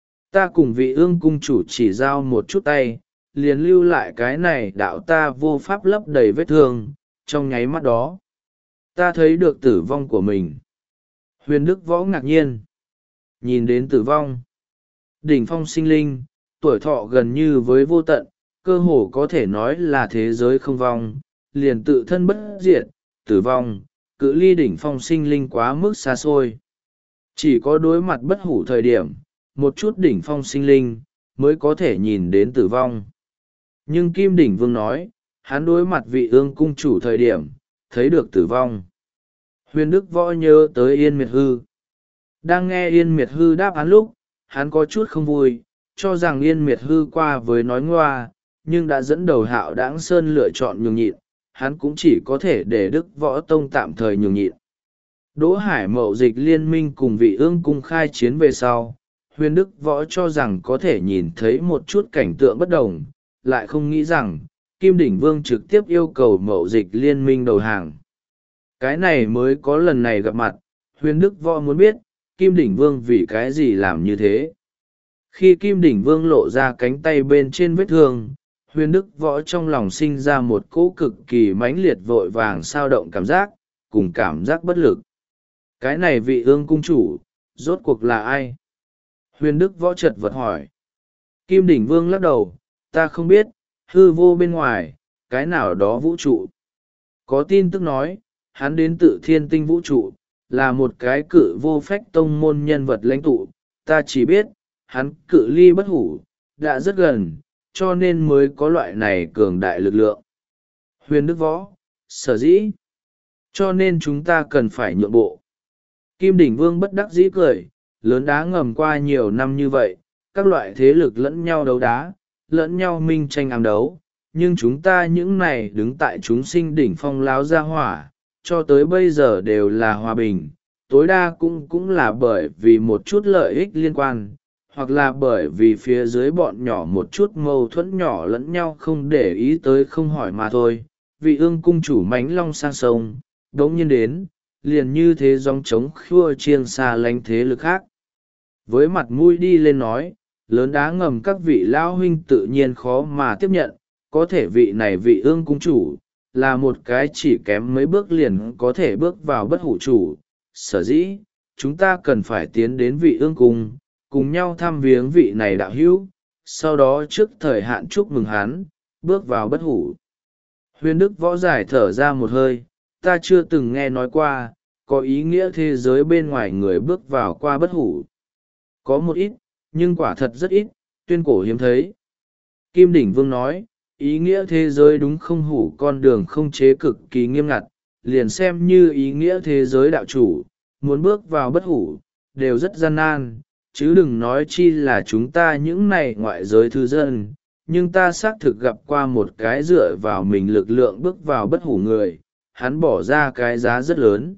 Ta cùng vị ương cung chủ chỉ giao một chút tay, liền lưu lại cái này đạo ta vô pháp lấp đầy vết thương, trong nháy mắt đó. Ta thấy được tử vong của mình. Huyền Đức Võ ngạc nhiên. Nhìn đến tử vong. Đỉnh phong sinh linh, tuổi thọ gần như với vô tận, cơ hồ có thể nói là thế giới không vong, liền tự thân bất diệt, tử vong, cự ly đỉnh phong sinh linh quá mức xa xôi. Chỉ có đối mặt bất hủ thời điểm, một chút đỉnh phong sinh linh, mới có thể nhìn đến tử vong. Nhưng Kim Đỉnh Vương nói, hắn đối mặt vị ương cung chủ thời điểm, thấy được tử vong. Huyền Đức Võ nhớ tới Yên Miệt Hư. Đang nghe Yên Miệt Hư đáp án lúc, hắn có chút không vui, cho rằng Yên Miệt Hư qua với nói ngoa, nhưng đã dẫn đầu Hạo Đãng Sơn lựa chọn nhường nhịn, hắn cũng chỉ có thể để Đức Võ Tông tạm thời nhường nhịn. Đỗ Hải Mậu Dịch liên minh cùng vị ương cung khai chiến về sau, Huyền Đức Võ cho rằng có thể nhìn thấy một chút cảnh tượng bất đồng, lại không nghĩ rằng, Kim Đỉnh Vương trực tiếp yêu cầu Mậu Dịch liên minh đầu hàng. Cái này mới có lần này gặp mặt, Huyền Đức Võ muốn biết, Kim Đỉnh Vương vì cái gì làm như thế. Khi Kim Đỉnh Vương lộ ra cánh tay bên trên vết thương, Huyền Đức Võ trong lòng sinh ra một cỗ cực kỳ mãnh liệt vội vàng sao động cảm giác, cùng cảm giác bất lực. Cái này vị ương cung chủ, rốt cuộc là ai? Huyền Đức Võ chật vật hỏi. Kim Đỉnh Vương lắc đầu, ta không biết, hư vô bên ngoài, cái nào đó vũ trụ. Có tin tức nói, hắn đến tự thiên tinh vũ trụ, là một cái cự vô phách tông môn nhân vật lãnh tụ. Ta chỉ biết, hắn cự ly bất hủ, đã rất gần, cho nên mới có loại này cường đại lực lượng. Huyền Đức Võ, sở dĩ. Cho nên chúng ta cần phải nhượng bộ. Kim Đỉnh Vương bất đắc dĩ cười, lớn đá ngầm qua nhiều năm như vậy, các loại thế lực lẫn nhau đấu đá, lẫn nhau minh tranh ám đấu, nhưng chúng ta những này đứng tại chúng sinh đỉnh phong láo ra hỏa, cho tới bây giờ đều là hòa bình, tối đa cũng là bởi vì một chút lợi ích liên quan, hoặc là bởi vì phía dưới bọn nhỏ một chút mâu thuẫn nhỏ lẫn nhau không để ý tới không hỏi mà thôi. Vị ương cung chủ mánh long sang sông, đống nhiên đến, liền như thế dòng trống khua chiêng xa lánh thế lực khác. Với mặt mũi đi lên nói, lớn đá ngầm các vị lão huynh tự nhiên khó mà tiếp nhận, có thể vị này vị ương cung chủ, là một cái chỉ kém mấy bước liền có thể bước vào bất hủ chủ. Sở dĩ, chúng ta cần phải tiến đến vị ương cung, cùng nhau thăm viếng vị này đạo hữu, sau đó trước thời hạn chúc mừng hắn, bước vào bất hủ. Huyền Đức Võ giải thở ra một hơi, ta chưa từng nghe nói qua, có ý nghĩa thế giới bên ngoài người bước vào qua bất hủ. Có một ít, nhưng quả thật rất ít, tuyên cổ hiếm thấy. Kim Đỉnh Vương nói, ý nghĩa thế giới đúng không hủ con đường không chế cực kỳ nghiêm ngặt, liền xem như ý nghĩa thế giới đạo chủ, muốn bước vào bất hủ, đều rất gian nan, chứ đừng nói chi là chúng ta những này ngoại giới thư dân. Nhưng ta xác thực gặp qua một cái dựa vào mình lực lượng bước vào bất hủ người, hắn bỏ ra cái giá rất lớn.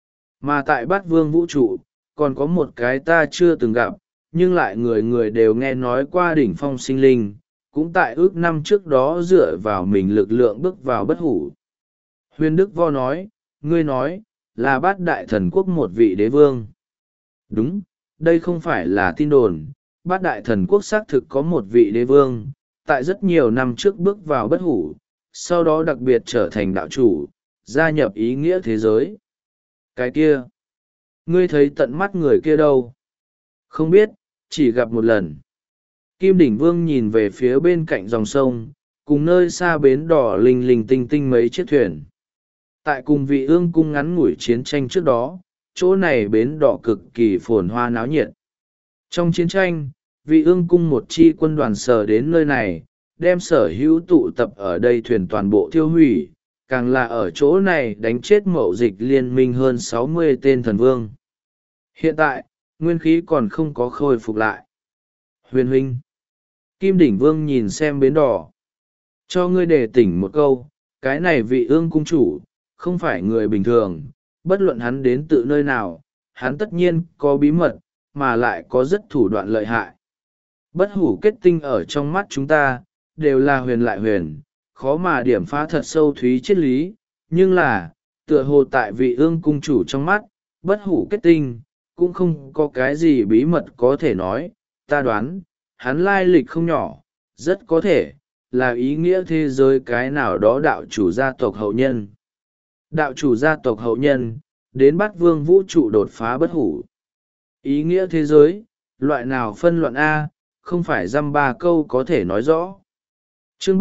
Mà tại Bát Vương vũ trụ, còn có một cái ta chưa từng gặp, nhưng lại người người đều nghe nói qua đỉnh phong sinh linh, cũng tại ước năm trước đó dựa vào mình lực lượng bước vào bất hủ. Huyền Đức Võ nói, ngươi nói, là Bát Đại Thần Quốc một vị đế vương. Đúng, đây không phải là tin đồn, Bát Đại Thần Quốc xác thực có một vị đế vương, tại rất nhiều năm trước bước vào bất hủ, sau đó đặc biệt trở thành đạo chủ, gia nhập ý nghĩa thế giới. Cái kia, ngươi thấy tận mắt người kia đâu? Không biết, chỉ gặp một lần. Kim Đỉnh Vương nhìn về phía bên cạnh dòng sông, cùng nơi xa bến đỏ linh linh tinh tinh mấy chiếc thuyền. Tại cùng vị ương cung ngắn ngủi chiến tranh trước đó, chỗ này bến đỏ cực kỳ phồn hoa náo nhiệt. Trong chiến tranh, vị ương cung một chi quân đoàn sở đến nơi này, đem sở hữu tụ tập ở đây thuyền toàn bộ tiêu hủy, càng là ở chỗ này đánh chết Mậu Dịch liên minh hơn 60 tên thần vương. Hiện tại, nguyên khí còn không có khôi phục lại. Huyền huynh. Kim Đỉnh Vương nhìn xem bến đỏ. Cho ngươi đề tỉnh một câu, cái này vị ương cung chủ, không phải người bình thường, bất luận hắn đến tự nơi nào, hắn tất nhiên có bí mật, mà lại có rất thủ đoạn lợi hại. Bất hủ kết tinh ở trong mắt chúng ta, đều là huyền lại huyền, khó mà điểm phá thật sâu thúy triết lý, nhưng là, tựa hồ tại vị ương cung chủ trong mắt, bất hủ kết tinh, cũng không có cái gì bí mật có thể nói, ta đoán, hắn lai lịch không nhỏ, rất có thể, là ý nghĩa thế giới cái nào đó đạo chủ gia tộc hậu nhân. Đạo chủ gia tộc hậu nhân, đến Bát Vương vũ trụ đột phá bất hủ. Ý nghĩa thế giới, loại nào phân luận A, không phải dăm ba câu có thể nói rõ. Chương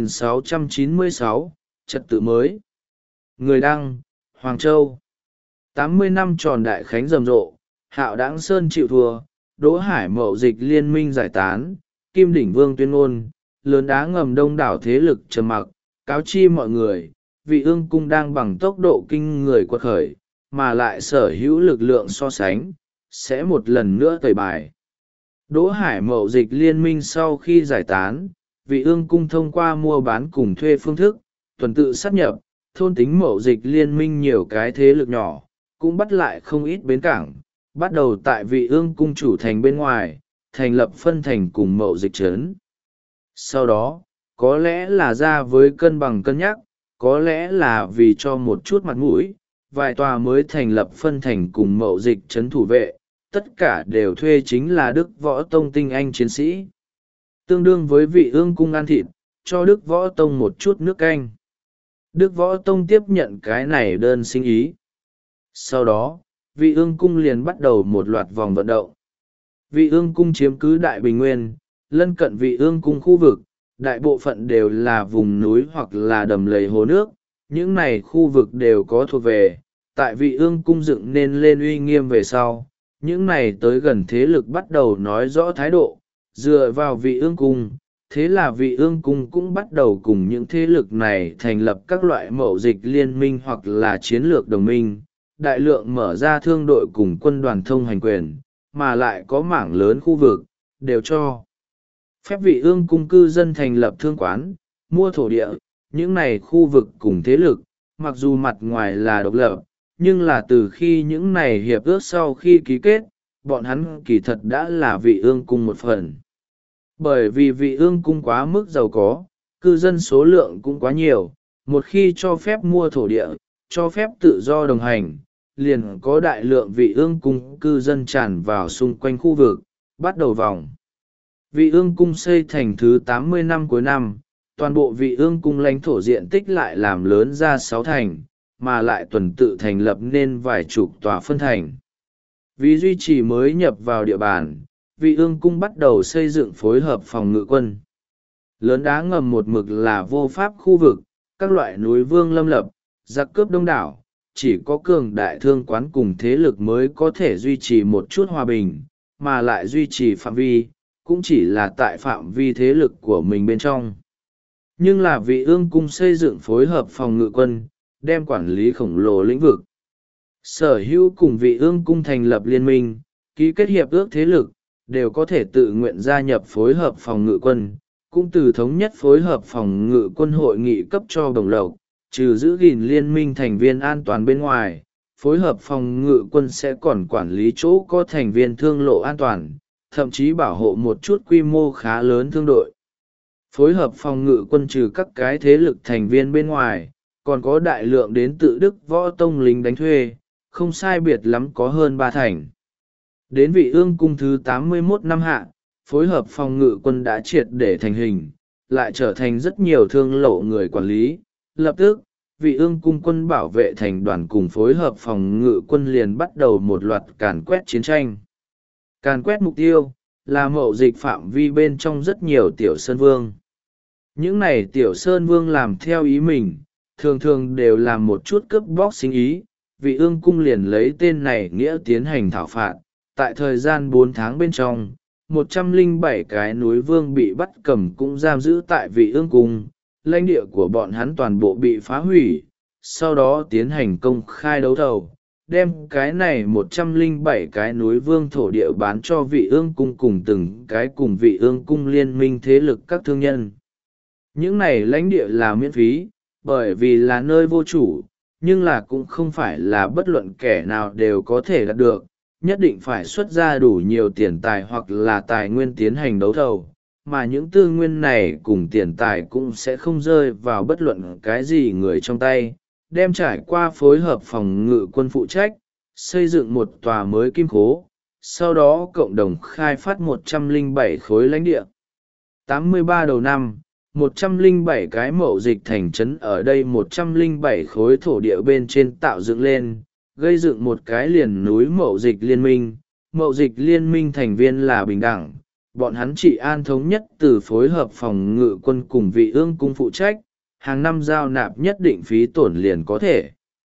3696, trật tự mới. Người đăng, Hoàng Châu. 80 năm tròn đại khánh rầm rộ, Hạo Đãng Sơn chịu thua, Đỗ Hải Mậu Dịch liên minh giải tán, Kim Đỉnh Vương tuyên ngôn, lớn đá ngầm đông đảo thế lực trầm mặc, cáo chi mọi người, Vị Ương Cung đang bằng tốc độ kinh người quật khởi, mà lại sở hữu lực lượng so sánh, sẽ một lần nữa tẩy bài. Đỗ Hải Mậu Dịch liên minh sau khi giải tán, Vị Ương Cung thông qua mua bán cùng thuê phương thức, tuần tự sát nhập, thôn tính Mậu Dịch liên minh nhiều cái thế lực nhỏ, cũng bắt lại không ít bến cảng, bắt đầu tại Vị Ương Cung chủ thành bên ngoài, thành lập phân thành cùng Mậu Dịch trấn. Sau đó, có lẽ là ra với cân bằng cân nhắc, có lẽ là vì cho một chút mặt mũi, vài tòa mới thành lập phân thành cùng Mậu Dịch trấn thủ vệ, tất cả đều thuê chính là Đức Võ Tông tinh anh chiến sĩ. Tương đương với Vị Ương Cung ăn thịt, cho Đức Võ Tông một chút nước canh. Đức Võ Tông tiếp nhận cái này đơn xin ý. Sau đó, Vị Ương Cung liền bắt đầu một loạt vòng vận động. Vị Ương Cung chiếm cứ Đại Bình Nguyên, lân cận Vị Ương Cung khu vực, đại bộ phận đều là vùng núi hoặc là đầm lầy hồ nước. Những này khu vực đều có thuộc về, tại Vị Ương Cung dựng nên lên uy nghiêm về sau. Những này tới gần thế lực bắt đầu nói rõ thái độ, dựa vào Vị Ương Cung. Thế là Vị Ương Cung cũng bắt đầu cùng những thế lực này thành lập các loại mậu dịch liên minh hoặc là chiến lược đồng minh, đại lượng mở ra thương đội cùng quân đoàn thông hành quyền, mà lại có mảng lớn khu vực, đều cho phép Vị Ương Cung cư dân thành lập thương quán, mua thổ địa. Những này khu vực cùng thế lực, mặc dù mặt ngoài là độc lập, nhưng là từ khi những này hiệp ước sau khi ký kết, bọn hắn kỳ thật đã là Vị Ương Cung một phần. Bởi vì Vị Ương Cung quá mức giàu có, cư dân số lượng cũng quá nhiều, một khi cho phép mua thổ địa, cho phép tự do đồng hành, liền có đại lượng Vị Ương Cung cư dân tràn vào xung quanh khu vực, bắt đầu vòng. Vị Ương Cung xây thành thứ 80 năm cuối năm, toàn bộ Vị Ương Cung lãnh thổ diện tích lại làm lớn ra 6 thành, mà lại tuần tự thành lập nên vài chục tòa phân thành. Vì duy trì mới nhập vào địa bàn, Vị Ương Cung bắt đầu xây dựng phối hợp phòng ngự quân. Lớn đá ngầm một mực là vô pháp khu vực, các loại núi vương lâm lập, giặc cướp đông đảo, chỉ có cường đại thương quán cùng thế lực mới có thể duy trì một chút hòa bình, mà lại duy trì phạm vi, cũng chỉ là tại phạm vi thế lực của mình bên trong. Nhưng là Vị Ương Cung xây dựng phối hợp phòng ngự quân, đem quản lý khổng lồ lĩnh vực. Sở hữu cùng Vị Ương Cung thành lập liên minh, ký kết hiệp ước thế lực, đều có thể tự nguyện gia nhập phối hợp phòng ngự quân, cũng từ thống nhất phối hợp phòng ngự quân hội nghị cấp cho đồng lộc, trừ giữ gìn liên minh thành viên an toàn bên ngoài, phối hợp phòng ngự quân sẽ còn quản lý chỗ có thành viên thương lộ an toàn, thậm chí bảo hộ một chút quy mô khá lớn thương đội. Phối hợp phòng ngự quân trừ các cái thế lực thành viên bên ngoài, còn có đại lượng đến tự Đức Võ Tông lính đánh thuê, không sai biệt lắm có hơn 3 thành. Đến Vị Ương Cung thứ 81 năm hạ, phối hợp phòng ngự quân đã triệt để thành hình, lại trở thành rất nhiều thương lộ người quản lý. Lập tức, Vị Ương Cung quân bảo vệ thành đoàn cùng phối hợp phòng ngự quân liền bắt đầu một loạt càn quét chiến tranh. Càn quét mục tiêu, là mậu dịch phạm vi bên trong rất nhiều tiểu sơn vương. Những này tiểu sơn vương làm theo ý mình, thường thường đều làm một chút cướp bóc sinh ý. Vị Ương Cung liền lấy tên này nghĩa tiến hành thảo phạt. Tại thời gian 4 tháng bên trong, 107 cái núi vương bị bắt cầm cũng giam giữ tại Vị Ương Cung, lãnh địa của bọn hắn toàn bộ bị phá hủy, sau đó tiến hành công khai đấu thầu, đem cái này 107 cái núi vương thổ địa bán cho Vị Ương Cung cùng từng cái cùng Vị Ương Cung liên minh thế lực các thương nhân. Những này lãnh địa là miễn phí, bởi vì là nơi vô chủ, nhưng là cũng không phải là bất luận kẻ nào đều có thể đạt được, nhất định phải xuất ra đủ nhiều tiền tài hoặc là tài nguyên tiến hành đấu thầu, mà những tư nguyên này cùng tiền tài cũng sẽ không rơi vào bất luận cái gì người trong tay, đem trải qua phối hợp phòng ngự quân phụ trách, xây dựng một tòa mới kim khố, sau đó cộng đồng khai phát 107 khối lãnh địa. 83 đầu năm, 107 cái mậu dịch thành trấn ở đây 107 khối thổ địa bên trên tạo dựng lên, gây dựng một cái liền núi mậu dịch liên minh. Mậu dịch liên minh thành viên là bình đẳng, bọn hắn trị an thống nhất từ phối hợp phòng ngự quân cùng Vị Ương cung phụ trách, hàng năm giao nạp nhất định phí tổn liền có thể.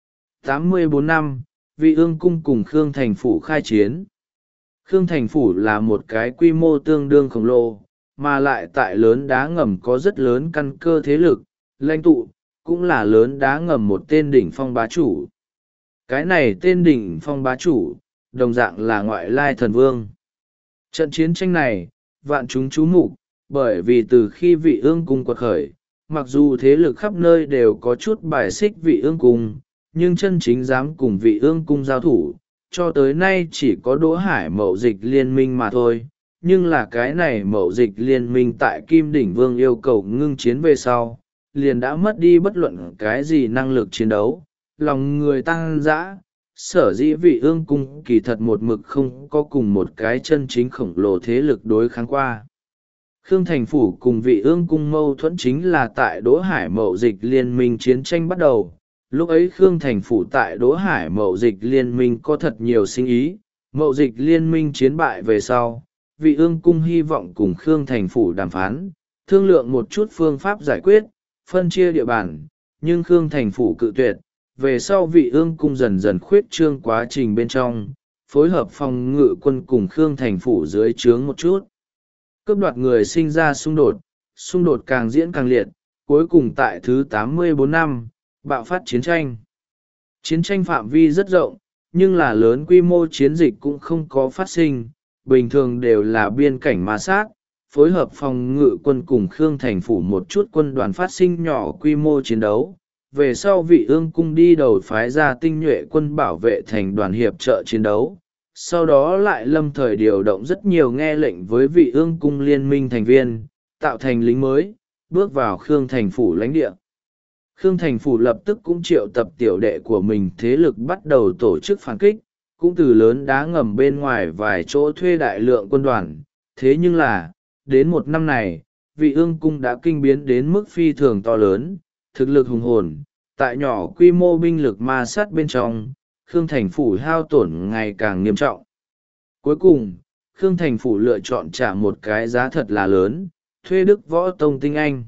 84 năm, Vị Ương cung cùng Khương Thành Phủ khai chiến. Khương Thành Phủ là một cái quy mô tương đương khổng lồ, mà lại tại lớn đá ngầm có rất lớn căn cơ thế lực, lãnh tụ, cũng là lớn đá ngầm một tên đỉnh phong bá chủ. Cái này tên đỉnh phong bá chủ, đồng dạng là ngoại lai thần vương. Trận chiến tranh này, vạn chúng chú mục, bởi vì từ khi Vị Ương cung quật khởi, mặc dù thế lực khắp nơi đều có chút bài xích Vị Ương cung, nhưng chân chính dám cùng Vị Ương cung giao thủ, cho tới nay chỉ có Đỗ Hải Mậu Dịch liên minh mà thôi. Nhưng là cái này Mậu Dịch liên minh tại Kim Đỉnh Vương yêu cầu ngưng chiến về sau, liền đã mất đi bất luận cái gì năng lực chiến đấu, lòng người tăng dã. Sở dĩ Vị Ương cung kỳ thật một mực không có cùng một cái chân chính khổng lồ thế lực đối kháng qua. Khương Thành Phủ cùng Vị Ương cung mâu thuẫn chính là tại Đỗ Hải Mậu Dịch liên minh chiến tranh bắt đầu. Lúc ấy Khương Thành Phủ tại Đỗ Hải Mậu Dịch liên minh có thật nhiều sinh ý, Mậu Dịch liên minh chiến bại về sau, Vị Ương cung hy vọng cùng Khương Thành Phủ đàm phán, thương lượng một chút phương pháp giải quyết, phân chia địa bàn, nhưng Khương Thành Phủ cự tuyệt. Về sau Vị Ương cung dần dần khuyết trương quá trình bên trong, phối hợp phòng ngự quân cùng Khương Thành Phủ dưới trướng một chút. Cướp đoạt người sinh ra xung đột càng diễn càng liệt, cuối cùng tại thứ 84 năm, bạo phát chiến tranh. Chiến tranh phạm vi rất rộng, nhưng là lớn quy mô chiến dịch cũng không có phát sinh, bình thường đều là biên cảnh ma sát, phối hợp phòng ngự quân cùng Khương Thành Phủ một chút quân đoàn phát sinh nhỏ quy mô chiến đấu. Về sau Vị Ương cung đi đầu phái ra tinh nhuệ quân bảo vệ thành đoàn hiệp trợ chiến đấu, sau đó lại lâm thời điều động rất nhiều nghe lệnh với Vị Ương cung liên minh thành viên, tạo thành lính mới, bước vào Khương Thành Phủ lãnh địa. Khương Thành Phủ lập tức cũng triệu tập tiểu đệ của mình thế lực bắt đầu tổ chức phản kích, cũng từ lớn đá ngầm bên ngoài vài chỗ thuê đại lượng quân đoàn. Thế nhưng là, đến một năm này, Vị Ương cung đã kinh biến đến mức phi thường to lớn, thực lực hùng hồn, tại nhỏ quy mô binh lực ma sát bên trong, Khương Thành Phủ hao tổn ngày càng nghiêm trọng. Cuối cùng, Khương Thành Phủ lựa chọn trả một cái giá thật là lớn, thuê Đức Võ Tông tinh anh.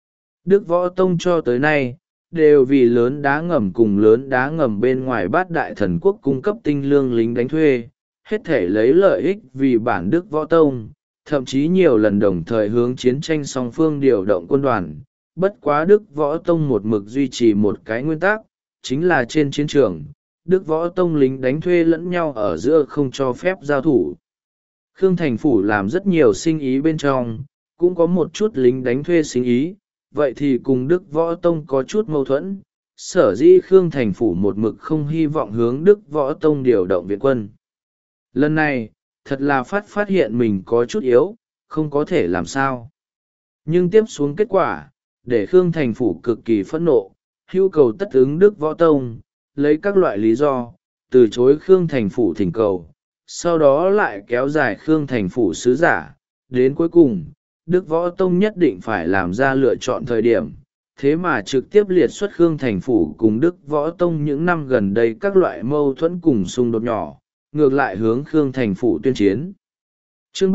Đức Võ Tông cho tới nay, đều vì lớn đá ngầm cùng lớn đá ngầm bên ngoài bát đại thần quốc cung cấp tinh lương lính đánh thuê, hết thể lấy lợi ích vì bản Đức Võ Tông, thậm chí nhiều lần đồng thời hướng chiến tranh song phương điều động quân đoàn. Bất quá Đức Võ Tông một mực duy trì một cái nguyên tắc, chính là trên chiến trường, Đức Võ Tông lính đánh thuê lẫn nhau ở giữa không cho phép giao thủ. Khương Thành Phủ làm rất nhiều sinh ý bên trong, cũng có một chút lính đánh thuê sinh ý, vậy thì cùng Đức Võ Tông có chút mâu thuẫn. Sở dĩ Khương Thành Phủ một mực không hy vọng hướng Đức Võ Tông điều động viện quân. Lần này, thật là phát hiện mình có chút yếu, không có thể làm sao. Nhưng tiếp xuống kết quả, để Khương Thành Phủ cực kỳ phẫn nộ, hưu cầu tất ứng Đức Võ Tông, lấy các loại lý do, từ chối Khương Thành Phủ thỉnh cầu, sau đó lại kéo dài Khương Thành Phủ sứ giả, đến cuối cùng, Đức Võ Tông nhất định phải làm ra lựa chọn thời điểm, thế mà trực tiếp liệt xuất Khương Thành Phủ cùng Đức Võ Tông những năm gần đây các loại mâu thuẫn cùng xung đột nhỏ, ngược lại hướng Khương Thành Phủ tuyên chiến. Chương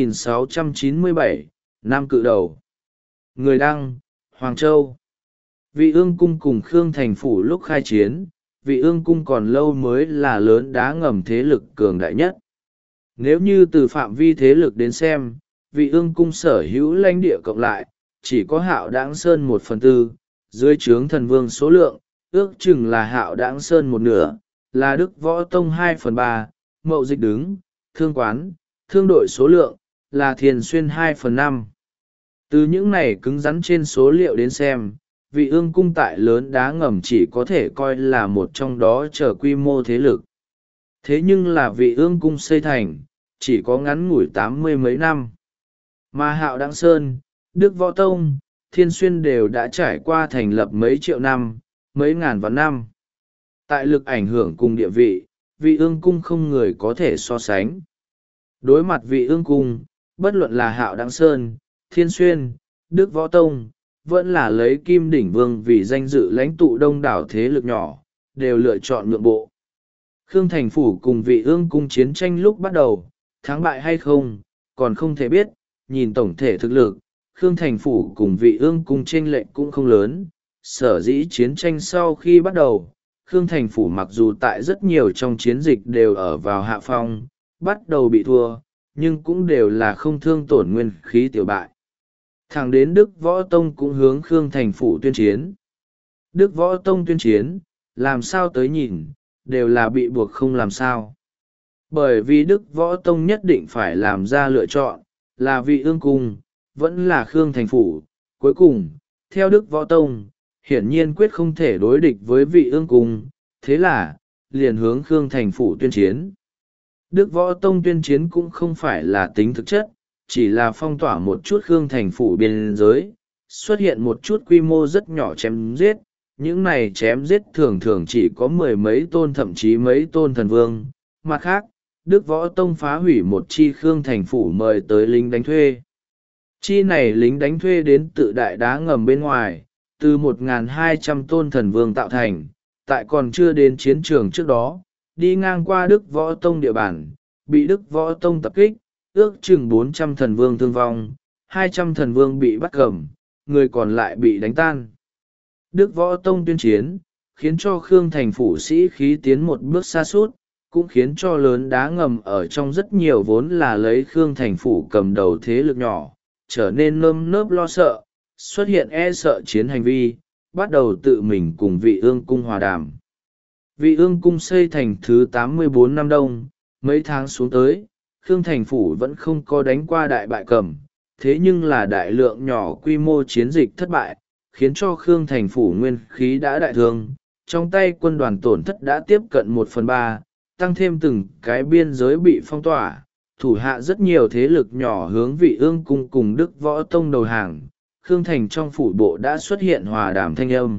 3697, Nam Cự Đầu. Người đăng, Hoàng Châu. Vị Ương cung cùng Khương Thành Phủ lúc khai chiến, Vị Ương cung còn lâu mới là lớn đá ngầm thế lực cường đại nhất. Nếu như từ phạm vi thế lực đến xem, Vị Ương cung sở hữu lãnh địa cộng lại, chỉ có Hạo Đãng Sơn 1/4, dưới trướng thần vương số lượng, ước chừng là Hạo Đãng Sơn 1/2, là Đức Võ Tông 2/3, Mậu Dịch đứng, Thương Quán, Thương đội số lượng, là Thiền Xuyên 2/5. Từ những này cứng rắn trên số liệu đến xem, Vị Ương cung tại lớn đá ngầm chỉ có thể coi là một trong đó trở quy mô thế lực. Thế nhưng là Vị Ương cung xây thành, chỉ có ngắn ngủi 80 mấy năm. Mà Hạo Đãng Sơn, Đức Võ Tông, Thiên Xuyên đều đã trải qua thành lập mấy triệu năm, mấy ngàn vạn năm. Tại lực ảnh hưởng cùng địa vị, Vị Ương cung không người có thể so sánh. Đối mặt Vị Ương cung, bất luận là Hạo Đãng Sơn, Thiên Xuyên, Đức Võ Tông, vẫn là lấy Kim Đỉnh Vương vì danh dự lãnh tụ đông đảo thế lực nhỏ, đều lựa chọn nhượng bộ. Khương Thành Phủ cùng Vị Ương cung chiến tranh lúc bắt đầu, thắng bại hay không, còn không thể biết, nhìn tổng thể thực lực, Khương Thành Phủ cùng Vị Ương Cung chênh lệch cũng không lớn. Sở dĩ chiến tranh sau khi bắt đầu, Khương Thành Phủ mặc dù tại rất nhiều trong chiến dịch đều ở vào hạ phong, bắt đầu bị thua, nhưng cũng đều là không thương tổn nguyên khí tiểu bại. Thẳng đến Đức Võ Tông cũng hướng Khương Thành Phủ tuyên chiến. Đức Võ Tông tuyên chiến, làm sao tới nhìn, đều là bị buộc không làm sao. Bởi vì Đức Võ Tông nhất định phải làm ra lựa chọn, là Vị Ương Cung, vẫn là Khương Thành Phủ. Cuối cùng, theo Đức Võ Tông, hiển nhiên quyết không thể đối địch với Vị Ương Cung, thế là, liền hướng Khương Thành Phủ tuyên chiến. Đức Võ Tông tuyên chiến cũng không phải là tính thực chất, chỉ là phong tỏa một chút Khương Thành Phủ biên giới, xuất hiện một chút quy mô rất nhỏ chém giết. Những này chém giết thường thường chỉ có mười mấy tôn thậm chí mấy tôn thần vương. Mặt khác, Đức Võ Tông phá hủy một chi Khương Thành Phủ mời tới lính đánh thuê. Chi này lính đánh thuê đến tự đại đá ngầm bên ngoài, từ 1.200 tôn thần vương tạo thành, tại còn chưa đến chiến trường trước đó, đi ngang qua Đức Võ Tông địa bàn, bị Đức Võ Tông tập kích, ước chừng 400 thần vương thương vong, 200 thần vương bị bắt cầm, người còn lại bị đánh tan. Đức Võ Tông tuyên chiến, khiến cho Khương Thành Phủ sĩ khí tiến một bước xa suốt, cũng khiến cho lớn đá ngầm ở trong rất nhiều vốn là lấy Khương Thành Phủ cầm đầu thế lực nhỏ, trở nên nơm nớp lo sợ, xuất hiện e sợ chiến hành vi, bắt đầu tự mình cùng Vị Ương Cung hòa đàm. Vị Ương Cung xây thành thứ 84 năm Đông, mấy tháng xuống tới, Khương Thành Phủ vẫn không có đánh qua đại bại cầm, thế nhưng là đại lượng nhỏ quy mô chiến dịch thất bại, khiến cho Khương Thành Phủ nguyên khí đã đại thương, trong tay quân đoàn tổn thất đã tiếp cận 1/3, tăng thêm từng cái biên giới bị phong tỏa, thủ hạ rất nhiều thế lực nhỏ hướng Vị Ương Cung cùng Đức Võ Tông đầu hàng, Khương Thành trong phủ bộ đã xuất hiện hòa đàm thanh âm.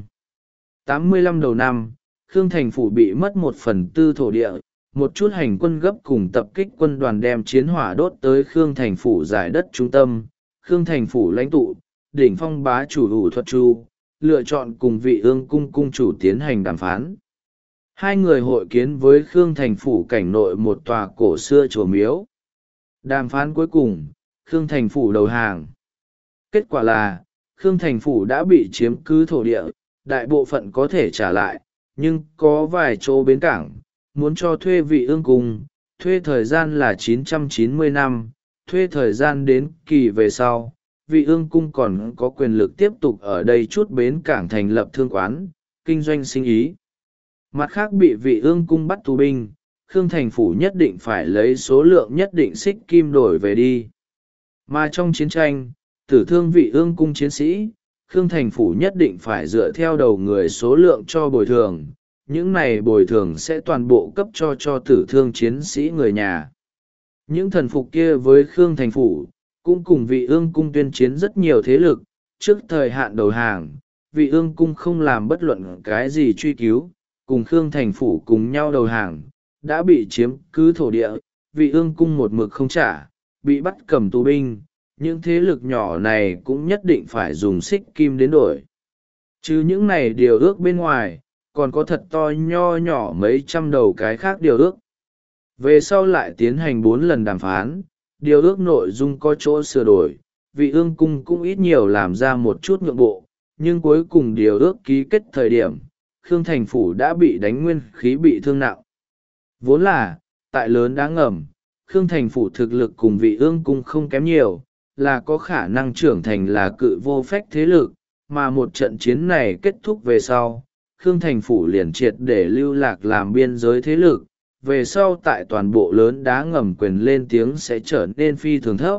85 đầu năm, Khương Thành phủ bị mất 1/4 thổ địa, một chút hành quân gấp cùng tập kích quân đoàn đem chiến hỏa đốt tới Khương Thành phủ giải đất trung tâm. Khương Thành phủ lãnh tụ, đỉnh phong bá chủ Ủ Thuật Chu, lựa chọn cùng Vị Ương Cung cung chủ tiến hành đàm phán. Hai người hội kiến với Khương Thành phủ cảnh nội một tòa cổ xưa chùa miếu. Đàm phán cuối cùng, Khương Thành phủ đầu hàng. Kết quả là, Khương Thành phủ đã bị chiếm cứ thổ địa, đại bộ phận có thể trả lại, nhưng có vài chỗ bến cảng, muốn cho thuê Vị Ương Cung, thuê thời gian là 990 năm, thuê thời gian đến kỳ về sau. Vị Ương Cung còn có quyền lực tiếp tục ở đây chút bến cảng thành lập thương quán, kinh doanh sinh ý. Mặt khác bị Vị Ương Cung bắt tù binh, Khương Thành phủ nhất định phải lấy số lượng nhất định xích kim đổi về đi. Mà trong chiến tranh, tử thương Vị Ương Cung chiến sĩ, Khương Thành phủ nhất định phải dựa theo đầu người số lượng cho bồi thường, những này bồi thường sẽ toàn bộ cấp cho tử thương chiến sĩ người nhà. Những thần phục kia với Khương Thành phủ, cũng cùng Vị Ương Cung tuyên chiến rất nhiều thế lực, trước thời hạn đầu hàng, Vị Ương Cung không làm bất luận cái gì truy cứu, cùng Khương Thành phủ cùng nhau đầu hàng, đã bị chiếm cứ thổ địa, Vị Ương Cung một mực không trả, bị bắt cầm tù binh, những thế lực nhỏ này cũng nhất định phải dùng xích kim đến đổi. Chứ những này điều ước bên ngoài, còn có thật to nho nhỏ mấy trăm đầu cái khác điều ước. Về sau lại tiến hành 4 lần đàm phán, điều ước nội dung có chỗ sửa đổi, Vị Ương Cung cũng ít nhiều làm ra một chút nhượng bộ, nhưng cuối cùng điều ước ký kết thời điểm, Khương Thành phủ đã bị đánh nguyên khí bị thương nặng. Vốn là, tại lớn đá ngầm, Khương Thành phủ thực lực cùng Vị Ương Cung không kém nhiều, là có khả năng trưởng thành là cự vô phách thế lực, mà một trận chiến này kết thúc về sau, Khương Thành phủ liền triệt để lưu lạc làm biên giới thế lực, về sau tại toàn bộ lớn đá ngầm quyền lên tiếng sẽ trở nên phi thường thấp.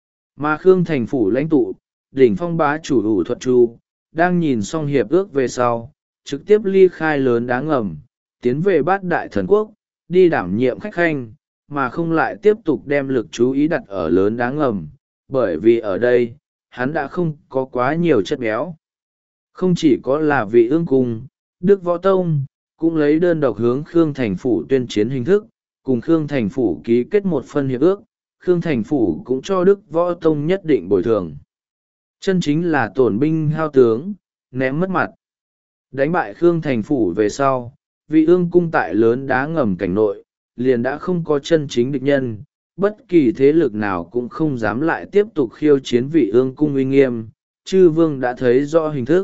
Mà Khương Thành phủ lãnh tụ, đỉnh phong bá chủ Ủ Thuật Chu, đang nhìn xong hiệp ước về sau, trực tiếp ly khai lớn đá ngầm, tiến về Bát Đại Thần Quốc, đi đảm nhiệm khách khanh, mà không lại tiếp tục đem lực chú ý đặt ở lớn đá ngầm, bởi vì ở đây, hắn đã không có quá nhiều chất béo. Không chỉ có là Vị Ương Cung, Đức Võ Tông, cũng lấy đơn độc hướng Khương Thành phủ tuyên chiến hình thức, cùng Khương Thành phủ ký kết một phân hiệp ước, Khương Thành phủ cũng cho Đức Võ Tông nhất định bồi thường. Chân chính là tổn binh hao tướng, ném mất mặt. Đánh bại Khương Thành phủ về sau, Vị Ương Cung tại lớn đá ngầm cảnh nội, liền đã không có chân chính địch nhân, bất kỳ thế lực nào cũng không dám lại tiếp tục khiêu chiến vị ương cung uy nghiêm. Chư vương đã thấy rõ hình thức.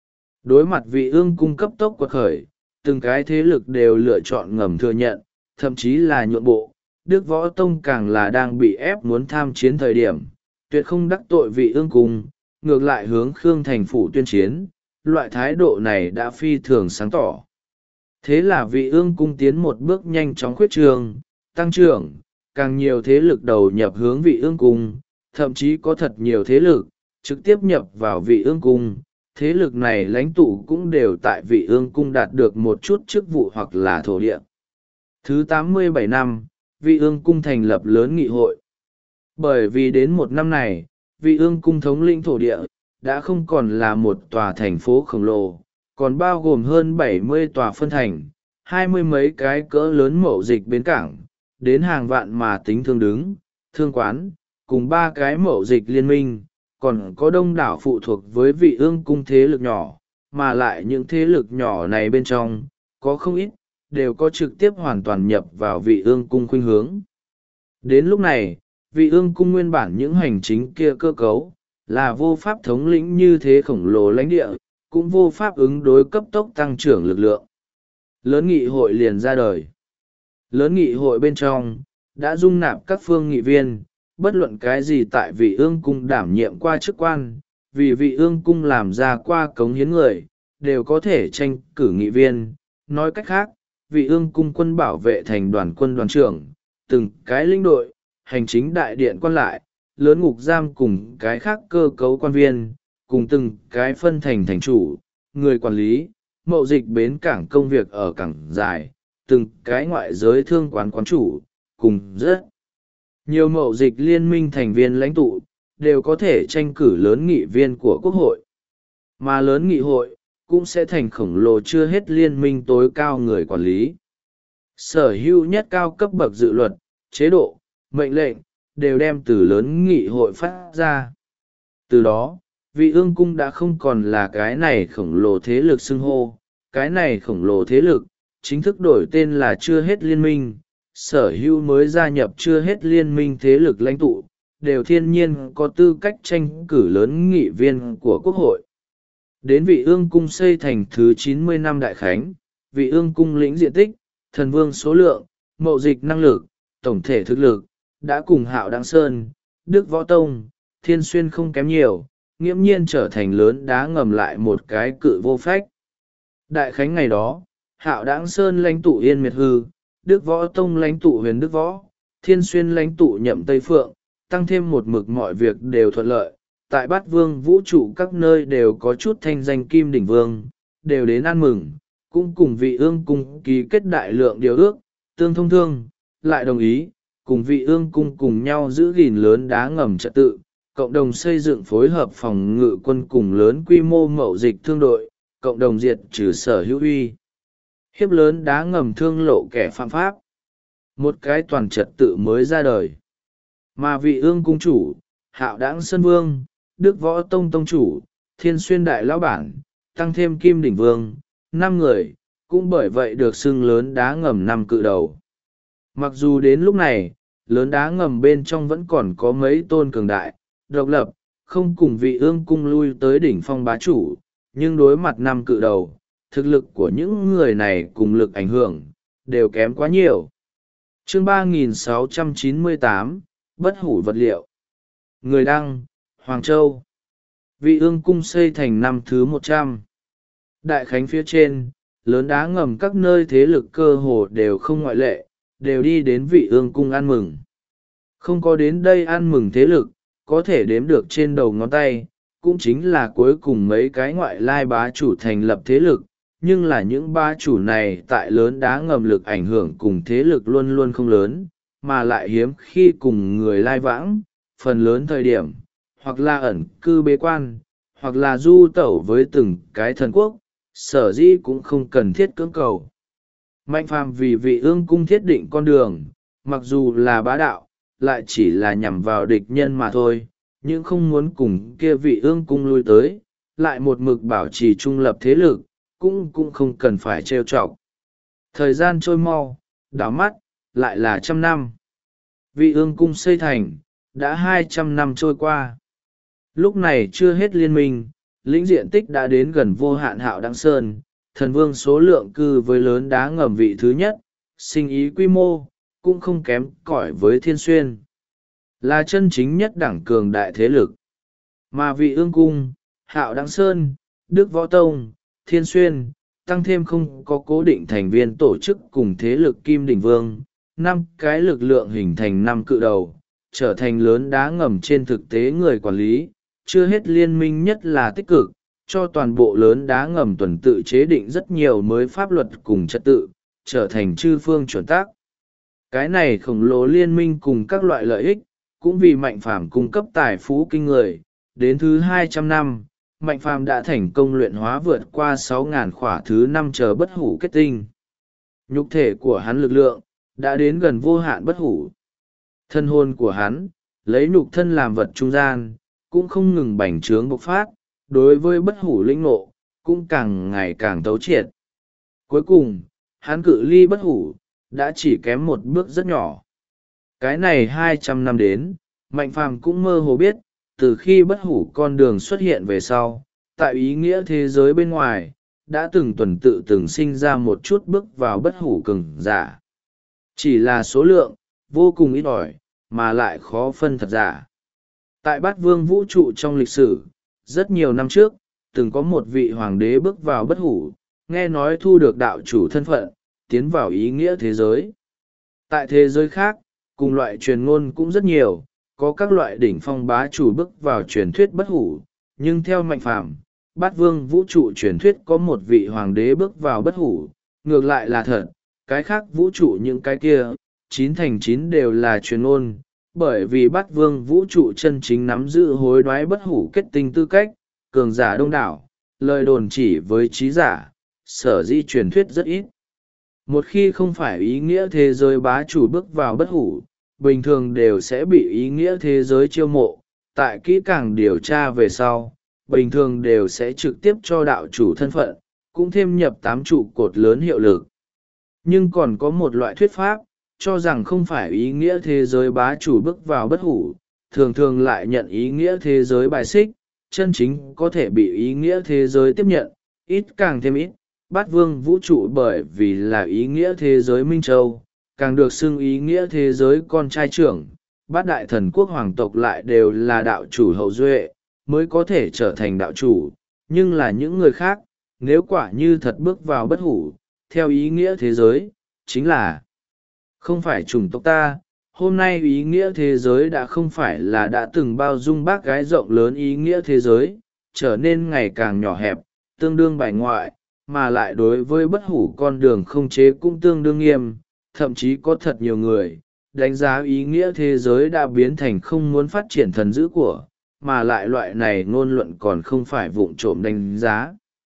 Đối mặt vị ương cung cấp tốc quật khởi, từng cái thế lực đều lựa chọn ngầm thừa nhận, thậm chí là nhượng bộ. Đức Võ Tông càng là đang bị ép muốn tham chiến thời điểm, tuyệt không đắc tội vị ương cung, ngược lại hướng Khương Thành Phủ tuyên chiến. Loại thái độ này đã phi thường sáng tỏ. Thế là vị ương cung tiến một bước nhanh chóng khuyết trường, tăng trưởng, càng nhiều thế lực đầu nhập hướng vị ương cung, thậm chí có thật nhiều thế lực trực tiếp nhập vào vị ương cung. Thế lực này lãnh tụ cũng đều tại vị ương cung đạt được một chút chức vụ hoặc là thổ địa. Thứ 87 năm, vị ương cung thành lập lớn nghị hội. Bởi vì đến một năm này, vị ương cung thống lĩnh thổ địa đã không còn là một tòa thành phố khổng lồ, còn bao gồm hơn 70 tòa phân thành, 20 mấy cái cỡ lớn mậu dịch bến cảng, đến hàng vạn mà tính thương đứng, thương quán, cùng 3 cái mậu dịch liên minh, còn có đông đảo phụ thuộc với vị ương cung thế lực nhỏ, mà lại những thế lực nhỏ này bên trong, có không ít, đều có trực tiếp hoàn toàn nhập vào vị ương cung khuynh hướng. Đến lúc này, vị ương cung nguyên bản những hành chính kia cơ cấu, là vô pháp thống lĩnh như thế khổng lồ lãnh địa, cũng vô pháp ứng đối cấp tốc tăng trưởng lực lượng. Lớn nghị hội liền ra đời. Lớn nghị hội bên trong, đã dung nạp các phương nghị viên, bất luận cái gì tại vị ương cung đảm nhiệm qua chức quan, vì vị ương cung làm ra qua cống hiến người, đều có thể tranh cử nghị viên. Nói cách khác, vị ương cung quân bảo vệ thành đoàn quân đoàn trưởng, từng cái lĩnh đội, hành chính đại điện quan lại, lớn ngục giam cùng cái khác cơ cấu quan viên, cùng từng cái phân thành thành chủ, người quản lý, mậu dịch bến cảng công việc ở cảng dài, từng cái ngoại giới thương quán quán chủ, cùng rất nhiều mậu dịch liên minh thành viên lãnh tụ, đều có thể tranh cử lớn nghị viên của quốc hội. Mà lớn nghị hội, cũng sẽ thành khổng lồ chưa hết liên minh tối cao người quản lý. Sở hữu nhất cao cấp bậc dự luật, chế độ, mệnh lệnh, đều đem từ lớn nghị hội phát ra. Từ đó, vị ương cung đã không còn là cái này khổng lồ thế lực xưng hô, cái này khổng lồ thế lực, chính thức đổi tên là chưa hết liên minh. Sở hữu mới gia nhập chưa hết liên minh thế lực lãnh tụ, đều thiên nhiên có tư cách tranh cử lớn nghị viên của quốc hội. Đến vị ương cung xây thành thứ 90 năm đại khánh, vị ương cung lĩnh diện tích, thần vương số lượng, mậu dịch năng lực, tổng thể thực lực, đã cùng Hạo Đăng Sơn, Đức Võ Tông, Thiên Xuyên không kém nhiều, nghiễm nhiên trở thành lớn đá ngầm lại một cái cự vô phách. Đại khánh ngày đó, Hạo Đăng Sơn lãnh tụ Yên Miệt Hư, Đức Võ Tông lãnh tụ Huyền Đức Võ, Thiên Xuyên lãnh tụ Nhậm Tây Phượng, tăng thêm một mực mọi việc đều thuận lợi. Tại Bát Vương vũ trụ các nơi đều có chút thanh danh Kim Đỉnh Vương, đều đến ăn mừng, cũng cùng vị ương cung ký kết đại lượng điều ước, tương thông thương, lại đồng ý, cùng vị ương cung cùng nhau giữ gìn lớn đá ngầm trật tự, cộng đồng xây dựng phối hợp phòng ngự quân cùng lớn quy mô mậu dịch thương đội, cộng đồng diệt trừ sở hữu uy hiếp lớn đá ngầm thương lộ kẻ phạm pháp. Một cái toàn trật tự mới ra đời. Mà vị ương cung chủ, Hạo Đãng Sơn Vương, Đức Võ Tông Tông chủ, Thiên Xuyên Đại Lão Bản, tăng thêm Kim Đỉnh Vương, 5 người, cũng bởi vậy được xưng lớn đá ngầm 5 cự đầu. Mặc dù đến lúc này, lớn đá ngầm bên trong vẫn còn có mấy tôn cường đại, độc lập, không cùng vị ương cung lui tới đỉnh phong bá chủ, nhưng đối mặt 5 cự đầu, thực lực của những người này cùng lực ảnh hưởng, đều kém quá nhiều. Chương 3698, Bất hủ vật liệu. Người đăng, Hoàng Châu. Vị ương cung xây thành năm thứ 100. Đại khánh phía trên, lớn đá ngầm các nơi thế lực cơ hồ đều không ngoại lệ, đều đi đến vị ương cung ăn mừng. Không có đến đây ăn mừng thế lực, có thể đếm được trên đầu ngón tay, cũng chính là cuối cùng mấy cái ngoại lai bá chủ thành lập thế lực, nhưng là những bá chủ này tại lớn đá ngầm lực ảnh hưởng cùng thế lực luôn luôn không lớn, mà lại hiếm khi cùng người lai vãng, phần lớn thời điểm, hoặc là ẩn cư bế quan, hoặc là du tẩu với từng cái thần quốc, sở dĩ cũng không cần thiết cưỡng cầu. Mạnh phàm vì vị ương cung thiết định con đường, mặc dù là bá đạo, lại chỉ là nhằm vào địch nhân mà thôi, nhưng không muốn cùng kia vị ương cung lui tới, lại một mực bảo trì trung lập thế lực, cũng không cần phải trêu chọc. Thời gian trôi mau, đảo mắt, lại là 100 năm. vị ương cung xây thành, đã 200 năm trôi qua. Lúc này chưa hết liên minh, lĩnh diện tích đã đến gần vô hạn Hạo Đăng Sơn, thần vương số lượng cư với lớn đá ngầm vị thứ nhất, sinh ý quy mô, cũng không kém cỏi với Thiên Xuyên. Là chân chính nhất đẳng cường đại thế lực. Mà vị ương cung, Hạo Đăng Sơn, Đức Võ Tông, Thiên Xuyên, tăng thêm không có cố định thành viên tổ chức cùng thế lực Kim Đỉnh Vương, 5 cái lực lượng hình thành 5 cự đầu, trở thành lớn đá ngầm trên thực tế người quản lý, chưa hết liên minh nhất là tích cực, cho toàn bộ lớn đá ngầm tuần tự chế định rất nhiều mới pháp luật cùng trật tự, trở thành chư phương chuẩn tắc. Cái này khổng lồ liên minh cùng các loại lợi ích, cũng vì Mạnh Phàm cung cấp tài phú kinh người, đến thứ 200 năm, Mạnh Phàm đã thành công luyện hóa vượt qua 6.000 khỏa thứ 5 chờ bất hủ kết tinh. Nhục thể của hắn lực lượng, đã đến gần vô hạn bất hủ. Thân hồn của hắn, lấy nhục thân làm vật trung gian, cũng không ngừng bành trướng bộc phát, đối với bất hủ linh ngộ, cũng càng ngày càng thấu triệt. Cuối cùng, hắn cự ly bất hủ, đã chỉ kém một bước rất nhỏ. Cái này 200 năm đến, Mạnh Phàm cũng mơ hồ biết, từ khi bất hủ con đường xuất hiện về sau, tại ý nghĩa thế giới bên ngoài, đã từng tuần tự từng sinh ra một chút bước vào bất hủ cường giả. Chỉ là số lượng, vô cùng ít ỏi, mà lại khó phân thật giả. Tại bát vương vũ trụ trong lịch sử, rất nhiều năm trước, từng có một vị hoàng đế bước vào bất hủ, nghe nói thu được đạo chủ thân phận, tiến vào ý nghĩa thế giới. Tại thế giới khác, cùng loại truyền ngôn cũng rất nhiều, có các loại đỉnh phong bá chủ bước vào truyền thuyết bất hủ, nhưng theo Mạnh Phàm, bát vương vũ trụ truyền thuyết có một vị hoàng đế bước vào bất hủ, ngược lại là thật, cái khác vũ trụ những cái kia, 9 thành 9 đều là truyền ngôn, bởi vì bát vương vũ trụ chân chính nắm giữ hối đoái bất hủ kết tinh tư cách, cường giả đông đảo, lời đồn chỉ với trí giả, sở dĩ truyền thuyết rất ít. Một khi không phải ý nghĩa thế giới bá chủ bước vào bất hủ, bình thường đều sẽ bị ý nghĩa thế giới chiêu mộ, tại kỹ càng điều tra về sau, bình thường đều sẽ trực tiếp cho đạo chủ thân phận, cũng thêm nhập 8 trụ cột lớn hiệu lực. Nhưng còn có một loại thuyết pháp, cho rằng không phải ý nghĩa thế giới bá chủ bước vào bất hủ, thường thường lại nhận ý nghĩa thế giới bài xích, chân chính có thể bị ý nghĩa thế giới tiếp nhận, ít càng thêm ít. Bát vương vũ trụ bởi vì là ý nghĩa thế giới Minh Châu, càng được xưng ý nghĩa thế giới con trai trưởng, bát đại thần quốc hoàng tộc lại đều là đạo chủ hậu duệ, mới có thể trở thành đạo chủ, nhưng là những người khác, nếu quả như thật bước vào bất hủ, theo ý nghĩa thế giới, chính là không phải chủng tộc ta. Hôm nay ý nghĩa thế giới đã không phải là đã từng bao dung bác gái rộng lớn ý nghĩa thế giới, trở nên ngày càng nhỏ hẹp, tương đương bài ngoại, mà lại đối với bất hủ con đường không chế cũng tương đương nghiêm, thậm chí có thật nhiều người đánh giá ý nghĩa thế giới đã biến thành không muốn phát triển thần dữ của, mà lại loại này ngôn luận còn không phải vụng trộm đánh giá.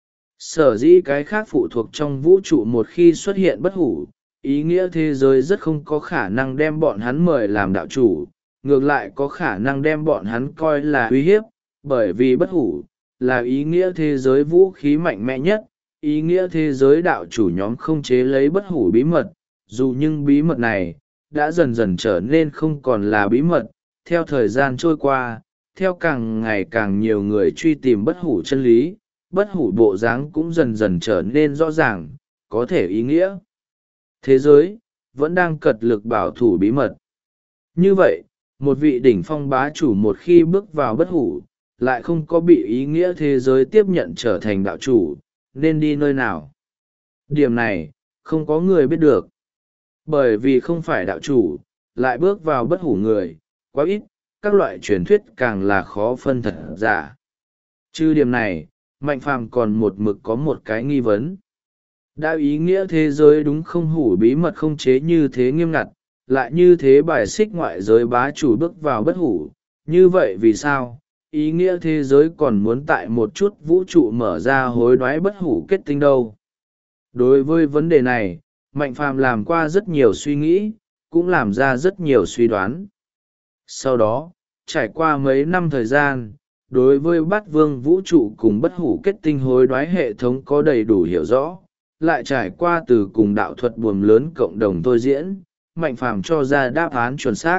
Sở dĩ cái khác phụ thuộc trong vũ trụ một khi xuất hiện bất hủ, ý nghĩa thế giới rất không có khả năng đem bọn hắn mời làm đạo chủ, ngược lại có khả năng đem bọn hắn coi là uy hiếp, bởi vì bất hủ là ý nghĩa thế giới vũ khí mạnh mẽ nhất, ý nghĩa thế giới đạo chủ nhóm không chế lấy bất hủ bí mật, dù nhưng bí mật này đã dần dần trở nên không còn là bí mật. Theo thời gian trôi qua, theo càng ngày càng nhiều người truy tìm bất hủ chân lý, bất hủ bộ dáng cũng dần dần trở nên rõ ràng, có thể ý nghĩa thế giới vẫn đang cật lực bảo thủ bí mật. Như vậy, một vị đỉnh phong bá chủ một khi bước vào bất hủ, lại không có bị ý nghĩa thế giới tiếp nhận trở thành đạo chủ, nên đi nơi nào? Điểm này, không có người biết được. Bởi vì không phải đạo chủ, lại bước vào bất hủ người, quá ít, các loại truyền thuyết càng là khó phân thật giả. Trừ điểm này, Mạnh Phàm còn một mực có một cái nghi vấn. Đã ý nghĩa thế giới đúng không hủ bí mật không chế như thế nghiêm ngặt, lại như thế bài xích ngoại giới bá chủ bước vào bất hủ, như vậy vì sao? Ý nghĩa thế giới còn muốn tại một chút vũ trụ mở ra hối đoái bất hủ kết tinh đâu. Đối với vấn đề này, Mạnh Phàm làm qua rất nhiều suy nghĩ, cũng làm ra rất nhiều suy đoán. Sau đó, trải qua mấy năm thời gian, đối với bát vương vũ trụ cùng bất hủ kết tinh hối đoái hệ thống có đầy đủ hiểu rõ, lại trải qua từ cùng đạo thuật buồm lớn cộng đồng thôi diễn, Mạnh Phàm cho ra đáp án chuẩn xác.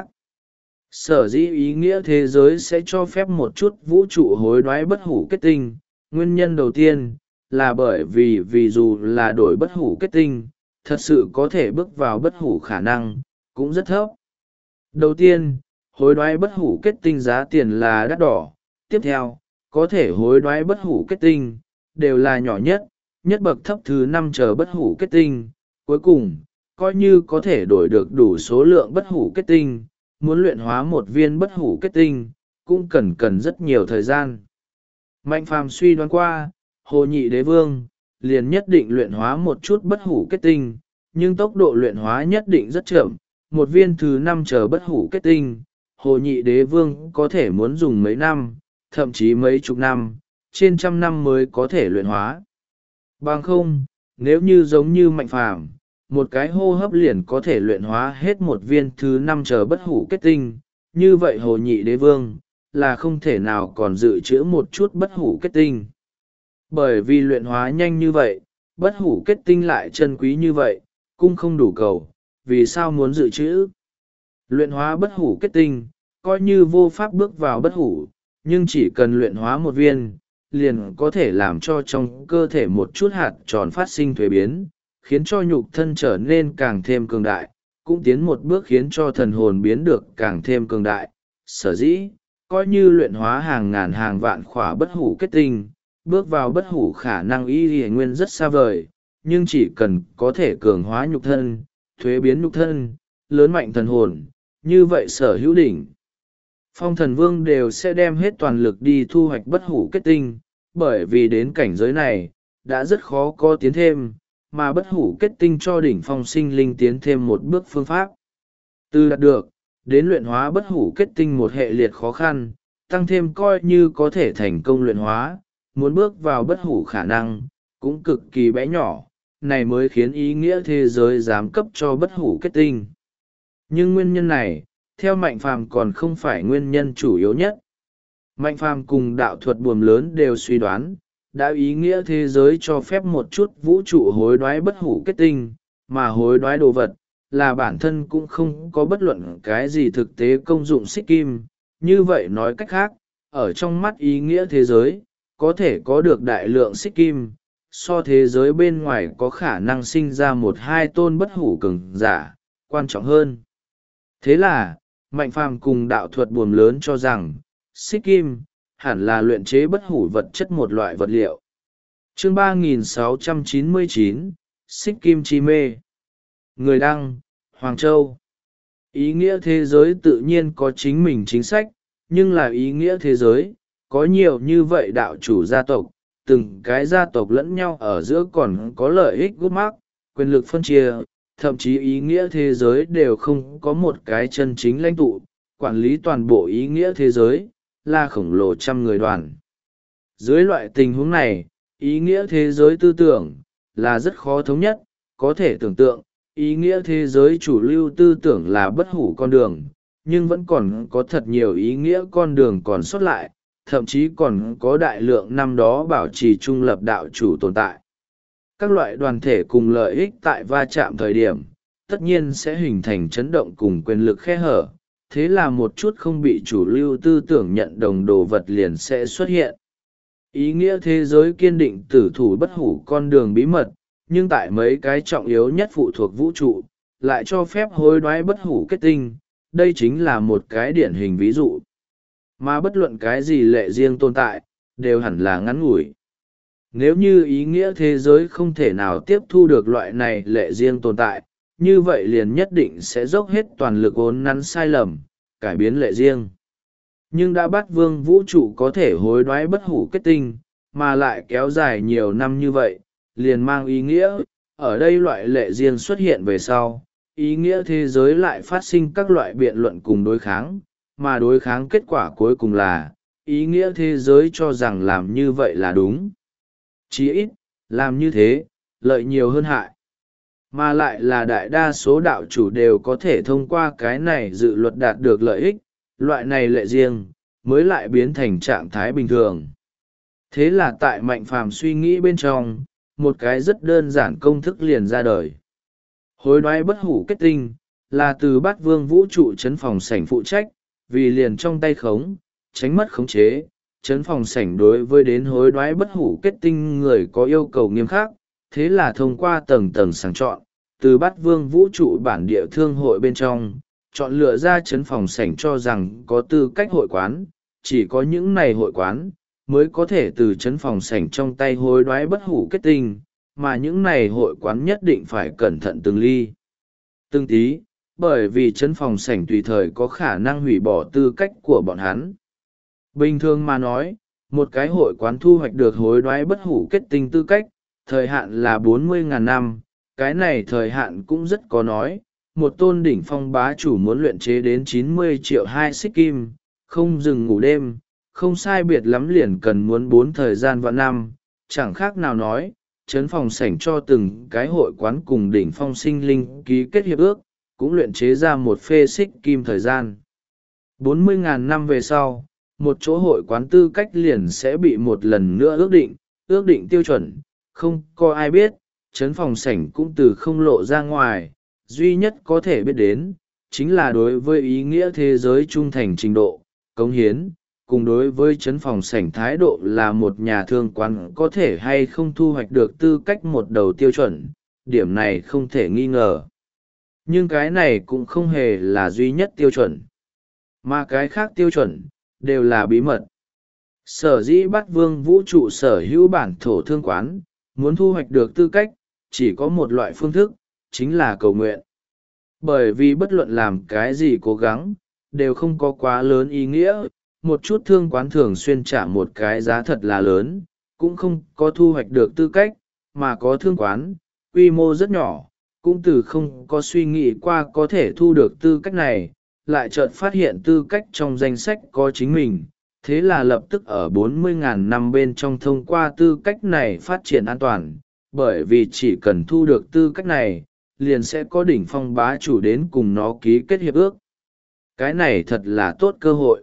Sở dĩ ý nghĩa thế giới sẽ cho phép một chút vũ trụ hối đoái bất hủ kết tinh, nguyên nhân đầu tiên là bởi vì dù là đổi bất hủ kết tinh, thật sự có thể bước vào bất hủ khả năng cũng rất thấp. Đầu tiên, hối đoái bất hủ kết tinh giá tiền là đắt đỏ. Tiếp theo, có thể hối đoái bất hủ kết tinh đều là nhỏ nhất, nhất bậc thấp thứ 5 chờ bất hủ kết tinh. Cuối cùng, coi như có thể đổi được đủ số lượng bất hủ kết tinh, muốn luyện hóa một viên bất hủ kết tinh cũng cần rất nhiều thời gian. Mạnh Phàm suy đoán qua, Hồ Nhị Đế Vương liền nhất định luyện hóa một chút bất hủ kết tinh, nhưng tốc độ luyện hóa nhất định rất chậm. Một viên thứ 5 chờ bất hủ kết tinh, Hồ Nhị Đế Vương có thể muốn dùng mấy năm, thậm chí mấy chục năm, trên trăm năm mới có thể luyện hóa. Bằng không, nếu như giống như Mạnh Phàm, một cái hô hấp liền có thể luyện hóa hết một viên thứ 5 chờ bất hủ kết tinh, như vậy Hồ Nhị Đế Vương là không thể nào còn dự trữ một chút bất hủ kết tinh. Bởi vì luyện hóa nhanh như vậy, bất hủ kết tinh lại chân quý như vậy, cung không đủ cầu, vì sao muốn dự trữ? Luyện hóa bất hủ kết tinh, coi như vô pháp bước vào bất hủ, nhưng chỉ cần luyện hóa một viên, liền có thể làm cho trong cơ thể một chút hạt tròn phát sinh thuế biến, khiến cho nhục thân trở nên càng thêm cường đại, cũng tiến một bước khiến cho thần hồn biến được càng thêm cường đại. Sở dĩ, coi như luyện hóa hàng ngàn hàng vạn khỏa bất hủ kết tinh, bước vào bất hủ khả năng y nguyên rất xa vời, nhưng chỉ cần có thể cường hóa nhục thân, thuế biến nhục thân, lớn mạnh thần hồn, như vậy Sở Hữu đỉnh Phong Thần Vương đều sẽ đem hết toàn lực đi thu hoạch bất hủ kết tinh, bởi vì đến cảnh giới này, đã rất khó có tiến thêm, mà bất hủ kết tinh cho đỉnh phong sinh linh tiến thêm một bước phương pháp. Từ đạt được, đến luyện hóa bất hủ kết tinh một hệ liệt khó khăn, tăng thêm coi như có thể thành công luyện hóa, muốn bước vào bất hủ khả năng, cũng cực kỳ bé nhỏ, này mới khiến ý nghĩa thế giới dám cấp cho bất hủ kết tinh. Nhưng nguyên nhân này, theo Mạnh Phàm còn không phải nguyên nhân chủ yếu nhất. Mạnh Phàm cùng đạo thuật buồm lớn đều suy đoán, đã ý nghĩa thế giới cho phép một chút vũ trụ hối đoái bất hủ kết tinh, mà hối đoái đồ vật, là bản thân cũng không có bất luận cái gì thực tế công dụng xích kim. Như vậy nói cách khác, ở trong mắt ý nghĩa thế giới, có thể có được đại lượng xích kim, so thế giới bên ngoài có khả năng sinh ra một hai tôn bất hủ cường giả, quan trọng hơn. Thế là, Mạnh Phàm cùng đạo thuật buồm lớn cho rằng, xích kim, hẳn là luyện chế bất hủ vật chất một loại vật liệu. Chương 3699, Xích Kim Chi Mê. Người đăng, Hoàng Châu. Ý nghĩa thế giới tự nhiên có chính mình chính sách, nhưng là ý nghĩa thế giới, có nhiều như vậy đạo chủ gia tộc, từng cái gia tộc lẫn nhau ở giữa còn có lợi ích gút mắc, quyền lực phân chia, thậm chí ý nghĩa thế giới đều không có một cái chân chính lãnh tụ, quản lý toàn bộ ý nghĩa thế giới, là khổng lồ trăm người đoàn. Dưới loại tình huống này, ý nghĩa thế giới tư tưởng là rất khó thống nhất, có thể tưởng tượng, ý nghĩa thế giới chủ lưu tư tưởng là bất hủ con đường, nhưng vẫn còn có thật nhiều ý nghĩa con đường còn sót lại, thậm chí còn có đại lượng năm đó bảo trì trung lập đạo chủ tồn tại. Các loại đoàn thể cùng lợi ích tại va chạm thời điểm, tất nhiên sẽ hình thành chấn động cùng quyền lực khe hở, thế là một chút không bị chủ lưu tư tưởng nhận đồng đồ vật liền sẽ xuất hiện. Ý nghĩa thế giới kiên định tử thủ bất hủ con đường bí mật, nhưng tại mấy cái trọng yếu nhất phụ thuộc vũ trụ, lại cho phép hối đoái bất hủ kết tinh, đây chính là một cái điển hình ví dụ. Mà bất luận cái gì lệ riêng tồn tại, đều hẳn là ngắn ngủi. Nếu như ý nghĩa thế giới không thể nào tiếp thu được loại này lệ riêng tồn tại, như vậy liền nhất định sẽ dốc hết toàn lực uốn nắn sai lầm, cải biến lệ riêng. Nhưng đã bắt vương vũ trụ có thể hối đoái bất hủ kết tinh, mà lại kéo dài nhiều năm như vậy, liền mang ý nghĩa, ở đây loại lệ riêng xuất hiện về sau, ý nghĩa thế giới lại phát sinh các loại biện luận cùng đối kháng, mà đối kháng kết quả cuối cùng là, ý nghĩa thế giới cho rằng làm như vậy là đúng. Chí ít, làm như thế, lợi nhiều hơn hại. Mà lại là đại đa số đạo chủ đều có thể thông qua cái này dự luật đạt được lợi ích, loại này lệ riêng, mới lại biến thành trạng thái bình thường. Thế là tại Mạnh Phàm suy nghĩ bên trong, một cái rất đơn giản công thức liền ra đời. Hối đoái bất hủ kết tinh, là từ Bát Vương vũ trụ trấn phòng sảnh phụ trách, vì liền trong tay khống, tránh mất khống chế. Trấn phòng sảnh đối với đến hối đoái bất hủ kết tinh người có yêu cầu nghiêm khắc, thế là thông qua tầng tầng sàng chọn, từ Bát Vương vũ trụ bản địa thương hội bên trong, chọn lựa ra trấn phòng sảnh cho rằng có tư cách hội quán, chỉ có những này hội quán mới có thể từ trấn phòng sảnh trong tay hối đoái bất hủ kết tinh, mà những này hội quán nhất định phải cẩn thận từng ly từng tí, bởi vì trấn phòng sảnh tùy thời có khả năng hủy bỏ tư cách của bọn hắn. Bình thường mà nói, một cái hội quán thu hoạch được hối đoái bất hủ kết tinh tư cách, thời hạn là 40.000 năm, cái này thời hạn cũng rất có nói. Một tôn đỉnh phong bá chủ muốn luyện chế đến 90 triệu 2 xích kim, không dừng ngủ đêm, không sai biệt lắm liền cần muốn 4 thời gian vạn năm, chẳng khác nào nói, trấn phòng sảnh cho từng cái hội quán cùng đỉnh phong sinh linh ký kết hiệp ước, cũng luyện chế ra một phê xích kim thời gian. 40.000 năm về sau, một chỗ hội quán tư cách liền sẽ bị một lần nữa ước định tiêu chuẩn, không có ai biết, trấn phòng sảnh cũng từ không lộ ra ngoài, duy nhất có thể biết đến, chính là đối với ý nghĩa thế giới trung thành trình độ, cống hiến, cùng đối với trấn phòng sảnh thái độ là một nhà thương quán có thể hay không thu hoạch được tư cách một đầu tiêu chuẩn, điểm này không thể nghi ngờ. Nhưng cái này cũng không hề là duy nhất tiêu chuẩn, mà cái khác tiêu chuẩn đều là bí mật. Sở dĩ Bát Vương vũ trụ sở hữu bản thổ thương quán, muốn thu hoạch được tư cách, chỉ có một loại phương thức, chính là cầu nguyện. Bởi vì bất luận làm cái gì cố gắng, đều không có quá lớn ý nghĩa, một chút thương quán thường xuyên trả một cái giá thật là lớn, cũng không có thu hoạch được tư cách, mà có thương quán, quy mô rất nhỏ, cũng từ không có suy nghĩ qua có thể thu được tư cách này, lại chợt phát hiện tư cách trong danh sách có chính mình, thế là lập tức ở 40.000 năm bên trong thông qua tư cách này phát triển an toàn, bởi vì chỉ cần thu được tư cách này, liền sẽ có đỉnh phong bá chủ đến cùng nó ký kết hiệp ước. Cái này thật là tốt cơ hội.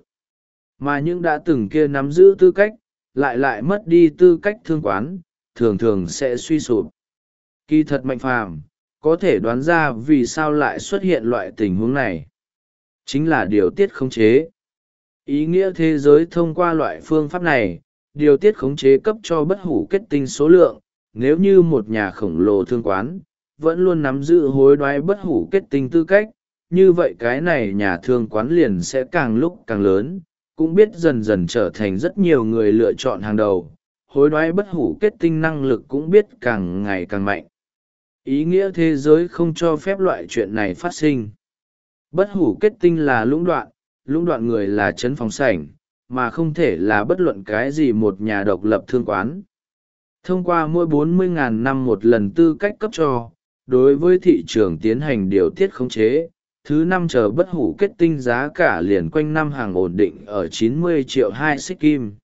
Mà những đã từng kia nắm giữ tư cách, lại mất đi tư cách thương quán, thường thường sẽ suy sụp. Kỳ thật Mạnh Phàm có thể đoán ra vì sao lại xuất hiện loại tình huống này. Chính là điều tiết khống chế. Ý nghĩa thế giới thông qua loại phương pháp này, điều tiết khống chế cấp cho bất hủ kết tinh số lượng, nếu như một nhà khổng lồ thương quán, vẫn luôn nắm giữ hối đoái bất hủ kết tinh tư cách, như vậy cái này nhà thương quán liền sẽ càng lúc càng lớn, cũng biết dần dần trở thành rất nhiều người lựa chọn hàng đầu, hối đoái bất hủ kết tinh năng lực cũng biết càng ngày càng mạnh. Ý nghĩa thế giới không cho phép loại chuyện này phát sinh. Bất hủ kết tinh là lũng đoạn người là trấn phòng sảnh, mà không thể là bất luận cái gì một nhà độc lập thương quán. Thông qua mỗi 40.000 năm một lần tư cách cấp cho, đối với thị trường tiến hành điều tiết khống chế, thứ năm chờ bất hủ kết tinh giá cả liền quanh năm hàng ổn định ở 90 triệu 2 xích kim.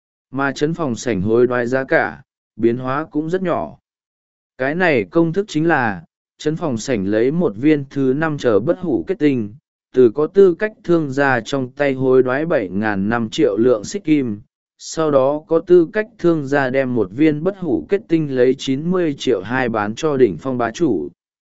Mà trấn phòng sảnh hối đoái giá cả, biến hóa cũng rất nhỏ. Cái này công thức chính là, trấn phòng sảnh lấy một viên thứ năm chờ bất hủ kết tinh, từ có tư cách thương gia trong tay hối đoái 7.000 triệu lượng xích kim, sau đó có tư cách thương gia đem một viên bất hủ kết tinh lấy 90 triệu 2 bán cho đỉnh phong bá chủ.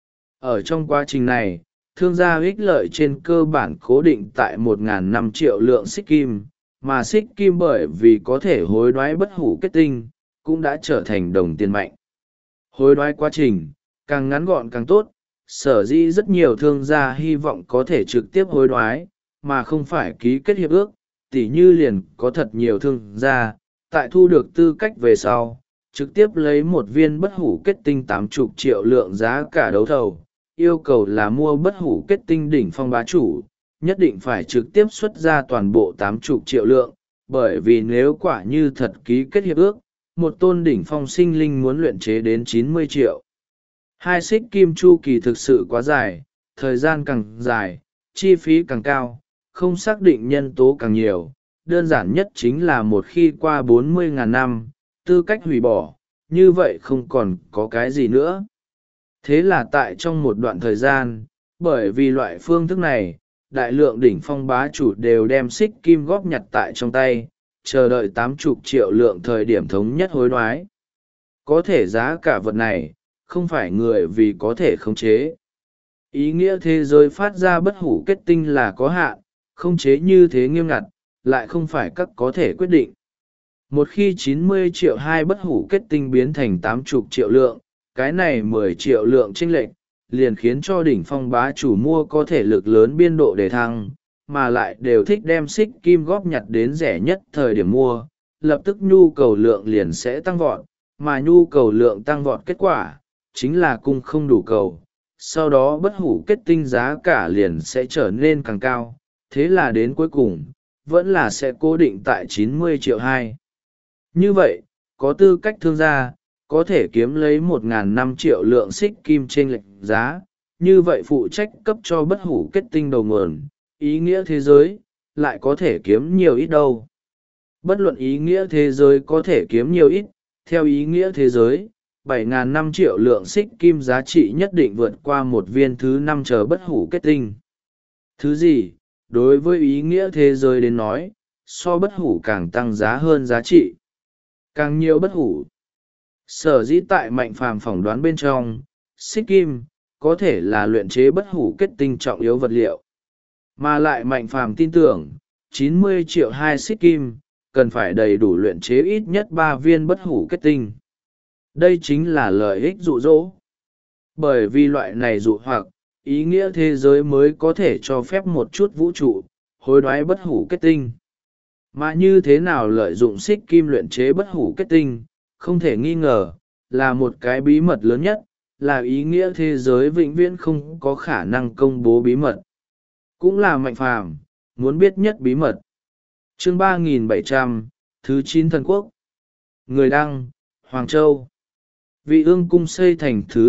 Ở trong quá trình này, thương gia ích lợi trên cơ bản cố định tại 1.005 triệu lượng xích kim, mà xích kim bởi vì có thể hối đoái bất hủ kết tinh, cũng đã trở thành đồng tiền mạnh. Hối đoái quá trình, càng ngắn gọn càng tốt, sở dĩ rất nhiều thương gia hy vọng có thể trực tiếp hối đoái, mà không phải ký kết hiệp ước, tỉ như liền có thật nhiều thương gia, tại thu được tư cách về sau, trực tiếp lấy một viên bất hủ kết tinh 80 triệu lượng giá cả đấu thầu, yêu cầu là mua bất hủ kết tinh đỉnh phong bá chủ, nhất định phải trực tiếp xuất ra toàn bộ 80 triệu lượng, bởi vì nếu quả như thật ký kết hiệp ước, một tôn đỉnh phong sinh linh muốn luyện chế đến 90 triệu. Hai xích kim chu kỳ thực sự quá dài, thời gian càng dài, chi phí càng cao, không xác định nhân tố càng nhiều, đơn giản nhất chính là một khi qua 40.000 năm, tư cách hủy bỏ, như vậy không còn có cái gì nữa. Thế là tại trong một đoạn thời gian, bởi vì loại phương thức này, đại lượng đỉnh phong bá chủ đều đem xích kim góp nhặt tại trong tay, chờ đợi 80 triệu lượng thời điểm thống nhất hối đoái. Có thể giá cả vật này, không phải người vì có thể khống chế. Ý nghĩa thế giới phát ra bất hủ kết tinh là có hạn, không chế như thế nghiêm ngặt, lại không phải các có thể quyết định. Một khi 90 triệu hai bất hủ kết tinh biến thành 80 triệu lượng, cái này 10 triệu lượng chênh lệch, liền khiến cho đỉnh phong bá chủ mua có thể lực lớn biên độ để thăng, mà lại đều thích đem xích kim góp nhặt đến rẻ nhất thời điểm mua, lập tức nhu cầu lượng liền sẽ tăng vọt, mà nhu cầu lượng tăng vọt kết quả, chính là cung không đủ cầu. Sau đó bất hủ kết tinh giá cả liền sẽ trở nên càng cao, thế là đến cuối cùng, vẫn là sẽ cố định tại 90 triệu hai. Như vậy, có tư cách thương gia, có thể kiếm lấy 1.500 triệu lượng xích kim trên lệch giá, như vậy phụ trách cấp cho bất hủ kết tinh đầu nguồn, ý nghĩa thế giới, lại có thể kiếm nhiều ít đâu. Bất luận ý nghĩa thế giới có thể kiếm nhiều ít, theo ý nghĩa thế giới, 7.500 triệu lượng xích kim giá trị nhất định vượt qua một viên thứ 5 chờ bất hủ kết tinh. Thứ gì, đối với ý nghĩa thế giới đến nói, so bất hủ càng tăng giá hơn giá trị. Càng nhiều bất hủ. Sở dĩ tại Mạnh Phàm phỏng đoán bên trong, xích kim, có thể là luyện chế bất hủ kết tinh trọng yếu vật liệu. Mà lại Mạnh Phàm tin tưởng, 90 triệu hai xích kim, cần phải đầy đủ luyện chế ít nhất 3 viên bất hủ kết tinh. Đây chính là lợi ích dụ dỗ. Bởi vì loại này dụ hoặc, ý nghĩa thế giới mới có thể cho phép một chút vũ trụ, hối đoái bất hủ kết tinh. Mà như thế nào lợi dụng xích kim luyện chế bất hủ kết tinh, không thể nghi ngờ, là một cái bí mật lớn nhất, là ý nghĩa thế giới vĩnh viễn không có khả năng công bố bí mật. Cũng là Mạnh Phàm muốn biết nhất bí mật. Chương 3700, thứ 9 thần quốc. Người đăng, Hoàng Châu. Vị Ương cung xây thành thứ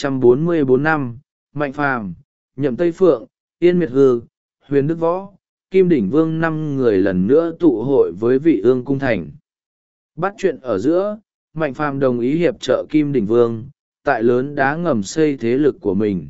244 năm, Mạnh Phàm, Nhậm Tây Phượng, Yên Miệt Hư, Huyền Đức Võ, Kim Đỉnh Vương 5 người lần nữa tụ hội với Vị Ương cung thành. Bắt chuyện ở giữa, Mạnh Phàm đồng ý hiệp trợ Kim Đỉnh Vương, tại lớn đá ngầm xây thế lực của mình.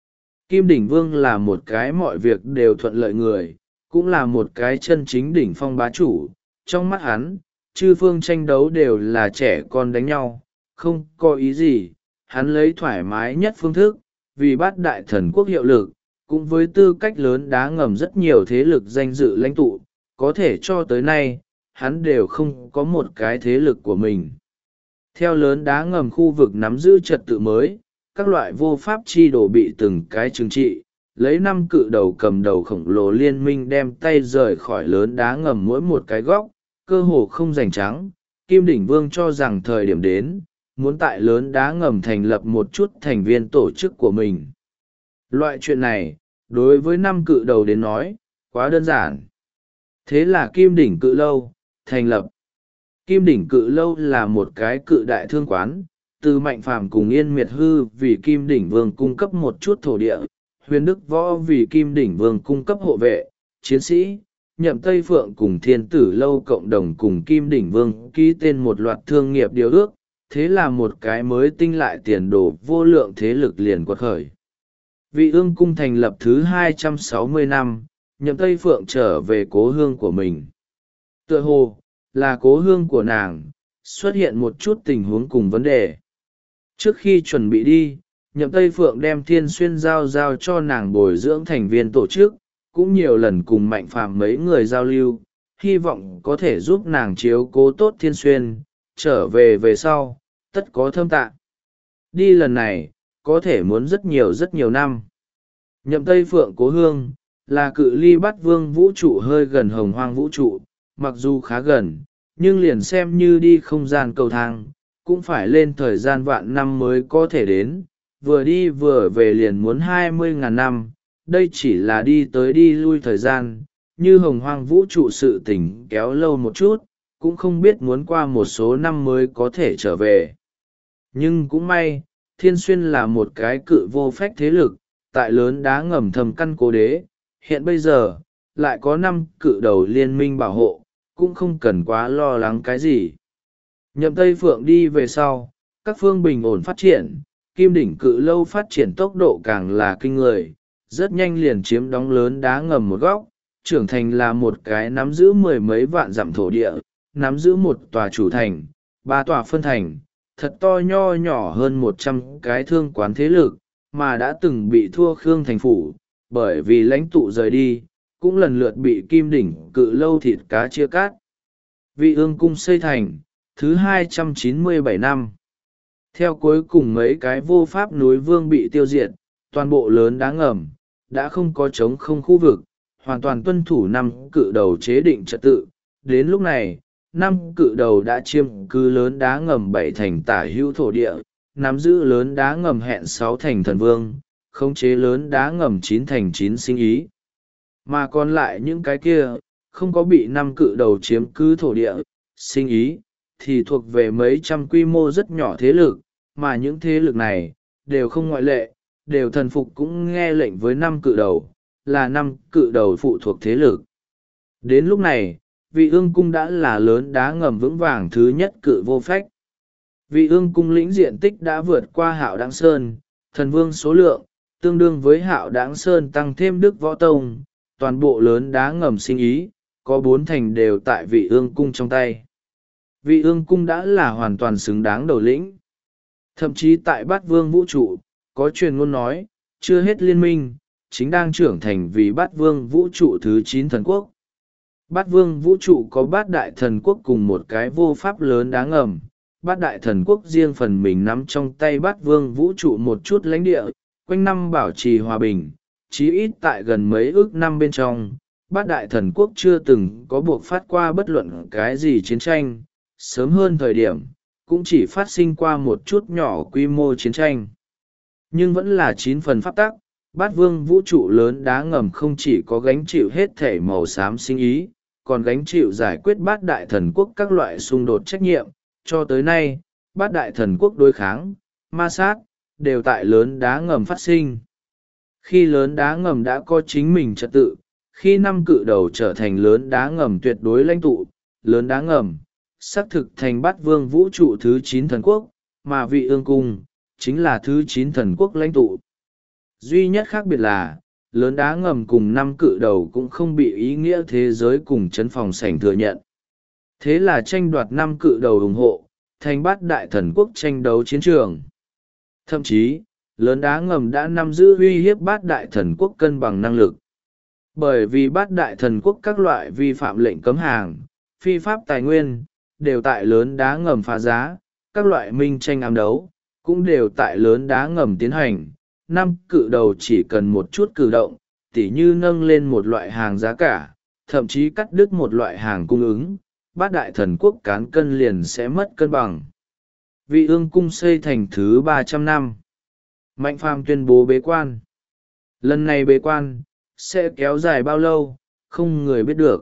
Kim Đỉnh Vương là một cái mọi việc đều thuận lợi người, cũng là một cái chân chính đỉnh phong bá chủ. Trong mắt hắn, chư phương tranh đấu đều là trẻ con đánh nhau, không có ý gì, hắn lấy thoải mái nhất phương thức, vì bát đại thần quốc hiệu lực, cũng với tư cách lớn đá ngầm rất nhiều thế lực danh dự lãnh tụ, có thể cho tới nay, hắn đều không có một cái thế lực của mình. Theo lớn đá ngầm khu vực nắm giữ trật tự mới, các loại vô pháp chi đồ bị từng cái trừng trị, lấy 5 cự đầu cầm đầu khổng lồ liên minh đem tay rời khỏi lớn đá ngầm mỗi một cái góc, cơ hồ không giành trắng. Kim Đỉnh Vương cho rằng thời điểm đến, muốn tại lớn đá ngầm thành lập một chút thành viên tổ chức của mình. Loại chuyện này, đối với 5 cự đầu đến nói, quá đơn giản. Thế là Kim Đỉnh Cự Lâu, thành lập. Kim Đỉnh Cự Lâu là một cái cự đại thương quán, từ Mạnh Phàm cùng Yên Miệt Hư vì Kim Đỉnh Vương cung cấp một chút thổ địa, Huyền Đức Võ vì Kim Đỉnh Vương cung cấp hộ vệ, chiến sĩ, Nhậm Tây Phượng cùng Thiên Tử Lâu cộng đồng cùng Kim Đỉnh Vương ký tên một loạt thương nghiệp điều ước, thế là một cái mới tinh lại tiền đồ vô lượng thế lực liền quật khởi. Vị Ương cung thành lập thứ 260 năm, Nhậm Tây Phượng trở về cố hương của mình. Tựa hồ, là cố hương của nàng, xuất hiện một chút tình huống cùng vấn đề. Trước khi chuẩn bị đi, Nhậm Tây Phượng đem Thiên Xuyên giao cho nàng bồi dưỡng thành viên tổ chức, cũng nhiều lần cùng Mạnh Phàm mấy người giao lưu, hy vọng có thể giúp nàng chiếu cố tốt Thiên Xuyên, trở về sau, tất có thâm tạ. Đi lần này, có thể muốn rất nhiều năm. Nhậm Tây Phượng cố hương, là cự ly Bát Vương vũ trụ hơi gần Hồng Hoang vũ trụ, mặc dù khá gần, nhưng liền xem như đi không gian cầu thang, cũng phải lên thời gian vạn năm mới có thể đến, vừa đi vừa về liền muốn 20.000 năm, đây chỉ là đi tới đi lui thời gian, như Hồng Hoang vũ trụ sự tình kéo lâu một chút, cũng không biết muốn qua một số năm mới có thể trở về. Nhưng cũng may, Thiên Xuyên là một cái cự vô phách thế lực, tại lớn đá ngầm thầm căn cố đế, hiện bây giờ, lại có 5 cự đầu liên minh bảo hộ, cũng không cần quá lo lắng cái gì. Nhậm Tây Phượng đi về sau, các phương bình ổn phát triển, Kim Đỉnh Cự Lâu phát triển tốc độ càng là kinh người, rất nhanh liền chiếm đóng lớn đá ngầm một góc, trưởng thành là một cái nắm giữ 10 mấy vạn dặm thổ địa, nắm giữ một tòa chủ thành, 3 tòa phân thành, thật to nho nhỏ hơn 100 cái thương quán thế lực, mà đã từng bị thua Khương Thành Phủ, bởi vì lãnh tụ rời đi, cũng lần lượt bị Kim Đỉnh Cự Lâu thịt cá chia cắt. Vị Ương Cung xây thành, thứ 297 năm. Theo cuối cùng mấy cái vô pháp núi vương bị tiêu diệt, toàn bộ lớn đá ngầm, đã không có trống không khu vực, hoàn toàn tuân thủ năm cự đầu chế định trật tự. Đến lúc này, năm cự đầu đã chiếm cứ lớn đá ngầm 7 thành tả hữu thổ địa, nắm giữ lớn đá ngầm hẹn 6 thành thần vương, khống chế lớn đá ngầm 9 thành 9 sinh ý. Mà còn lại những cái kia, không có bị năm cự đầu chiếm cứ thổ địa, sinh ý, thì thuộc về mấy trăm quy mô rất nhỏ thế lực, mà những thế lực này, đều không ngoại lệ, đều thần phục cũng nghe lệnh với năm cự đầu, là năm cự đầu phụ thuộc thế lực. Đến lúc này, vị Ương Cung đã là lớn đá ngầm vững vàng thứ nhất cự vô phách. Vị Ương Cung lĩnh diện tích đã vượt qua Hạo Đãng Sơn, thần vương số lượng, tương đương với Hạo Đãng Sơn tăng thêm Đức Võ Tông, toàn bộ lớn đá ngầm sinh ý, có 4 thành đều tại vị Ương Cung trong tay. Vị Ương Cung đã là hoàn toàn xứng đáng đầu lĩnh. Thậm chí tại Bát Vương vũ trụ, có truyền ngôn nói, chưa hết liên minh, chính đang trưởng thành vì Bát Vương vũ trụ thứ 9 thần quốc. Bát Vương vũ trụ có bát đại thần quốc cùng một cái vô pháp lớn đá ngầm. Bát đại thần quốc riêng phần mình nắm trong tay Bát Vương vũ trụ một chút lãnh địa, quanh năm bảo trì hòa bình, chí ít tại gần mấy ước năm bên trong. Bát đại thần quốc chưa từng có buộc phát qua bất luận cái gì chiến tranh, sớm hơn thời điểm, cũng chỉ phát sinh qua một chút nhỏ quy mô chiến tranh. Nhưng vẫn là 9 phần pháp tắc, Bát Vương vũ trụ lớn đá ngầm không chỉ có gánh chịu hết thể màu xám sinh ý, còn gánh chịu giải quyết bát đại thần quốc các loại xung đột trách nhiệm. Cho tới nay, bát đại thần quốc đối kháng, ma sát, đều tại lớn đá ngầm phát sinh. Khi lớn đá ngầm đã có chính mình trật tự, khi năm cự đầu trở thành lớn đá ngầm tuyệt đối lãnh tụ, lớn đá ngầm, xác thực thành Bát Vương vũ trụ thứ 9 thần quốc, mà vị Ương Cung, chính là thứ 9 thần quốc lãnh tụ. Duy nhất khác biệt là, lớn đá ngầm cùng năm cự đầu cũng không bị ý nghĩa thế giới cùng chấn phòng sảnh thừa nhận. Thế là tranh đoạt năm cự đầu ủng hộ, thành bát đại thần quốc tranh đấu chiến trường. Thậm chí, lớn đá ngầm đã nắm giữ uy hiếp bát đại thần quốc cân bằng năng lực. Bởi vì bát đại thần quốc các loại vi phạm lệnh cấm hàng, phi pháp tài nguyên, đều tại lớn đá ngầm phá giá, các loại minh tranh ám đấu, cũng đều tại lớn đá ngầm tiến hành. Năm cự đầu chỉ cần một chút cử động, tỉ như nâng lên một loại hàng giá cả, thậm chí cắt đứt một loại hàng cung ứng, bát đại thần quốc cán cân liền sẽ mất cân bằng. Vị Ương Cung xây thành thứ 300 năm. Mạnh Phàm tuyên bố bế quan. Lần này bế quan, sẽ kéo dài bao lâu, không người biết được.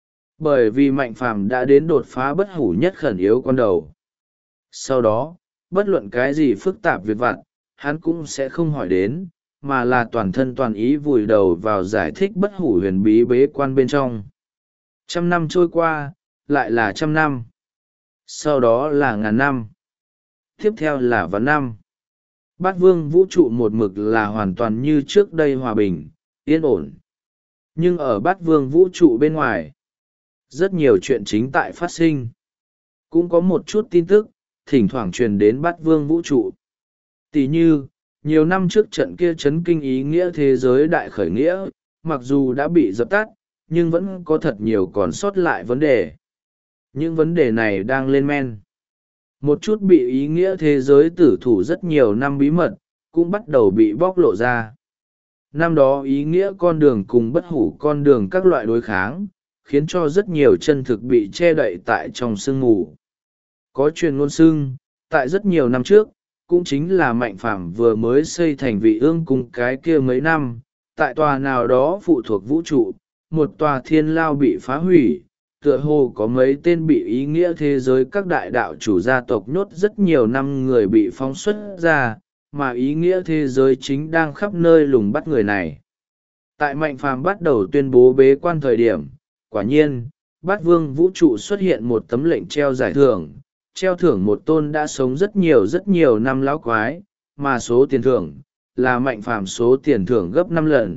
Bởi vì Mạnh Phàm đã đến đột phá bất hủ nhất khẩn yếu con đầu. Sau đó, bất luận cái gì phức tạp việc vặt, hắn cũng sẽ không hỏi đến, mà là toàn thân toàn ý vùi đầu vào giải thích bất hủ huyền bí bế quan bên trong. 100 năm trôi qua, lại là 100 năm. Sau đó là ngàn năm. Tiếp theo là vạn năm. Bát Vương vũ trụ một mực là hoàn toàn như trước đây hòa bình, yên ổn. Nhưng ở Bát Vương vũ trụ bên ngoài, rất nhiều chuyện chính tại phát sinh. Cũng có một chút tin tức, thỉnh thoảng truyền đến Bát Vương vũ trụ. Tỷ như, nhiều năm trước trận kia chấn kinh ý nghĩa thế giới đại khởi nghĩa, mặc dù đã bị dập tắt, nhưng vẫn có thật nhiều còn sót lại vấn đề. Những vấn đề này đang lên men. Một chút bị ý nghĩa thế giới tử thủ rất nhiều năm bí mật, cũng bắt đầu bị bóc lộ ra. Năm đó ý nghĩa con đường cùng bất hủ con đường các loại đối kháng, khiến cho rất nhiều chân thực bị che đậy tại trong sương mù. Có truyền ngôn xưng, tại rất nhiều năm trước, cũng chính là Mạnh Phàm vừa mới xây thành Vị Ương Cung cái kia mấy năm, tại tòa nào đó phụ thuộc vũ trụ, một tòa thiên lao bị phá hủy, tựa hồ có mấy tên bị ý nghĩa thế giới các đại đạo chủ gia tộc nhốt rất nhiều năm người bị phóng xuất ra, mà ý nghĩa thế giới chính đang khắp nơi lùng bắt người này. Tại Mạnh Phàm bắt đầu tuyên bố bế quan thời điểm, quả nhiên, Bát Vương vũ trụ xuất hiện một tấm lệnh treo giải thưởng, treo thưởng một tôn đã sống rất nhiều năm lão quái, mà số tiền thưởng là Mạnh Phàm số tiền thưởng gấp 5 lần.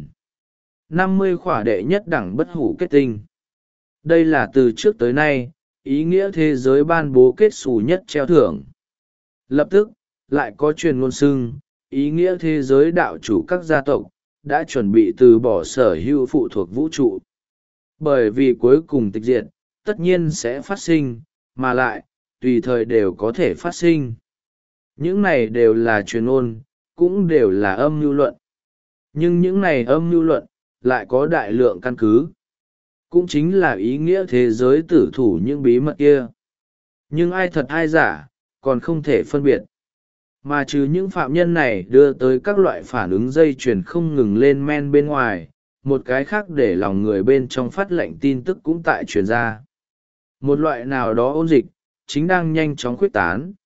50 khỏa đệ nhất đẳng bất hủ kết tinh. Đây là từ trước tới nay, ý nghĩa thế giới ban bố kết xù nhất treo thưởng. Lập tức, lại có truyền ngôn xưng, ý nghĩa thế giới đạo chủ các gia tộc đã chuẩn bị từ bỏ sở hữu phụ thuộc vũ trụ. Bởi vì cuối cùng tịch diệt, tất nhiên sẽ phát sinh, mà lại, tùy thời đều có thể phát sinh. Những này đều là truyền ngôn, cũng đều là âm mưu luận. Nhưng những này âm mưu luận, lại có đại lượng căn cứ. Cũng chính là ý nghĩa thế giới tử thủ những bí mật kia. Nhưng ai thật ai giả, còn không thể phân biệt. Mà trừ những phạm nhân này đưa tới các loại phản ứng dây chuyền không ngừng lên men bên ngoài, một cái khác để lòng người bên trong phát lệnh tin tức cũng tại truyền ra. Một loại nào đó ôn dịch, chính đang nhanh chóng khuếch tán.